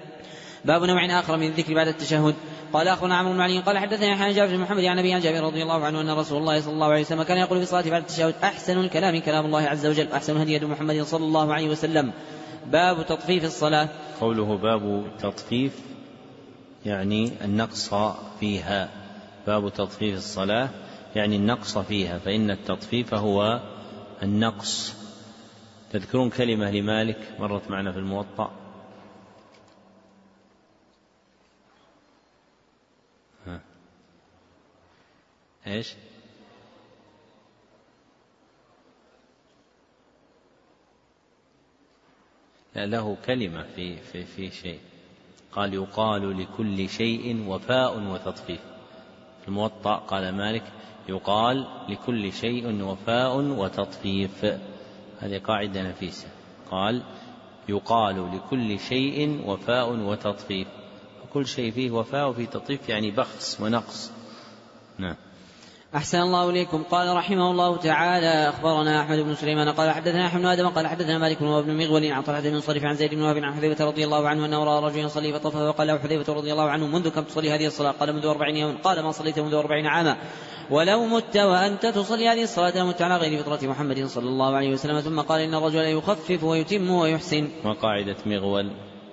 باب نوع آخر من الذكر بعد التشهد. قال أخونا عمرو بن علي قال حدثنا يحيى عن جابر بن محمد عن أبي عن جابر رضي الله عنه أن رسول الله صلى الله عليه وسلم كان يقول في الصلاة بعد التشهد أحسن الكلام كلام الله عز وجل أحسن هدي محمد صلى الله عليه وسلم. باب تطفيف الصلاة. قوله باب تطفيف يعني النقص فيها. باب تطفيف الصلاة يعني النقص فيها فإن التطفيف هو النقص. تذكرون كلمة لمالك مرت معنا في الموطأ ها. إيش لا له كلمة في, في, في شيء قال يقال لكل شيء وفاء وتطفيف. في الموطأ قال مالك يقال لكل شيء وفاء وتطفيف. هذه قاعدة نفيسة. قال يقال لكل شيء وفاء وتطفيف وكل شيء فيه وفاء وفيه تطفيف يعني بخس ونقص. نعم. أحسن الله إليكم. قال رحمه الله تعالى أخبرنا أحمد بن سليمان قال حدثنا أحمد بن آدم قال حدثنا مالك وابن مغول عن طلحة بن صريف عن زيد بن وهب عن حذيفة رضي الله عنه أنه رأى رجلا يصلي فطفف وقال له حذيفة رضي الله عنه منذ كم تصلي هذه الصلاة؟ قال منذ أربعين يوما. قال ما صليت منذ أربعين عاما ولو مت وأنت تصلي هذه الصلاة مت على غير فطرة محمد صلى الله عليه وسلم. ثم قال إن الرجل يخفف ويتم ويحسن. وقاعدة مغول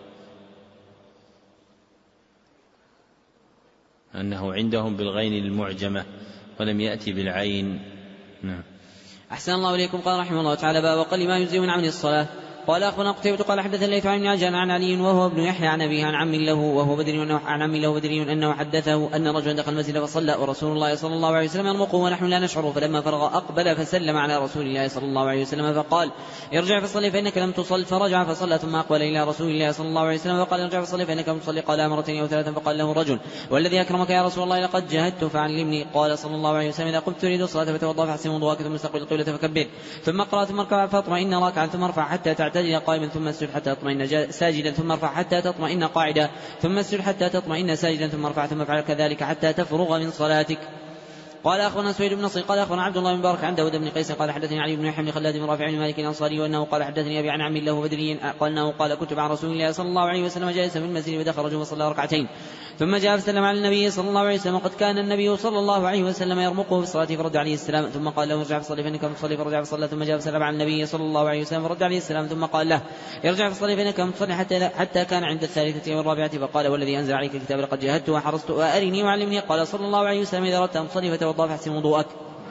أنه عندهم بالغين المعجمة ولم يأتي بالعين. نعم. أحسن الله إليكم. قال رحمه الله تعالى باب وقل ما يجزي من عمل الصلاة. قال أخبرنا قتيبة قال حدث الليث عن عجان عن علي وهو ابن يحيى عن أبيه عن عم له وهو بدري أنه عن عم له بدري أنه حدثه أن رجلا دخل المسجد فصلى ورسول الله صلى الله عليه وسلم يرمقه ونحن لا نشعر، فلما فرغ أقبل فسلم على رسول الله صلى الله عليه وسلم فقال ارجع فصلي فإنك لم تصل، فرجع فصلى ثم أقبل إلى رسول الله صلى الله عليه وسلم فقال ارجع فصلي فإنك لم تصلي، قال مرتين أو ثلاثا، فقال له رجل والذي أكرمك يا رسول الله لقد جهدت فعلمني، قال صلى الله عليه وسلم إذا قمت تريد الصلاة فتوضأ فاحسن وضوءك ثم استقبل القبلة فكبر ثم اقرأ ثم اركع فاطمئن راكعا ثم ارفع حتى تعتدل قائما ثم اسجد حتى تطمئن ساجدا ثم ارفع حتى تطمئن قاعدا ثم اسجد حتى تطمئن ساجدا ثم ارفع ثم افعل كذلك حتى تفرغ من صلاتك. قال أخبرنا سويد بن نصر قال أخبرنا عبد الله بن مبارك عن داود بن قيس قال حدثني علي بن يحيى بن خلاد بن رافع بن مالك الأنصاري وأنه قال حدثني أبي عن عم له بدري قال أنه قال كنت مع رسول الله صلى الله عليه وسلم جالسا في المسجد فدخل رجل وصلى ركعتين ثم جاء فسلم على النبي صلى الله عليه وسلم وقد كان النبي صلى الله عليه وسلم يرمقه في الصلاة فرد عليه السلام ثم قال له ارجع فصلي فإنك تصلي فرجع فصلى ثم جاء فسلم على النبي صلى الله عليه وسلم فرد عليه السلام ثم قال له ارجع فصلي فإنك تصلي حتى حتى كان عند الثالثة والرابعة فقال والذي أنزل عليك الكتاب لقد جاهدت وحرصت وأرني وعلمني، قال صلى الله عليه وسلم إذا أردت أن تصلي فتوضأ فاحسن وضوءك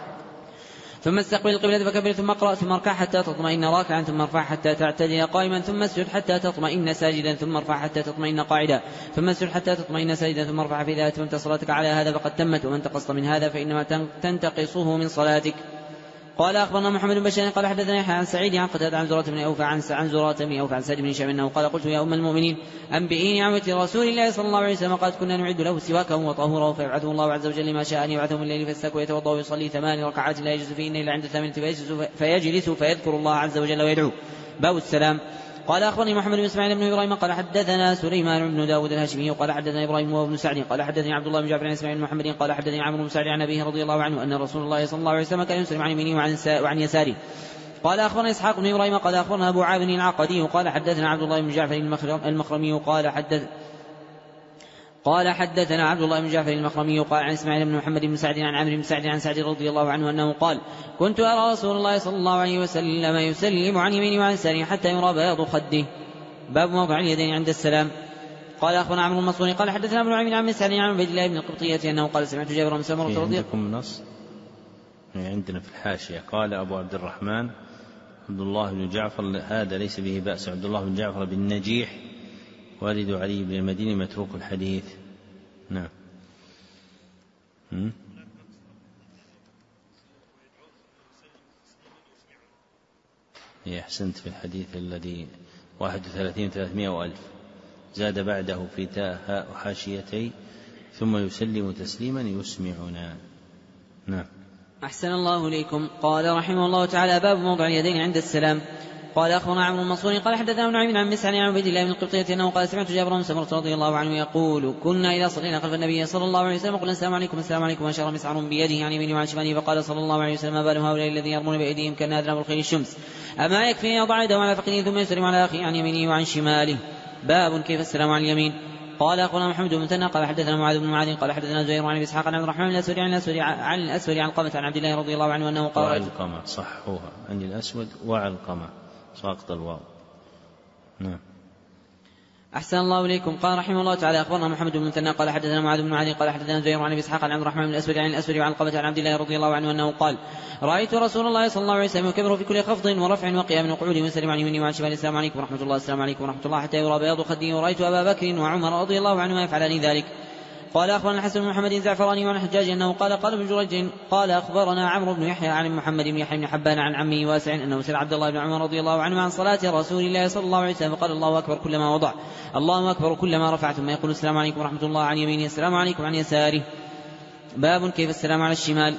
ثم استقبل القبلة فكبر ثم اقرأ ثم اركع حتى تطمئن راكعا ثم ارفع حتى تعتدل قائما ثم اسجد حتى تطمئن ساجدا ثم ارفع حتى تطمئن قاعدا ثم اسجد حتى تطمئن ساجدا ثم ارفع، في ذلك وانت صلاتك على هذا فقد تمت ومن تقصت من هذا فإنما تنتقصه من صلاتك. قال أخبرنا محمد بن بشار قال حدثنا يحيى عن سعيد عن قتادة عن زرارة بن أوفى عن عن زرارة بن أوفى عن سعد بن هشام أنه قال قلت يا أم المؤمنين أنبئيني عن وتر رسول الله صلى الله عليه وسلم قالت كنا نعد له سواكه وطهوره فيبعثه الله عز وجل لما شاء أن يبعثه من الليل فيستك ويتوضأ ويصلي ثمان ركعات لا يجلس فيهن إلا عند الثامنة فيجلس فيذكر الله عز وجل ويدعو. باب السلام. قال أخبرني محمد بن إسماعيل بن إبراهيم قال حدثنا سليمان بن داود الهاشمي قال حدثنا إبراهيم وابن سعد قال حدثني عبد الله بن جعفر بن إسماعيل بن محمد قال حدثني عمرو بن سعد عن أبيه رضي الله عنه أن رسول الله صلى الله عليه وسلم كان يسلم عن يمينه وعن, وعن يساره. قال أخبرنا إسحاق بن إبراهيم قال أخبرنا أبو عامر العقدي قال حدثنا عبد الله بن جعفر المخرمي قال حدث قال حدثنا عبد الله بن جعفر المخرمي قال عن إسماعيل بن محمد بن سعد عن عمرو بن سعد عن سعد رضي الله عنه أنه قال كنت أرى رسول الله صلى الله عليه وسلم يسلم عن يمينه وعن يساره حتى يرى بياض خده. باب موضع اليدين عند السلام. قال أخبرنا عمرو المنصوري قال حدثنا ابن عمرو عن مسعد عن عبد الله بن القبطية أنه قال سمعت جابر بن سمرة رضي الله عنه. عندكم نص عندنا في الحاشية قال أبو عبد الرحمن عبد الله بن جعفر هذا ليس به بأس، عبد الله بن جعفر بن نجيح والد علي بن المديني متروك الحديث. نعم. هي أحسنت في الحديث الذي واحد وثلاثين ثلاثمائة وألف زاد بعده في تاء هاء حاشيتي ثم يسلم تسليما يسمعنا. نعم. أحسن الله إليكم. قال رحمه الله تعالى باب موضع اليدين عند السلام. قال أخبرنا عمرو المنصوري قال حدثنا ابن عمرو عن مسعد عن عبد الله بن القبطية أنه قال سمعت جابر بن سمرة رضي الله عنه يقول كنا إذا صلينا خلف النبي صلى الله عليه وسلم قلنا السلام عليكم السلام عليكم وأشار مسعر بيده عن يمينه وعن شماله فقال صلى الله عليه وسلم ما بال هؤلاء الذين يرمون بأيديهم كأنها الخيل الشمس أما يكفي أن يضع يده على فخذه ثم يسلم على أخيه عن يمينه وعن شماله. باب كيف السلام على اليمين. قال أخبرنا محمد بن مثنى قال حدثنا معاذ بن معاذ قال حدثنا زهير عن إسحاق عن عبد الرحمن الأسود عن الأسود عن الأسود عن قمة عن عبد الله رضي الله عنه أنه قال وعلقمة صحوها عن الأسود وعلقمة ساقط الواو. نعم. أحسن الله إليكم. قال رحمه الله تعالى أخبرنا محمد بن مثنى قال حدثنا معاذ بن معاذ قال حدثنا زهير عن إسحاق عن عبد الرحمن بن الأسود عن الأسود عن قمة عن عبد الله رضي الله عنه أنه قال رأيت رسول الله صلى الله عليه وسلم يكبر في كل خفض ورفع وقيام وقعود ويسلم عن يمينه وعن شماله السلام عليكم ورحمة الله السلام عليكم ورحمة الله حتى يرى بياض خده. ورأيت أبا بكر وعمر رضي الله عنهما يفعلان ذلك. قال أخبرنا الحسن بن محمد الزعفراني وعن الحجاج أنه قال قال ابن جريج قال أخبرنا عمرو بن يحيى عن محمد بن يحيى بن حبان عن عمه واسع أنه سأل عبد الله بن عمر رضي الله عنه عن صلاة رسول الله صلى الله عليه وسلم فقال الله أكبر كلما وضع الله أكبر كلما رفع ثم يقول السلام عليكم ورحمة الله عن يمينه السلام عليكم عن يساره. باب كيف السلام على الشمال.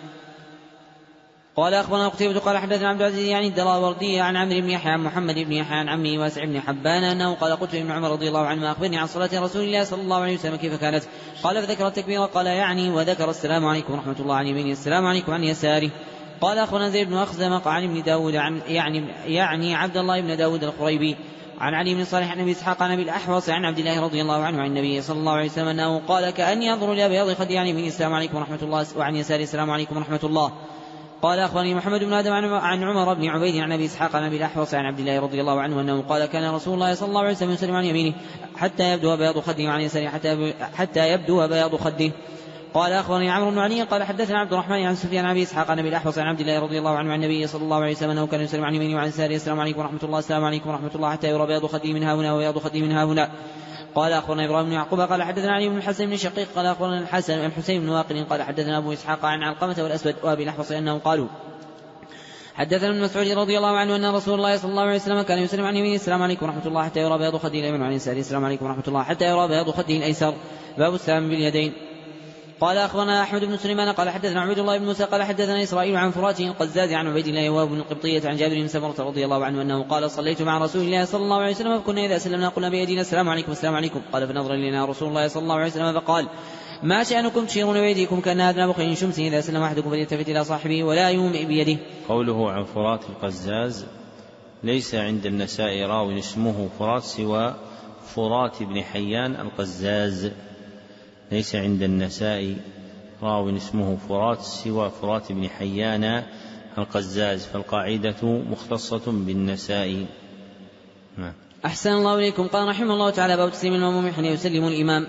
قال أخبرنا قتيبة قال حدثنا عبد العزيز يعني الدراوردي عن عمرو بن يحيى عن محمد بن يحيى عن عمه واسع بن حبان أنه قال قلت ابن عمر رضي الله عنهما أخبرني عن صلاة رسول الله صلى الله عليه وسلم كيف كانت. قال فذكر التكبير قال يعني وذكر السلام عليكم ورحمة الله عن يمينه السلام عليكم عن يساره. قال أخبرنا زيد بن أخزم عن ابن داود عن يعني يعني عبد الله بن داود الخريبي عن علي بن صالح عن أبي إسحاق عن أبي الأحوص عن عبد الله رضي الله عنه عن النبي صلى الله عليه وسلم أنه قال كأني أنظر إلى بياض خدي عن يمينه السلام عليكم ورحمة الله وعن يساره السلام عليكم ورحمة الله. قال أخبرني محمد بن آدم عن عمر بن عبيد عن أبي إسحاق عن أبي الأحوص عن عبد الله رضي الله عنه أنه قال كان رسول الله صلى الله عليه وسلم يسلم عن يمينه حتى يبدو بياض خده وعن يساره حتى حتى يبدو بياض خده. قال أخبرني عمرو بن علي قال حدثنا عبد الرحمن عن سفيان عن أبي إسحاق عن أبي الأحوص عن عبد الله رضي الله عنه عن النبي صلى الله عليه وسلم أنه كان يسلم عن يمينه وعن يساره السلام عليكم ورحمة الله السلام عليكم ورحمة الله حتى يرى بياض خدي من هنا وبياض خدي من هنا. قال أخبرنا إبراهيم بن يعقوب قال حدثنا علي بن الحسن بن شقيق قال أخبرنا الحسن بن الحسين بن واقل قال حدثنا أبو إسحاق عن علقمة والأسود وأبي الأحوص أنهم قالوا حدثنا ابن مسعود رضي الله عنه أن رسول الله صلى الله عليه وسلم كان يسلم عن يمينه السلام عليكم ورحمة الله حتى يرى بياض خده الأيمن وعن يساره السلام عليكم ورحمة الله حتى يرى بياض خده الأيسر. باب السلام باليدين. قال أخبرنا أحمد بن سليمان قال حدثنا عبد الله بن موسى قال حدثنا إسرائيل عن فراته القزاز عن عبيد الله وهو بن القبطية عن جابر بن سمرة رضي الله عنه أنه قال صليت مع رسول الله صلى الله عليه وسلم فكنا إذا سلمنا قلنا بأيدينا السلام عليكم السلام عليكم. قال فنظر إلينا رسول الله صلى الله عليه وسلم فقال ما شأنكم تشيرون بأيديكم كأن أذناب خير شمس إذا سلم أحدكم فليلتفت إلى صاحبه ولا يومئ بيده. قوله عن فرات القزاز ليس عند النسائي راو اسمه فرات سوى فرات بن حيان القزاز، ليس عند النسائي راو اسمه فرات سوى فرات بن حيان القزاز، فالقاعدة مختصة بالنسائي. أحسن الله إليكم. قال رحمه الله تعالى باب تسليم المأموم حين يسلم الإمام.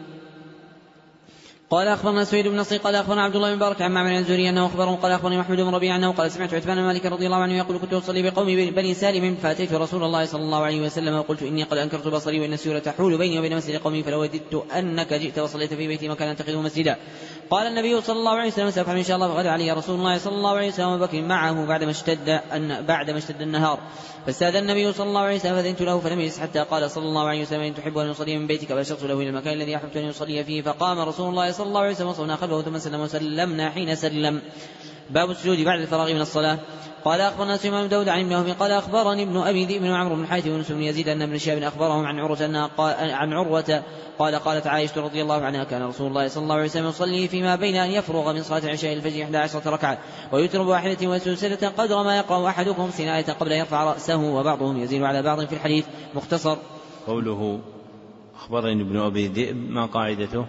قال أخبرنا سويد بن نصر قال أخبرنا عبد الله بن مبارك عن معمر الزهري أنه أخبره قال أخبرني محمود بن ربيعة أنه قال سمعت عتبان بن مالك رضي الله عنه يقول كنت أصلي بقوم بني سالم فأتيت رسول الله صلى الله عليه وسلم وقلت إني قد أنكرت بصري وإن السيرة تحول بيني وبين مسجد قومي فلو وددت أنك جئت وصليت في بيتي مكان أتخذه مسجدا. قال النبي صلى الله عليه وسلم سأفعل إن شاء الله. فغدا علي رسول الله صلى الله عليه وسلم وبكر معه بعدما اشتد أن بعدما اشتد النهار فاستأذن النبي صلى الله عليه وسلم فأذنت له فلم يجلس حتى قال صلى الله عليه وسلم إن تحب أن يصلي من بيتك فأشرت له إلى المكان الذي أحببت أن يصلي فيه فقام رسول الله صلى الله عليه وسلم وصلنا خلفه ثم سلم وسلمنا حين سلم. باب السجود بعد الفراغ من الصلاة. قال أخبرنا سليمان بن داود عن ابن وهب قال أخبرني ابن أبي ذئب بن عمرو بن الحارث ويونس بن يزيد أن ابن شهاب أخبرهم عن عروة عن عروة قال قالت عائشة رضي الله عنها كان رسول الله صلى الله عليه وسلم يصلي فيما بين أن يفرغ من صلاة العشاء الفجر إحدى عشرة ركعة ويتر بواحدة ويسجد سجدة قدر ما يقرأ أحدكم سناية قبل أن يرفع رأسه وبعضهم يزيد على بعض في الحديث. مختصر. قوله أخبرني ابن أبي ذئب ما قاعدته؟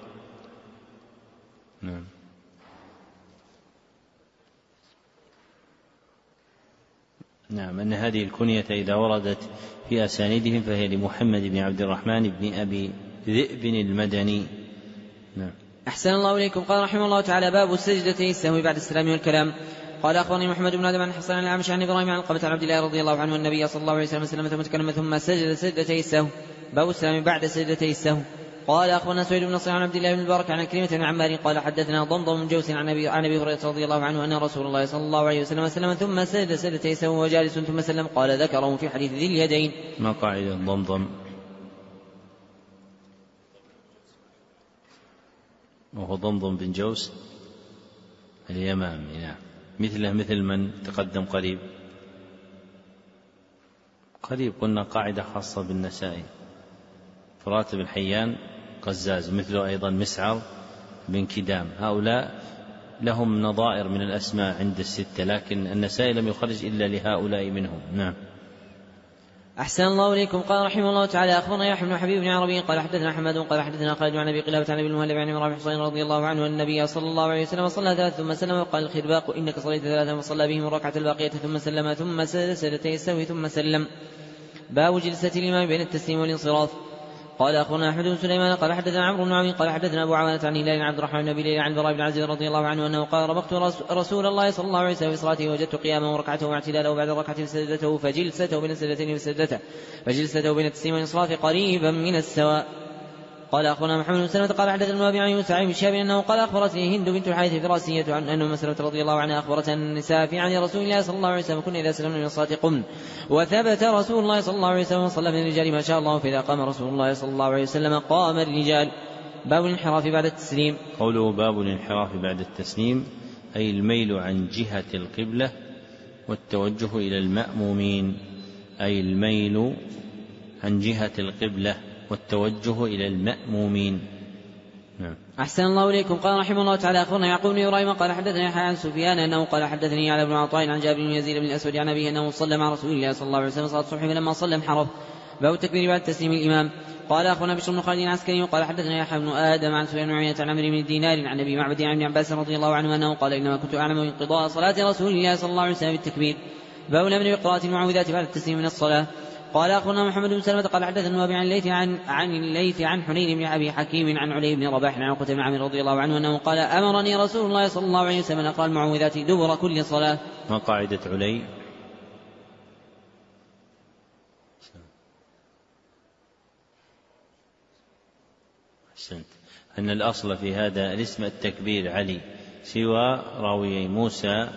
نعم. نعم أن هذه الكنية إذا وردت في أسانيدهم فهي لمحمد بن عبد الرحمن بن أبي ذئب المدني. نعم. أحسن الله إليكم. قال رحمه الله تعالى باب السجدتين السهو بعد السلام والكلام. قال أخبرني محمد بن آدم عن حسن الأعمش عن إبراهيم عن علقمة عن عبد الله رضي الله عنه النبي صلى الله عليه وسلم سلم ثم تكلم ثم سجد سجدتي السهو. باب السلام بعد سجدتي السهو. قال أخبرنا سويد بن نصر عن عبد الله بن المبارك عن كلمة بن عمار قال حدثنا ضمضم بن جوس عن أبي عن أبي هريرة رضي الله عنه أن رسول الله صلى الله عليه وسلم سلم ثم سجد سجدتي سهو وجالس ثم سلم. قال ذكره في حديث ذي اليدين. ما قاعدة ضمضم؟ وهو ضمضم بن جوس اليمامي. نعم. مثله مثل من تقدم قريب قريب قلنا قاعدة خاصة بالنسائي فرات بن حيان قزاز مثله أيضا مسعر بن كدام، هؤلاء لهم نظائر من الأسماء عند الستة لكن النسائي لم يخرج إلا لهؤلاء منهم. نعم. أحسن الله إليكم. قال رحمه الله تعالى أخبرنا يحيى بن حبيب بن عربي قال حدثنا حماد قال حدثنا خالد عن أبي قلابة عن أبي المهلب عن عمران بن حصين رضي الله عنه أن النبي صلى الله عليه وسلم صلى ثلاث ثم سلم وقال الخرباق إنك صليت ثلاثا وصلى بهم الركعة الباقية ثم سلم ثم سجد سجدتي السهو ثم سلم. باب جلسة الإمام بين التسليم والانصراف. قال أخبرنا أحمد بن سليمان قال حدثنا عمرو بن عون قال حدثنا أبو عوانة عن هلال عبد الرحمن بن أبي ليلى عن البراء بن عازب رضي الله عنه أنه قال ربقت رسول الله صلى الله عليه وسلم في صلاته وجدت قيامه وركعته واعتداله بعد الركعة سجدته فجلسته بين السجدتين وسجدته فجلسته بين التسليم والانصراف قريبا من السواء. قال أخبرنا محمد بن سلمة قال حدثنا النبي عن يوسف عن شهاب أنه قال أخبرتني هند بنت الحارث الفراسية عن أن مسلمة رضي الله عنها أخبرت النساء في عن رسول الله صلى الله عليه وسلم كنا إذا سلمنا من الصلاة قمن وثبت رسول الله صلى الله عليه وسلم وصلى من الرجال ما شاء الله فإذا قام رسول الله صلى الله عليه وسلم قام الرجال. باب الانحراف بعد التسليم. قوله باب الانحراف بعد التسليم أي الميل عن جهة القبلة والتوجه إلى المأمومين، أي الميل عن جهة القبلة والتوجه إلى المأمومين. نعم. أحسن الله إليكم. قال رحمه الله تعالى أخبرنا يعقوب بن إبراهيم قال حدثني يحيى عن سفيان أنه قال حدثني على بن عطاء عن جابر بن يزيد بن الأسود عن أبيه أنه صلى مع رسول الله صلى الله عليه وسلم صلاة الصبح فلما صلى انحرف. باب التكبير بعد تسليم الإمام. قال أخبرنا بشر بن خالد العسكري قال حدثنا يحيى بن آدم عن سفيان بن عيينة عن عمرو بن دينار عن أبي معبد عن ابن عباس رضي الله عنه أنه قال إنما كنت أعلم انقضاء صلاة رسول الله صلى الله عليه وسلم بالتكبير. باب الأمر بقراءة المعوذات بعد التسليم من الصلاة. قال أخبرنا محمد بن سلمة قال حدثنا أبي عن الليث عن عن الليث عن حنين بن أبي حكيم عن علي بن رباح عن عقبة بن عامر رضي الله عنه أنه قال أمرني رسول الله صلى الله عليه وسلم أن أقرأ المعوذات دبر كل صلاة. ما قاعدة علي؟ أحسنت. أن الأصل في هذا الاسم التكبير علي، سوى راوي موسى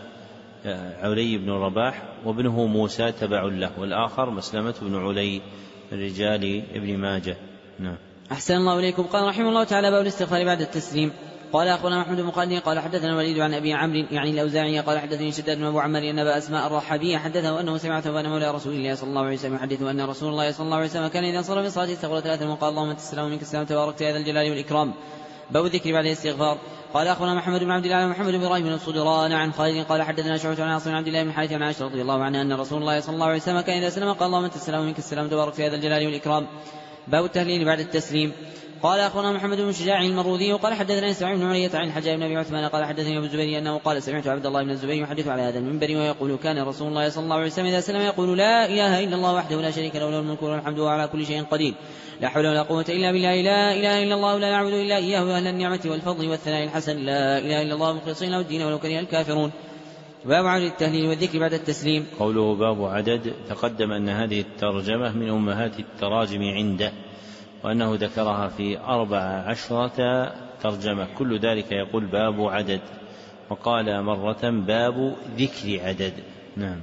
علي بن رباح وابنه موسى تبع له، والآخر مسلمة بن علي من رجال ابن ماجه. نعم. أحسن الله إليكم. قال رحمه الله تعالى باب الاستغفار بعد التسليم. قال أخونا محمد بن خالد قال حدثنا الوليد عن أبي عمرو يعني الأوزاعي قال حدثني شداد بن أبو عمر أن أبا أسماء الرحابية حدثه أنه سمعته أن مولى رسول الله صلى الله عليه وسلم يحدثه أن رسول الله صلى الله عليه وسلم كان إذا انصرف من صلاته استغفر ثلاثا وقال اللهم أنت السلام ومنك السلام تباركت يا ذا الجلال والإكرام. باب الذكر بعد الاستغفار. قال أخبرنا محمد بن عبد الله محمد بن إبراهيم بن الصدران عن خالد قال حدثنا شعبة عن عاصم بن عبد الله بن الحارث عن عائشة رضي الله عنها أن رسول الله صلى الله عليه وسلم كان إذا سلم قال اللهم أنت السلام ومنك السلام تبارك يا ذا الجلال والإكرام. باب التهليل بعد التسليم. قال أخبرنا محمد بن شجاع المروذي قال حدثنا إسماعيل بن علية عن الحجاج بن أبي عثمان قال حدثني أبو الزبير أنه قال سمعت عبد الله بن الزبير يحدث على هذا المنبر ويقول كان رسول الله صلى الله عليه وسلم إذا سلم يقول لا إله إلا الله وحده لا شريك له له الملك والحمد وهو على كل شيء قدير لا حول ولا قوة إلا بالله لا إله إلا الله لا نعبد إلا إياه أهل النعمة والفضل والثناء الحسن لا إله إلا الله مخلصين له الدين ولو كره الكافرون. باب عدد التهليل والذكر بعد التسليم. قوله باب عدد تقدم أن هذه الترجمة من أمهات التراجم عنده، وأنه ذكرها في أربع عشرة ترجمة كل ذلك يقول باب عدد، وقال مرة باب ذكر عدد. نعم.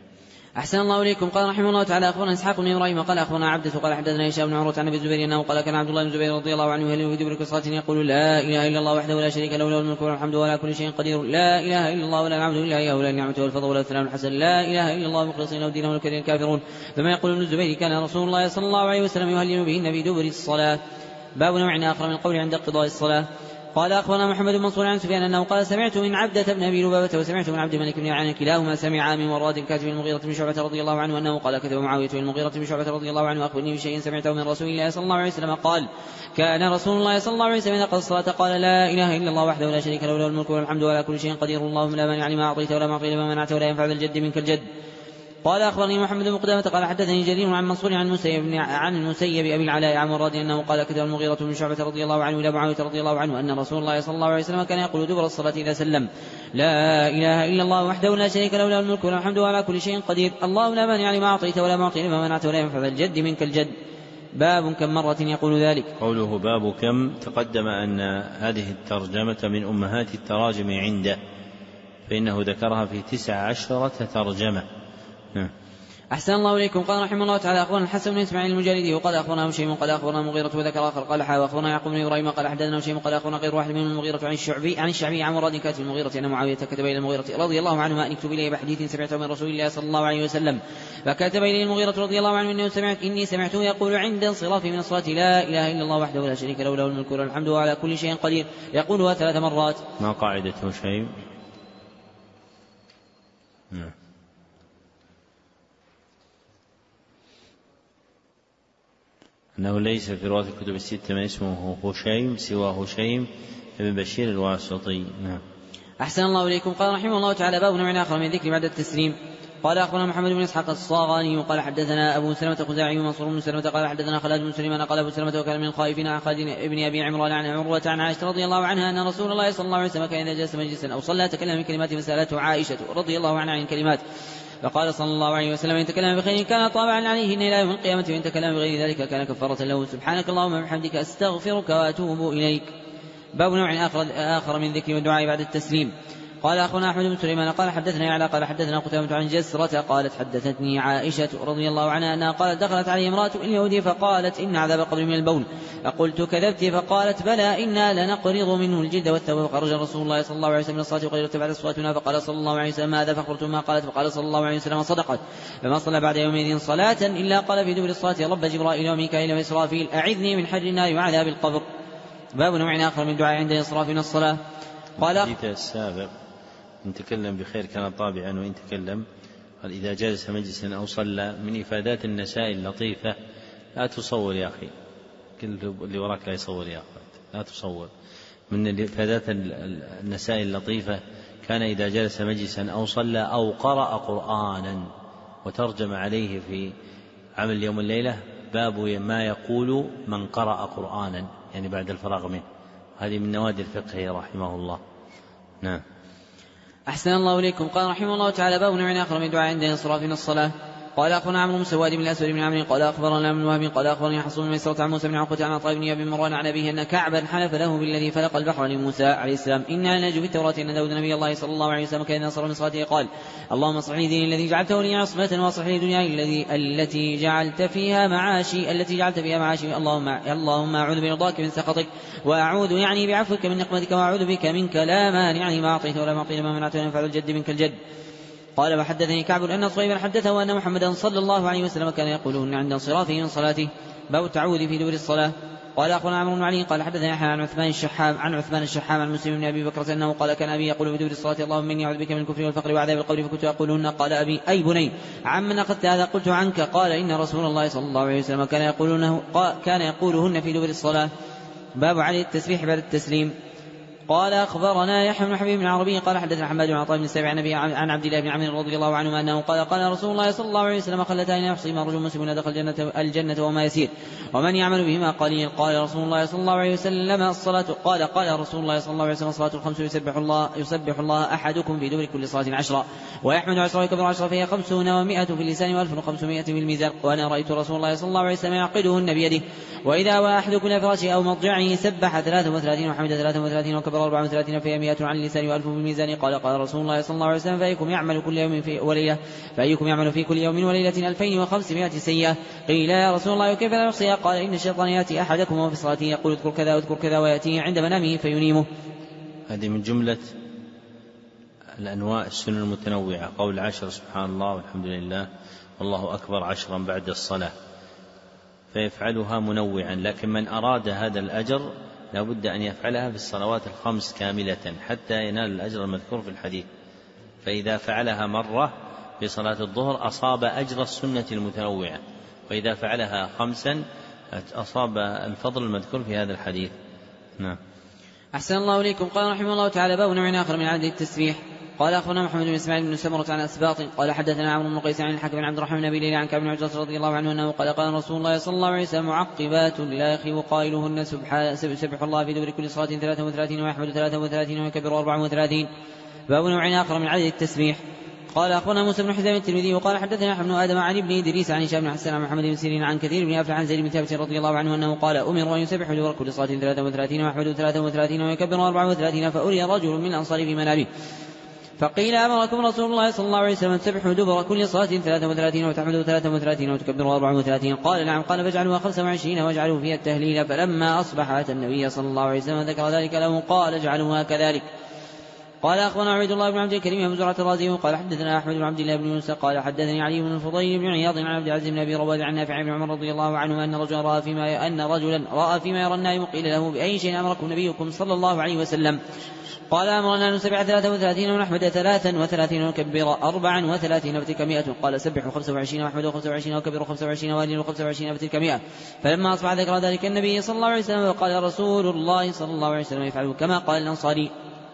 أحسن الله إليكم. قال رحمه الله تعالى أخبرنا إسحاق بن إبراهيم قال أخبرنا عبدة قال حدثنا هشام بن عروة عن أبي الزبير أنه قال كان عبد الله بن الزبير رضي الله عنه يدبر كل صلاة يقول لا إله إلا الله وحده لا شريك له له الملك والحمد ولا كل شيء قدير لا إله إلا الله ولا نعبد إلا إياه ولا النعمة والفضل ولا الثناء الحسن لا إله إلا الله مخلصين له الدين ولو كره الكافرون. فما يقول ابن الزبير كان رسول الله صلى الله عليه وسلم يهلل بهن في دبر الصلاة. باب نوع آخر من القول عند قضاء الصلاة. قال أخبرنا محمد بن منصور عن سفيان أنه قال سمعت من عبدة بن أبي لبابة وسمعت من عبد الملك بن عن كلاهما سمعا من وراد كاتب المغيرة بن شعبة رضي الله عنه أنه قال كتب معاوية المغيرة بن شعبة رضي الله عنه أخبرني بشيء سمعته من رسول الله صلى الله عليه وسلم قال كان رسول الله صلى الله عليه وسلم إذا قضى الصلاة قال لا إله إلا الله وحده لا شريك له له الملك والحمد ولا كل شيء قدير اللهم لا مانع لما أعطيت ولا معطي لما منعت ولا ينفع ذا الجد منك الجد. قال أخبرني محمد بن قدامة قال حدثني جرير عن منصور عن المسيب عن المسيب أبي العلاء عن مراد أنه قال كتب المغيرة بن شعبة رضي الله عنه إلى معاوية رضي الله عنه أن رسول الله صلى الله عليه وسلم كان يقول دبر الصلاة إذا سلم لا إله إلا الله وحده لا شريك له له الملك والحمد وعلى كل شيء قدير اللهم لا مانع لما أعطيت ولا معطي لما منعت ولا ينفع ذا الجد منك الجد. باب كم مرة يقول ذلك. قوله باب كم تقدم أن هذه الترجمة من أمهات التراجم عنده، فإنه ذكرها في تسع عشرة ترجمة. أحسن الله إليكم. قال رحمه الله تعالى أخبرنا الحسن بن إسماعيل المجالدي وقال أخبرنا هشيم قال أخبرنا مغيرة وذكر آخر قال حا وأخبرنا يعقوب بن إبراهيم قال حدثنا هشيم قال أخبرنا غير واحد من المغيرة عن الشعبي عن الشعبي عن مراد كاتب المغيرة أن معاوية كتب إلى المغيرة رضي الله عنه أن اكتب إليه بحديث سمعته من رسول الله صلى الله عليه وسلم فكتب إليه المغيرة رضي الله عنه إنه سمعت إني سمعته يقول عند انصرافه من الصلاة لا إله إلا الله وحده لا شريك له له الملك والحمد وعلى كل شيء قدير يقولها ثلاث مرات. ما قاعدة هشيم؟ نعم. أنه ليس في رواة الكتب الستة من اسمه هشيم سوى هشيم بن بشير الواسطي. نعم. أحسن الله إليكم. قال رحمه الله تعالى باب نوع آخر من ذكر بعد التسليم. قال أخبرنا محمد بن إسحاق الصاغاني وقال حدثنا أبو سلمة خزاعي ومنصور بن سلمة قال حدثنا خالد بن سليمان قال أبو سلمة وكان من الخائفين عن خالد بن أبي عمران عن عروة عن عائشة رضي الله عنها أن رسول الله صلى الله عليه وسلم كان إذا جلس مجلسا أو صلى تكلم من كلمات فسألته عائشة رضي الله عنها عن الكلمات فقال صلى الله عليه وسلم إن تكلم بخير كان طابعا عليهن إلى يوم القيامة وإن تكلم بغير ذلك كان كفارة له سبحانك اللهم وبحمدك أستغفرك وأتوب إليك. باب نوع آخر, آخر من ذكر والدعاء بعد التسليم. قال أخونا أحمد بن سليمان قال حدثنا يعلى قال حدثنا قتيبة عن جسرة قالت حدثتني عائشة رضي الله عنها أنها قالت دخلت عليه امرأة اليهودي فقالت إن عذاب القبر من البول فقلت كذبت فقالت بلى إنا لنقرض منه الجلد والثوب فخرج رسول الله صلى الله عليه وسلم من الصلاة وقال ارتفعت أصواتنا فقال صلى الله عليه وسلم ماذا فخرتم ما قالت فقال صلى الله عليه وسلم صدقت فما صلى بعد يومئذ صلاة إلا قال في دبر الصلاة رب جبرائيل وميكائيل وإسرافيل أعذني من حر النار وعذاب القبر. باب نوع آخر من الدعاء عند إسراف من الصلاة. قال السابق إن تكلم بخير كان طابعا وإن تكلم قال إذا جلس مجلسا أو صلى من إفادات النساء اللطيفة لا تصور يا أخي كل اللي وراك لا يصور يا أخي لا تصور من إفادات النساء اللطيفة كان إذا جلس مجلسا أو صلى أو قرأ قرآنا وترجم عليه في عمل اليوم والليلة باب ما يقول من قرأ قرآنا، يعني بعد الفراغ منه. هذه من نوادر الفقه رحمه الله. نعم. أحسن الله إليكم. قال رحمه الله تعالى: باب نوع آخر من دعاء عند انصراف من الصلاة. قال أخبرنا عمرو بن سواد بن الأسود بن عمرو قال أخبرنا ابن وهب قال أخبرني حصون بن ميسرة عن موسى بن عقبة عن عطاء بن أبي مروان عن أبيه أن كعبا حلف له بالذي فلق البحر لموسى عليه السلام: إنا لنجد في التوراة أن داود نبي الله صلى الله عليه وسلم كان ينصر من صلاته قال: اللهم اصلح لي ديني الذي جعلته لي عصمة، واصلح لي دنياي الذي التي جعلت فيها معاشي التي جعلت فيها معاشي، اللهم اللهم أعوذ برضاك من سخطك، وأعوذ يعني بعفوك من نقمتك، وأعوذ بك منك لا مانع لما أعطيت ولا معطي لما منعت، ولا ينفع الجد منك الجد. قال: وحدثني كعب أن صهيبا حدثه أن محمدا صلى الله عليه وسلم كان يقولهن عند انصرافه من صلاته. باب التعوذ في دبر الصلاة. قال أخبرنا عمرو بن علي قال حدثني يحيى عن عثمان الشحام عن عثمان الشحام عن مسلم بن أبي بكر أنه قال: كان أبي يقول في دبر الصلاة: اللهم إني أعوذ بك من الكفر والفقر وعذاب القبر، فكنت أقولهن. قال أبي: أي بني، عمن أخذت هذا؟ قلت: عنك. قال: إن رسول الله صلى الله عليه وسلم كان يقولهن كان يقولهن في دبر الصلاة. باب علي التسبيح بعد التسليم. قال أخبرنا يحيى بن حبيب بن عربي قال حدثنا حماد بن عطاء بن السبع عن أبي عن عبد الله بن عمرو رضي الله عنهما أنه قال: قال رسول الله صلى الله عليه وسلم: خلتان يحصي ما رجل مسلم دخل الجنة, الجنة وما يسير، ومن يعمل بهما قليل. قال رسول الله صلى الله عليه وسلم: الصلاة قال قال رسول الله صلى الله عليه وسلم: الصلاة الخمس يسبح الله يسبح الله أحدكم في دبر كل صلاة عشرا، ويحمد عشرا ويكبر عشرا، فهي خمسون ومائة في اللسان وألف وخمسمائة في الميزان. وأنا رأيت رسول الله صلى الله عليه وسلم يعقدهن بيده، وإذا وأحد كل فراشه أو مضجعه سبح ثلاثة وثلاثين وحمد ثلاثة وثلاثين وكبر أربعة وثلاثين، فهي مئة عن اللسان وألف في الميزان. قال قال رسول الله صلى الله عليه وسلم: فأيكم يعمل كل يوم في وليلة فأيكم يعمل في كل يوم وليلة ألفين وخمسمائة سيئة. قيل: يا رسول الله وكيف لا يحصيها؟ قال: إن الشيطان يأتي أحدكم وهو في صلاته يقول: اذكر كذا واذكر كذا، ويأتيه عند منامه فينيمه. هذه من جملة الأنواع السنن المتنوعة، قول عشر سبحان الله والحمد لله والله أكبر عشرا بعد الصلاة، فيفعلها منوعا. لكن من أراد هذا الأجر لا بد أن يفعلها في الصلوات الخمس كاملة حتى ينال الأجر المذكور في الحديث. فإذا فعلها مرة في صلاة الظهر أصاب أجر السنة المتنوعة، وإذا فعلها خمسا أصاب الفضل المذكور في هذا الحديث. نعم. أحسن الله إليكم. قال رحمه الله تعالى: باب نوع آخر من عدد التسبيح. قال أخبرنا محمد بن إسماعيل بن سمرة عن أسباط قال حدثنا عمرو بن قيس عن الحكم بن عبد الرحمن بن أبي ليلى عن كعب بن عجرة رضي الله عنه أنه قال: قال رسول الله صلى الله عليه وسلم: معقبات لا يخيب قائلهن سبح الله في دبر كل صلاة ثلاثة وثلاثين، ويحمد ثلاثة وثلاثين، ويكبر أربعة وثلاثين. باب نوع آخر من عدد التسبيح. قال أخبرنا موسى بن حزام الترمذي وقال حدثنا ابن آدم عن ابن إدريس عن هشام بن حسان عن محمد بن سيرين عن كثير بن أفلح عن زيد بن ثابت رضي الله عنه أنه قال: أمر أن يسبح دبر كل صلاة ثلاثة وثلاثين، ويحمد ثلاثة وثلاثين، ويكبر أربعة وثلاثين. فأري رجل من الأنصار في منامه فقيل: أمركم رسول الله صلى الله عليه وسلم أن تسبحوا دبر كل صلاة ثلاثة وثلاثين، وتحمدوا ثلاثة وثلاثين، وتكبروا أربعة وثلاثين. قال: نعم. قال: فاجعلوها خمسة وعشرين، واجعلوا فيها التهليل. فلما أصبح أتى النبي صلى الله عليه وسلم ذكر ذلك له قال: اجعلوها كذلك. قال أخبرنا عبيد الله بن عبد الكريم بن زرعة الرازي قال حدثنا أحمد بن عبد الله بن يونس قال حدثني علي بن الفضيل بن عياض عن عبد العزيز بن أبي رواد عن نافع بن عمر رضي الله عنه أن رجلا رأى فيما أن رجلا رأى فيما يرى النائم قيل له: بأي شيء أمركم نبيكم صلى الله عليه وسلم؟ قال: أمرنا أن نسبح ثلاثة وثلاثين، ونحمد ثلاثا وثلاثين، ونكبر أربعا وثلاثين، فتلك مئة. قال: سبحوا خمسة وعشرين، واحمدوا خمسة وعشرين، وكبروا خمسة وعشرين، وهللوا خمسة وعشرين، فتلك مئة. فلما أصبح ذكر ذلك النبي صلى الله عليه وسلم وقال رسول الله صلى الله عليه وسلم: يفعل كما قال الأنصاري.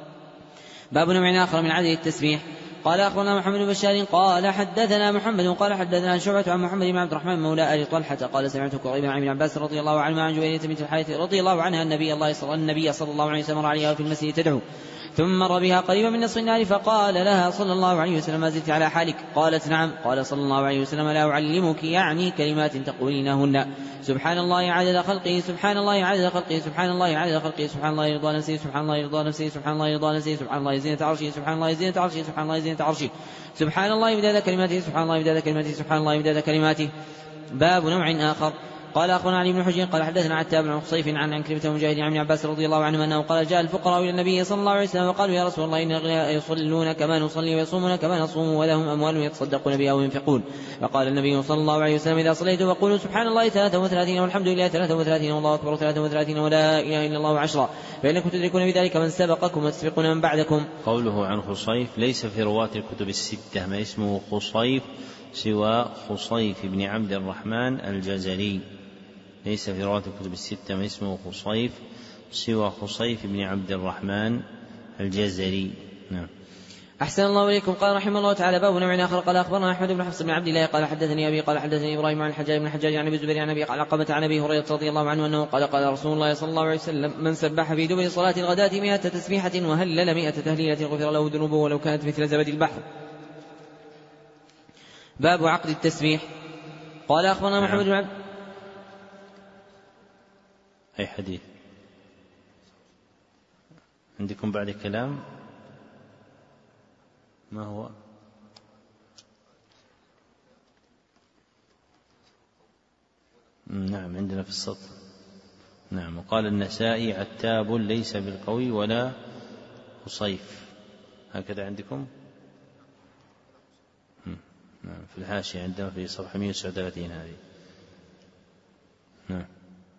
باب نوع آخر من عدد التسبيح. قال أخبرنا محمد بن بشار قال حدثنا محمد قال حدثنا شعبة عن محمد بن عبد الرحمن مولى آل طلحة قال: سمعت قريبا عن ابن عباس رضي الله عنه عن جويرية بنت الحارث رضي الله عنها النبي الله صلى النبي صلى الله عليه وسلم عليها في المسجد تدعو، ثم مر بها قريبا من نصف النار فقال لها صلى الله عليه وسلم: ما زلت على حالك؟ قالت: نعم. قال صلى الله عليه وسلم: لا أعلمك يعني كلمات تقولينهن: سبحان الله عدد خلقه، سبحان الله عدد خلقه، سبحان الله عدد خلقه، سبحان الله رضا نفسه، سبحان الله رضا نفسه، سبحان الله رضا نفسه، سبحان الله زينة عرشه، سبحان الله زينة عرشه، سبحان الله زينة عرشه، سبحان الله بداد كلماته، سبحان الله بداد كلماته، سبحان الله بداد كلماته. باب نوع آخر. قال أخبرنا علي بن حجر قال حدثنا عتاب بن خصيف عن عكرمة ومجاهد عن ابن عباس رضي الله عنه أنه قال: جاء الفقراء إلى النبي صلى الله عليه وسلم وقالوا: يا رسول الله إن الأغنياء يصلون كما نصلي ويصومون كما نصوم ولهم أموال يتصدقون بها وينفقون. فقال النبي صلى الله عليه وسلم: إذا صليتم فقولوا سبحان الله ثلاثة وثلاثين، والحمد لله ثلاثة وثلاثين، والله أكبر ثلاثة وثلاثين، ولا إله إلا الله عشرا، فإنكم تدركون بذلك من سبقكم وتسبقون من بعدكم. قوله عن خصيف ليس في رواة الكتب الستة ما اسمه خصيف سوى خصيف بن عبد الرحمن الجزري، ليس في رواة الكتب الستة ما اسمه خصيف سوى خصيف بن عبد الرحمن الجزري. نعم. أحسن الله إليكم. قال رحمه الله تعالى: باب نوع آخر. قال أخبرنا أحمد بن حفص بن عبد الله قال حدثني أبي قال حدثني إبراهيم عن الحجاج بن الحجاج عن أبي الزبير عن أبي علقمة عن أبي هريرة رضي الله عنه أنه قال: قال رسول الله صلى الله عليه وسلم: من سبح في دبر صلاة الغداة مئة تسبيحة وهلل مئة تهليلة غفر له ذنوبه ولو كانت مثل زبد البحر. باب عقد التسبيح. قال أخبرنا محمد بن عبد أي حديث عندكم بعد كلام؟ ما هو؟ نعم عندنا في السطر. نعم. وقال النسائي: عتاب ليس بالقوي ولا صيف. هكذا عندكم؟ نعم في الحاشية عندنا في صفحة مئة وتسعة وثلاثين هذه. نعم.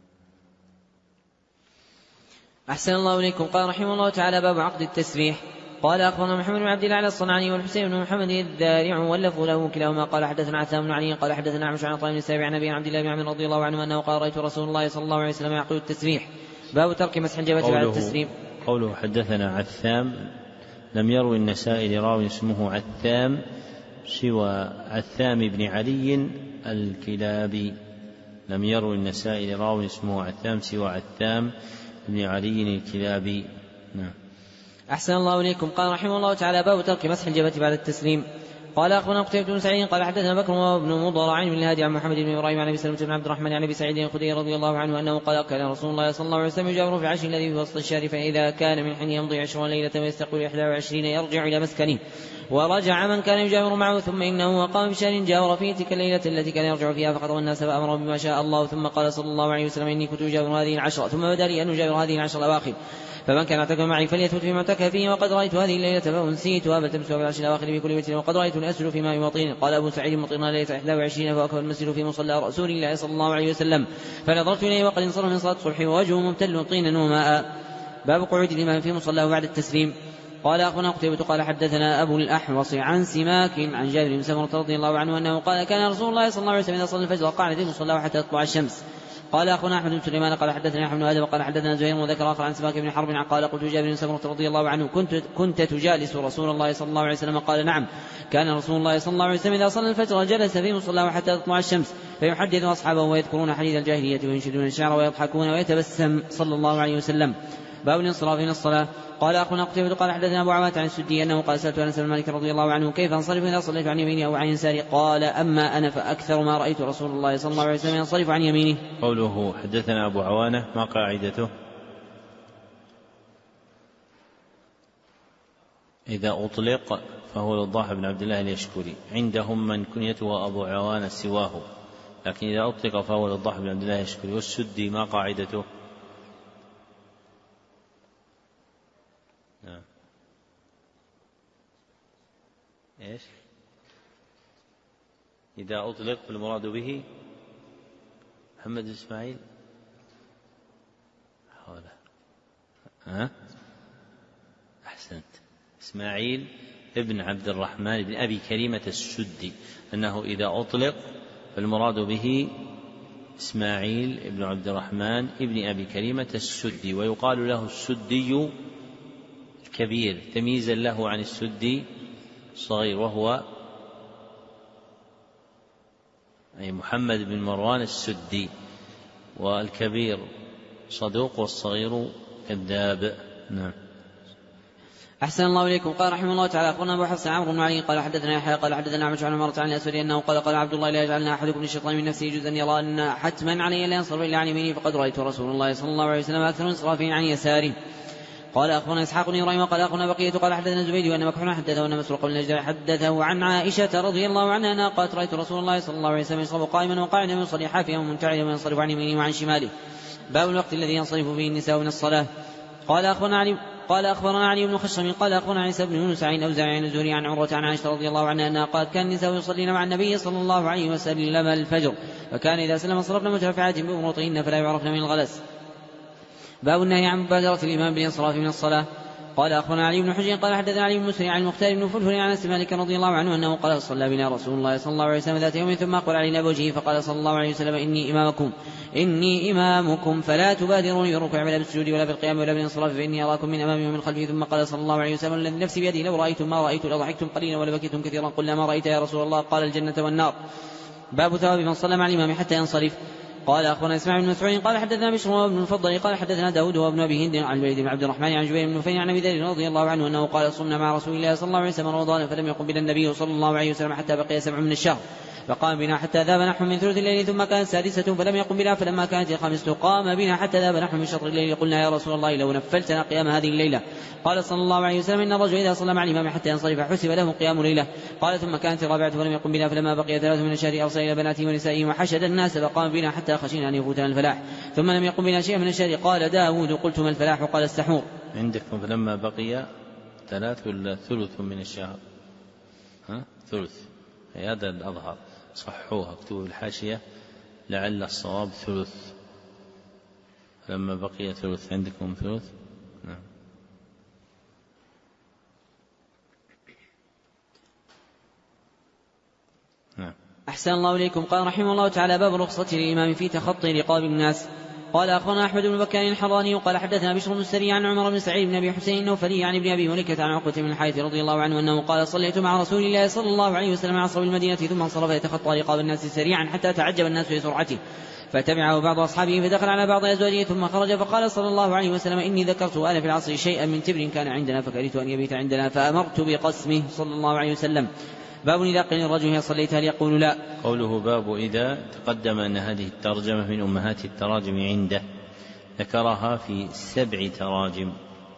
أحسن الله إليكم. قال رحمه الله تعالى: باب عقد التسبيح. قال أخبرنا محمد بن عبد الله على الصنعاني والحسين بن محمد الذارع واللفظ له كلاهما قال حدثنا عثمان بن علي قال حدثنا عمش عن طالب السابع عن أبي عبد الله بن عمرو رضي الله عنه أنه قال: رأيت رسول الله صلى الله عليه وسلم يعقد التسبيح. باب ترك مسح الجبهة بعد التسليم. قوله حدثنا عثام لم يروي النسائي لراوي اسمه عثام سوى عثام بن علي الكلابي. لم يروي النسائي لراوي اسمه عثام سوى عثام بن علي الكلابي. نعم. أحسن الله إليكم. قال رحمه الله تعالى: باب ترك مسح الجبهة بعد التسليم. قال أخبرنا قتيبة بن سعيد قال حدثنا بكر وابن مضر عن بن الهادي عن محمد بن إبراهيم عن أبي سلمة بن عبد الرحمن عن أبي سعيد الخدري رضي الله عنه أنه قال: كان رسول الله صلى الله عليه وسلم يجاور في عشر الذي في وسط الشهر، فإذا كان من حين يمضي عشرون ليلة ويستقبل إحدى وعشرين يرجع إلى مسكنه، ورجع من كان يجاور معه، ثم إنه وقام بشهر جاور فيه تلك الليلة التي كان يرجع فيها فخطب الناس فأمره بما شاء الله، ثم قال صلى الله عليه وسلم: إني كنت أجاور هذه العشرة، ثم بدا لي أن أجاور هذه العشرة الأواخر، فمن كان اعتكف معي فليثبت في معتكفه، وقد رأيت هذه الليلة فأنسيتها فالتمسها في العشر الأواخر في كل بيت، وقد رأيت الأسل في ماء وطين. قال أبو سعيد: مطرنا ليلة إحدى وعشرين فأكبر المسجد في مصلى رسول الله صلى الله عليه وسلم، فنظرت إليه وقد انصرف من صلاة الصبح ووجهه ممتل طينا وماء. باب قعود الإمام في مصلاه بعد التسليم. قال أخبرنا قتيبة قال حدثنا أبو الأحوص عن سماك عن جابر بن سمرة رضي الله عنه أنه قال: كان رسول الله صلى الله عليه وسلم إذا صلى الفجر قعد في مصلاه حتى تطلع الشمس. قال أخونا أحمد بن سليمان قال حدثنا أحمد بن آدم قال حدثنا زهير وذكر آخر عن سماك بن حرب قال: قلت جابر بن سمرة رضي الله عنه: كنت, كنت تجالس رسول الله صلى الله عليه وسلم؟ قال: نعم، كان رسول الله صلى الله عليه وسلم إذا صلى الفجر جلس في مصلاه حتى تطلع الشمس، فيحدث أصحابه ويذكرون حديث الجاهلية وينشدون الشعر ويضحكون ويتبسم صلى الله عليه وسلم. باب الانصراف من الصلاة. قال أخونا قتيبة قال حدثنا أبو عوانة عن السدي أنه قال: سألت أنس بن مالك رضي الله عنه: كيف أنصرف إذا صليت عن يميني أو عن يساري؟ قال: أما أنا فأكثر ما رأيت رسول الله صلى الله عليه وسلم ينصرف عن يمينه. قوله حدثنا أبو عوانة ما قاعدته؟ إذا أطلق فهو الوضاح بن عبد الله اليشكري، عندهم من كنيته أبو عوانة سواه، لكن إذا أطلق فهو الوضاح بن عبد الله اليشكري. والسدي ما قاعدته؟ نعم. إيش؟ إذا أطلق فالمراد به محمد إسماعيل حوله. ها؟ أحسنت، إسماعيل ابن عبد الرحمن بن أبي كريمة السدي، أنه إذا أطلق فالمراد به إسماعيل ابن عبد الرحمن ابن أبي كريمة السدي، ويقال له السدي الكبير تمييزا له عن السدي الصغير، وهو أي محمد بن مروان السدي، والكبير صدوق والصغير كذاب. نعم. أحسن الله إليكم. قال رحمه الله تعالى: أخبرنا أبو حفص عمرو بن علي قال حدثنا يحيى قال حدثنا عمش عن مرة عن الأسود أنه قال: قال عبد الله: لا يجعلنا أحدكم من الشيطان من نفسه جزءا يرى أن حتما علي لا ينصرف إلا عن يمينه، فقد رأيت رسول الله صلى الله عليه وسلم أكثر انصرافه عن يساره. قال أخبرنا إسحاق بن إبراهيم قال أخبرنا بقية قال حدثنا زبيد وأن مكحول حدثه أن مسروق بن نجار حدثه عن عائشة رضي الله عنها أنها قالت: رأيت رسول الله صلى الله عليه وسلم يصلي قائما وقاعدا ويصلي حافيا ومنتعلا وينصرف عن يمينه وعن شماله. باب الوقت الذي ينصرف فيه النساء من الصلاة. قال أخبرنا علي قال أخبرنا علي بن خشرم قال أخبرنا عيسى بن يونس عن أوزاعي عن الزهري عن عروة عن عائشة رضي الله عنها أنها قالت: كان النساء يصلين مع النبي صلى الله عليه وسلم الفجر، فكان إذا سلم انصرفن مترفعات بأمروطهن فلا يعرفن من الغلس. باب النهي عن مبادرة الإمام بالانصراف من الصلاة. قال أخبرنا علي بن حجر قال حدثنا علي بن مسري عن المختار بن فلفل عن أنس مالك رضي الله عنه أنه قال صلى بنا رسول الله صلى الله عليه وسلم ذات يوم ثم أقبل علينا بوجهه فقال صلى الله عليه وسلم إني إمامكم إني إمامكم فلا تبادروني بالركوع ولا بالسجود ولا بالقيام ولا بالانصراف فإني أراكم من أمامي ومن خلفي. ثم قال صلى الله عليه وسلم الذي نفسي بيده لو رأيتم ما رأيت لضحكتم قليلا ولبكيتم كثيرا. قلنا ما رأيت يا رسول الله؟ قال الجنة والنار. باب ثواب من صلى مع الإمام حتى ينصرف. قال أخبرنا إسماعيل بن مسعود قال حدثنا بشر بن المفضل قال حدثنا داود وابن أبي هند عن الوليد بن عبد الرحمن عن جبير بن نفيع عن أبي ذر رضي الله عنه أنه قال صمنا مع رسول الله صلى الله عليه وسلم رمضان فلم يقم بنا النبي صلى الله عليه وسلم حتى بقي سبع من الشهر فقام بنا حتى ذاب نحو من ثلث الليل ثم كانت سادسة فلم يقم بنا فلما كانت الخامسة قام بنا حتى ذاب نحو من شطر الليل. قلنا يا رسول الله لو نفلتنا قيام هذه الليلة. قال صلى الله عليه وسلم إن الرجل إذا صلى مع الإمام حتى ينصرف حسب له قيام ليلة. قال ثم كانت الرابعة فلم يقم بنا فلما بقي ثلاث من الشهر أرسل إلى بناته ونسائه وحشد الناس فقام بنا حتى خشينا أن يفوتنا الفلاح ثم لم يقم بنا شيء من الشهر. قال داود قلت ما الفلاح؟ قال السحور. عندكم فلما بقي ثلاث ولا ثلث من الشهر؟ ها ثلث، هذا الأظهر، صحوها اكتبوا بالحاشية لعل الصواب ثلث. لما بقي ثلث، عندكم ثلث؟ نعم. نعم. أحسن الله إليكم. قال رحمه الله تعالى باب رخصة للإمام في تخطي رقاب الناس. قال أخبرنا أحمد بن بكر الحراني قال حدثنا بشر بن السري عن عمر بن سعيد بن أبي حسين النوفلي عن ابن أبي مليكة عن عقبة بن الحارث رضي الله عنه أنه قال صليت مع رسول الله صلى الله عليه وسلم عصر بالمدينة ثم انصرف يتخطى رقاب الناس سريعا حتى تعجب الناس لسرعته فتبعه بعض أصحابه فدخل على بعض أزواجه ثم خرج فقال صلى الله عليه وسلم إني ذكرت آل في العصر شيئا من تبر كان عندنا فكرهت أن يبيت عندنا فأمرت بقسمه صلى الله عليه وسلم. باب إذا قيل الرجل هل صليت هل يقول لا. قوله باب إذا تقدم أن هذه الترجمة من أمهات التراجم عنده، ذكرها في سبع تراجم.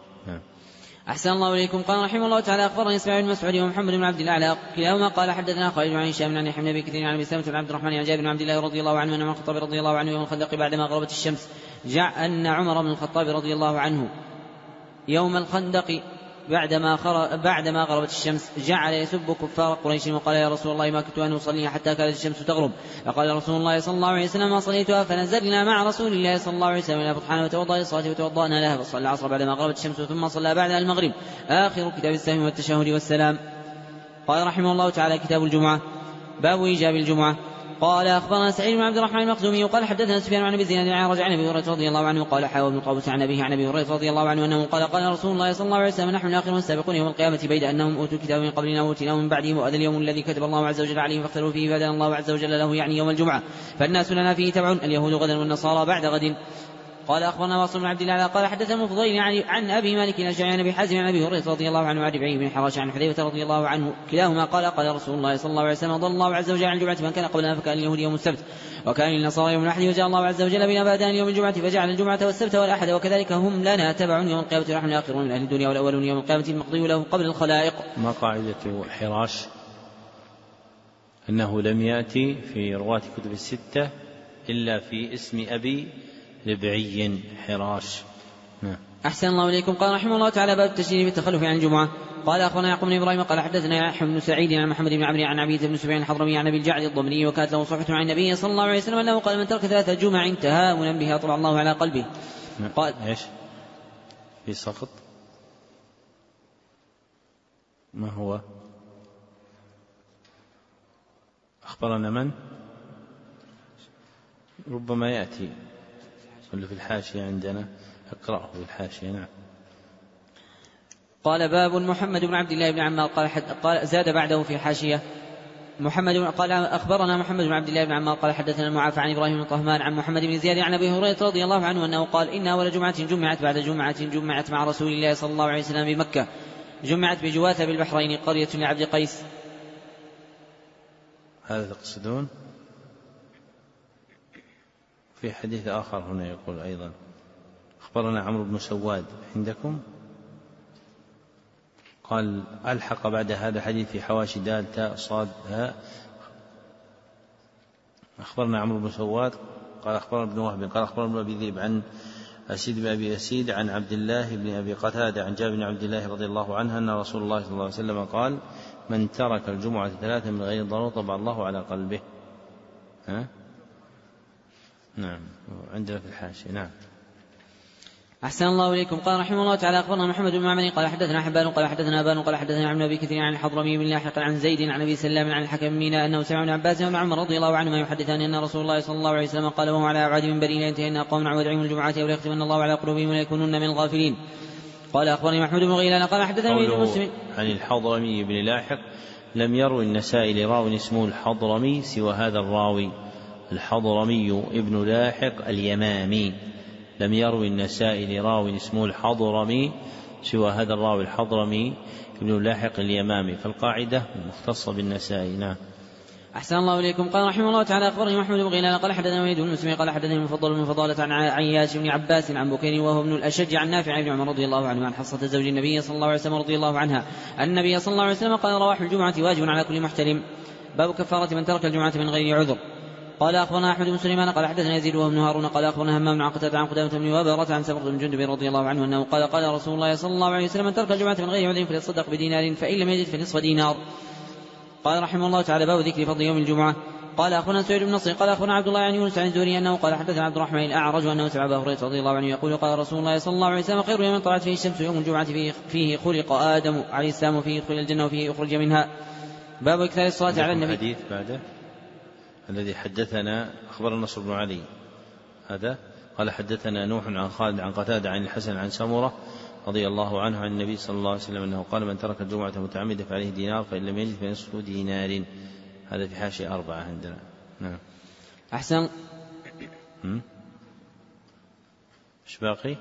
أحسن الله إليكم. قال رحمه الله تعالى أخبرني إسماعيل بن مسعود ومحمد بن عبد الأعلى كلاهما قال حدثنا خالد عن هشام عن يحيى بن أبي كثير عن أبي سلمة بن عبد الرحمن عن جابر بن عبد الله رضي الله عنه أن عمر بن الخطاب رضي الله عنه يوم الخندق بعدما غربت الشمس جاء أن عمر بن الخطاب رضي الله عنه يوم الخندق بعدما, بعدما غربت الشمس جعل يسب كفار قريش وقال يا رسول الله ما كنت أن أصلي حتى كانت الشمس تغرب. فقال رسول الله صلى الله عليه وسلم ما صليتها فنزلنا مع رسول الله صلى الله عليه وسلم إلى بطحان وتوضأ للصلاة وتوضأنا لها فصلى العصر بعدما غربت الشمس ثم صلى بعدها المغرب. آخر كتاب السهم والتشهد والسلام. قال رحمه الله تعالى كتاب الجمعة. باب إيجاب الجمعة. قال أخبرنا سعيد بن عبد الرحمن المخزومي قال حدثنا سفيان عن أبي زياد عن رجع عن أبي هريرة رضي الله عنه قال حاول بن قابوس عن أبيه عن أبي هريرة رضي الله عنه أنه قال قال رسول الله صلى الله عليه وسلم نحن الآخرون السابقون يوم القيامة بيد أنهم أوتوا الكتاب من قبلنا وأوتيناه من بعدهم وهذا اليوم الذي كتب الله عز وجل عليهم فاختلوا فيه فهدانا الله عز وجل له يعني يوم الجمعة فالناس لنا فيه تبع اليهود غدا والنصارى بعد غد. قال أخبرنا واصل بن عبد الله قال حدثنا الفضيل عن أبي مالك الأشعري عن أبي حازم عن أبي هريرة رضي الله عنه وعن ربيعه بن حراش عن حذيفة رضي الله عنه كلاهما قال قال رسول الله صلى الله عليه وسلم ضل الله عز وجل عن الجمعة من كان قبلنا فكان اليهود يوم السبت وكان للنصارى يوم الأحد وجاء الله عز وجل بنا بعدنا يوم الجمعة فجعل الجمعة والسبت والأحد وكذلك هم لنا تبع يوم القيامة ونحن الآخرون من أهل الدنيا والأولون يوم القيامة المقضي له قبل الخلائق. ما قاعدة حراش؟ أنه لم يأتي في رواة كتب الستة إلا في اسم أبي ربعي حراش. نعم. أحسن الله إليكم. قال رحمه الله تعالى باب التشريع بالتخلف عن الجمعة. قال أخبرنا يعقوب بن إبراهيم قال حدثنا يحيى بن سعيد عن محمد بن عمرو عن عبيد بن سفيان الحضرمي عن أبي الجعد الضمري وكانت له صحبة عن النبي صلى الله عليه وسلم أنه قال من ترك ثلاثة جمع تهاونا بها طبع الله على قلبه. قال إيش في سقط؟ ما هو؟ أخبرنا من؟ ربما يأتي اللي في الحاشية عندنا، اقرأه في الحاشية. نعم. قال باب محمد بن عبد الله بن عمار قال, قال زاد بعده في حاشية محمد قال أخبرنا محمد بن عبد الله بن عمار قال حدثنا المعافى عن إبراهيم بن طهمان عن محمد بن زياد عن أبي هريرة رضي الله عنه أنه قال إن أول جمعة جمعت بعد جمعة جمعت مع رسول الله صلى الله عليه وسلم بمكة جمعت بجواثة بالبحرين قرية لعبد قيس. هذا تقصدون؟ في حديث آخر هنا يقول أيضا أخبرنا عمرو بن سواد عندكم قال ألحق بعد هذا الحديث في حواشي دال تاء صاد هاء أخبرنا عمرو بن سواد قال أخبرنا ابن وهب قال أخبرنا ابن أبي ذئب عن أسيد بن أبي أسيد عن عبد الله بن أبي قتادة عن جابر بن عبد الله رضي الله عنه أن رسول الله صلى الله عليه وسلم قال من ترك الجمعة ثلاثة من غير ضرورة طبع الله على قلبه. ها؟ نعم عندنا في الحاشية. نعم. أحسن الله إليكم. قال رحمه الله تعالى أخبرنا محمد بن معمر قال حدثنا حبان قال حدثنا أبان قال حدثنا عن أبي كثير عن الحضرمي بن لاحق عن زيد عن أبي سلام عن الحكم مينا أنه سمع ابن عباس وابن عمر رضي الله عنهما يحدثان أن رسول الله صلى الله عليه وسلم قال وهو على أبعاد من بني لينتهن قوم عن ودعهم الجمعة أو ليختمن الله على قلوبهم ويكونون من الغافلين. قال أخبرني محمود بن غيلان قال حدثنا ابن مسلم عن الحضرمي بن لاحق لم يروي النسائي لراو اسمه الحضرمي سوى هذا الراوي الحضرمي ابن لاحق اليمامي. لم يروي النسائي لراو اسمه الحضرمي سوى هذا الراوي الحضرمي ابن لاحق اليمامي، فالقاعدة مختصة بالنسائي. نعم. أحسن الله إليكم. قال رحمه الله تعالى أخبرني محمود بن غيلان قال حدثنا وليد بن مسلم قال حدثني المفضل بن فضالة عن عياش بن عباس عن بكير وهو ابن الأشج عن نافع بن عمر رضي الله عنه عن حصة زوج النبي صلى الله عليه وسلم رضي الله عنها أن النبي صلى الله عليه وسلم قال رواح الجمعة واجب على كل محترم. باب كفارة من ترك الجمعة من غير عذر. قال أخبرنا أحمد بن سليمان قال حدثنا يزيد وابن هارون قال أخبرنا همام عن قتادة عن قدامة بن وابرة عن سمرة بن جندب رضي الله عنه أنه قال قال رسول الله صلى الله عليه وسلم من ترك الجمعة من غير عذر فليتصدق بدينار فإن لم يجد فنصف دينار. قال رحمه الله تعالى باب ذكر فضل يوم الجمعة. قال أخبرنا سعيد بن نصر قال أخبرنا عبد الله عن يونس عن الزهري أنه قال حدثنا عبد الرحمن الأعرج أنه سمع أبا هريرة رضي الله عنه يقول قال رسول الله صلى الله عليه وسلم خير يوم طلعت فيه الشمس يوم الجمعة فيه, فيه خلق آدم عليه السلام وفيه يدخل الجنة وفيه يخرج منها. باب إكثار الصلاة على النبي. الحديث بعده الذي حدثنا أخبرنا نصر بن علي هذا قال حدثنا نوح عن خالد عن قتادة عن الحسن عن سمرة رضي الله عنه عن النبي صلى الله عليه وسلم أنه قال من ترك الجمعة متعمدا فعليه دينار فإن لم يجد فنصف دينار. هذا في حاشية أربعة عندنا. نعم. أحسن. إيش باقي؟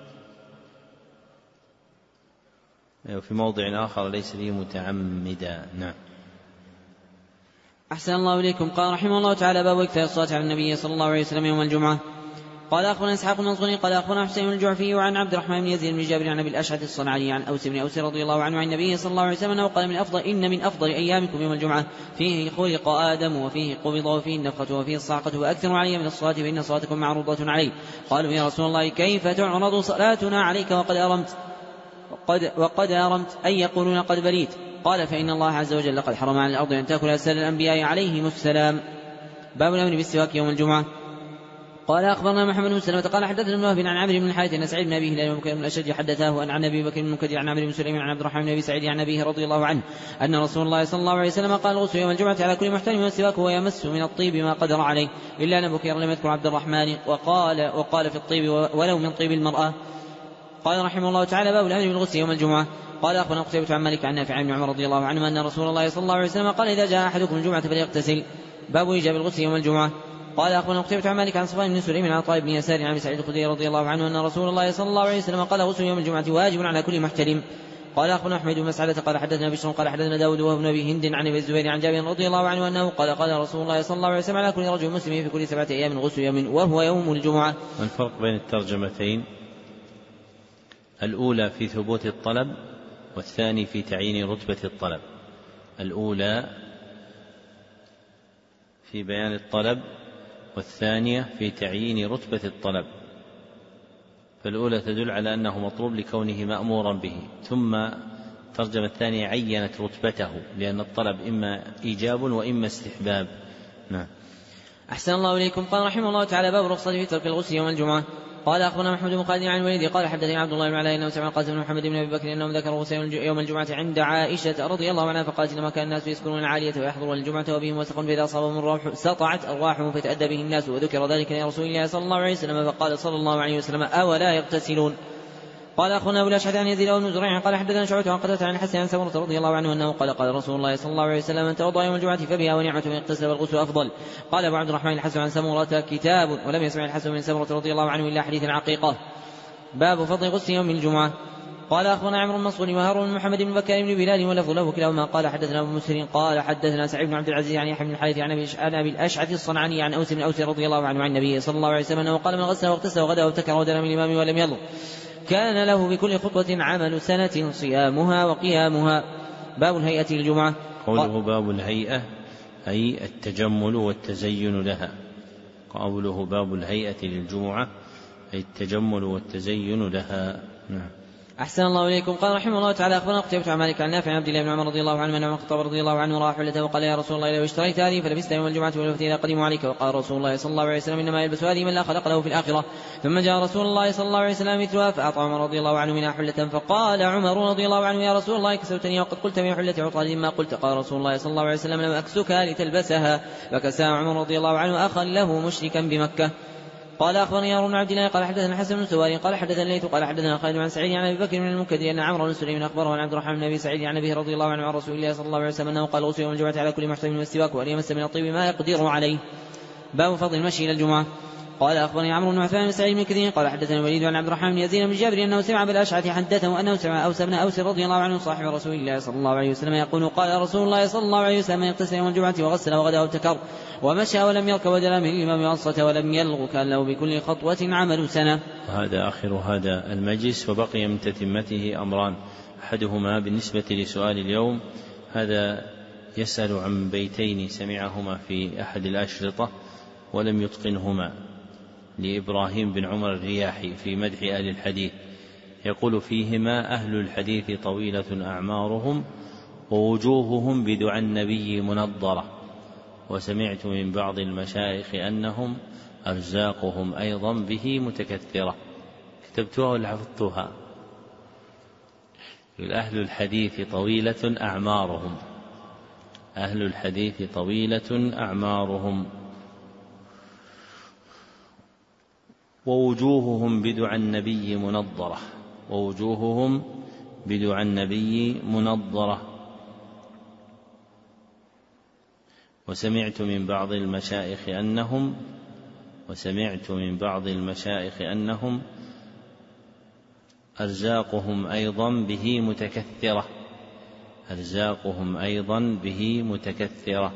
في موضع آخر ليس لي متعمدا. نعم. أحسن الله إليكم. قال رحمه الله تعالى باب إكثار الصلاة على النبي صلى الله عليه وسلم يوم الجمعة. قال أخبرنا إسحاق بن منصور قال أخبرنا حسين الجعفي وعن عبد الرحمن بن يزيد بن جابر عن أبي الأشعث الصنعاني عن أوس بن أوس رضي الله عنه عن النبي صلى الله عليه وسلم أنه قال من أفضل إن من أفضل أيامكم يوم الجمعة فيه خلق آدم وفيه قبض وفيه النفخة وفيه الصعقة وأكثر علي من الصلاة فإن صلاتكم معروضة علي. قالوا يا رسول الله كيف تعرض صلاتنا عليك وقد أرمت وقد, وقد أرمت أي يقولون قد بريت؟ قال فإن الله عز وجل قد حرم على الأرض أن تأكل أجساد الأنبياء عليهم السلام. باب الأمر بالسواك يوم الجمعة. قال أخبرنا محمد بن سلمة قال حدثنا ابن وهب عن عمرو بن الحارث أن سعيد بن أبي هلال بن الأشج حدثاه أن عن أبي بكر بن المنكدر عن عمرو بن سليم عن عبد الرحمن بن أبي سعيد عن أبيه رضي الله عنه أن رسول الله صلى الله عليه وسلم قال الغسل يوم الجمعة على كل محترم والسواك هو يمس من الطيب ما قدر عليه إلا أن بكير لم يذكر عبد الرحمن وقال وقال في الطيب ولو من طيب المرأة. قال رحمه الله تعالى باب الأمر بالغسل يوم الجمعة. قال أخبرنا قتيبة عن مالك عن نافع عن عمر رضي الله عنه أن رسول الله صلى الله عليه وسلم قال إذا جاء أحدكم الجمعة فليغتسل. باب إيجاب الغسل يوم الجمعة. قال أخبرنا قتيبة عن مالك عن صفوان بن سليم عن عطاء بن يسار عن أبي سعيد الخدري رضي الله عنه أن رسول الله صلى الله عليه وسلم قال غسل يوم الجمعة واجب على كل محترم. قال أخبرنا أحمد بن مسعدة قال حدثنا بشر قال حدثنا داود وابن أبي هند عن أبي الزبير عن جابر رضي الله عنه أنه قال قال رسول الله صلى الله عليه وسلم على كل رجل مسلم في كل سبعة أيام غسل يوم وهو يوم الجمعة. الفرق بين الترجمتين الأولى في ثبوت الطلب والثاني في تعيين رتبة الطلب. الأولى في بيان الطلب والثانية في تعيين رتبة الطلب. فالأولى تدل على أنه مطلوب لكونه مأمورا به، ثم الترجمة الثانية عينت رتبته لأن الطلب إما إيجاب وإما استحباب. نعم. أحسن الله إليكم. قال رحمه الله تعالى باب رخصة في ترك الغسل يوم الجمعة. قال أخبرنا محمد بن خالد عن الوليد قال حدثني عبد الله بن علاء أنه سمع القاسم بن محمد بن أبي بكر أنهم ذكروا غسل يوم الجمعة عند عائشة رضي الله عنها فقالت إنما كان الناس يسكنون العالية ويحضرون الجمعة وبهم وسق فإذا أصابهم الروح سطعت أرواحهم فتأدى به الناس وذكر ذلك لرسول الله صلى الله عليه وسلم فقال صلى الله عليه وسلم أولا يغتسلون. قال أخونا أبو الأشعث عن يزيد بن زريع قال حدثنا شعبة عن قتادة عن الحسن عن سمرة رضي الله عنه أنه قال قال رسول الله صلى الله عليه وسلم من توضأ يوم الجمعة فبها ونعمة من اغتسل والغسل أفضل. قال أبو عبد الرحمن الحسن عن سمرة كتاب ولم يسمع الحسن من سمرة رضي الله عنه إلا حديث عقيقة. باب فضل غسل يوم الجمعة. قال أخبرنا عمرو بن منصور وهارون بن محمد بن بكر بن بلال ولفظ له كلاهما قال حدثنا أبو مسهر قال حدثنا سعيد بن عبد العزيز عن يحيى بن الحارث عن أبي الأشعث الصنعاني عن أوس بن أوس رضي الله عنه عن النبي صلى الله عليه وسلم أنه قال من غسل واغتسل وغدا وابتكر ودنا من الإمام ولم يضر كان له بكل خطوة عمل سنة صيامها وقيامها. باب الهيئة للجمعة. قوله باب الهيئة أي التجمل والتزين لها. قوله باب الهيئة للجمعة أي التجمل والتزين لها. نعم. أحسن الله إليكم. قال رحمه الله تعالى أخبرنا قتيبة عن مالك عن نافع عن عبد الله بن عمر رضي الله عنه أن عمر الخطاب رضي الله عنه راح حلته وقال يا رسول الله لو اشتريت هذه فلبست يوم الجمعة ولو إذا قدموا عليك. وقال رسول الله صلى الله عليه وسلم إنما يلبس هذه من لا خلق له في الآخرة. ثم جاء رسول الله صلى الله عليه وسلم مثلها فأعطى عمر رضي الله عنه منها حلة. فقال عمر رضي الله عنه يا رسول الله كسوتني وقد قلت من حلة عطاء ما قلت. قال رسول الله صلى الله عليه وسلم لم أكسكها لتلبسها. فكساها عمر رضي الله عنه أخا له مشركا بمكة. قال أخبرني يا بن عبد الله قال حدثنا حسن بن سواري قال حدثنا الليث قال حدثنا خالد عن سعيد عن أبي بكر بن المنكدر أن عمرو بن سليم أخبره عن عبد الرحمن بن أبي سعيد عن أبيه رضي الله عنه عن رسول الله صلى الله عليه وسلم أنه قال غسل يوم الجمعة على كل محتمل والسواك وأن يمس من الطيب ما يقدر عليه. باب فضل المشي إلى الجمعة. قال أخبرني عمرو بن عثمان بن سعيد بن كثير قال حدثنا الوليد عن عبد الرحمن بن يزيد بن جابر أنه سمع بالأشعث حدثه أنه سمع أوس بن أوس رضي الله عنه صاحب رسول الله صلى الله عليه وسلم يقول قال رسول الله صلى الله عليه وسلم يغتسل يوم الجمعة وغسل وغدا وابتكر ومشى ولم يرك ودل من الإمام وأنصت ولم يلغ كان له بكل خطوة عمل سنة. هذا آخر هذا المجلس. وبقي من تتمته أمران. أحدهما بالنسبة لسؤال اليوم هذا يسأل عن بيتين سمعهما في أحد الأشرطة ولم يتقنهما لإبراهيم بن عمر الرياحي في مدح أهل الحديث يقول فيهما أهل الحديث طويلة أعمارهم ووجوههم بدعى النبي منضرة وسمعت من بعض المشايخ أنهم أرزاقهم أيضا به متكثرة. كتبتوها ولا حفظتوها؟ أهل الحديث طويلة أعمارهم أهل الحديث طويلة أعمارهم ووجوههم بدعى النبي منضرة ووجوههم بدعى النبي منضرة وسمعت من بعض المشايخ أنهم وسمعت من بعض المشايخ أنهم أرزاقهم أيضا به متكثرة أرزاقهم أيضا به متكثرة.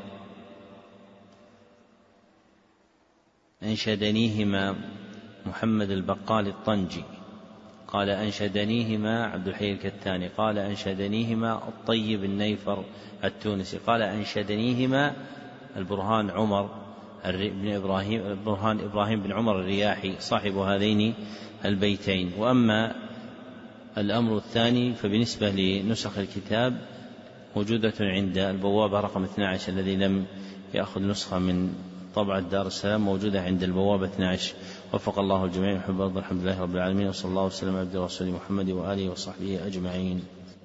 أنشدنيهما محمد البقال الطنجي قال أنشدنيهما عبد الحي الكتاني قال أنشدنيهما الطيب النيفر التونسي قال أنشدنيهما البرهان عمر بن إبراهيم البرهان إبراهيم بن عمر الرياحي صاحب هذين البيتين. وأما الأمر الثاني فبالنسبة لنسخ الكتاب موجودة عند البوابة رقم اثني عشر الذي لم يأخذ نسخة من طبعة دار السلام موجودة عند البوابة اثني عشر. وفق الله الجميع. الحمد لله رب العالمين وصلى الله وسلم على عبده ورسوله محمد وآله وصحبه أجمعين.